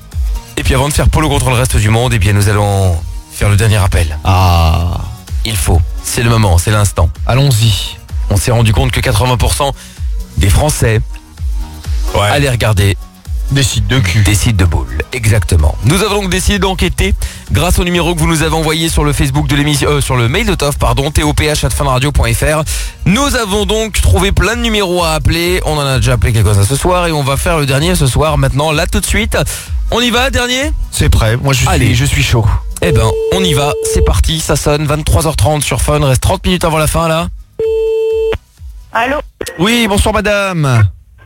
Et puis avant de faire polo contre le reste du monde, eh bien nous allons faire le dernier appel. Ah, Il faut, c'est le moment, c'est l'instant. allons-y. On s'est rendu compte que quatre-vingts pour cent des Français allaient regarder Des sites de cul. des sites de boules. Exactement. Nous avons donc décidé d'enquêter grâce au numéro que vous nous avez envoyé sur le Facebook de l'émission, euh, sur le mail de Toff, pardon, t o p h arobase funradio point f r. Nous avons donc trouvé plein de numéros à appeler. On en a déjà appelé quelques-uns ce soir et on va faire le dernier ce soir. Maintenant, là tout de suite. On y va, dernier? C'est prêt. Moi, je suis, Allez. je suis chaud. Eh ben, on y va. C'est parti. Ça sonne. vingt-trois heures trente sur Fun. Reste trente minutes avant la fin, là. Allô? Oui, bonsoir madame.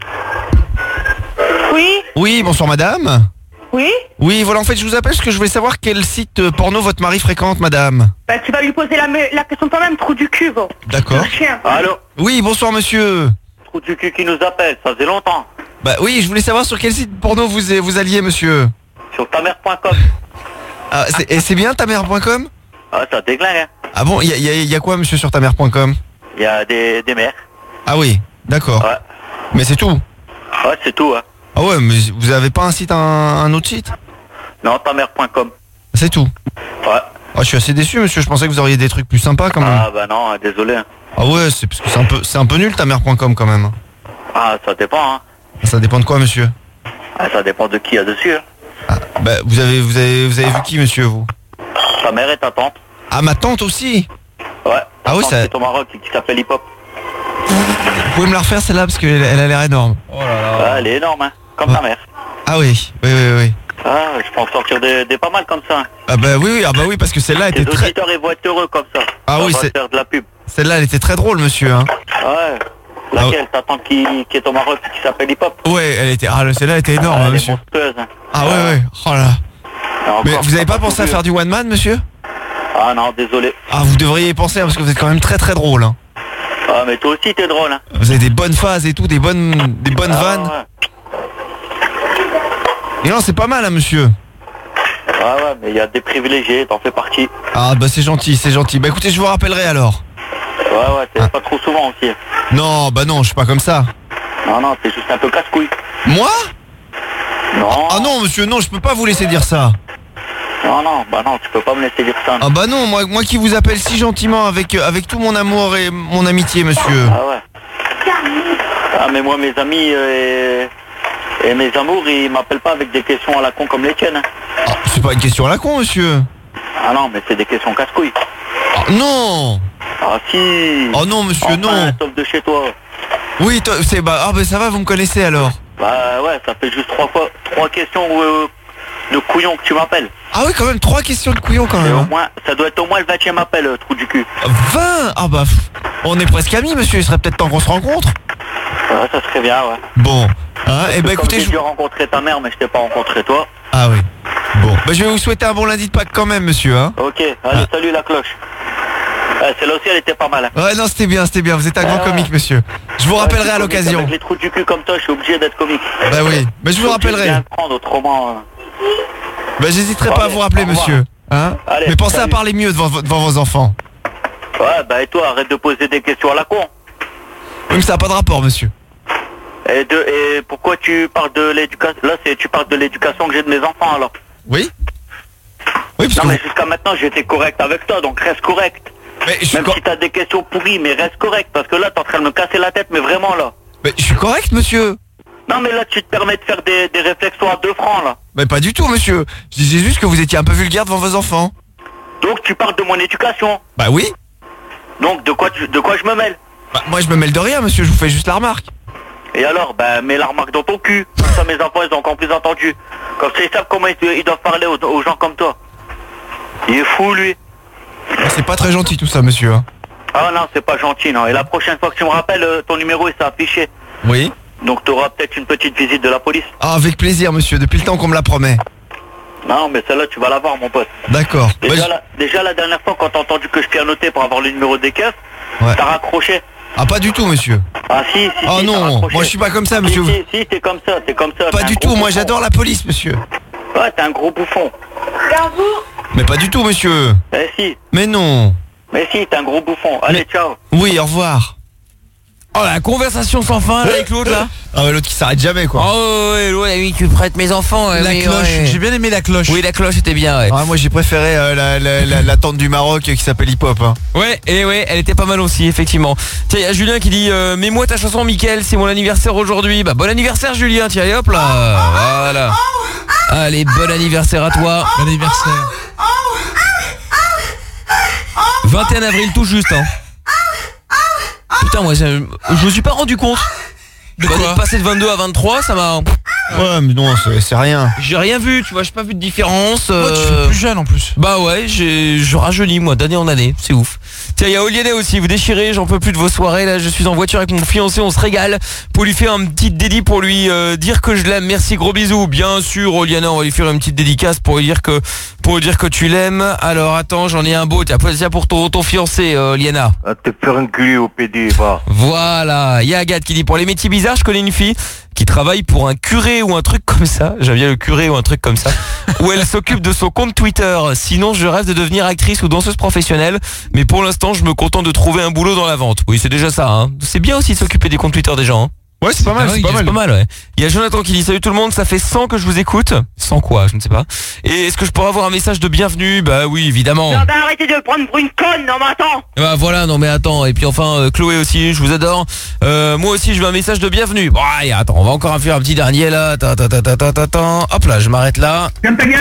Oui? Oui, bonsoir madame. Oui? Oui, voilà, en fait, je vous appelle parce que je voulais savoir quel site euh, porno votre mari fréquente, madame. Bah, tu vas lui poser la, me- la question toi-même, trou du cul, gros. D'accord. Le chien. Allô? Oui, bonsoir monsieur. Trou du cul qui nous appelle, ça faisait longtemps. Bah oui, je voulais savoir sur quel site porno vous, vous alliez, monsieur. Sur tamer point com. Ah, c'est- et c'est bien tamer point com? Ah, ça déglingue, hein. Ah bon, il y a, y a- y a quoi, monsieur, sur tamer point com? Il y a des, des mères. Ah oui, d'accord. Ouais. Mais c'est tout. Ouais, c'est tout, hein. Ah ouais, mais vous avez pas un site, un, un autre site? Non, tamer point com. C'est tout. Ouais. Ah, je suis assez déçu, monsieur, je pensais que vous auriez des trucs plus sympas quand même. Ah, bah non, hein, désolé. hein. Ah ouais, c'est parce que c'est un peu, c'est un peu nul tamer point com quand même. Ah, ça dépend, hein. Ça dépend de quoi, monsieur? Ah, ça dépend de qui y a dessus, hein. Bah, vous avez, vous avez, vous avez vu qui, monsieur, vous? Ta mère et ta tante. Ah, ma tante aussi? Ouais. Ah oui, Tante ça- qui est au Maroc, qui s'appelle Hip Hop. Vous pouvez me la refaire celle-là parce qu'elle elle a l'air énorme. Ah, elle est énorme, hein. Comme ta mère. Ah oui, oui, oui, oui. Ah, je peux en sortir des, des pas mal comme ça. hein. Ah bah oui, oui, ah bah oui, parce que celle-là Les était très, auditeurs, ils vont être heureux comme ça. Ah On oui, va c'est- faire de la pub. celle-là elle était très drôle, monsieur. Hein. Ouais. Laquelle? Ta tante qui, qui est au Maroc, qui s'appelle Hip Hop? Ouais, elle était. Ah, celle-là était énorme, Ah, hein, elle est monsieur. monstrueuse, hein. Ah ouais, ouais. Oh là. Encore, Mais vous avez t'as pas pensé à tout faire vu. du one man, monsieur? Ah non, désolé. Ah, vous devriez y penser, hein, parce que vous êtes quand même très très drôle. Hein. Ah, mais toi aussi, t'es drôle, hein. Vous avez des bonnes phases et tout, des bonnes, des bonnes Ah, vannes. ouais. Et non, c'est pas mal, hein, monsieur. Ah ouais, mais il y a des privilégiés, t'en fais partie. Ah, bah c'est gentil, c'est gentil. Bah écoutez, je vous rappellerai alors. Ouais, ouais, t'es pas trop souvent aussi. Non, bah non, je suis pas comme ça. Non, non, t'es juste un peu casse-couille. Moi? Non. Ah non, monsieur, non, je peux pas vous laisser dire ça. Non, non, bah non, tu peux pas me laisser dire ça. Ah bah non, moi, moi qui vous appelle si gentiment avec, euh, avec tout mon amour et mon amitié, monsieur. Ah ouais. Ah, mais moi, mes amis euh, et, et mes amours, ils m'appellent pas avec des questions à la con comme les tiennes. hein. Ah, c'est pas une question à la con, monsieur. Ah non, mais c'est des questions casse-couilles. Ah, non. Ah si. Oh non, monsieur, Enfin, non. sauf de chez toi. Oui, toi, c'est bah, ah bah ça va, vous me connaissez alors. Bah ouais, ça fait juste trois fois, trois questions euh, de couillon que tu m'appelles. Ah oui, quand même, trois questions de couillon quand Et même. au hein. moins, ça doit être au moins le vingtième appel, euh, trou du cul. vingt. Ah bah, pff, on est presque amis, monsieur, il serait peut-être temps qu'on se rencontre. Ouais, ça serait bien, ouais. Bon, hein, Parce et que bah comme écoutez, j'ai je... dû rencontrer ta mère, mais je t'ai pas rencontré toi. Ah oui. Bon, bah je vais vous souhaiter un bon lundi de Pâques quand même, monsieur, hein. Ok, allez, salut la cloche. Ouais, celle-là aussi, elle était pas mal. hein. Ouais, non, c'était bien, c'était bien, vous êtes un grand ouais. comique, monsieur. Je vous Ouais, rappellerai je suis à comique, l'occasion. Avec les trous du cul comme toi, je suis obligé d'être comique. Bah oui, mais je vous suis obligé de rappellerai. bien le prendre, autrement. euh, Bah j'hésiterai pas à vous rappeler, au revoir. monsieur. Hein. Allez, Mais pensez à salut. parler mieux devant, devant vos enfants. Ouais, bah et toi, arrête de poser des questions à la con. Oui, mais ça n'a pas de rapport, monsieur. Et, de, et pourquoi tu parles de l'éducation? Là, c'est tu parles de l'éducation que j'ai de mes enfants, alors. Oui. Oui, parce Non, que mais vous- jusqu'à maintenant, j'étais correct avec toi, donc reste correct. Mais je suis Même cor- si t'as des questions pourries, mais reste correct, parce que là, t'es en train de me casser la tête, mais vraiment, là. Mais je suis correct, monsieur. Non, mais là, tu te permets de faire des, des réflexions à deux francs, là. Mais pas du tout, monsieur. Je disais juste que vous étiez un peu vulgaire devant vos enfants. Donc, tu parles de mon éducation. Bah oui. Donc, de quoi, tu- de quoi je me mêle? Bah, moi, je me mêle de rien, monsieur. Je vous fais juste la remarque. Et alors, bah, mets la remarque dans ton cul. Comme ça, mes enfants, ils ont encore plus entendu. Comme ça, ils savent comment ils, ils doivent parler aux, aux gens comme toi. Il est fou, lui. Ah, c'est pas très gentil tout ça, monsieur. hein. Ah non, c'est pas gentil, non. Et la prochaine fois que tu me rappelles, euh, ton numéro, il s'est affiché. Oui. Donc, t'auras peut-être une petite visite de la police. Ah, avec plaisir, monsieur. Depuis le temps qu'on me la promet. Non, mais celle-là, tu vas la voir, mon pote. D'accord. Déjà, Bah, je- la, déjà, la dernière fois, quand t'as entendu que je t'ai annoté pour avoir le numéro des keufs, Ouais. t'as raccroché. Ah, pas du tout, monsieur. Ah si, si, Oh si, non, t'as raccroché. moi, je suis pas comme ça, Si, monsieur. Si, si, t'es comme ça, t'es comme ça. Pas t'es un du gros tout. Moi, bouffon. j'adore la police, monsieur. Ouais, t'es un gros bouffon. Mais pas du tout, monsieur. Eh si, Mais non. mais si, t'es un gros bouffon. Allez, ciao. Oui, au revoir. Oh la conversation sans fin là, avec l'autre là. Ah ouais, l'autre qui s'arrête jamais, quoi. Oh ouais, l'autre a mis que prête mes enfants. ouais, La mais cloche, ouais. j'ai bien aimé la cloche. Oui, la cloche était bien, ouais. Ah, moi, j'ai préféré euh, la, la, la, la tante du Maroc qui s'appelle Hip Hop. Hein. Ouais, et ouais, elle était pas mal aussi, effectivement. Tiens, il y a Julien qui dit euh, mets-moi ta chanson, Mickaël, c'est mon anniversaire aujourd'hui. Bah, bon anniversaire, Julien, tiens, et hop là. Voilà. Allez, bon anniversaire à toi. Bon anniversaire. vingt et un avril, tout juste, hein. Putain, moi, je, je me suis pas rendu compte. De Bah, quoi d'être passé de vingt-deux à vingt-trois, ça m'a. Ouais, mais non, c'est c'est rien. J'ai rien vu, tu vois, j'ai pas vu de différence. Toi, tu euh, fais plus jeune en plus. Bah ouais, j'ai je rajeunis moi d'année en année, c'est ouf. Tiens, il y a Olianet aussi, vous déchirez, j'en peux plus de vos soirées là, je suis en voiture avec mon fiancé, on se régale pour lui faire un petit dédi pour lui euh, dire que je l'aime. Merci, gros bisous. Bien sûr, Olianet, on va lui faire une petite dédicace pour lui dire que pour lui dire que tu l'aimes. Alors attends, j'en ai un beau, tiens, tiens pour ton ton fiancé euh, Oliana. À te faire enculer au P D, va. Voilà, il y a Agathe qui dit pour les métiers bizarres, je connais une fille qui travaille pour un curé ou un truc comme ça, j'aime bien le curé ou un truc comme ça, où elle s'occupe de son compte Twitter. Sinon, je rêve de devenir actrice ou danseuse professionnelle, mais pour l'instant, je me contente de trouver un boulot dans la vente. Oui, c'est déjà ça, hein. C'est bien aussi de s'occuper des comptes Twitter des gens, hein. Ouais, c'est pas mal, Ah c'est oui, pas mal. C'est pas mal, ouais. Il y a Jonathan qui dit salut tout le monde, ça fait cent que je vous écoute. Sans quoi, je ne sais pas. Et est-ce que je pourrais avoir un message de bienvenue? Bah oui, évidemment. Non, bah arrêtez de me prendre pour une conne, non mais attends. Bah voilà, non mais attends, et puis enfin euh, Chloé aussi, je vous adore. Euh, moi aussi je veux un message de bienvenue. Bon allez, attends, on va encore en faire un petit dernier là. Ta, ta, ta, ta, ta, ta, ta. Hop là, je m'arrête là. Ferme ta gueule.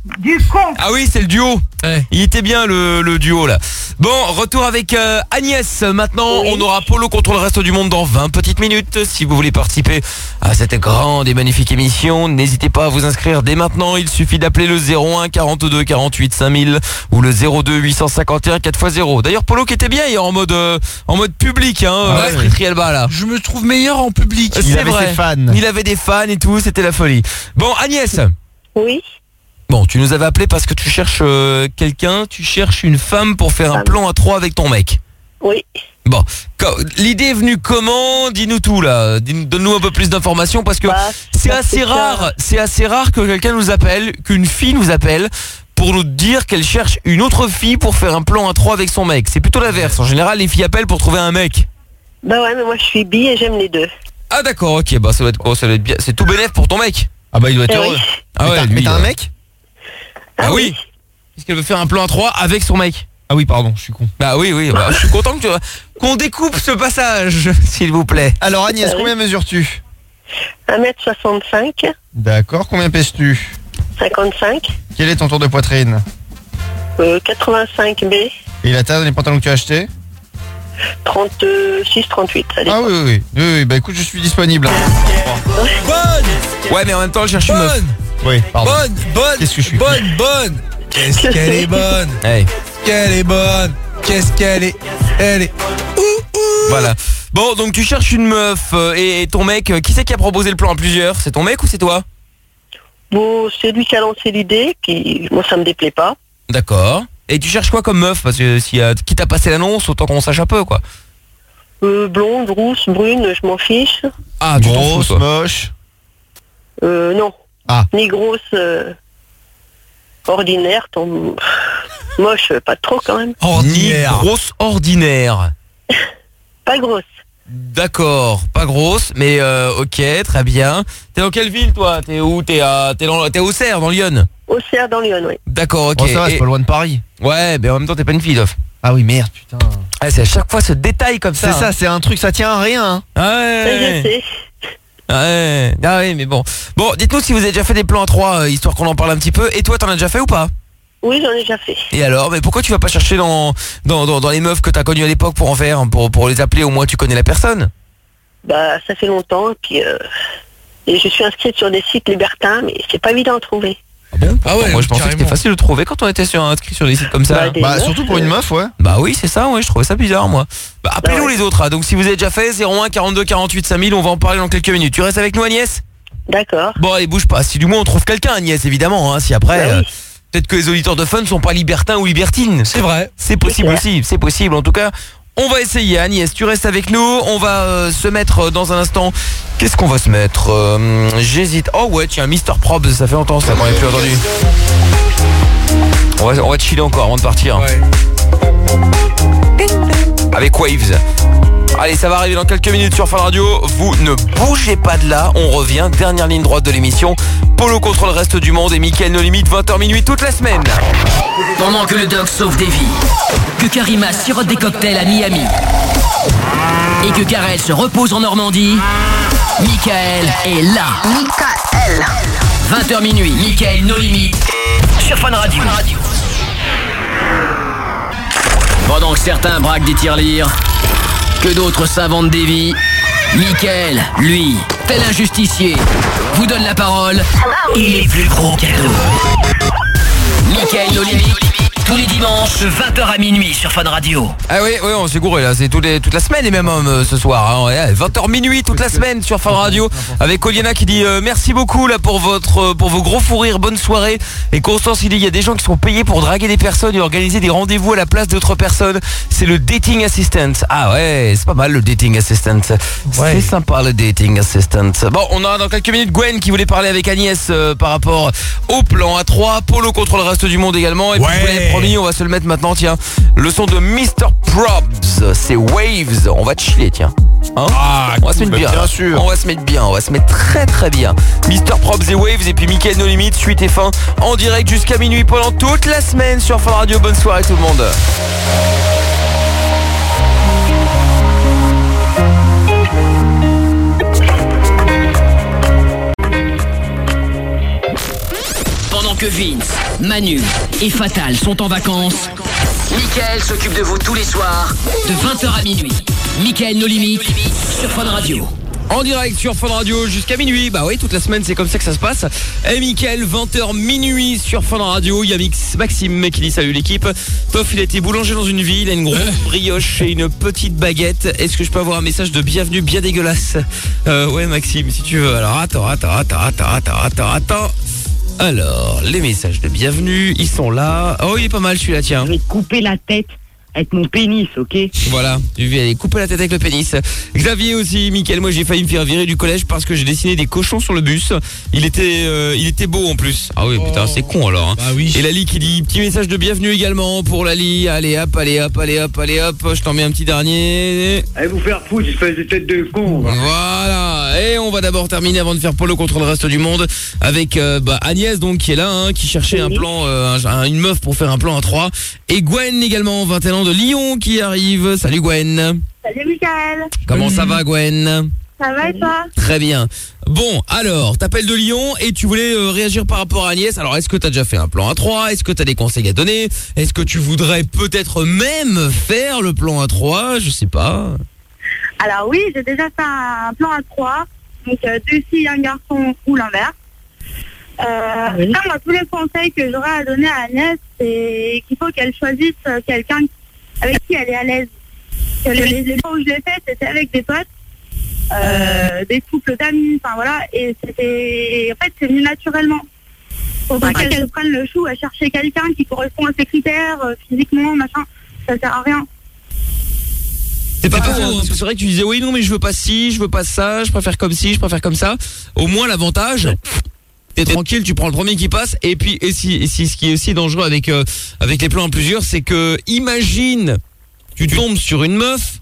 Du con. Ah oui, c'est le duo. Ouais. Il était bien le, le duo là. Bon, retour avec euh, Agnès. Maintenant, oui. On aura Polo contre le reste du monde dans vingt petites minutes. Si vous voulez participer à cette grande et magnifique émission, n'hésitez pas à vous inscrire dès maintenant. Il suffit d'appeler le zéro un quarante-deux quarante-huit cinq mille ou le zéro deux huit cent cinquante et un quatre fois zéro. D'ailleurs, Polo qui était bien hier en mode euh, en mode public, hein, ouais, euh, Trielba là. Je me trouve meilleur en public. C'est Il avait vrai. ses fans. Il avait des fans et tout, c'était la folie. Bon, Agnès. Oui. Bon, tu nous avais appelé parce que tu cherches euh, quelqu'un, tu cherches une femme pour faire un plan à trois avec ton mec. Oui. Bon, l'idée est venue comment? Dis-nous tout là, Dis donne-nous un peu plus d'informations parce que bah, c'est assez rare, c'est assez rare que quelqu'un nous appelle, qu'une fille nous appelle pour nous dire qu'elle cherche une autre fille pour faire un plan à trois avec son mec. C'est plutôt l'inverse. En général, les filles appellent pour trouver un mec. Bah ouais, mais moi je suis bi et j'aime les deux. Ah d'accord, ok, bah ça doit être quoi? Ça doit être bien. C'est tout bénef pour ton mec. Ah bah il doit être Eh heureux. oui. Ah ouais, mais lui, t'as un euh, mec? Ah oui. Puisqu'elle veut faire un plan à trois avec son mec. Ah oui, pardon, je suis con. Bah oui, oui, bah, je suis content que tu... qu'on découpe ce passage, s'il vous plaît. Alors Agnès, ah, combien oui. mesures-tu? un mètre soixante-cinq. D'accord, combien pèses-tu? cinquante-cinq. Quel est ton tour de poitrine? euh, quatre-vingt-cinq B. Et la taille des pantalons que tu as achetés? trente-six trente-huit, ça dépend. Ah oui, oui, oui, oui, bah écoute, je suis disponible. Bonne. Ouais, mais en même temps, je cherche une meuf. Oui, pardon. Bonne, bonne, Qu'est-ce que je suis? bonne, bonne. Qu'est-ce qu'elle est bonne. Hey. Qu'elle est bonne. Qu'est-ce qu'elle est. Elle est. Ouh, ouh. Voilà. Bon, donc tu cherches une meuf euh, et ton mec, euh, qui c'est qui a proposé le plan à plusieurs? C'est ton mec ou c'est toi? Bon, c'est lui qui a lancé l'idée, puis moi ça me déplaît pas. D'accord. Et tu cherches quoi comme meuf? Parce que si euh, qui t'a passé l'annonce, autant qu'on sache un peu quoi. Euh, blonde, rousse, brune, je m'en fiche. Ah, tu grosse, t'en fous, toi. moche. Euh, non. Ah. Ni grosse, euh, ordinaire, ton... moche, pas trop quand même. Ordinaire. Ni grosse ordinaire. Pas grosse. D'accord, pas grosse, mais euh, ok, très bien. T'es dans quelle ville toi? T'es où? T'es à, t'es dans, t'es à Auxerre, dans Lyon? Auxerre, dans Lyon, oui. D'accord, ok. Oh, ça va, c'est Et- pas loin de Paris. Ouais, mais en même temps t'es pas une fille, Dof. Ah oui, merde, putain. Ah, c'est à chaque fois ce détail comme ça. C'est ça, c'est un truc, ça tient à rien. Hein. Ah Ça, ouais. je sais. Ah ouais. Ah ouais, mais bon. Bon, dites-nous si vous avez déjà fait des plans à trois, euh, histoire qu'on en parle un petit peu. Et toi, t'en as déjà fait ou pas? Oui, j'en ai déjà fait. Et alors, mais pourquoi tu vas pas chercher dans dans, dans, dans les meufs que t'as connues à l'époque pour en faire, pour, pour les appeler, au moins tu connais la personne? Bah, ça fait longtemps, et puis... Euh... Et je suis inscrite sur des sites libertins, mais c'est pas évident à trouver. Ah bon? Ah ouais, Moi je pensais que c'était carrément. facile de trouver quand on était sur inscrit sur des sites comme ça. Bah, des Bah meufs, surtout pour une euh, meuf, ouais. Bah oui, c'est ça, ouais, je trouvais ça bizarre moi. Bah appelez-nous Ah ouais. les autres, hein. Donc si vous avez déjà fait, zéro un quarante-deux quarante-huit cinq mille, on va en parler dans quelques minutes. Tu restes avec nous Agnès? D'accord. Bon allez, bouge pas, si du moins on trouve quelqu'un Agnès, évidemment, hein. Si après, Bah oui. euh, peut-être que les auditeurs de Fun sont pas libertins ou libertines. C'est vrai. C'est possible C'est aussi, c'est possible. En tout cas, on va essayer. Agnès, tu restes avec nous. On va euh, se mettre euh, dans un instant. Qu'est-ce qu'on va se mettre? Euh, J'hésite. Oh ouais, tiens, mister Probs, ça fait longtemps ça qu'on n'avait plus entendu. On va, on va chiller encore avant de partir. Ouais. Avec Waves. Allez, ça va arriver dans quelques minutes sur Fun Radio. Vous ne bougez pas de là. On revient. Dernière ligne droite de l'émission. Polo contre le reste du monde et Mickaël No Limite, vingt heures minuit toute la semaine. Pendant que le doc sauve des vies, que Karima sirote des cocktails à Miami et que Karel se repose en Normandie, Mickaël est là. Mickaël. vingt heures minuit, Mickaël No Limite sur Fun Radio. Pendant que certains braquent des tirelires, que d'autres s'inventent des vies, Mickaël, lui, tel un justicier, vous donne la parole et les plus gros cadeaux. Mickaël No Limite, tous les dimanches, vingt heures à minuit sur Fun Radio. Ah oui, oui, on s'est gouré là, c'est tous les- toute la semaine et même euh, ce soir, hein, ouais, vingt heures minuit toute la semaine sur Fun Radio avec Oliana qui dit euh, merci beaucoup là pour votre euh, pour vos gros fous rires, bonne soirée. Et Constance il dit il y a des gens qui sont payés pour draguer des personnes et organiser des rendez-vous à la place d'autres personnes. C'est le dating assistant. Ah ouais, c'est pas mal le dating assistant. Ouais. C'est sympa le dating assistant. Bon, on a dans quelques minutes Gwen qui voulait parler avec Agnès euh, par rapport au plan A trois, Polo contre le reste du monde également. Et puis Ouais. je vous l'avais promis, on va se le mettre maintenant, tiens. Le son de mister Probs, c'est Waves. On va chiller, tiens. Hein Ah, on va se mettre bah, bien. bien là. sûr. On va se mettre bien, on va se mettre très très bien. mister Probs et Waves et puis Mickaël No Limite, suite et fin en direct jusqu'à minuit pendant toute la semaine sur Fun Radio. Bonne soirée tout le monde. que Vince, Manu et Fatal sont en vacances, Mickaël s'occupe de vous tous les soirs de vingt heures à minuit. Mickaël No Limites sur Fun Radio. En direct sur Fun Radio jusqu'à minuit. Bah oui, toute la semaine c'est comme ça que ça se passe. Et Mickaël, vingt heures minuit sur Fun Radio. Il y a Mix, Maxime qui dit salut l'équipe. Toff, il a été boulanger dans une ville, il a une grosse brioche et une petite baguette. Est-ce que je peux avoir un message de bienvenue bien dégueulasse? euh, Ouais Maxime, si tu veux. Alors attends, attends, attends, attends, attends, attends, attends. Alors, les messages de bienvenue, ils sont là. Oh, il est pas mal celui-là, tiens. Je vais te couper la tête avec mon pénis, ok? Voilà, tu vas aller couper la tête avec le pénis. Xavier aussi, Mickaël, moi j'ai failli me faire virer du collège parce que j'ai dessiné des cochons sur le bus. Il était euh, il était beau en plus. Ah oui, putain, c'est con alors. Hein. Bah oui. Et Lali qui dit, petit message de bienvenue également pour Lali. Allez hop, allez hop, allez hop, allez hop. Je t'en mets un petit dernier. Allez vous faire foutre, espèce de tête de con. Voilà. Et on va d'abord terminer avant de faire polo contre le reste du monde avec euh, bah, Agnès donc qui est là, hein, qui cherchait un plan, euh, un, une meuf pour faire un plan à trois. Et Gwen également, vingt et un ans de Lyon qui arrive. Salut Gwen. Salut Mickaël. Comment ça va Gwen? Ça va et toi? Très bien. Bon, alors, t'appelles de Lyon et tu voulais euh, réagir par rapport à Agnès. Alors, est-ce que t'as déjà fait un plan à trois? Est-ce que t'as des conseils à donner? Est-ce que tu voudrais peut-être même faire le plan à trois? Je sais pas. Alors oui, j'ai déjà fait un plan à trois. Donc euh, deux filles, un garçon ou l'inverse. Euh, oui. Là, moi, tous les conseils que j'aurais à donner à Agnès, c'est qu'il faut qu'elle choisisse quelqu'un avec qui elle est à l'aise. Que les, les fois où je l'ai fait, c'était avec des potes, euh, des couples d'amis, enfin voilà, et c'était, en fait, c'est venu naturellement. Faut pas qu'elle se prenne le chou à chercher quelqu'un qui correspond à ses critères, euh, physiquement, machin, ça sert à rien. C'est pas faux, hein, parce que c'est vrai que tu disais oui non mais je veux pas ci, je veux pas ça, je préfère comme ci, je préfère comme ça. Au moins l'avantage, t'es tranquille, tu prends le premier qui passe. Et puis et si, et si ce qui est aussi dangereux avec euh, avec les plans en plusieurs, c'est que imagine tu tombes sur une meuf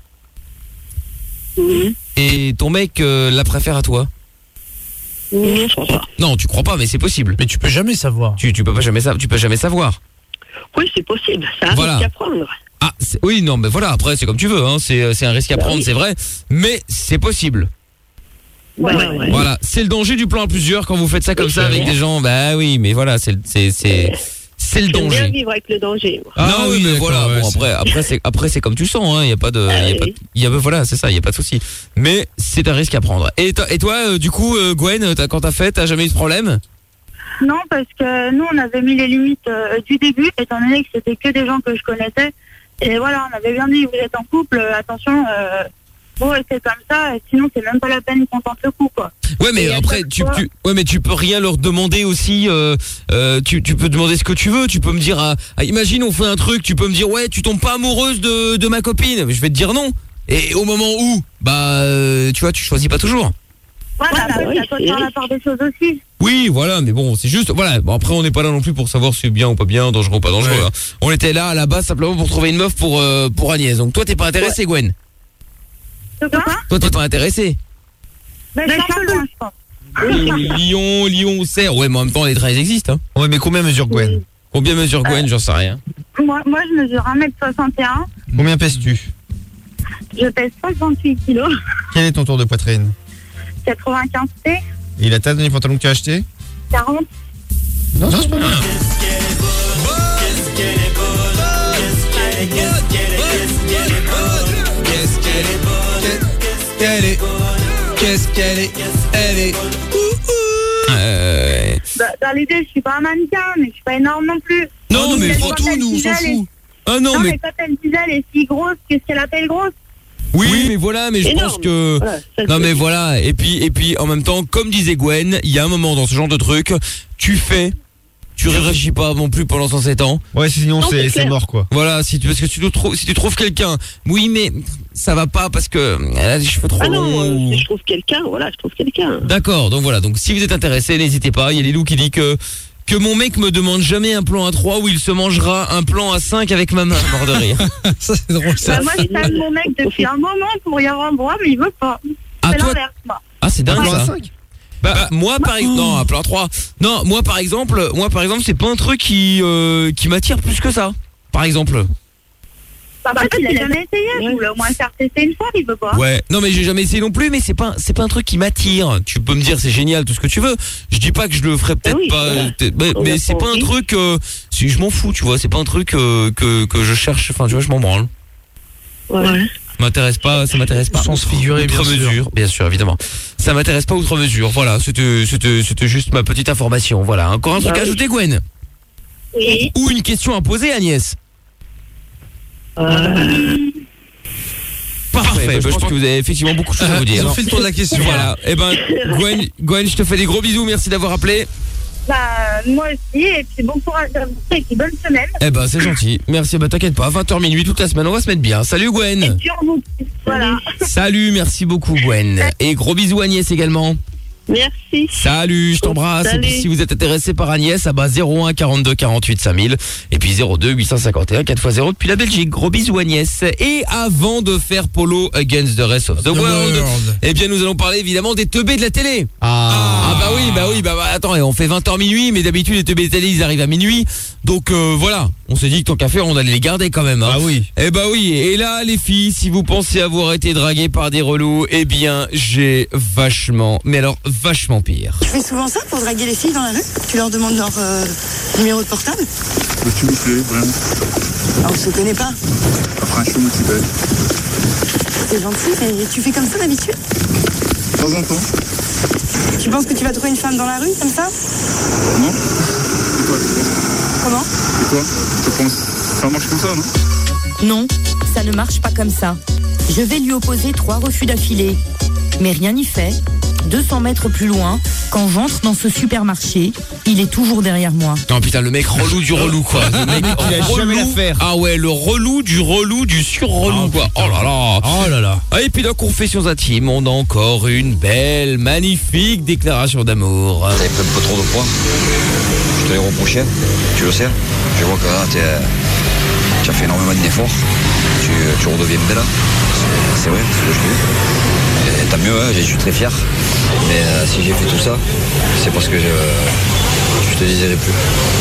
et ton mec euh, la préfère à toi. Non, je crois pas. Non, tu crois pas, mais c'est possible. Mais tu peux jamais savoir. Tu tu peux pas jamais savoir, tu peux jamais savoir. Oui, c'est possible, c'est un Voilà. risque à prendre. Ah c'est- oui non mais voilà, après c'est comme tu veux, hein, c'est c'est un risque à Bah prendre, oui. c'est vrai, mais c'est possible. Ouais, ouais, ouais. Voilà, c'est le danger du plan à plusieurs quand vous faites ça comme Oui, ça c'est avec vrai. des gens. Bah oui, mais voilà, c'est c'est c'est c'est le J'aime bien danger. vivre avec le danger. moi. Ah non, oui, mais d'accord, voilà. ouais, Bon c'est- après, après c'est après c'est comme tu le sens. Hein. Il y a pas de, Ah il y a pas, oui. il y a voilà, c'est ça. Il y a pas de souci. Mais c'est un risque à prendre. Et toi, et toi, euh, du coup, euh, Gwen, t'as, quand t'as fait, t'as jamais eu de problème? Non, parce que nous, on avait mis les limites euh, du début, étant donné que c'était que des gens que je connaissais. Et voilà, on avait bien dit, vous êtes en couple, euh, attention, euh, vous restez comme ça, et sinon c'est même pas la peine qu'on tente le coup, quoi. Ouais, mais Et à après, chaque tu, fois- tu, ouais, mais tu peux rien leur demander aussi. Euh, euh, tu, tu peux demander ce que tu veux. Tu peux me dire, ah, ah, imagine, on fait un truc. Tu peux me dire, ouais, tu tombes pas amoureuse de, de ma copine. Je vais te dire non. Et au moment où, bah, euh, tu vois, tu choisis pas toujours. Voilà, après, oui, ça peut c'est faire la risque. part des choses aussi. Oui, voilà, mais bon, c'est juste, voilà. Bon, après, on n'est pas là non plus pour savoir si c'est bien ou pas bien, dangereux ou pas dangereux. Ouais. hein. On était là à la base simplement pour trouver une meuf pour euh, pour Agnès. Donc toi, t'es pas intéressé, Gwen. C'est quoi? Toi, t'es pas intéressé. Ben, je suis un peu loin, je pense. Lyon, Lyon, Serre. Ouais, mais en même temps, les trains existent. Hein. Ouais, mais combien mesure Gwen? Combien mesure Gwen? J'en sais rien. Moi, moi, je mesure un mètre soixante et un, Combien pèses-tu? je pèse cinquante-huit kilos, Quel est ton tour de poitrine? quatre-vingt-quinze T, Et la taille des pantalons que tu as acheté? quarante. Non, c'est pas mal. Qu'est-ce qu'elle est Qu'est-ce qu'elle est Qu'est-ce qu'elle est Elle est Euh, Bah, dans l'idée, je suis pas un mannequin, mais je suis pas énorme non plus. Non, Donc, mais elle, prends quand tout, elle nous, on disait, s'en elle est- fout. Ah non, Non, mais mais quand elle disait elle est si grosse, qu'est-ce qu'elle appelle grosse? oui, mais voilà, mais je Énorme. pense que Voilà, ça, non, c'est- mais voilà. Et puis, et puis, en même temps, comme disait Gwen, il y a un moment dans ce genre de truc, tu fais, tu réfléchis pas non plus pendant cent sept ans. Ouais, sinon Non, c'est c'est c'est clair. mort quoi. Voilà, si tu parce que si tu trouves si tu trouves quelqu'un, oui, mais ça va pas parce que elle a des cheveux trop Ah non, longs. euh, ou- si je trouve quelqu'un, voilà, je trouve quelqu'un. D'accord, donc voilà, donc si vous êtes intéressé, n'hésitez pas. Il y a Lilou qui dit que que mon mec me demande jamais un plan à trois où il se mangera un plan à cinq avec ma main. Mort de rire. Ça c'est drôle ça. Bah, moi, je t'aime mon mec depuis un moment pour y avoir droit, mais il veut pas. Ah, C'est toi- l'inverse, moi. Ah, c'est dingue Un plan à ça. cinq? Bah, moi par exemple non, un plan à trois. Non, moi par exemple, moi par exemple, c'est pas un truc qui euh, qui m'attire plus que ça. Par exemple. Bah, en fait, il a jamais essayé. Je voulais au moins le faire tester une fois, il veut pas. Ouais, non mais j'ai jamais essayé non plus, mais c'est pas c'est pas un truc qui m'attire. Tu peux me dire c'est génial tout ce que tu veux. Je dis pas que je le ferais peut-être oui, pas, voilà. peut-être- mais, mais c'est pas un truc. Euh, si je m'en fous, tu vois, c'est pas un truc euh, que que je cherche. Enfin, tu vois, je m'en branle. Ouais. M'intéresse pas, ça m'intéresse pas. Sans se figurer, outre bien sûr. mesure, bien sûr, évidemment. Ça m'intéresse pas outre mesure. Voilà, c'était c'était c'était juste ma petite information. Voilà, encore un truc Bah à oui. ajouter, Gwen. Oui. Ou une question à poser, Agnès. Euh... Parfait, bah, je pense que vous avez effectivement beaucoup de choses à vous dire. Ils ont fait le tour de la question. Voilà. Eh ben, Gwen, Gwen, je te fais des gros bisous. Merci d'avoir appelé. Bah, moi aussi, et puis bon courage à vous et puis bonne semaine. Eh ben, c'est gentil. Merci. Bah, t'inquiète pas. vingt heures minuit toute la semaine. On va se mettre bien. Salut, Gwen. Et puis on vous voilà. Salut. Merci beaucoup, Gwen. Et gros bisous, Agnès également. Merci. Salut, je t'embrasse. Et Salut. puis si vous êtes intéressé par Agnès, ah bah zéro un quarante-deux quarante-huit cinq mille et puis zéro deux huit cent cinquante et un quatre fois zéro depuis la Belgique. Gros bisous Agnès. Et avant de faire Polo Against the Rest of the, The world, world. eh bien nous allons parler évidemment des teubés de la télé. Ah, ah bah oui, bah oui, bah, bah attends, et on fait vingt heures minuit, mais d'habitude les teubés de télé ils arrivent à minuit. Donc euh, voilà, on s'est dit que tant qu'à faire, on allait les garder quand même. Hein. Ah oui. Eh bah oui, et là les filles, si vous pensez avoir été draguées par des relous, eh bien j'ai vachement, mais alors vachement pire. Tu fais souvent ça pour draguer les filles dans la rue? Tu leur demandes leur euh, numéro de portable? Mais tu me plais, vraiment. Ah, on se connaît pas. Franchement, tu belle. C'est gentil, mais tu fais comme ça d'habitude? De temps en temps. Tu penses que tu vas trouver une femme dans la rue comme ça? Non. Et toi, tu penses? Comment? Et toi, tu penses ça marche comme ça, non? Non, ça ne marche pas comme ça. Je vais lui opposer trois refus d'affilée. Mais rien n'y fait. deux cents mètres plus loin, quand j'entre dans ce supermarché, il est toujours derrière moi. Non putain, le mec relou du relou quoi. Le mec Il a relou. jamais l'affaire. Ah ouais, le relou du relou du sur-relou quoi. Oh là là. Oh là là. Ah, et puis dans Confessions intimes, on a encore une belle, magnifique déclaration d'amour. T'avais pris un peu trop de poids. Je te l'ai reproché, tu le sais. Je vois que là, t'es, tu as fait énormément d'efforts. Tu, tu redeviens belle. C'est, c'est vrai, c'est ce que je dis. Et tant mieux, hein, je suis très fier. Mais euh, si j'ai fait tout ça, c'est parce que je, je te désirais plus.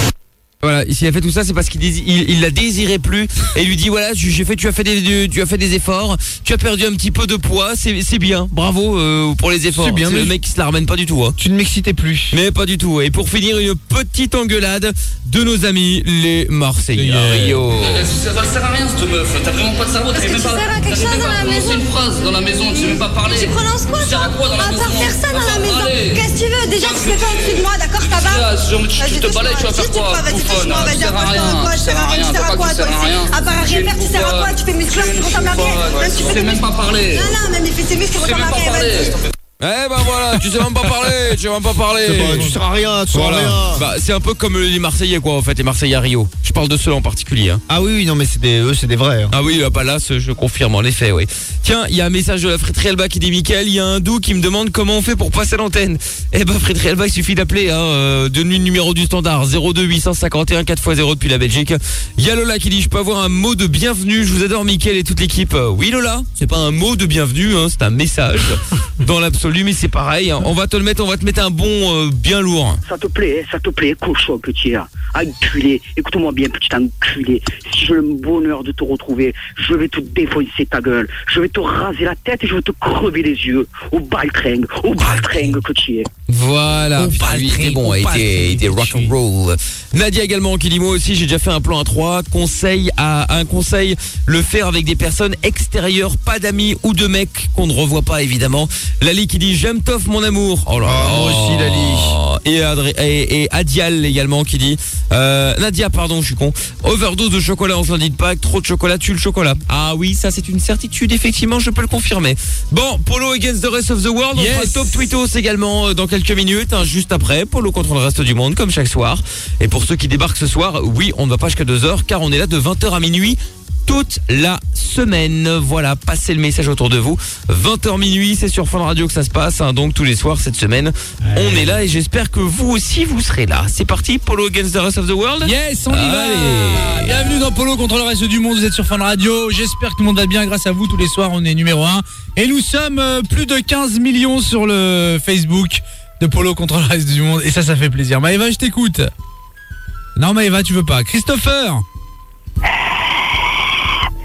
Voilà, s'il a fait tout ça, c'est parce qu'il dési- il, il la désirait plus et il lui dit voilà, j'ai fait, tu as fait des, de- tu as fait des efforts, tu as perdu un petit peu de poids, c'est, c'est bien, bravo euh, pour les efforts. C'est bien, mais le je- mec qui se la ramène pas du tout. Hein. Tu ne m'excitais plus. Mais pas du tout. Et pour finir, une petite engueulade de nos amis les Marseillais. Yeah. Rio. Ça, ça sert à rien cette meuf, t'as vraiment pas de cerveau, t'as Est-ce même que tu pas. sers à quelque t'as chose même dans pas la prononcé maison une phrase dans la maison, tu sais même pas parler. Tu prononces quoi, Tu sers à quoi dans la à maison? part faire ça dans la Attends, maison. allez. Qu'est-ce que tu veux? Déjà, tu fais pas au-dessus de moi, d'accord, ça va? Là, si on- tu- tu Vas-y, te balais, tu vas touche-moi. faire quoi? Vas-y, Bouffonne, touche-moi, vas-y, tu sers à approche-toi rien, de moi, je tu sers à rien, tu sers à quoi, toi, tu sers à rien. À part à rien faire, tu sers à quoi? Tu fais muscleur, tu ressembles à rien. Même si tu Tu fais sais des même pas parler. Non, non, même il fait ses muscles, tu Tu sais ressembles même à pas rien, parler. vas-y. Eh ben voilà, tu sais même pas parler, tu sais même pas parler. C'est pas- tu sers à rien, tu sers à Voilà. rien. Bah, c'est un peu comme les Marseillais quoi en fait, les Marseillais à Rio. Je parle de ceux en particulier. Hein. Ah oui, oui, non, mais c'est des, eux, c'est des vrais. Hein. Ah oui, bah là, ce- je confirme en effet, oui. Tiens, il y a un message de la Fréterie Alba qui dit Mickaël, il y a un doux qui me demande comment on fait pour passer l'antenne. Eh ben Fréterie Alba, il suffit d'appeler, hein, euh, donne-lui le numéro du standard zéro deux huit cent cinquante et un quatre fois zéro depuis la Belgique. Il y a Lola qui dit je peux avoir un mot de bienvenue, je vous adore Mickaël et toute l'équipe. Euh, oui Lola, c'est pas un mot de bienvenue, hein, c'est un message dans l'absolu, mais c'est pareil. Hein. On va te le mettre, on va te mettre un bon euh, bien lourd. Ça te plaît, ça te plaît, cochon petit, hein. Enculé, écoute-moi bien, petit enculé. Si j'ai le bonheur de te retrouver, je vais te défoncer ta gueule, je vais te raser la tête et je vais te crever les yeux. Au baltringue, au baltringue que tu es. Voilà, putain, lui, c'était bon, il était, il était rock'n'roll. Nadia également qui dit moi aussi j'ai déjà fait un plan à trois. Conseil à un conseil, le faire avec des personnes extérieures, pas d'amis ou de mecs qu'on ne revoit pas évidemment. Lali qui dit j'aime Toff mon amour. Oh là là. Ah, moi aussi, Lali. Et, Adré- et, et Adial également qui dit euh, Nadia pardon je suis con. Overdose de chocolat en lundi de Pâques, trop de chocolat tue le chocolat. Ah oui ça c'est une certitude effectivement je peux le confirmer. Bon Polo against the rest of the world. On Yes. fera le top tweetos également euh, dans quelques minutes hein, juste après. Polo contre le reste du monde comme chaque soir. Et pour ceux qui débarquent ce soir, oui on ne va pas jusqu'à deux heures car on est là de vingt heures à minuit toute la semaine. Voilà, passez le message autour de vous. vingt heures minuit, c'est sur Fun Radio que ça se passe. Hein, donc tous les soirs cette semaine, on est là et j'espère que vous aussi vous serez là. C'est parti, Polo against the rest of the world. Yes, on y va. Bienvenue dans Polo contre le reste du monde. Vous êtes sur Fun Radio. J'espère que tout le monde va bien. Grâce à vous, tous les soirs, on est numéro un. Et nous sommes euh, plus de quinze millions sur le Facebook de Polo contre le reste du monde. Et ça, ça fait plaisir. Maëva, je t'écoute. Non, Maëva, tu veux pas. Christopher.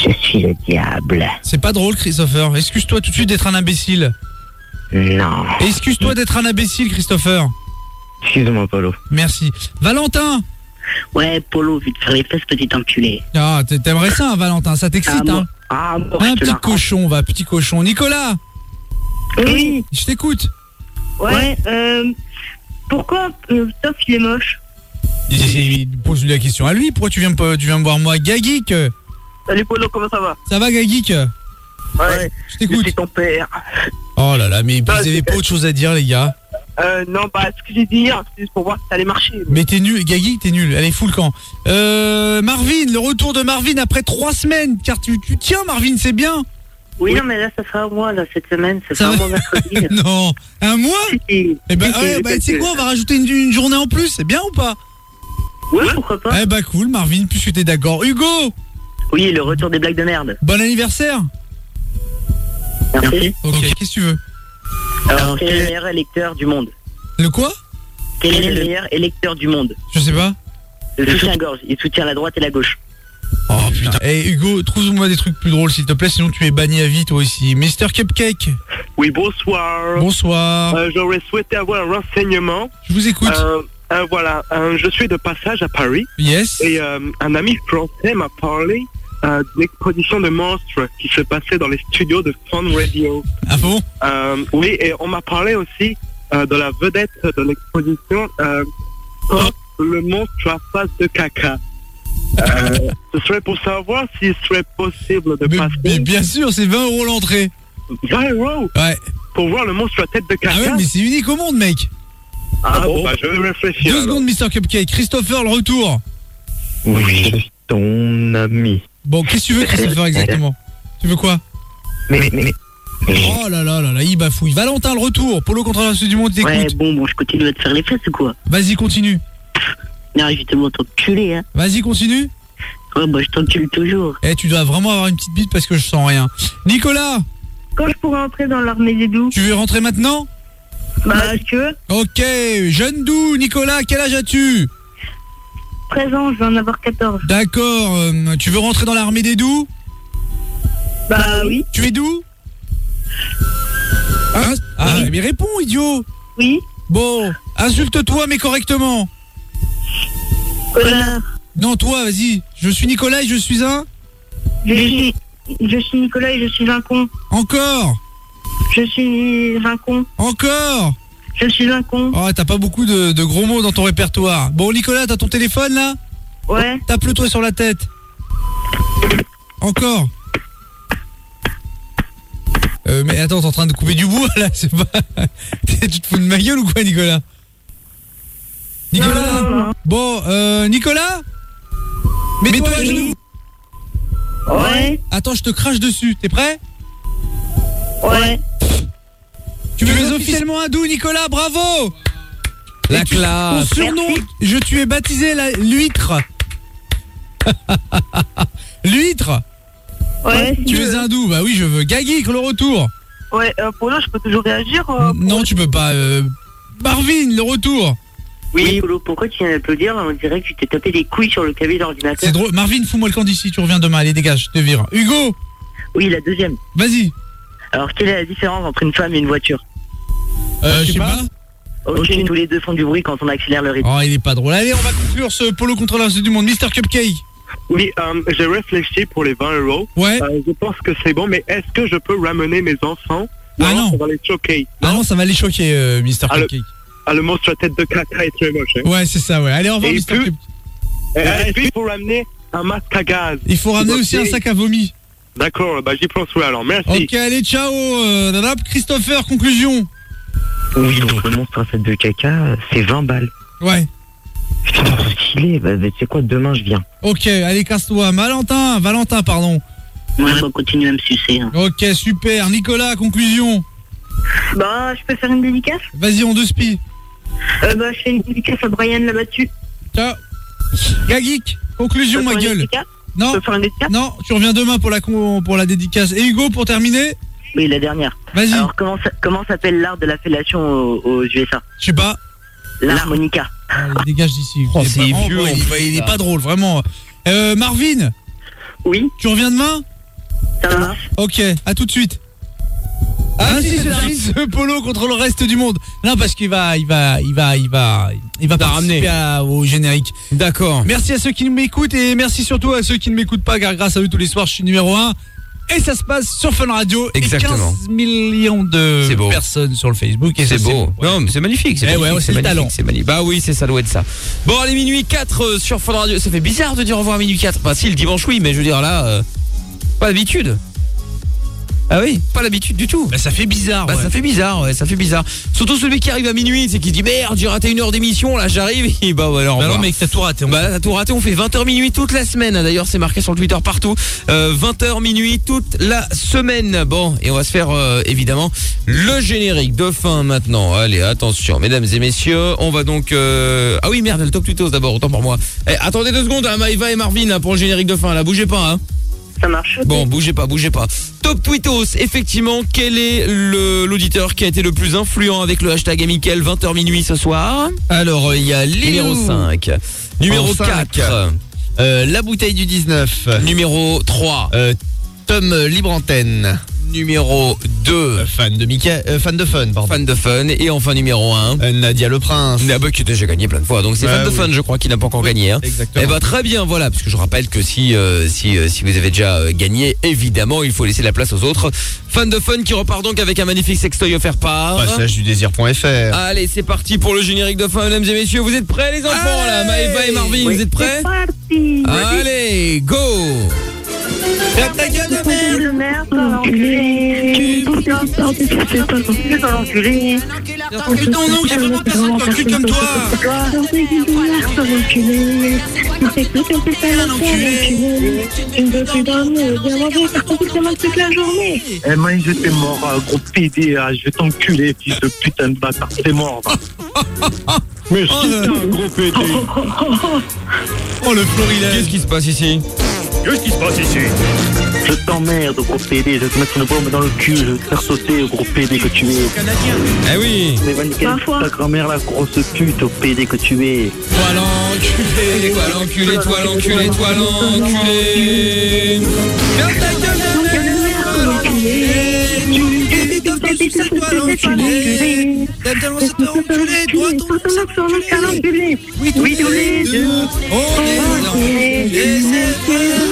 Je suis le diable. C'est pas drôle, Christopher. Excuse-toi tout de suite d'être un imbécile. Non. Excuse-toi d'être un imbécile, Christopher. Excuse-moi, Polo. Merci. Valentin. Ouais, Polo, vu de faire les fesses, petit enculé. Ah, t'aimerais ça, hein, Valentin, ça t'excite, Ah, hein moi- ah, moi, Un je te petit la cochon, va, petit cochon. Nicolas. Oui. Je t'écoute. Ouais, euh, pourquoi euh, Toff il est moche? Pose-lui la question à lui. Pourquoi tu viens me, tu viens me voir moi, Gagik? Salut Polo, comment ça va? Ça va, Gagik? Ouais, je t'écoute. C'est ton père. Oh là là, mais vous avez pas autre chose à dire, les gars. Euh, non, bah, ce que j'ai dit hier, c'est juste pour voir si ça allait marcher. Mais t'es nul, Gagik, t'es nul. Allez, fous le camp. Euh, Marvin, le retour de Marvin après trois semaines. Car tu, tu tiens, Marvin, c'est bien. Oui, non, mais là, ça sera un mois, là, cette semaine. Ça Ça sera un va- mois mercredi. Non, un mois Eh Eh ben, si, ouais, si, bah, parce tu sais que- quoi, on va rajouter une, une journée en plus, c'est bien ou pas? Ouais, pourquoi pas. Eh bah cool, Marvin, puisque t'es d'accord. Hugo. Oui, le retour des blagues de merde. Bon anniversaire. Merci. Ok, qu'est-ce que tu veux? Alors, quel est le meilleur électeur du monde? Le quoi? Quel est le meilleur électeur du monde? Je sais pas. Le soutien-gorge. Il soutient la droite et la gauche. Oh putain. Eh Hugo, trouve-moi des trucs plus drôles s'il te plaît, sinon tu es banni à vie toi aussi. Mister Cupcake. Oui, bonsoir. Bonsoir. Euh, J'aurais souhaité avoir un renseignement. Je vous écoute. Euh, euh, voilà, euh, je suis de passage à Paris. Yes. Et euh, un ami français m'a parlé euh, d'une exposition de monstres qui se passait dans les studios de Fun Radio. Ah bon? euh, Oui, et on m'a parlé aussi euh, de la vedette de l'exposition, euh, Pop, le monstre à face de caca. Euh, ce serait pour savoir s'il serait possible de passer... Mais bien sûr, c'est vingt euros l'entrée. vingt euros? Ouais. Pour voir le monstre à tête de caca? Ah ouais, mais c'est unique au monde, mec. Ah bon, bah je vais réfléchir. Deux alors. secondes, Mister Cupcake. Christopher, le retour. Oui, je suis ton ami. Bon, qu'est-ce que tu veux, Christopher, exactement? Tu veux quoi? Mais, mais, mais... Oh là là là là, il bafouille. Valentin, le retour. Polo contre le reste du monde, t'écoute. Ouais, bon, bon, je continue à te faire les fesses ou quoi? Vas-y, continue. Non, je vais tellement t'enculer, hein. Vas-y, continue. Ouais, bah je t'encule toujours. Eh, tu dois vraiment avoir une petite bite parce que je sens rien. Nicolas. Quand je pourrais entrer dans l'armée des doux? Tu veux rentrer maintenant? Bah, si tu veux. Ok, jeune doux, Nicolas, quel âge as-tu? treize ans, je vais en avoir quatorze. D'accord, euh, tu veux rentrer dans l'armée des doux? Bah oui. Tu es doux? Hein? Ah, mais réponds, idiot. Oui. Bon, insulte-toi, mais correctement. Connard. Non, toi, vas-y. Je suis Nicolas et je suis un... Je suis, je suis Nicolas et je suis un con. Encore. Je suis un con. Encore. Je suis un con. Oh, t'as pas beaucoup de, de gros mots dans ton répertoire. Bon, Nicolas, t'as ton téléphone, là? Ouais. Tape-le toi sur la tête. Encore. Euh, mais attends, t'es en train de couper du bois, là, c'est pas... Tu te fous de ma gueule ou quoi, Nicolas? Nicolas? Non, non, non. Bon, euh, Nicolas? Mets-toi à genoux. Ouais. Attends, je te crache dessus. T'es prêt? Ouais. Tu es officiellement un doux, Nicolas, bravo. La Et tu- classe. Ton surnom, je tu es baptisé la- l'huître. L'huître. Ouais, si Tu tu es veux. un doux, bah oui, je veux. Gagik, le retour. Ouais, euh, Polo, je peux toujours réagir euh, Non, tu peux pas. euh, Marvin, le retour. Oui, Polo, pourquoi tu viens d'applaudir? On dirait que tu t'es tapé des couilles sur le clavier d'ordinateur. C'est drôle. Marvin, fous-moi le camp d'ici, tu reviens demain. Allez, dégage, je te vire. Hugo. Oui, la deuxième. Vas-y. Alors, quelle est la différence entre une femme et une voiture? Euh, je sais pas. Aucune, tous les deux font du bruit quand on accélère le rythme. Oh, il est pas drôle. Allez, on va conclure ce polo contre l'Institut du monde. Mister Cupcake. Oui, euh, j'ai réfléchi pour les vingt euros. Ouais. Euh, je pense que c'est bon, mais est-ce que je peux ramener mes enfants? Ah non. Ça va les choquer. Ah non, ça va les choquer, euh, Mister Ah, le- Cupcake. Ah, le monstre à tête de caca est très moche. Hein. Ouais, c'est ça, ouais. Allez, au revoir, Et Mister puis- Cupcake. Euh, Est-ce qu'il faut ramener un masque à gaz? Il faut ramener aussi un Ok. sac à vomi. D'accord, bah j'y penserai alors, merci. Ok, allez, ciao. euh, dadap. Christopher, conclusion. Oui, donc le monstre à tête de caca, c'est vingt balles. Ouais. Putain, trop stylé. Bah, bah, tu sais quoi, demain je viens. Ok, allez, casse-toi. Valentin, Valentin, pardon. Ouais, on va continuer à me sucer. Hein. Ok, super. Nicolas, conclusion. Bah, je peux faire une dédicace? Vas-y, on deux spi. Euh, bah, je fais une dédicace à Brian là-bas-dessus. Ciao. Gagik, conclusion, ma gueule. Non, non, tu reviens demain pour la, con- pour la dédicace. Et Hugo, pour terminer? Oui, la dernière. Vas-y. Alors, comment, ça- comment s'appelle l'art de la fellation aux, aux U S A? Je sais pas. L'harmonica. Allez, dégage d'ici. Oh, Il est c'est pas- vieux, oh, il, en est- plus, il est ça. pas drôle, vraiment. Euh, Marvin? Oui. Tu reviens demain? Ok, à tout de suite. Ah si, c'est triste, ce Polo contre le reste du monde. Non, parce qu'il va, il va, il va, il va, il va participer à- au générique. D'accord. Merci à ceux qui m'écoutent et merci surtout à ceux qui ne m'écoutent pas, car grâce à eux tous les soirs je suis numéro un. Et ça se passe sur Fun Radio. Exactement. Et quinze millions de C'est beau. personnes sur le Facebook. Et C'est ça, beau. Non, mais c'est magnifique. C'est Eh ouais, magnifique, ouais, c'est le magnifique, talent. c'est magnifique. Bah oui, c'est ça doit être ça. Bon, allez, minuit quatre euh, sur Fun Radio. Ça fait bizarre de dire au revoir à minuit quatre. Enfin, si, le dimanche, oui, mais je veux dire là, euh, pas d'habitude. Ah oui, pas l'habitude du tout. Bah ça fait bizarre. Bah ouais. ça fait bizarre, ouais, ça fait bizarre. Surtout celui qui arrive à minuit, c'est qui dit merde, j'ai raté une heure d'émission, là j'arrive. Et bah ouais, alors. Bah on non, va- mec, t'as tout raté. on- Bah t'as tout raté, on fait vingt heures minuit toute la semaine. D'ailleurs c'est marqué sur le Twitter partout. Euh, vingt heures minuit toute la semaine. Bon, et on va se faire euh, évidemment le générique de fin maintenant. Allez, attention mesdames et messieurs, on va donc euh... Ah oui merde, le top tweetos d'abord, autant pour moi. Eh, attendez deux secondes, hein, Maïva et Marvin là, pour le générique de fin, là, bougez pas hein. Ça marche. Bon, bougez pas, bougez pas. Top tweetos, effectivement, quel est le l'auditeur qui a été le plus influent avec le hashtag Amical vingt heures minuit ce soir? Alors, il y a Lilou. Numéro cinq. Numéro En cinq. quatre. Euh, la bouteille du dix-neuf. Numéro trois. Euh, Tom Libre Antenne. Numéro deux. Euh, fan de Mickey, euh, fan de fun, pardon. Fan de fun. Et enfin numéro un. Euh, Nadia Le Prince. Ah bah qui a déjà gagné plein de fois. Donc c'est Ouais, fan de oui. fun, je crois, qui n'a pas encore gagné. Hein. Exactement. Eh bah très bien, voilà. Parce que je rappelle que si euh, si euh, si vous avez déjà euh, gagné, évidemment, il faut laisser la place aux autres. Fan de fun qui repart donc avec un magnifique sextoy offert par. Passage du désir.fr. Allez, c'est parti pour le générique de fin, mesdames et messieurs. Vous êtes prêts, les enfants, là? Maëva et Marvin, vous êtes prêts? Parti. Allez, go! Ferme ta gueule de merde. De merde, enculé. Enculé. Putain, non, j'ai vraiment personne dans le cul comme toi. Eh man, je t'ai mort, euh, gros pédé, ah, je vais t'enculer, fils de putain de bâtard, t'es mort. va. Mais Oh, si t'es un gros pédé. Oh le florilège. Qu'est-ce qui se passe ici? Qu'est-ce qui se passe ici? Je t'emmerde, gros pédé, je vais te mettre une bombe dans le cul, je vais te faire sauter, gros pédé que tu es. Eh oui! Mais va niquer Ma foi. ta grand-mère, la grosse pute, au pédé que tu es. Toi l'enculé. Toi l'enculé, toi l'enculé, toi l'enculé! Ferme ta gueule de merde. Toi l'enculé. T'aimes tellement se faire enculer. Toi ton enculé. Oui, tous les deux. On est enculés, c'est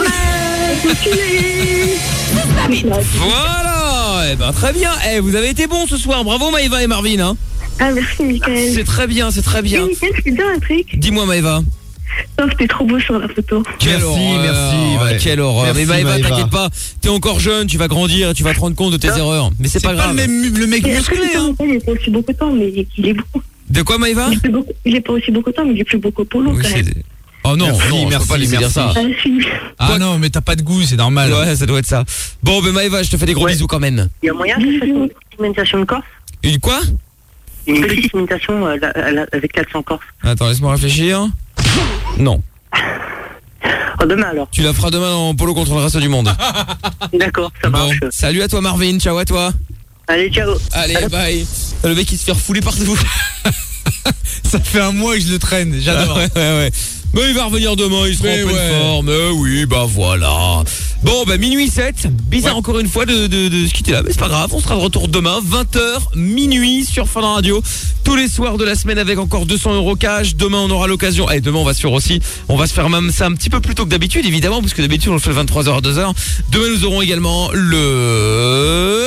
vrai. Voilà! Eh ben très bien! Eh, vous avez été bons ce soir, bravo Maëva et Marvin, hein! Ah, merci, Michael. C'est très bien, c'est très bien. Et Michael, je peux te dire un truc. Dis-moi Maëva. Sauf que t'es trop beau sur la photo. Quelle Merci, horreur, merci, ouais. Quelle horreur. Merci, Mais Maëva, Maëva. t'inquiète pas, t'es encore jeune, tu vas grandir et tu vas te rendre compte de tes erreurs. Mais c'est C'est pas pas grave. le même le mec Et après, musclé hein. il est pas aussi beau que toi, mais il est beau. De quoi Maëva? Il est, plus beau- il est pas aussi beau que toi, mais il est plus beau que Polo, Oui, quand c'est- même. Oh non, Merci, non, je peux merci, pas laisser dire merci. ça. Ah, si. Ah non, mais t'as pas de goût, c'est normal. Ouais, ça doit être ça. Bon, ben Maëva, je te fais des gros Ouais. bisous quand même. Il y a moyen de faire une petite imitation de Corse? Une quoi? Une petite imitation euh, la- la- avec l'accent corse. Attends, laisse-moi réfléchir. Non. Oh, demain alors. Tu la feras demain en polo contre le reste du monde. D'accord, ça Bon, marche. salut à toi Marvin, ciao à toi. Allez, ciao. Allez, bye. Le mec il se fait refouler partout. Ça fait un mois que je le traîne, j'adore. Ah ouais, ouais, ouais. Mais il va revenir demain, il sera Mais en pleine ouais. forme. Euh, oui, bah voilà. Bon, bah minuit sept. Bizarre Ouais. encore une fois de, de, de se quitter là, mais c'est pas grave. On sera de retour demain, vingt heures, minuit sur Fun Radio. Tous les soirs de la semaine avec encore deux cents euros cash. Demain, on aura l'occasion. Et demain, on va se faire aussi. On va se faire même ça un petit peu plus tôt que d'habitude, évidemment, parce que d'habitude, on le fait de vingt-trois heures à deux heures. Demain, nous aurons également le.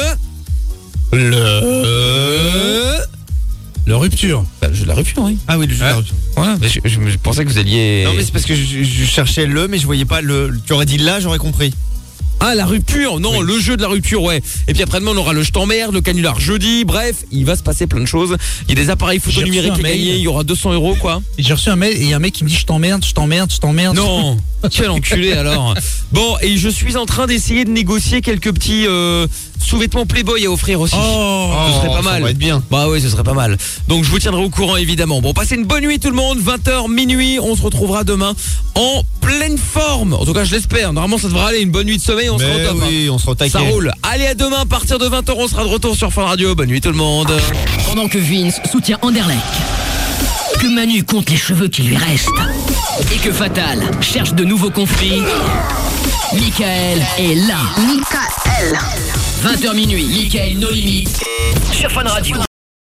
Le. Le rupture. Bah, le jeu de la rupture, oui. Ah oui, le jeu de la Ouais. rupture. Voilà, mais je, je- je pensais que vous alliez. Non mais c'est parce que je, je cherchais le, mais je voyais pas le. Tu aurais dit là, j'aurais compris. Ah, la rupture. Non, le jeu de la rupture, ouais. Et puis après-demain, on aura le je t'emmerde, le canular jeudi. Bref, il va se passer plein de choses. Il y a des appareils photo J'ai reçu numériques un à mail. gagner. Il y aura deux cents euros, quoi. Et j'ai reçu un mail et il y a un mec qui me dit je t'emmerde, je t'emmerde, je t'emmerde. Non, quel enculé alors. Bon, et je suis en train d'essayer de négocier quelques petits euh, sous-vêtements Playboy à offrir aussi. Oh, ce serait pas ça mal. va être bien. Bah oui, ce serait pas mal. Donc je vous tiendrai au courant évidemment. Bon, passez une bonne nuit tout le monde. vingt heures minuit, on se retrouvera demain en pleine forme. En tout cas, je l'espère. Normalement, ça devrait aller. Une bonne nuit de sommeil, on Mais sera au top. oui, on sera au taquet. Ça roule. Allez, à demain à partir de vingt heures, on sera de retour sur Fun Radio. Bonne nuit tout le monde. Pendant que Vince soutient Anderlecht. que Manu compte les cheveux qui lui restent et que Fatal cherche de nouveaux conflits, Michael est là. Michael. vingt heures minuit, Michael No Limit sur Fun Radio.